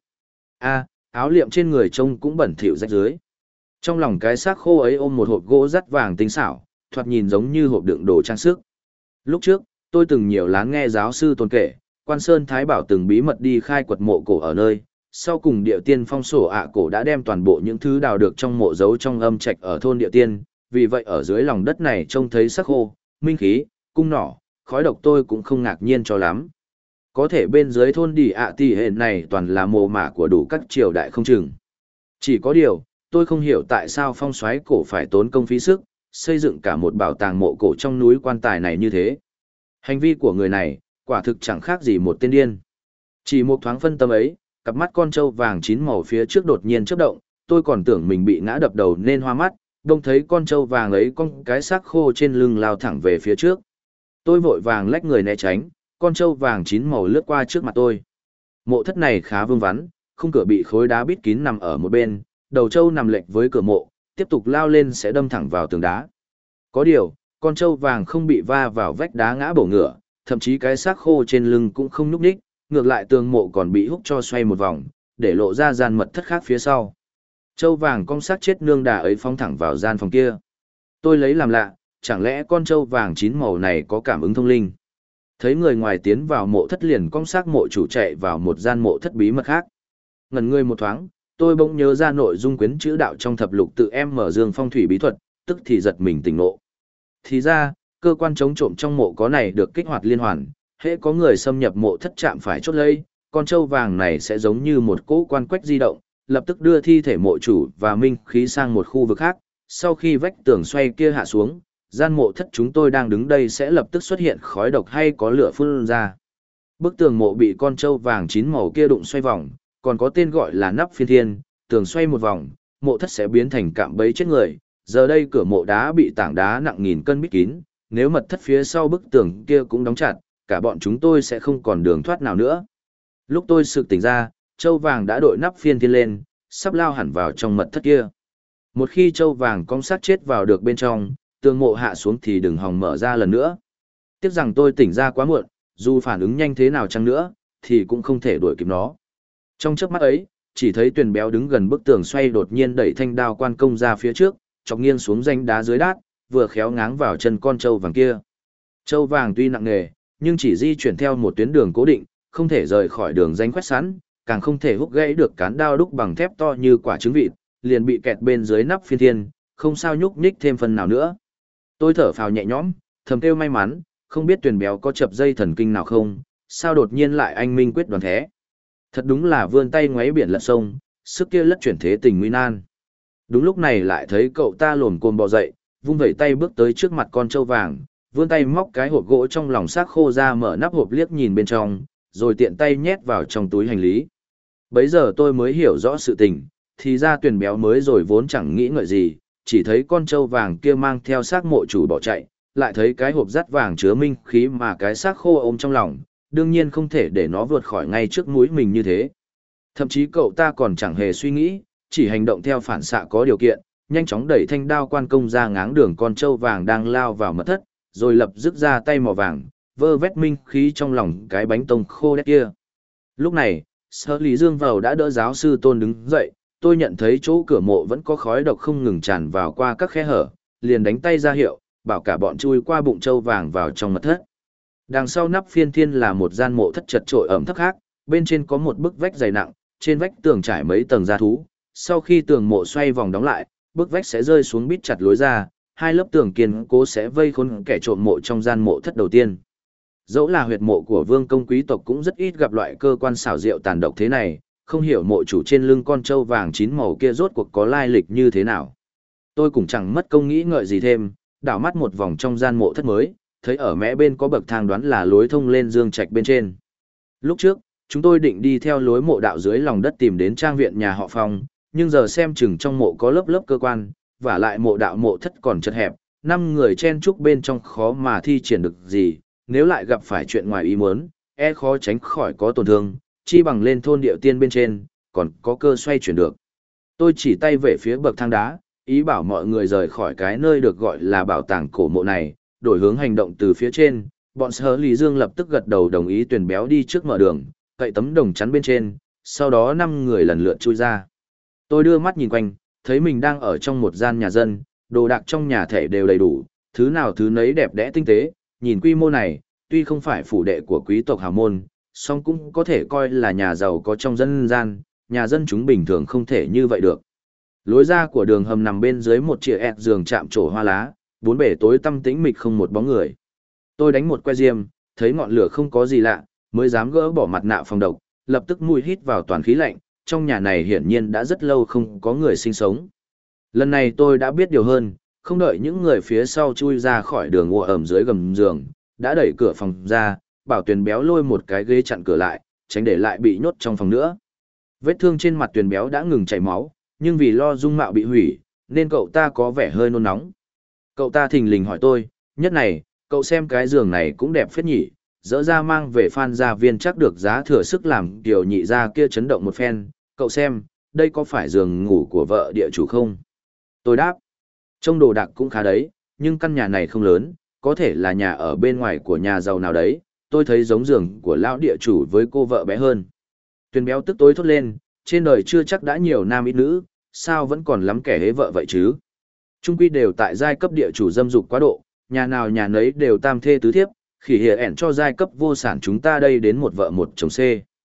Áo liệm trên người trông cũng bẩn thỉu rách rưới. Trong lòng cái xác khô ấy ôm một hộp gỗ dắt vàng tinh xảo, thoạt nhìn giống như hộp đựng đồ trang sức. Lúc trước, tôi từng nhiều láng nghe giáo sư Tôn kể, Quan Sơn Thái Bảo từng bí mật đi khai quật mộ cổ ở nơi, sau cùng Địa Tiên Phong sổ ạ cổ đã đem toàn bộ những thứ đào được trong mộ giấu trong âm trạch ở thôn Địa Tiên, vì vậy ở dưới lòng đất này trông thấy xác khô, minh khí, cung nỏ, khói độc tôi cũng không ngạc nhiên cho lắm. Có thể bên dưới thôn Đỉ ạ tỷ hệ này toàn là mồ mả của đủ các triều đại không chừng. Chỉ có điều, tôi không hiểu tại sao phong soái cổ phải tốn công phí sức, xây dựng cả một bảo tàng mộ cổ trong núi quan tài này như thế. Hành vi của người này, quả thực chẳng khác gì một tên điên. Chỉ một thoáng phân tâm ấy, cặp mắt con trâu vàng chín màu phía trước đột nhiên chớp động, tôi còn tưởng mình bị ngã đập đầu nên hoa mắt, đông thấy con trâu vàng ấy con cái xác khô trên lưng lao thẳng về phía trước. Tôi vội vàng lách người né tránh, con trâu vàng chín màu lướt qua trước mặt tôi. Mộ thất này khá vương vắn, khung cửa bị khối đá bít kín nằm ở một bên, đầu trâu nằm lệch với cửa mộ, tiếp tục lao lên sẽ đâm thẳng vào tường đá. Có điều, con trâu vàng không bị va vào vách đá ngã bổ ngửa, thậm chí cái xác khô trên lưng cũng không nhúc nhích, ngược lại tường mộ còn bị húc cho xoay một vòng, để lộ ra gian mật thất khác phía sau. Trâu vàng con xác chết nương đà ấy phóng thẳng vào gian phòng kia. Tôi lấy làm lạ, chẳng lẽ con trâu vàng chín màu này có cảm ứng thông linh? Thấy người ngoài tiến vào mộ thất liền con xác mộ chủ chạy vào một gian mộ thất bí mật khác. Ngẩn người một thoáng, tôi bỗng nhớ ra nội dung quyển chữ đạo trong thập lục tự em mở dương phong thủy bí thuật, tức thì giật mình tỉnh ngộ. Thì ra, cơ quan chống trộm trong mộ có này được kích hoạt liên hoàn, hễ có người xâm nhập mộ thất chạm phải chốt lấy, con trâu vàng này sẽ giống như một cỗ quan quách di động, lập tức đưa thi thể mộ chủ và minh khí sang một khu vực khác. Sau khi vách tường xoay kia hạ xuống, gian mộ thất chúng tôi đang đứng đây sẽ lập tức xuất hiện khói độc hay có lửa phun ra. Bức tường mộ bị con trâu vàng chín màu kia đụng xoay vòng, còn có tên gọi là nắp phiên thiên, tường xoay một vòng, mộ thất sẽ biến thành cạm bẫy chết người. Giờ đây cửa mộ đá bị tảng đá nặng nghìn cân bít kín, nếu mật thất phía sau bức tường kia cũng đóng chặt, cả bọn chúng tôi sẽ không còn đường thoát nào nữa. Lúc tôi sực tỉnh ra, trâu vàng đã đội nắp phiên thiên lên, sắp lao hẳn vào trong mật thất kia. Một khi trâu vàng cong xác chết vào được bên trong, tường mộ hạ xuống thì đừng hòng mở ra lần nữa. Tiếc rằng tôi tỉnh ra quá muộn, dù phản ứng nhanh thế nào chăng nữa, thì cũng không thể đuổi kịp nó. Trong chớp mắt ấy, chỉ thấy Tuyền Béo đứng gần bức tường xoay đột nhiên đẩy thanh đao quan công ra phía trước, chọc nghiêng xuống rãnh đá dưới đát, vừa khéo ngáng vào chân con trâu vàng kia. Trâu vàng tuy nặng nề, nhưng chỉ di chuyển theo một tuyến đường cố định, không thể rời khỏi đường rãnh quét sẵn, càng không thể húc gãy được cán đao đúc bằng thép to như quả trứng vịt, liền bị kẹt bên dưới nắp phiên thiên, không sao nhúc nhích thêm phần nào nữa. Tôi thở phào nhẹ nhõm, thầm kêu may mắn, không biết Tuyền Béo có chập dây thần kinh nào không, sao đột nhiên lại anh minh quyết đoán thế. Thật đúng là vươn tay ngoáy biển lật sông, sức kia lất chuyển thế tình nguy nan. Đúng lúc này lại thấy cậu ta lồm cồm bò dậy, vung vẩy tay bước tới trước mặt con trâu vàng, vươn tay móc cái hộp gỗ trong lòng xác khô ra, mở nắp hộp liếc nhìn bên trong, rồi tiện tay nhét vào trong túi hành lý. Bấy giờ tôi mới hiểu rõ sự tình, thì ra Tuyền Béo mới rồi vốn chẳng nghĩ ngợi gì, chỉ thấy con trâu vàng kia mang theo xác mộ chủ bỏ chạy, lại thấy cái hộp dắt vàng chứa minh khí mà cái xác khô ôm trong lòng, đương nhiên không thể để nó vượt khỏi ngay trước mũi mình như thế. Thậm chí cậu ta còn chẳng hề suy nghĩ, chỉ hành động theo phản xạ có điều kiện, nhanh chóng đẩy thanh đao quan công ra ngáng đường con trâu vàng đang lao vào mật thất, rồi lập tức ra tay mò vàng, vơ vét minh khí trong lòng cái bánh tông khô đét kia. Lúc này, Sở Lý Dương vào đã đỡ giáo sư Tôn đứng dậy, tôi nhận thấy chỗ cửa mộ vẫn có khói độc không ngừng tràn vào qua các khe hở, liền đánh tay ra hiệu, bảo cả bọn chui qua bụng trâu vàng vào trong mật thất. Đằng sau nắp phiên thiên là một gian mộ thất chật trội ẩm thấp khác, bên trên có một bức vách dày nặng, trên vách tường trải mấy tầng da thú. Sau khi tường mộ xoay vòng đóng lại, bức vách sẽ rơi xuống bít chặt lối ra, hai lớp tường kiên cố sẽ vây khốn kẻ trộm mộ trong gian mộ thất đầu tiên. Dẫu là huyệt mộ của vương công quý tộc cũng rất ít gặp loại cơ quan xảo diệu tàn độc thế này, không hiểu mộ chủ trên lưng con trâu vàng chín màu kia rốt cuộc có lai lịch như thế nào. Tôi cũng chẳng mất công nghĩ ngợi gì thêm, đảo mắt một vòng trong gian mộ thất mới, thấy ở mé bên có bậc thang, đoán là lối thông lên dương trạch bên trên. Lúc trước, chúng tôi định đi theo lối mộ đạo dưới lòng đất tìm đến trang viện nhà họ Phong, nhưng giờ xem chừng trong mộ có lớp lớp cơ quan, và lại mộ đạo mộ thất còn chật hẹp, 5 người chen chúc bên trong khó mà thi triển được gì, nếu lại gặp phải chuyện ngoài ý muốn, khó tránh khỏi có tổn thương, chi bằng lên thôn điệu tiên bên trên, còn có cơ xoay chuyển được. Tôi chỉ tay về phía bậc thang đá, ý bảo mọi người rời khỏi cái nơi được gọi là bảo tàng cổ mộ này, đổi hướng hành động từ phía trên. Bọn Sở Lý Dương lập tức gật đầu đồng ý Tuyền Béo đi trước mở đường, cậy tấm đồng chắn bên trên, sau đó 5 người lần lượt chui ra. Tôi đưa mắt nhìn quanh, thấy mình đang ở trong một gian nhà dân, đồ đạc trong nhà thể đều đầy đủ, thứ nào thứ nấy đẹp đẽ tinh tế, nhìn quy mô này, tuy không phải phủ đệ của quý tộc hào môn, song cũng có thể coi là nhà giàu có trong dân gian, nhà dân chúng bình thường không thể như vậy được. Lối ra của đường hầm nằm bên dưới một chiếc giường chạm trổ hoa lá, bốn bể tối tăm tĩnh mịch không một bóng người. Tôi đánh một que diêm, thấy ngọn lửa không có gì lạ, mới dám gỡ bỏ mặt nạ phòng độc, lập tức mùi hít vào toàn khí lạnh, trong nhà này hiển nhiên đã rất lâu không có người sinh sống. Lần này tôi đã biết điều hơn, không đợi những người phía sau chui ra khỏi đường ùa ẩm dưới gầm giường, đã đẩy cửa phòng ra, bảo Tuyền Béo lôi một cái ghế chặn cửa lại, tránh để lại bị nhốt trong phòng nữa. Vết thương trên mặt Tuyền Béo đã ngừng chảy máu, nhưng vì lo dung mạo bị hủy, nên cậu ta có vẻ hơi nôn nóng. Cậu ta thình lình hỏi tôi, nhất này, cậu xem cái giường này cũng đẹp phết nhỉ, dỡ ra mang về Phan gia viên chắc được giá thừa sức làm tiểu nhị ra kia chấn động một phen, cậu xem, đây có phải giường ngủ của vợ địa chủ không? Tôi đáp, trông đồ đạc cũng khá đấy, nhưng căn nhà này không lớn, có thể là nhà ở bên ngoài của nhà giàu nào đấy, tôi thấy giống giường của lão địa chủ với cô vợ bé hơn. Tuyền Béo tức tối thốt lên, trên đời chưa chắc đã nhiều nam ít nữ, sao vẫn còn lắm kẻ hế vợ vậy chứ? Trung quy đều tại giai cấp địa chủ dâm dục quá độ, nhà nào nhà nấy đều tam thê tứ thiếp, khỉ hỉa ẻn cho giai cấp vô sản chúng ta đây đến một vợ một chồng C.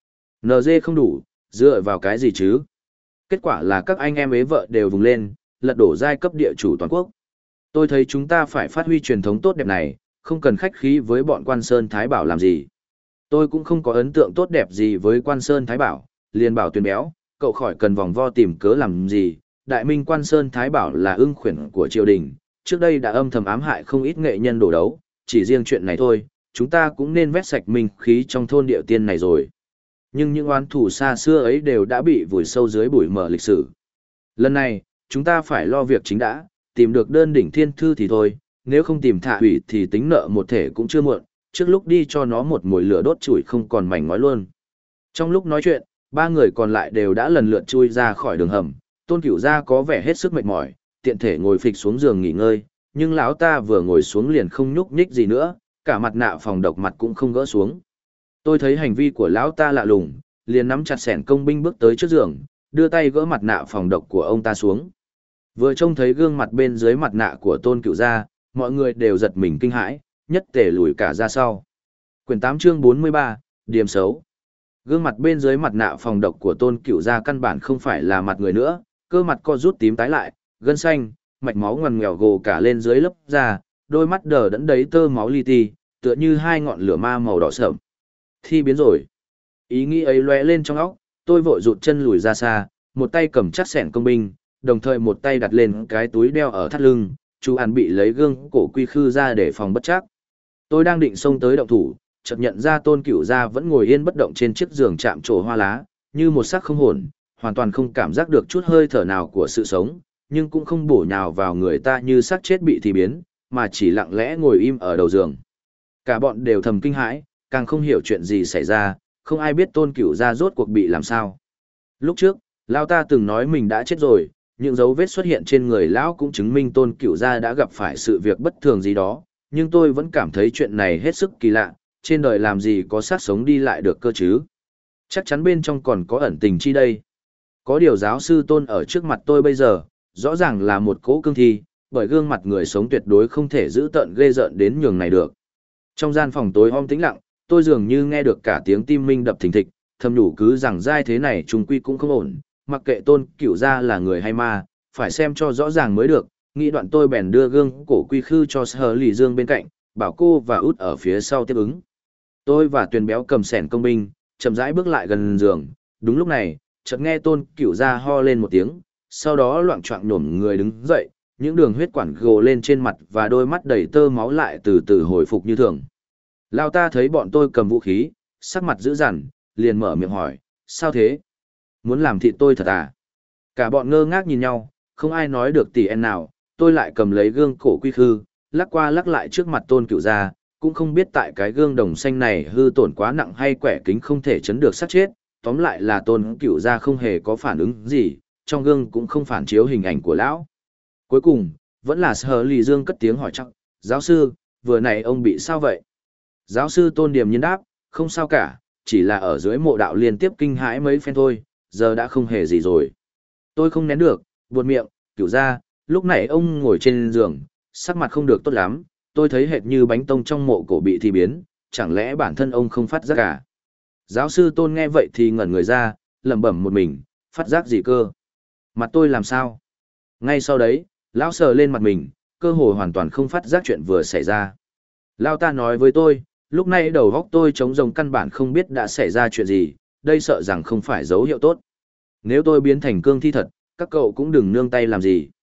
NG không đủ, dựa vào cái gì chứ? Kết quả là các anh em ế vợ đều vùng lên, lật đổ giai cấp địa chủ toàn quốc. Tôi thấy chúng ta phải phát huy truyền thống tốt đẹp này, không cần khách khí với bọn Quan Sơn Thái Bảo làm gì. Tôi cũng không có ấn tượng tốt đẹp gì với Quan Sơn Thái Bảo, liền bảo Tuyền Béo, cậu khỏi cần vòng vo tìm cớ làm gì. Đại minh Quan Sơn Thái Bảo là ưng khuyển của triều đình, trước đây đã âm thầm ám hại không ít nghệ nhân đổ đấu, chỉ riêng chuyện này thôi, chúng ta cũng nên vét sạch minh khí trong thôn địa tiên này rồi. Nhưng những oán thù xa xưa ấy đều đã bị vùi sâu dưới bụi mờ lịch sử. Lần này, chúng ta phải lo việc chính đã, tìm được đơn đỉnh thiên thư thì thôi, nếu không tìm Thạ Hủy thì tính nợ một thể cũng chưa muộn, trước lúc đi cho nó một mồi lửa đốt chủi không còn mảnh ngói luôn. Trong lúc nói chuyện, ba người còn lại đều đã lần lượt chui ra khỏi đường hầm, Tôn Cửu Gia có vẻ hết sức mệt mỏi, tiện thể ngồi phịch xuống giường nghỉ ngơi, nhưng lão ta vừa ngồi xuống liền không nhúc nhích gì nữa, cả mặt nạ phòng độc mặt cũng không gỡ xuống. Tôi thấy hành vi của lão ta lạ lùng, liền nắm chặt xẻng công binh bước tới trước giường, đưa tay gỡ mặt nạ phòng độc của ông ta xuống. Vừa trông thấy gương mặt bên dưới mặt nạ của Tôn Cửu Gia, mọi người đều giật mình kinh hãi, nhất tề lùi cả ra sau. Quyển 8 chương 43, điểm xấu. Gương mặt bên dưới mặt nạ phòng độc của Tôn Cửu Gia căn bản không phải là mặt người nữa, cơ mặt co rút tím tái lại, gân xanh, mạch máu ngoằn ngoèo gồ cả lên dưới lớp da, đôi mắt đờ đẫn đấy tơ máu li ti, tựa như hai ngọn lửa ma màu đỏ sẫm. Thi biến rồi. Ý nghĩ ấy lóe lên trong óc, tôi vội rụt chân lùi ra xa, một tay cầm chắc xẻng công binh, đồng thời một tay đặt lên cái túi đeo ở thắt lưng, chú An bị lấy gương cổ quy khư ra để phòng bất trắc. Tôi đang định xông tới động thủ, chợt nhận ra Tôn Cửu Gia vẫn ngồi yên bất động trên chiếc giường chạm trổ hoa lá, như một xác không hồn, hoàn toàn không cảm giác được chút hơi thở nào của sự sống, nhưng cũng không bổ nhào vào người ta như xác chết bị thì biến, mà chỉ lặng lẽ ngồi im ở đầu giường. Cả bọn đều thầm kinh hãi, càng không hiểu chuyện gì xảy ra, không ai biết Tôn Cửu Gia rốt cuộc bị làm sao. Lúc trước, lão ta từng nói mình đã chết rồi, những dấu vết xuất hiện trên người lão cũng chứng minh Tôn Cửu Gia đã gặp phải sự việc bất thường gì đó, nhưng tôi vẫn cảm thấy chuyện này hết sức kỳ lạ, trên đời làm gì có xác sống đi lại được cơ chứ. Chắc chắn bên trong còn có ẩn tình chi đây. Có điều giáo sư Tôn ở trước mặt tôi bây giờ, rõ ràng là một cỗ cương thi, bởi gương mặt người sống tuyệt đối không thể giữ tợn ghê rợn đến nhường này được. Trong gian phòng tối om tĩnh lặng, tôi dường như nghe được cả tiếng tim minh đập thình thịch, thầm nhủ cứ rằng dai thế này trùng quy cũng không ổn, mặc kệ Tôn Cửu Gia là người hay ma, phải xem cho rõ ràng mới được. Nghĩ đoạn tôi bèn đưa gương cổ quy khư cho Sở Lì Dương bên cạnh, bảo cô và út ở phía sau tiếp ứng. Tôi và Tuyền Béo cầm xẻng công binh, chậm rãi bước lại gần giường. Đúng lúc này, chợt nghe Tôn Cửu Gia ho lên một tiếng, sau đó loạng choạng nhổm người đứng dậy, những đường huyết quản gồ lên trên mặt và đôi mắt đầy tơ máu lại từ từ hồi phục như thường. Lão ta thấy bọn tôi cầm vũ khí, sắc mặt dữ dằn, liền mở miệng hỏi, sao thế? Muốn làm thịt tôi thật à? Cả bọn ngơ ngác nhìn nhau, không ai nói được tỉ en nào, tôi lại cầm lấy gương cổ quy khư, lắc qua lắc lại trước mặt Tôn Cửu Gia, cũng không biết tại cái gương đồng xanh này hư tổn quá nặng hay quẻ kính không thể chấn được sát chết, tóm lại là Tôn Cửu Gia không hề có phản ứng gì, trong gương cũng không phản chiếu hình ảnh của lão. Cuối cùng, vẫn là Sở Lì Dương cất tiếng hỏi chắc, giáo sư, vừa nãy ông bị sao vậy? Giáo sư Tôn điềm nhiên đáp, không sao cả, chỉ là ở dưới mộ đạo liên tiếp kinh hãi mấy phen thôi, giờ đã không hề gì rồi. Tôi không nén được, buột miệng, Cửu Gia, lúc nãy ông ngồi trên giường, sắc mặt không được tốt lắm, tôi thấy hệt như bánh tông trong mộ cổ bị thi biến, chẳng lẽ bản thân ông không phát giác à? Giáo sư Tôn nghe vậy thì ngẩn người ra, lẩm bẩm một mình, phát giác gì cơ? Mặt tôi làm sao? Ngay sau đấy, lão sờ lên mặt mình, cơ hồ hoàn toàn không phát giác chuyện vừa xảy ra. Lão ta nói với tôi, lúc này đầu óc tôi trống rỗng căn bản không biết đã xảy ra chuyện gì, đây sợ rằng không phải dấu hiệu tốt. Nếu tôi biến thành cương thi thật, các cậu cũng đừng nương tay làm gì.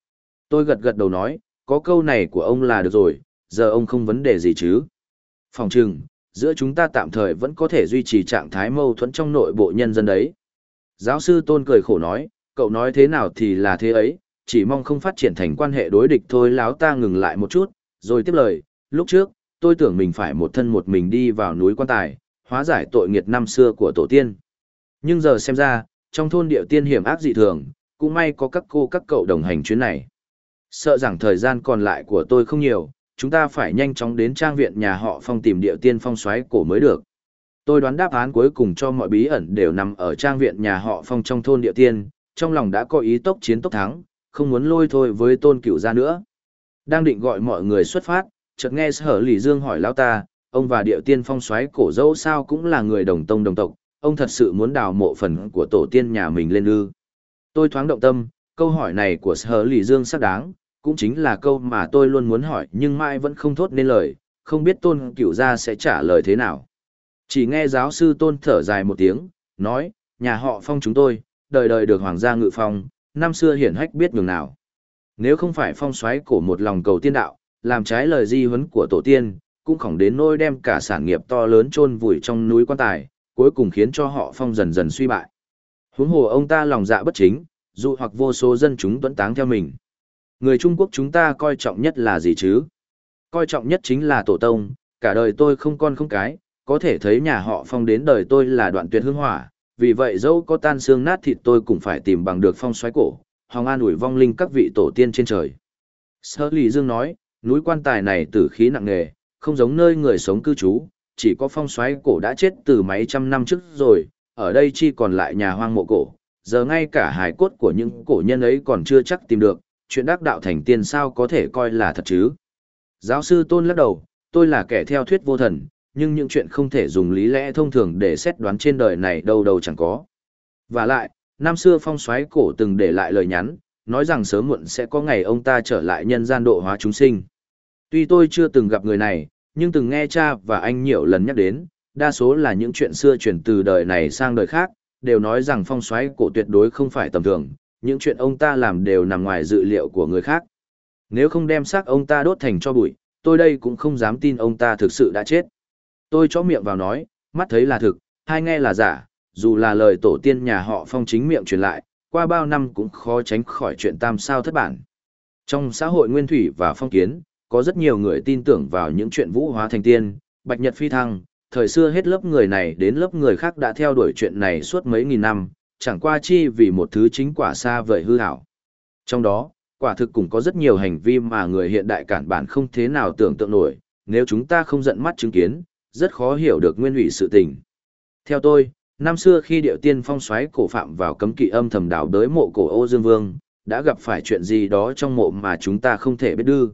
Tôi gật gật đầu nói, có câu này của ông là được rồi, giờ ông không vấn đề gì chứ. Phòng trừng, giữa chúng ta tạm thời vẫn có thể duy trì trạng thái mâu thuẫn trong nội bộ nhân dân đấy. Giáo sư Tôn cười khổ nói, cậu nói thế nào thì là thế ấy, chỉ mong không phát triển thành quan hệ đối địch thôi. Láo ta ngừng lại một chút, rồi tiếp lời, lúc trước, tôi tưởng mình phải một thân một mình đi vào núi Quan Tài, hóa giải tội nghiệt năm xưa của tổ tiên. Nhưng giờ xem ra, trong thôn Điệu Tiên hiểm ác dị thường, cũng may có các cô các cậu đồng hành chuyến này. Sợ rằng thời gian còn lại của tôi không nhiều, chúng ta phải nhanh chóng đến trang viện nhà họ Phong tìm Điệu Tiên Phong soái cổ mới được. Tôi đoán đáp án cuối cùng cho mọi bí ẩn đều nằm ở trang viện nhà họ Phong trong thôn Điệu Tiên, trong lòng đã có ý tốc chiến tốc thắng, không muốn lôi thôi với Tôn Cửu ra nữa. Đang định gọi mọi người xuất phát, chợt nghe Sở Lỷ Dương hỏi lão ta, ông và Điệu Tiên Phong soái cổ dẫu sao cũng là người đồng tông đồng tộc, ông thật sự muốn đào mộ phần của tổ tiên nhà mình lên ư? Tôi thoáng động tâm, câu hỏi này của Sở Lỷ Dương xác đáng, cũng chính là câu mà tôi luôn muốn hỏi nhưng mãi vẫn không thốt nên lời, không biết Tôn Cửu gia sẽ trả lời thế nào. Chỉ nghe giáo sư Tôn thở dài một tiếng, nói, nhà họ Phong chúng tôi, đời đời được hoàng gia ngự phong, năm xưa hiển hách biết nhường nào. Nếu không phải Phong soái cổ một lòng cầu tiên đạo, làm trái lời di huấn của tổ tiên, cũng khổng đến nỗi đem cả sản nghiệp to lớn chôn vùi trong núi Quan Tài, cuối cùng khiến cho họ Phong dần dần suy bại. Huống hồ ông ta lòng dạ bất chính, dụ hoặc vô số dân chúng tuẫn táng theo mình. Người Trung Quốc chúng ta coi trọng nhất là gì chứ? Coi trọng nhất chính là tổ tông, cả đời tôi không con không cái, có thể thấy nhà họ Phong đến đời tôi là đoạn tuyệt hương hỏa, vì vậy dẫu có tan xương nát thịt tôi cũng phải tìm bằng được Phong soái cổ, hòng an ủi vong linh các vị tổ tiên trên trời. Sở Lý Dương nói, núi Quan Tài này tử khí nặng nề, không giống nơi người sống cư trú, chỉ có Phong soái cổ đã chết từ mấy trăm năm trước rồi, ở đây chỉ còn lại nhà hoang mộ cổ, giờ ngay cả hài cốt của những cổ nhân ấy còn chưa chắc tìm được, chuyện đắc đạo thành tiên sao có thể coi là thật chứ? Giáo sư Tôn lắc đầu, tôi là kẻ theo thuyết vô thần, nhưng những chuyện không thể dùng lý lẽ thông thường để xét đoán trên đời này đâu đâu chẳng có. Và lại, năm xưa Phong soái cổ từng để lại lời nhắn, nói rằng sớm muộn sẽ có ngày ông ta trở lại nhân gian độ hóa chúng sinh. Tuy tôi chưa từng gặp người này, nhưng từng nghe cha và anh nhiều lần nhắc đến, đa số là những chuyện xưa truyền từ đời này sang đời khác, đều nói rằng Phong soái cổ tuyệt đối không phải tầm thường, những chuyện ông ta làm đều nằm ngoài dự liệu của người khác. Nếu không đem xác ông ta đốt thành tro bụi, tôi đây cũng không dám tin ông ta thực sự đã chết. Tôi chó miệng vào nói, mắt thấy là thực, hai nghe là giả, dù là lời tổ tiên nhà họ Phong chính miệng truyền lại, qua bao năm cũng khó tránh khỏi chuyện tam sao thất bản. Trong xã hội nguyên thủy và phong kiến, có rất nhiều người tin tưởng vào những chuyện vũ hóa thành tiên, bạch nhật phi thăng, thời xưa hết lớp người này đến lớp người khác đã theo đuổi chuyện này suốt mấy nghìn năm, chẳng qua chi vì một thứ chính quả xa vời hư ảo. Trong đó, quả thực cũng có rất nhiều hành vi mà người hiện đại cản bản không thế nào tưởng tượng nổi, nếu chúng ta không giận mắt chứng kiến, rất khó hiểu được nguyên ủy sự tình. Theo tôi, năm xưa khi Điệu Tiên Phong soái cổ phạm vào cấm kỵ âm thầm đào đới mộ cổ Ô Dương Vương, đã gặp phải chuyện gì đó trong mộ mà chúng ta không thể biết được.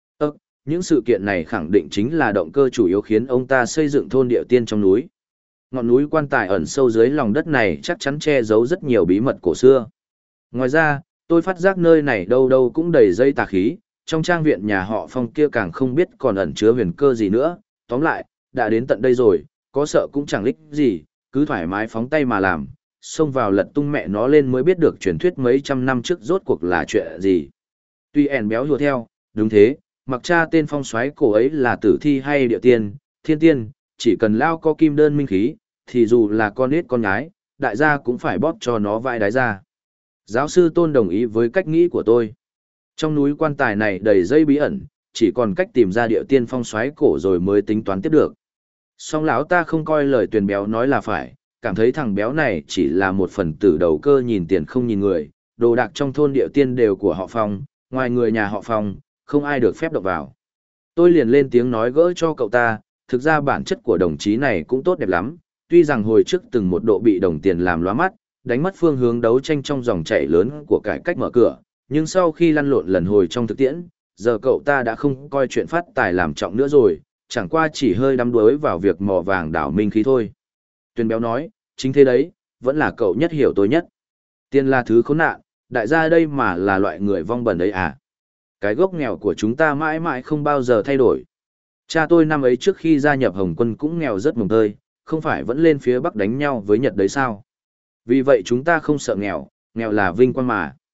Những sự kiện này khẳng định chính là động cơ chủ yếu khiến ông ta xây dựng thôn Điệu Tiên trong núi. Ngọn núi Quan Tài ẩn sâu dưới lòng đất này chắc chắn che giấu rất nhiều bí mật cổ xưa. Ngoài ra, tôi phát giác nơi này đâu đâu cũng đầy dây tà khí, trong trang viện nhà họ Phong kia càng không biết còn ẩn chứa huyền cơ gì nữa. Tóm lại, đã đến tận đây rồi, có sợ cũng chẳng lích gì, cứ thoải mái phóng tay mà làm, xông vào lật tung mẹ nó lên mới biết được truyền thuyết mấy trăm năm trước rốt cuộc là chuyện gì. Tuy ẻn béo hùa theo, đúng thế, mặc cha tên Phong soái cổ ấy là tử thi hay Điệu Tiên, thiên tiên, chỉ cần lao có kim đơn minh khí, thì dù là con nít con nhái, đại gia cũng phải bóp cho nó vai đái ra. Giáo sư Tôn đồng ý với cách nghĩ của tôi. Trong núi Quan Tài này đầy dây bí ẩn, chỉ còn cách tìm ra Điệu Tiên Phong soái cổ rồi mới tính toán tiếp được. Song lão ta không coi lời Tuyền béo nói là phải, cảm thấy thằng béo này chỉ là một phần tử đầu cơ nhìn tiền không nhìn người, đồ đạc trong thôn Điệu Tiên đều của họ Phong, ngoài người nhà họ Phong, không ai được phép động vào. Tôi liền lên tiếng nói gỡ cho cậu ta, thực ra bản chất của đồng chí này cũng tốt đẹp lắm, tuy rằng hồi trước từng một độ bị đồng tiền làm lóa mắt, đánh mất phương hướng đấu tranh trong dòng chảy lớn của cải cách mở cửa, nhưng sau khi lăn lộn lần hồi trong thực tiễn, giờ cậu ta đã không coi chuyện phát tài làm trọng nữa rồi, chẳng qua chỉ hơi đắm đuối vào việc mò vàng đảo minh khí thôi. Tuyền béo nói, chính thế đấy, vẫn là cậu nhất hiểu tôi nhất. Tiền là thứ khốn nạn, đại gia đây mà là loại người vong bẩn đấy à. Cái gốc nghèo của chúng ta mãi mãi không bao giờ thay đổi. Cha tôi năm ấy trước khi gia nhập Hồng quân cũng nghèo rất mồng tơi, không phải vẫn lên phía Bắc đánh nhau với Nhật đấy sao? Vì vậy chúng ta không sợ nghèo, nghèo là vinh quang mà.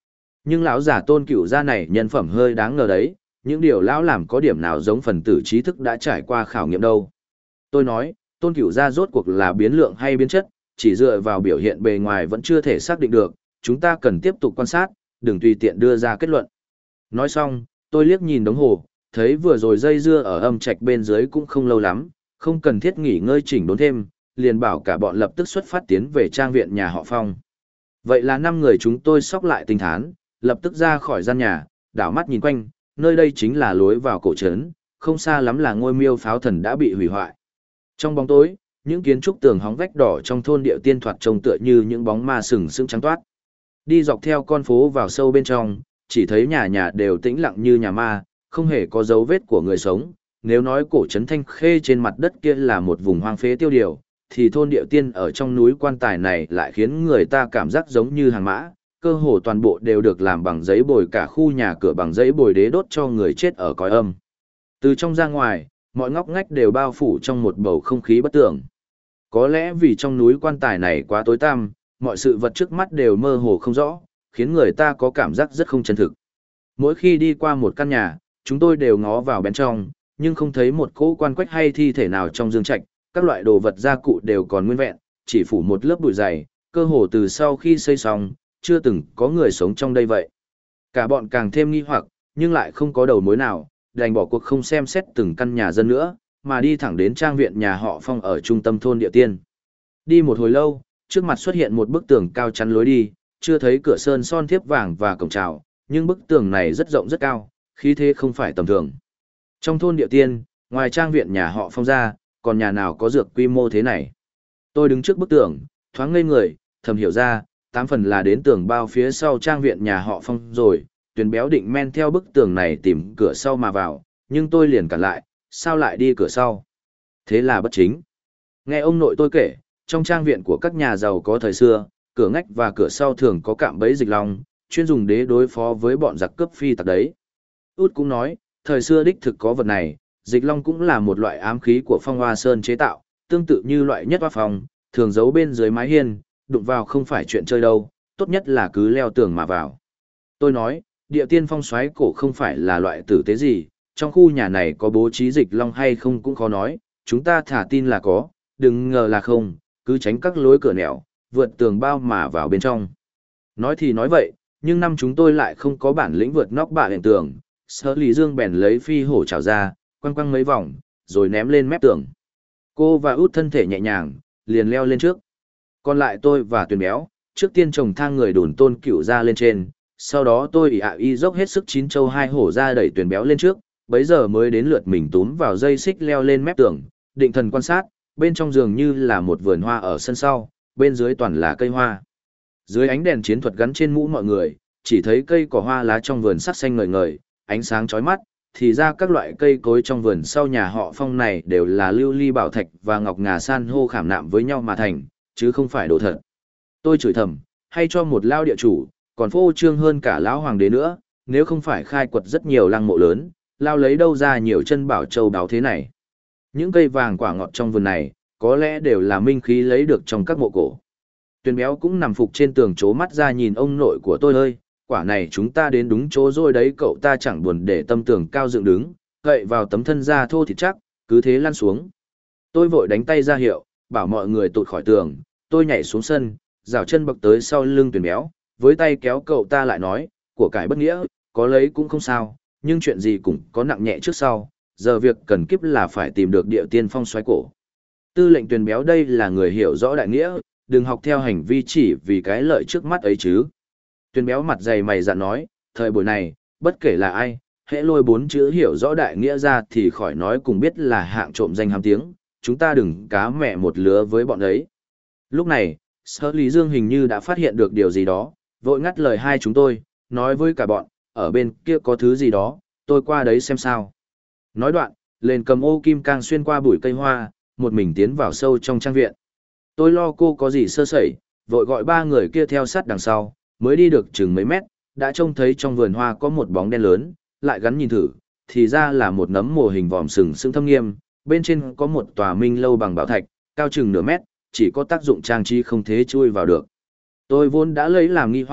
Nhưng lão giả Tôn Cửu gia này nhân phẩm hơi đáng ngờ đấy, những điều lão làm có điểm nào giống phần tử trí thức đã trải qua khảo nghiệm đâu. Tôi nói, Tôn Cửu gia rốt cuộc là biến lượng hay biến chất, chỉ dựa vào biểu hiện bề ngoài vẫn chưa thể xác định được, chúng ta cần tiếp tục quan sát, đừng tùy tiện đưa ra kết luận. Nói xong, tôi liếc nhìn đồng hồ, thấy vừa rồi dây dưa ở âm trạch bên dưới cũng không lâu lắm, không cần thiết nghỉ ngơi chỉnh đốn thêm, liền bảo cả bọn lập tức xuất phát tiến về trang viện nhà họ Phong. Vậy là 5 người chúng tôi xốc lại tinh thán, lập tức ra khỏi gian nhà, đảo mắt nhìn quanh, nơi đây chính là lối vào cổ trấn, không xa lắm là ngôi miêu pháo thần đã bị hủy hoại. Trong bóng tối, những kiến trúc tường hóng vách đỏ trong thôn điệu tiên thoạt trông tựa như những bóng ma sừng sững trắng toát. Đi dọc theo con phố vào sâu bên trong, chỉ thấy nhà nhà đều tĩnh lặng như nhà ma, không hề có dấu vết của người sống. Nếu nói cổ trấn Thanh Khê trên mặt đất kia là một vùng hoang phế tiêu điều, thì thôn điệu tiên ở trong núi Quan Tài này lại khiến người ta cảm giác giống như hàng mã, cơ hồ toàn bộ đều được làm bằng giấy bồi, cả khu nhà cửa bằng giấy bồi đế đốt cho người chết ở cõi âm. Từ trong ra ngoài, mọi ngóc ngách đều bao phủ trong một bầu không khí bất tưởng. Có lẽ vì trong núi Quan Tài này quá tối tăm, mọi sự vật trước mắt đều mơ hồ không rõ, khiến người ta có cảm giác rất không chân thực. Mỗi khi đi qua một căn nhà, chúng tôi đều ngó vào bên trong, nhưng không thấy một cỗ quan quách hay thi thể nào trong dương trạch, các loại đồ vật gia cụ đều còn nguyên vẹn, chỉ phủ một lớp bụi dày, cơ hồ từ sau khi xây xong, chưa từng có người sống trong đây vậy. Cả bọn càng thêm nghi hoặc, nhưng lại không có đầu mối nào, đành bỏ cuộc không xem xét từng căn nhà dân nữa, mà đi thẳng đến trang viện nhà họ Phong ở trung tâm thôn Địa Tiên. Đi một hồi lâu, trước mặt xuất hiện một bức tường cao chắn lối đi, chưa thấy cửa sơn son thiếp vàng và cổng chào, nhưng bức tường này rất rộng rất cao, khí thế không phải tầm thường. Trong thôn Địa Tiên, ngoài trang viện nhà họ Phong ra, còn nhà nào có dược quy mô thế này? Tôi đứng trước bức tường, thoáng ngây người, thầm hiểu ra, 8 phần là đến tường bao phía sau trang viện nhà họ Phong rồi, Tuyền Béo định men theo bức tường này tìm cửa sau mà vào, nhưng tôi liền cản lại, sao lại đi cửa sau? Thế là bất chính. Nghe ông nội tôi kể, trong trang viện của các nhà giàu có thời xưa, cửa ngách và cửa sau thường có cạm bẫy dịch long, chuyên dùng để đối phó với bọn giặc cướp phi tặc đấy. Út cũng nói, thời xưa đích thực có vật này, dịch long cũng là một loại ám khí của Phong Hoa Sơn chế tạo, tương tự như loại nhất hoa phong, thường giấu bên dưới mái hiên, đụng vào không phải chuyện chơi đâu, tốt nhất là cứ leo tường mà vào. Tôi nói, Địa Tiên phong xoáy cổ không phải là loại tử tế gì, trong khu nhà này có bố trí dịch long hay không cũng khó nói, chúng ta thả tin là có, đừng ngờ là không, cứ tránh các lối cửa nẻo, vượt tường bao mà vào bên trong. Nói thì nói vậy, nhưng năm chúng tôi lại không có bản lĩnh vượt nóc bạ hiện tường, Sở Lý Dương bèn lấy phi hổ trào ra, quăng quăng mấy vòng, rồi ném lên mép tường. Cô và Út thân thể nhẹ nhàng, liền leo lên trước. Còn lại tôi và Tuyền Béo, trước tiên chồng thang người đùn Tôn Cửu ra lên trên, sau đó tôi y dốc hết sức chín châu hai hổ ra đẩy Tuyền Béo lên trước, bấy giờ mới đến lượt mình túm vào dây xích leo lên mép tường, định thần quan sát, bên trong giường như là một vườn hoa ở sân sau, bên dưới toàn là cây hoa. Dưới ánh đèn chiến thuật gắn trên mũ mọi người, chỉ thấy cây cỏ hoa lá trong vườn sắc xanh ngời ngời, ánh sáng chói mắt, thì ra các loại cây cối trong vườn sau nhà họ Phong này đều là lưu ly bảo thạch và ngọc ngà san hô khảm nạm với nhau mà thành, chứ không phải đồ thật. Tôi chửi thầm, hay cho một lao địa chủ, còn phô trương hơn cả lão hoàng đế nữa, nếu không phải khai quật rất nhiều lăng mộ lớn, lao lấy đâu ra nhiều chân bảo châu đáo thế này. Những cây vàng quả ngọt trong vườn này, có lẽ đều là minh khí lấy được trong các mộ cổ. Tuyền Béo cũng nằm phục trên tường chố mắt ra nhìn ông nội của tôi ơi, quả này chúng ta đến đúng chỗ rồi đấy, cậu ta chẳng buồn để tâm tường cao dựng đứng, gậy vào tấm thân da thô thịt chắc, cứ thế lăn xuống. Tôi vội đánh tay ra hiệu, bảo mọi người tụt khỏi tường, tôi nhảy xuống sân, rào chân bậc tới sau lưng Tuyền Béo, với tay kéo cậu ta lại nói, của cải bất nghĩa, có lấy cũng không sao, nhưng chuyện gì cũng có nặng nhẹ trước sau, giờ việc cần kíp là phải tìm được Địa Tiên phong xoáy cổ. Tư lệnh Tuyền Béo đây là người hiểu rõ đại nghĩa, đừng học theo hành vi chỉ vì cái lợi trước mắt ấy chứ. Tuyền Béo mặt dày mày dạn nói, thời buổi này, bất kể là ai, hễ lôi 4 chữ hiểu rõ đại nghĩa ra thì khỏi nói cùng biết là hạng trộm danh hám tiếng, chúng ta đừng cá mẹ một lứa với bọn ấy. Lúc này, Sở Lý Dương hình như đã phát hiện được điều gì đó, vội ngắt lời hai chúng tôi, nói với cả bọn, ở bên kia có thứ gì đó, tôi qua đấy xem sao. Nói đoạn, lên cầm ô kim cang xuyên qua bụi cây hoa, một mình tiến vào sâu trong trang viện. Tôi lo cô có gì sơ sẩy, vội gọi 3 người kia theo sát đằng sau, mới đi được chừng mấy mét, đã trông thấy trong vườn hoa có một bóng đen lớn, lại gắn nhìn thử, thì ra là một nấm mồ hình vòm sừng sững thâm nghiêm, bên trên có một tòa minh lâu bằng bảo thạch, cao chừng nửa mét, chỉ có tác dụng trang trí không thế chui vào được. Tôi vốn đã lấy làm nghi hoặc,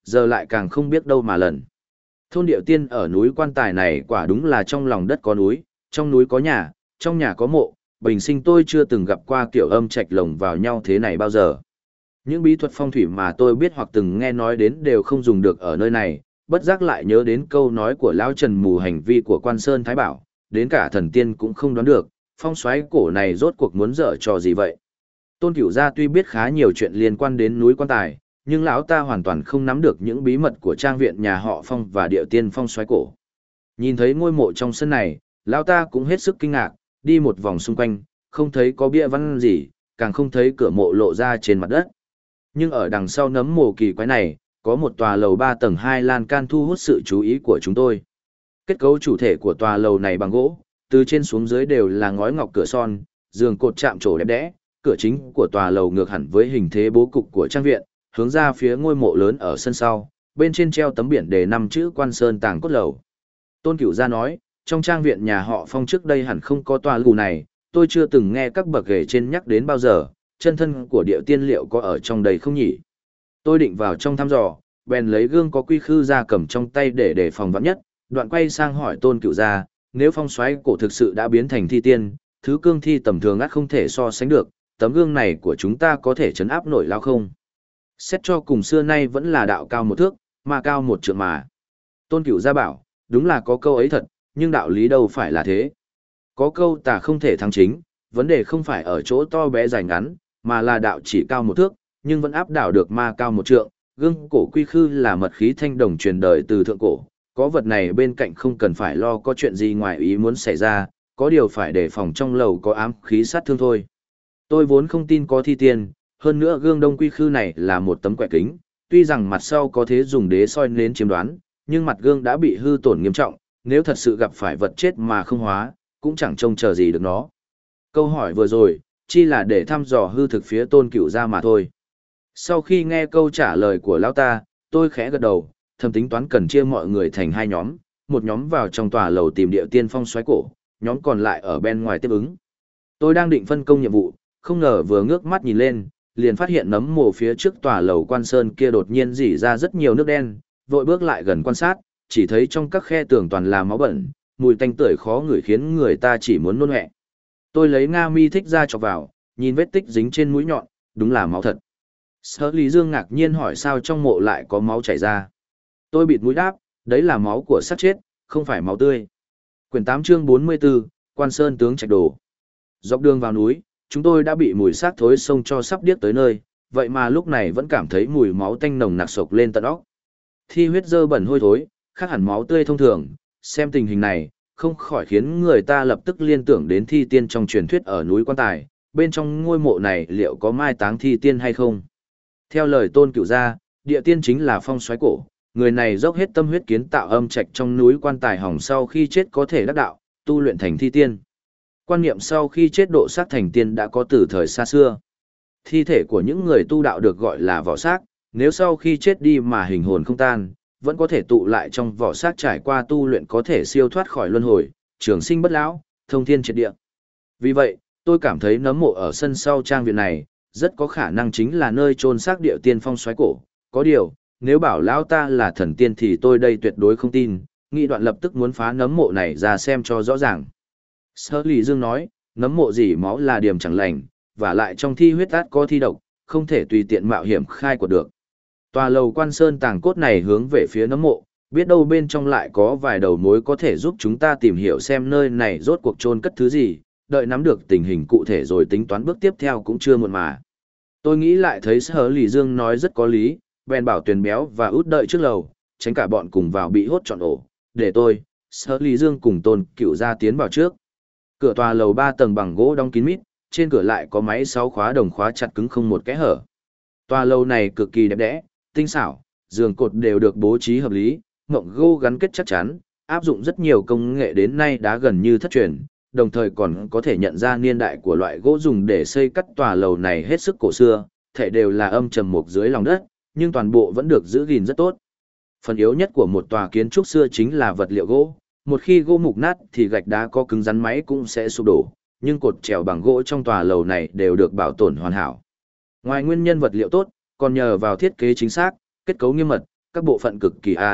giờ lại càng không biết đâu mà lần. Thôn Điệu Tiên ở núi Quan Tài này quả đúng là trong lòng đất có núi, trong núi có nhà, trong nhà có mộ, bình sinh tôi chưa từng gặp qua kiểu âm trạch lồng vào nhau thế này bao giờ. Những bí thuật phong thủy mà tôi biết hoặc từng nghe nói đến đều không dùng được ở nơi này, bất giác lại nhớ đến câu nói của Lão Trần mù hành vi của Quan Sơn Thái Bảo, đến cả thần tiên cũng không đoán được, phong soái cổ này rốt cuộc muốn dở trò gì vậy. Tôn Cửu Gia tuy biết khá nhiều chuyện liên quan đến núi Quan Tài, nhưng lão ta hoàn toàn không nắm được những bí mật của trang viện nhà họ Phong và Điệu Tiên phong soái cổ. Nhìn thấy ngôi mộ trong sân này, lão ta cũng hết sức kinh ngạc, đi một vòng xung quanh, không thấy có bia văn gì, càng không thấy cửa mộ lộ ra trên mặt đất. Nhưng ở đằng sau nấm mồ kỳ quái này, có một tòa lầu 3 tầng 2 lan can thu hút sự chú ý của chúng tôi. Kết cấu chủ thể của tòa lầu này bằng gỗ, từ trên xuống dưới đều là ngói ngọc cửa son, giường cột chạm trổ đẹp đẽ, cửa chính của tòa lầu ngược hẳn với hình thế bố cục của trang viện, hướng ra phía ngôi mộ lớn ở sân sau, bên trên treo tấm biển đề 5 chữ Quan Sơn Tàng Cốt Lầu. Tôn Cửu Gia nói, trong trang viện nhà họ Phong trước đây hẳn không có tòa lầu này, tôi chưa từng nghe các bậc ghề trên nhắc đến bao giờ, chân thân của Điệu Tiên liệu có ở trong đây không nhỉ? Tôi định vào trong thăm dò, bèn lấy gương có quy khư ra cầm trong tay để đề phòng vạn nhất, đoạn quay sang hỏi Tôn Cửu Gia, nếu phong soái cổ thực sự đã biến thành thi tiên, thứ cương thi tầm thường ắt không thể so sánh được, tấm gương này của chúng ta có thể chấn áp nổi lao không? Xét cho cùng xưa nay vẫn là đạo cao một thước, mà cao một trượng mà. Tôn Cửu Gia bảo, đúng là có câu ấy thật, nhưng đạo lý đâu phải là thế. Có câu tà không thể thắng chính, vấn đề không phải ở chỗ to bé dài ngắn, mà là đạo chỉ cao một thước, nhưng vẫn áp đảo được ma cao một trượng. Gương cổ quy khư là mật khí thanh đồng truyền đời từ thượng cổ, có vật này bên cạnh không cần phải lo có chuyện gì ngoài ý muốn xảy ra, có điều phải đề phòng trong lầu có ám khí sát thương thôi. Tôi vốn không tin có thi tiên, hơn nữa gương đông quy khư này là một tấm quẻ kính, tuy rằng mặt sau có thế dùng đế soi nến chiếm đoán, nhưng mặt gương đã bị hư tổn nghiêm trọng, nếu thật sự gặp phải vật chết mà không hóa, cũng chẳng trông chờ gì được nó. Câu hỏi vừa rồi, chỉ là để thăm dò hư thực phía Tôn Cửu Gia mà thôi. Sau khi nghe câu trả lời của lão ta, tôi khẽ gật đầu, thầm tính toán cần chia mọi người thành hai nhóm, một nhóm vào trong tòa lầu tìm Điệu Tiên phong soái cổ, nhóm còn lại ở bên ngoài tiếp ứng. Tôi đang định phân công nhiệm vụ, không ngờ vừa ngước mắt nhìn lên, liền phát hiện nấm mồ phía trước tòa lầu Quan Sơn kia đột nhiên rỉ ra rất nhiều nước đen, vội bước lại gần quan sát, chỉ thấy trong các khe tường toàn là máu bẩn, mùi tanh tưởi khó ngửi khiến người ta chỉ muốn nôn ọe. Tôi lấy Nga mi thích ra chọc vào, nhìn vết tích dính trên mũi nhọn, đúng là máu thật. Sở Lý Dương ngạc nhiên hỏi sao trong mộ lại có máu chảy ra. Tôi bịt mũi đáp, đấy là máu của xác chết, không phải máu tươi. Quyển 8 chương 44, Quan Sơn tướng trạch đồ. Dọc đường vào núi, chúng tôi đã bị mùi xác thối xông cho sắp điếc tới nơi, vậy mà lúc này vẫn cảm thấy mùi máu tanh nồng nặc sộc lên tận óc. Thi huyết dơ bẩn hôi thối, khác hẳn máu tươi thông thường, xem tình hình này, không khỏi khiến người ta lập tức liên tưởng đến thi tiên trong truyền thuyết ở núi Quan Tài, bên trong ngôi mộ này liệu có mai táng thi tiên hay không. Theo lời Tôn Cửu Gia, Điệu Tiên chính là phong soái cổ, người này dốc hết tâm huyết kiến tạo âm trạch trong núi Quan Tài hỏng sau khi chết có thể đắc đạo, tu luyện thành thi tiên. Quan niệm sau khi chết độ xác thành tiên đã có từ thời xa xưa. Thi thể của những người tu đạo được gọi là vỏ xác, nếu sau khi chết đi mà hình hồn không tan, vẫn có thể tụ lại trong vỏ xác trải qua tu luyện có thể siêu thoát khỏi luân hồi, trường sinh bất lão, thông thiên triệt địa. Vì vậy, tôi cảm thấy nấm mộ ở sân sau trang viện này, rất có khả năng chính là nơi chôn xác Điệu Tiên phong soái cổ. Có điều, nếu bảo lão ta là thần tiên thì tôi đây tuyệt đối không tin, nghị đoạn lập tức muốn phá nấm mộ này ra xem cho rõ ràng. Sở Lý Dương nói, nấm mộ dỉ máu là điểm chẳng lành, và lại trong thi huyết át có thi độc, không thể tùy tiện mạo hiểm khai quật được. Tòa lầu Quan Sơn Tàng Cốt này hướng về phía nấm mộ, biết đâu bên trong lại có vài đầu mối có thể giúp chúng ta tìm hiểu xem nơi này rốt cuộc chôn cất thứ gì, đợi nắm được tình hình cụ thể rồi tính toán bước tiếp theo cũng chưa muộn mà. Tôi nghĩ lại thấy Sở Lý Dương nói rất có lý, bèn bảo Tuyền Béo và Út đợi trước lầu, tránh cả bọn cùng vào bị hốt trọn ổ, để tôi, Sở Lý Dương cùng Tôn Cửu Gia tiến vào trước. Cửa tòa lầu 3 tầng bằng gỗ đóng kín mít, trên cửa lại có máy 6 khóa đồng khóa chặt cứng không một kẽ hở. Tòa lầu này cực kỳ đẹp đẽ, tinh xảo, giường cột đều được bố trí hợp lý, ngộng gỗ gắn kết chắc chắn, áp dụng rất nhiều công nghệ đến nay đã gần như thất truyền, đồng thời còn có thể nhận ra niên đại của loại gỗ dùng để xây cất tòa lầu này hết sức cổ xưa, thể đều là âm trầm mục dưới lòng đất, nhưng toàn bộ vẫn được giữ gìn rất tốt. Phần yếu nhất của một tòa kiến trúc xưa chính là vật liệu gỗ, một khi gỗ mục nát thì gạch đá có cứng rắn máy cũng sẽ sụp đổ, nhưng cột trèo bằng gỗ trong tòa lầu này đều được bảo tồn hoàn hảo. Ngoài nguyên nhân vật liệu tốt, còn nhờ vào thiết kế chính xác, kết cấu nghiêm mật, các bộ phận cực kỳ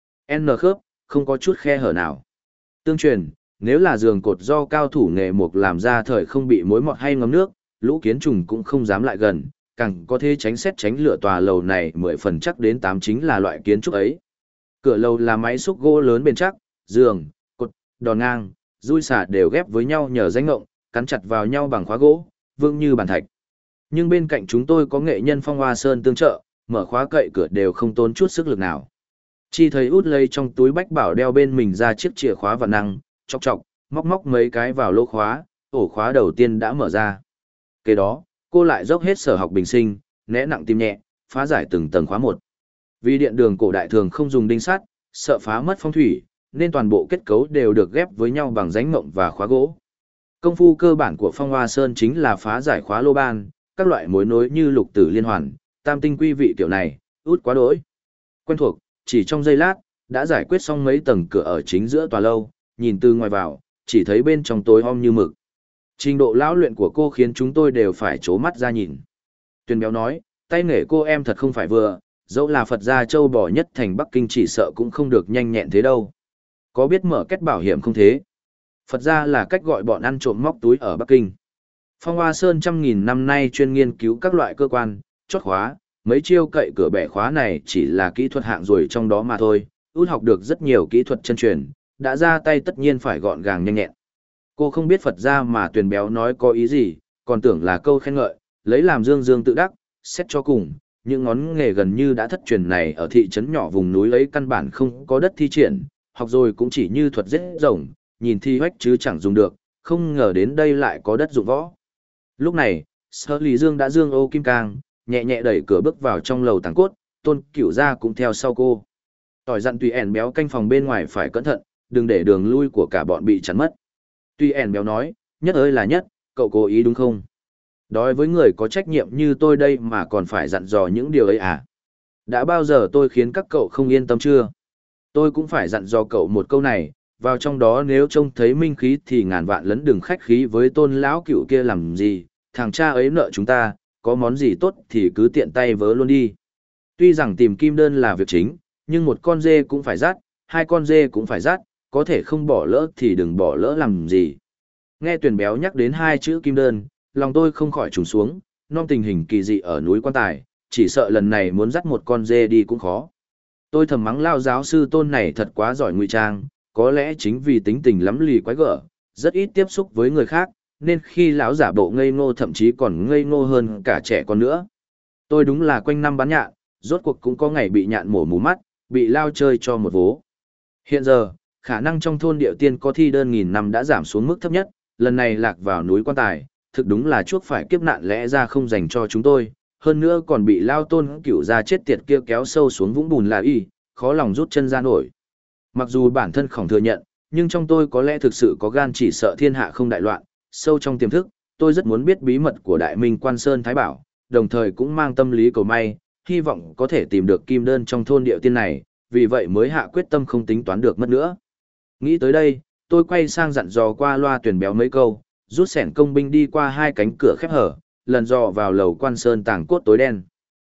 N khớp, không có chút khe hở nào. Tương truyền, nếu là giường cột do cao thủ nghề mục làm ra thời không bị mối mọt hay ngấm nước, lũ kiến trùng cũng không dám lại gần, càng có thể tránh xét tránh lửa tòa lầu này 10 phần chắc đến 8 chính là loại kiến trúc ấy. Cửa lầu là máy xúc gỗ lớn bền chắc, giường, cột, đòn ngang, dui xả đều ghép với nhau nhờ rãnh ngộng, cắn chặt vào nhau bằng khóa gỗ, vững như bàn thạch. Nhưng bên cạnh chúng tôi có nghệ nhân Phong Hoa Sơn tương trợ, mở khóa cậy cửa đều không tốn chút sức lực nào. Chỉ thấy út lấy trong túi bách bảo đeo bên mình ra chiếc chìa khóa vặn năng, chọc chọc, móc móc mấy cái vào lỗ khóa, ổ khóa đầu tiên đã mở ra. Kế đó, cô lại dốc hết sở học bình sinh, né nặng tim nhẹ, phá giải từng tầng khóa một. Vì điện đường cổ đại thường không dùng đinh sắt, sợ phá mất phong thủy, nên toàn bộ kết cấu đều được ghép với nhau bằng rãnh mộng và khóa gỗ. Công phu cơ bản của Phong Hoa Sơn chính là phá giải khóa lô ban, các loại mối nối như lục tử liên hoàn, tam tinh quy vị kiểu này, út quá đỗi. Quen thuộc, chỉ trong giây lát, đã giải quyết xong mấy tầng cửa ở chính giữa tòa lâu, nhìn từ ngoài vào, chỉ thấy bên trong tối om như mực. Trình độ lão luyện của cô khiến chúng tôi đều phải trố mắt ra nhìn. Tuyền Béo nói, tay nghề cô em thật không phải vừa, dẫu là Phật gia châu bò nhất thành Bắc Kinh chỉ sợ cũng không được nhanh nhẹn thế đâu. Có biết mở kết bảo hiểm không thế? Phật gia là cách gọi bọn ăn trộm móc túi ở Bắc Kinh. Phong Hoa Sơn trăm nghìn năm nay chuyên nghiên cứu các loại cơ quan, chốt khóa, mấy chiêu cậy cửa bẻ khóa này chỉ là kỹ thuật hạng rồi trong đó mà thôi. Út học được rất nhiều kỹ thuật chân truyền, đã ra tay tất nhiên phải gọn gàng nhanh nhẹn. Cô không biết Phật gia mà Tuyền Béo nói có ý gì, còn tưởng là câu khen ngợi, lấy làm dương dương tự đắc, xét cho cùng, những ngón nghề gần như đã thất truyền này ở thị trấn nhỏ vùng núi ấy căn bản không có đất thi triển, học rồi cũng chỉ như thuật giết rồng, nhìn thi hoách chứ chẳng dùng được, không ngờ đến đây lại có đất dụng võ. Lúc này, Sở Lý Dương đã dương ô kim cang, nhẹ nhẹ đẩy cửa bước vào trong lầu tàng cốt, Tôn Cửu Gia cũng theo sau cô. Tỏi dặn Tùy ẻn béo canh phòng bên ngoài phải cẩn thận, đừng để đường lui của cả bọn bị chắn mất. Tùy ẻn béo nói, nhất ơi là nhất, cậu cố ý đúng không? Đối với người có trách nhiệm như tôi đây mà còn phải dặn dò những điều ấy à? Đã bao giờ tôi khiến các cậu không yên tâm chưa? Tôi cũng phải dặn dò cậu một câu này, vào trong đó nếu trông thấy minh khí thì ngàn vạn lấn đừng khách khí với Tôn lão cựu kia làm gì, thằng cha ấy nợ chúng ta, có món gì tốt thì cứ tiện tay vớ luôn đi. Tuy rằng tìm kim đơn là việc chính, nhưng một con dê cũng phải dắt, hai con dê cũng phải dắt, có thể không bỏ lỡ thì đừng bỏ lỡ làm gì. Nghe Tuyền Béo nhắc đến hai chữ kim đơn, lòng tôi không khỏi trùng xuống, non tình hình kỳ dị ở núi Quan Tài, chỉ sợ lần này muốn dắt một con dê đi cũng khó. Tôi thầm mắng lao giáo sư Tôn này thật quá giỏi ngụy trang, có lẽ chính vì tính tình lắm lì quái gở, rất ít tiếp xúc với người khác, nên khi lão giả bộ ngây ngô thậm chí còn ngây ngô hơn cả trẻ con nữa. Tôi đúng là quanh năm bán nhạn, rốt cuộc cũng có ngày bị nhạn mổ mù mắt, bị lao chơi cho một vố. Hiện giờ, khả năng trong thôn Điệu Tiên có thi đơn nghìn năm đã giảm xuống mức thấp nhất, lần này lạc vào núi Quan Tài, thực đúng là chuốc phải kiếp nạn lẽ ra không dành cho chúng tôi, hơn nữa còn bị lao Tôn Cửu Gia chết tiệt kia kéo sâu xuống vũng bùn là y, khó lòng rút chân ra nổi. Mặc dù bản thân không thừa nhận, nhưng trong tôi có lẽ thực sự có gan chỉ sợ thiên hạ không đại loạn, sâu trong tiềm thức, tôi rất muốn biết bí mật của Đại Minh Quan Sơn Thái Bảo, đồng thời cũng mang tâm lý cầu may, hy vọng có thể tìm được kim đơn trong thôn Điệu Tiên này, vì vậy mới hạ quyết tâm không tính toán được mất nữa. Nghĩ tới đây, tôi quay sang dặn dò qua loa Tuyền Béo mấy câu, rút sẻn công binh đi qua hai cánh cửa khép hở, lần dò vào lầu Quan Sơn tàng cốt tối đen.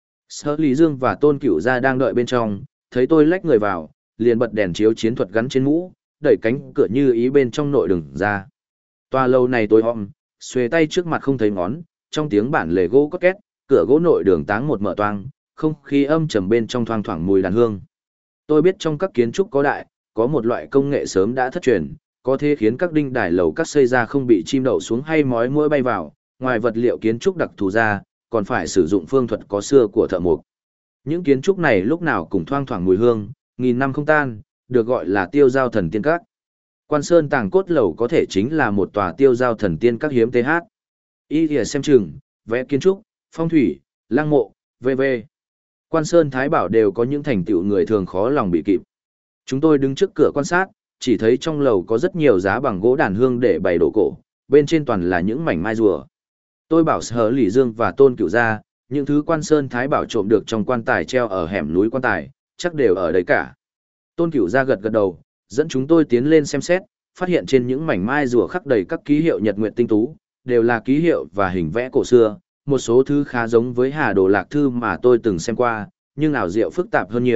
Sở Lý Dương và Tôn Cửu Gia đang đợi bên trong, thấy tôi lách người vào, liền bật đèn chiếu chiến thuật gắn trên mũ, đẩy cánh cửa như ý bên trong nội đường ra. Tòa lâu này tối om, xuề tay trước mặt không thấy ngón, trong tiếng bản lề gỗ có két, cửa gỗ nội đường táng một mở toang, không khí âm trầm bên trong thoang thoảng mùi đàn hương. Tôi biết trong các kiến trúc có đại, có một loại công nghệ sớm đã thất truyền, có thể khiến các đinh đài lầu các xây ra không bị chim đậu xuống hay mói muỗi bay vào, ngoài vật liệu kiến trúc đặc thù ra, còn phải sử dụng phương thuật có xưa của thợ mộc. Những kiến trúc này lúc nào cũng thoang thoảng mùi hương, nghìn năm không tan, được gọi là tiêu giao thần tiên các. Quan Sơn tàng cốt lầu có thể chính là một tòa tiêu giao thần tiên các hiếm TH. Ý kìa xem chừng, vẽ kiến trúc, phong thủy, lăng mộ, v.v. Quan Sơn Thái Bảo đều có những thành tựu người thường khó lòng bị kịp. Chúng tôi đứng trước cửa quan sát, chỉ thấy trong lầu có rất nhiều giá bằng gỗ đàn hương để bày đồ cổ, bên trên toàn là những mảnh mai rùa. Tôi bảo Sở Lý Dương và Tôn Cửu Gia, những thứ Quan Sơn Thái Bảo trộm được trong quan tài treo ở hẻm núi Quan Tài, chắc đều ở đấy cả. Tôn Cửu Gia gật gật đầu, dẫn chúng tôi tiến lên xem xét, phát hiện trên những mảnh mai rùa khắc đầy các ký hiệu nhật nguyệt tinh tú, đều là ký hiệu và hình vẽ cổ xưa, một số thứ khá giống với Hà Đồ Lạc Thư mà tôi từng xem qua, nhưng ảo diệu phức tạp hơn nhiều,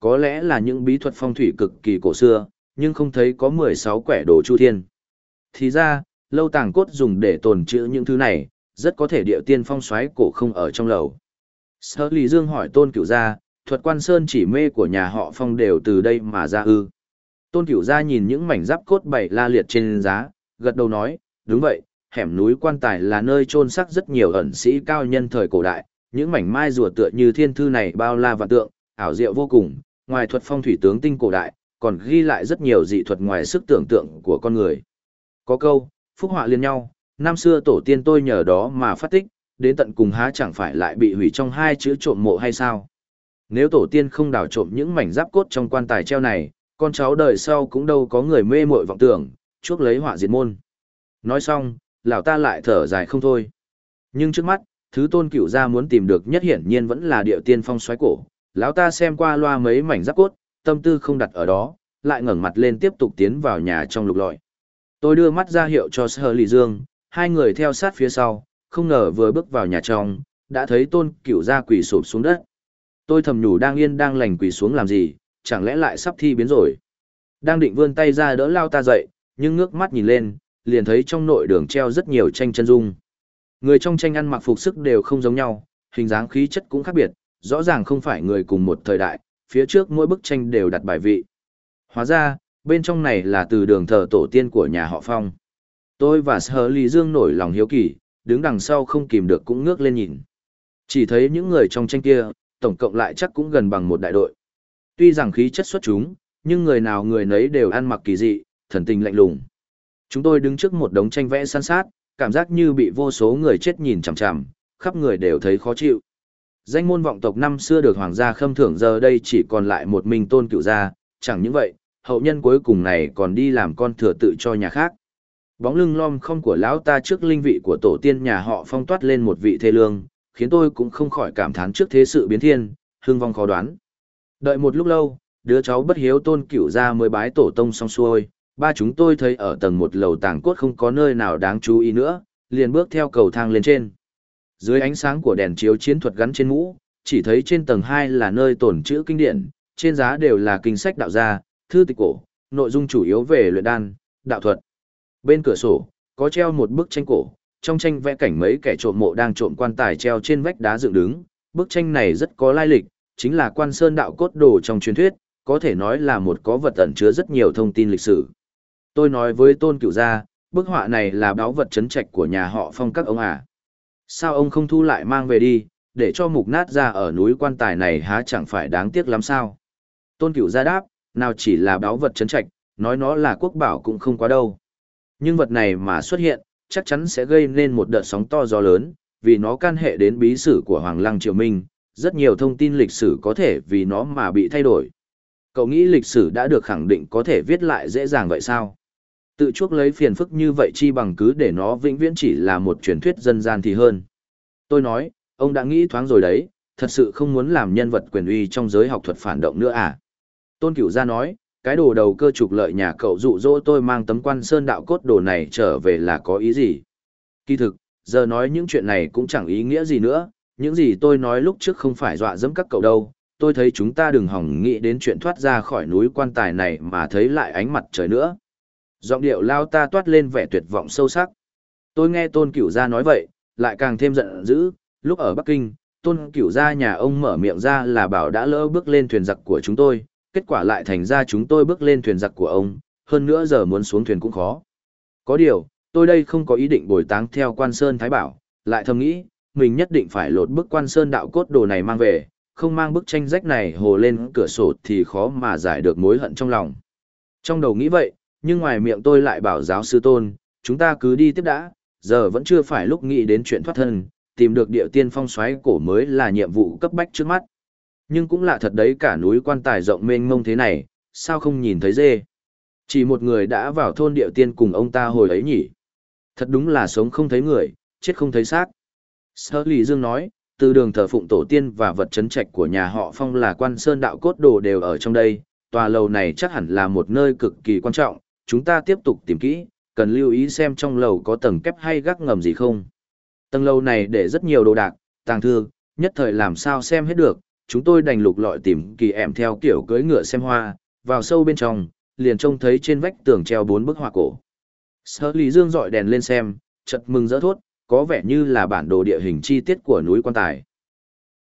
có lẽ là những bí thuật phong thủy cực kỳ cổ xưa, nhưng không thấy có 16 quẻ đồ chu thiên. Thì ra, lâu tàng cốt dùng để tồn trữ những thứ này, rất có thể địa tiên phong xoáy cổ không ở trong lầu. Sở Lý Dương hỏi Tôn Cửu Gia, thuật quan sơn chỉ mê của nhà họ Phong đều từ đây mà ra ư? Tôn Cửu Gia nhìn những mảnh giáp cốt bày la liệt trên giá, gật đầu nói, đúng vậy, hẻm núi quan tài là nơi chôn xác rất nhiều ẩn sĩ cao nhân thời cổ đại, những mảnh mai rùa tựa như thiên thư này bao la vạn tượng, ảo diệu vô cùng, ngoài thuật phong thủy tướng tinh cổ đại, còn ghi lại rất nhiều dị thuật ngoài sức tưởng tượng của con người. Có câu, phúc họa liên nhau, năm xưa tổ tiên tôi nhờ đó mà phát tích, đến tận cùng há chẳng phải lại bị hủy trong hai chữ trộm mộ hay sao? Nếu tổ tiên không đào trộm những mảnh giáp cốt trong quan tài treo này, con cháu đời sau cũng đâu có người mê muội vọng tưởng, chuốc lấy họa diệt môn. Nói xong, lão ta lại thở dài không thôi. Nhưng trước mắt, thứ Tôn Cửu Gia muốn tìm được nhất hiển nhiên vẫn là địa tiên phong xoáy cổ. Lão ta xem qua loa mấy mảnh giáp cốt, tâm tư không đặt ở đó, lại ngẩng mặt lên tiếp tục tiến vào nhà trong lục lọi. Tôi đưa mắt ra hiệu cho Sở Lý Dương, hai người theo sát phía sau, không ngờ vừa bước vào nhà trong, đã thấy Tôn Cửu Gia quỳ sụp xuống đất. Tôi thầm nhủ đang yên đang lành quỳ xuống làm gì, chẳng lẽ lại sắp thi biến rồi. Đang định vươn tay ra đỡ lao ta dậy, nhưng ngước mắt nhìn lên, liền thấy trong nội đường treo rất nhiều tranh chân dung. Người trong tranh ăn mặc phục sức đều không giống nhau, hình dáng khí chất cũng khác biệt, rõ ràng không phải người cùng một thời đại, phía trước mỗi bức tranh đều đặt bài vị. Hóa ra, bên trong này là từ đường thờ tổ tiên của nhà họ Phong. Tôi và Sở Lý Dương nổi lòng hiếu kỳ, đứng đằng sau không kìm được cũng ngước lên nhìn. Chỉ thấy những người trong tranh kia, tổng cộng lại chắc cũng gần bằng một đại đội. Tuy rằng khí chất xuất chúng, nhưng người nào người nấy đều ăn mặc kỳ dị, thần tình lạnh lùng. Chúng tôi đứng trước một đống tranh vẽ san sát, cảm giác như bị vô số người chết nhìn chằm chằm, khắp người đều thấy khó chịu. Danh môn vọng tộc năm xưa được hoàng gia khâm thưởng giờ đây chỉ còn lại một mình Tôn Cửu Gia, chẳng những vậy, hậu nhân cuối cùng này còn đi làm con thừa tự cho nhà khác. Bóng lưng lom khom của lão ta trước linh vị của tổ tiên nhà họ Phong toát lên một vị thê lương, khiến tôi cũng không khỏi cảm thán trước thế sự biến thiên, hương vong khó đoán. Đợi một lúc lâu, đứa cháu bất hiếu Tôn Cửu Gia mới bái tổ tông xong xuôi, ba chúng tôi thấy ở tầng một lầu tàng cốt không có nơi nào đáng chú ý nữa, liền bước theo cầu thang lên trên. Dưới ánh sáng của đèn chiếu chiến thuật gắn trên mũ, chỉ thấy trên tầng 2 là nơi tồn trữ kinh điển, trên giá đều là kinh sách đạo gia, thư tịch cổ, nội dung chủ yếu về luyện đan, đạo thuật. Bên cửa sổ, có treo một bức tranh cổ, trong tranh vẽ cảnh mấy kẻ trộm mộ đang trộm quan tài treo trên vách đá dựng đứng. Bức tranh này rất có lai lịch, chính là Quan Sơn đạo cốt đồ trong truyền thuyết, có thể nói là một có vật ẩn chứa rất nhiều thông tin lịch sử. Tôi nói với Tôn Cửu Gia, bức họa này là báu vật trấn trạch của nhà họ Phong các ông à. Sao ông không thu lại mang về đi, để cho mục nát ra ở núi quan tài này há chẳng phải đáng tiếc lắm sao? Tôn Cửu Gia đáp, nào chỉ là báu vật trấn trạch, nói nó là quốc bảo cũng không quá đâu. Nhưng vật này mà xuất hiện, chắc chắn sẽ gây nên một đợt sóng to gió lớn, vì nó can hệ đến bí sử của Hoàng Lăng Triều Minh, rất nhiều thông tin lịch sử có thể vì nó mà bị thay đổi. Cậu nghĩ lịch sử đã được khẳng định có thể viết lại dễ dàng vậy sao? Tự chuốc lấy phiền phức như vậy chi bằng cứ để nó vĩnh viễn chỉ là một truyền thuyết dân gian thì hơn. Tôi nói, ông đã nghĩ thoáng rồi đấy, thật sự không muốn làm nhân vật quyền uy trong giới học thuật phản động nữa à? Tôn Cửu Gia nói, cái đồ đầu cơ trục lợi nhà cậu dụ dỗ tôi mang tấm Quan Sơn đạo cốt đồ này trở về là có ý gì? Kỳ thực, giờ nói những chuyện này cũng chẳng ý nghĩa gì nữa, những gì tôi nói lúc trước không phải dọa dẫm các cậu đâu, tôi thấy chúng ta đừng hỏng nghĩ đến chuyện thoát ra khỏi núi quan tài này mà thấy lại ánh mặt trời nữa. Giọng điệu lao ta toát lên vẻ tuyệt vọng sâu sắc. Tôi nghe Tôn Cửu Gia nói vậy, lại càng thêm giận dữ, lúc ở Bắc Kinh, Tôn Cửu Gia nhà ông mở miệng ra là bảo đã lỡ bước lên thuyền giặc của chúng tôi, kết quả lại thành ra chúng tôi bước lên thuyền giặc của ông, hơn nữa giờ muốn xuống thuyền cũng khó. Có điều, tôi đây không có ý định bồi táng theo Quan Sơn Thái Bảo, lại thầm nghĩ, mình nhất định phải lột bức Quan Sơn đạo cốt đồ này mang về, không mang bức tranh rách này hồ lên cửa sổ thì khó mà giải được mối hận trong lòng. Trong đầu nghĩ vậy, nhưng ngoài miệng tôi lại bảo giáo sư Tôn, chúng ta cứ đi tiếp đã, giờ vẫn chưa phải lúc nghĩ đến chuyện thoát thân, tìm được địa tiên phong xoáy cổ mới là nhiệm vụ cấp bách trước mắt. Nhưng cũng lạ thật đấy, cả núi quan tài rộng mênh mông thế này, sao không nhìn thấy dê? Chỉ một người đã vào thôn địa tiên cùng ông ta hồi ấy nhỉ? Thật đúng là sống không thấy người, chết không thấy xác. Sở Lý Dương nói, từ đường thờ phụng tổ tiên và vật trấn trạch của nhà họ Phong là Quan Sơn đạo cốt đồ đều ở trong đây, tòa lầu này chắc hẳn là một nơi cực kỳ quan trọng, chúng ta tiếp tục tìm kỹ, cần lưu ý xem trong lầu có tầng kép hay gác ngầm gì không. Tầng lầu này để rất nhiều đồ đạc, tàng thư, nhất thời làm sao xem hết được, chúng tôi đành lục lọi tìm kỳ ẻm theo kiểu cưỡi ngựa xem hoa, vào sâu bên trong, liền trông thấy trên vách tường treo 4 bức họa cổ. Sở Lý Dương dọi đèn lên xem, chợt mừng rỡ thốt, có vẻ như là bản đồ địa hình chi tiết của núi Quan Tài.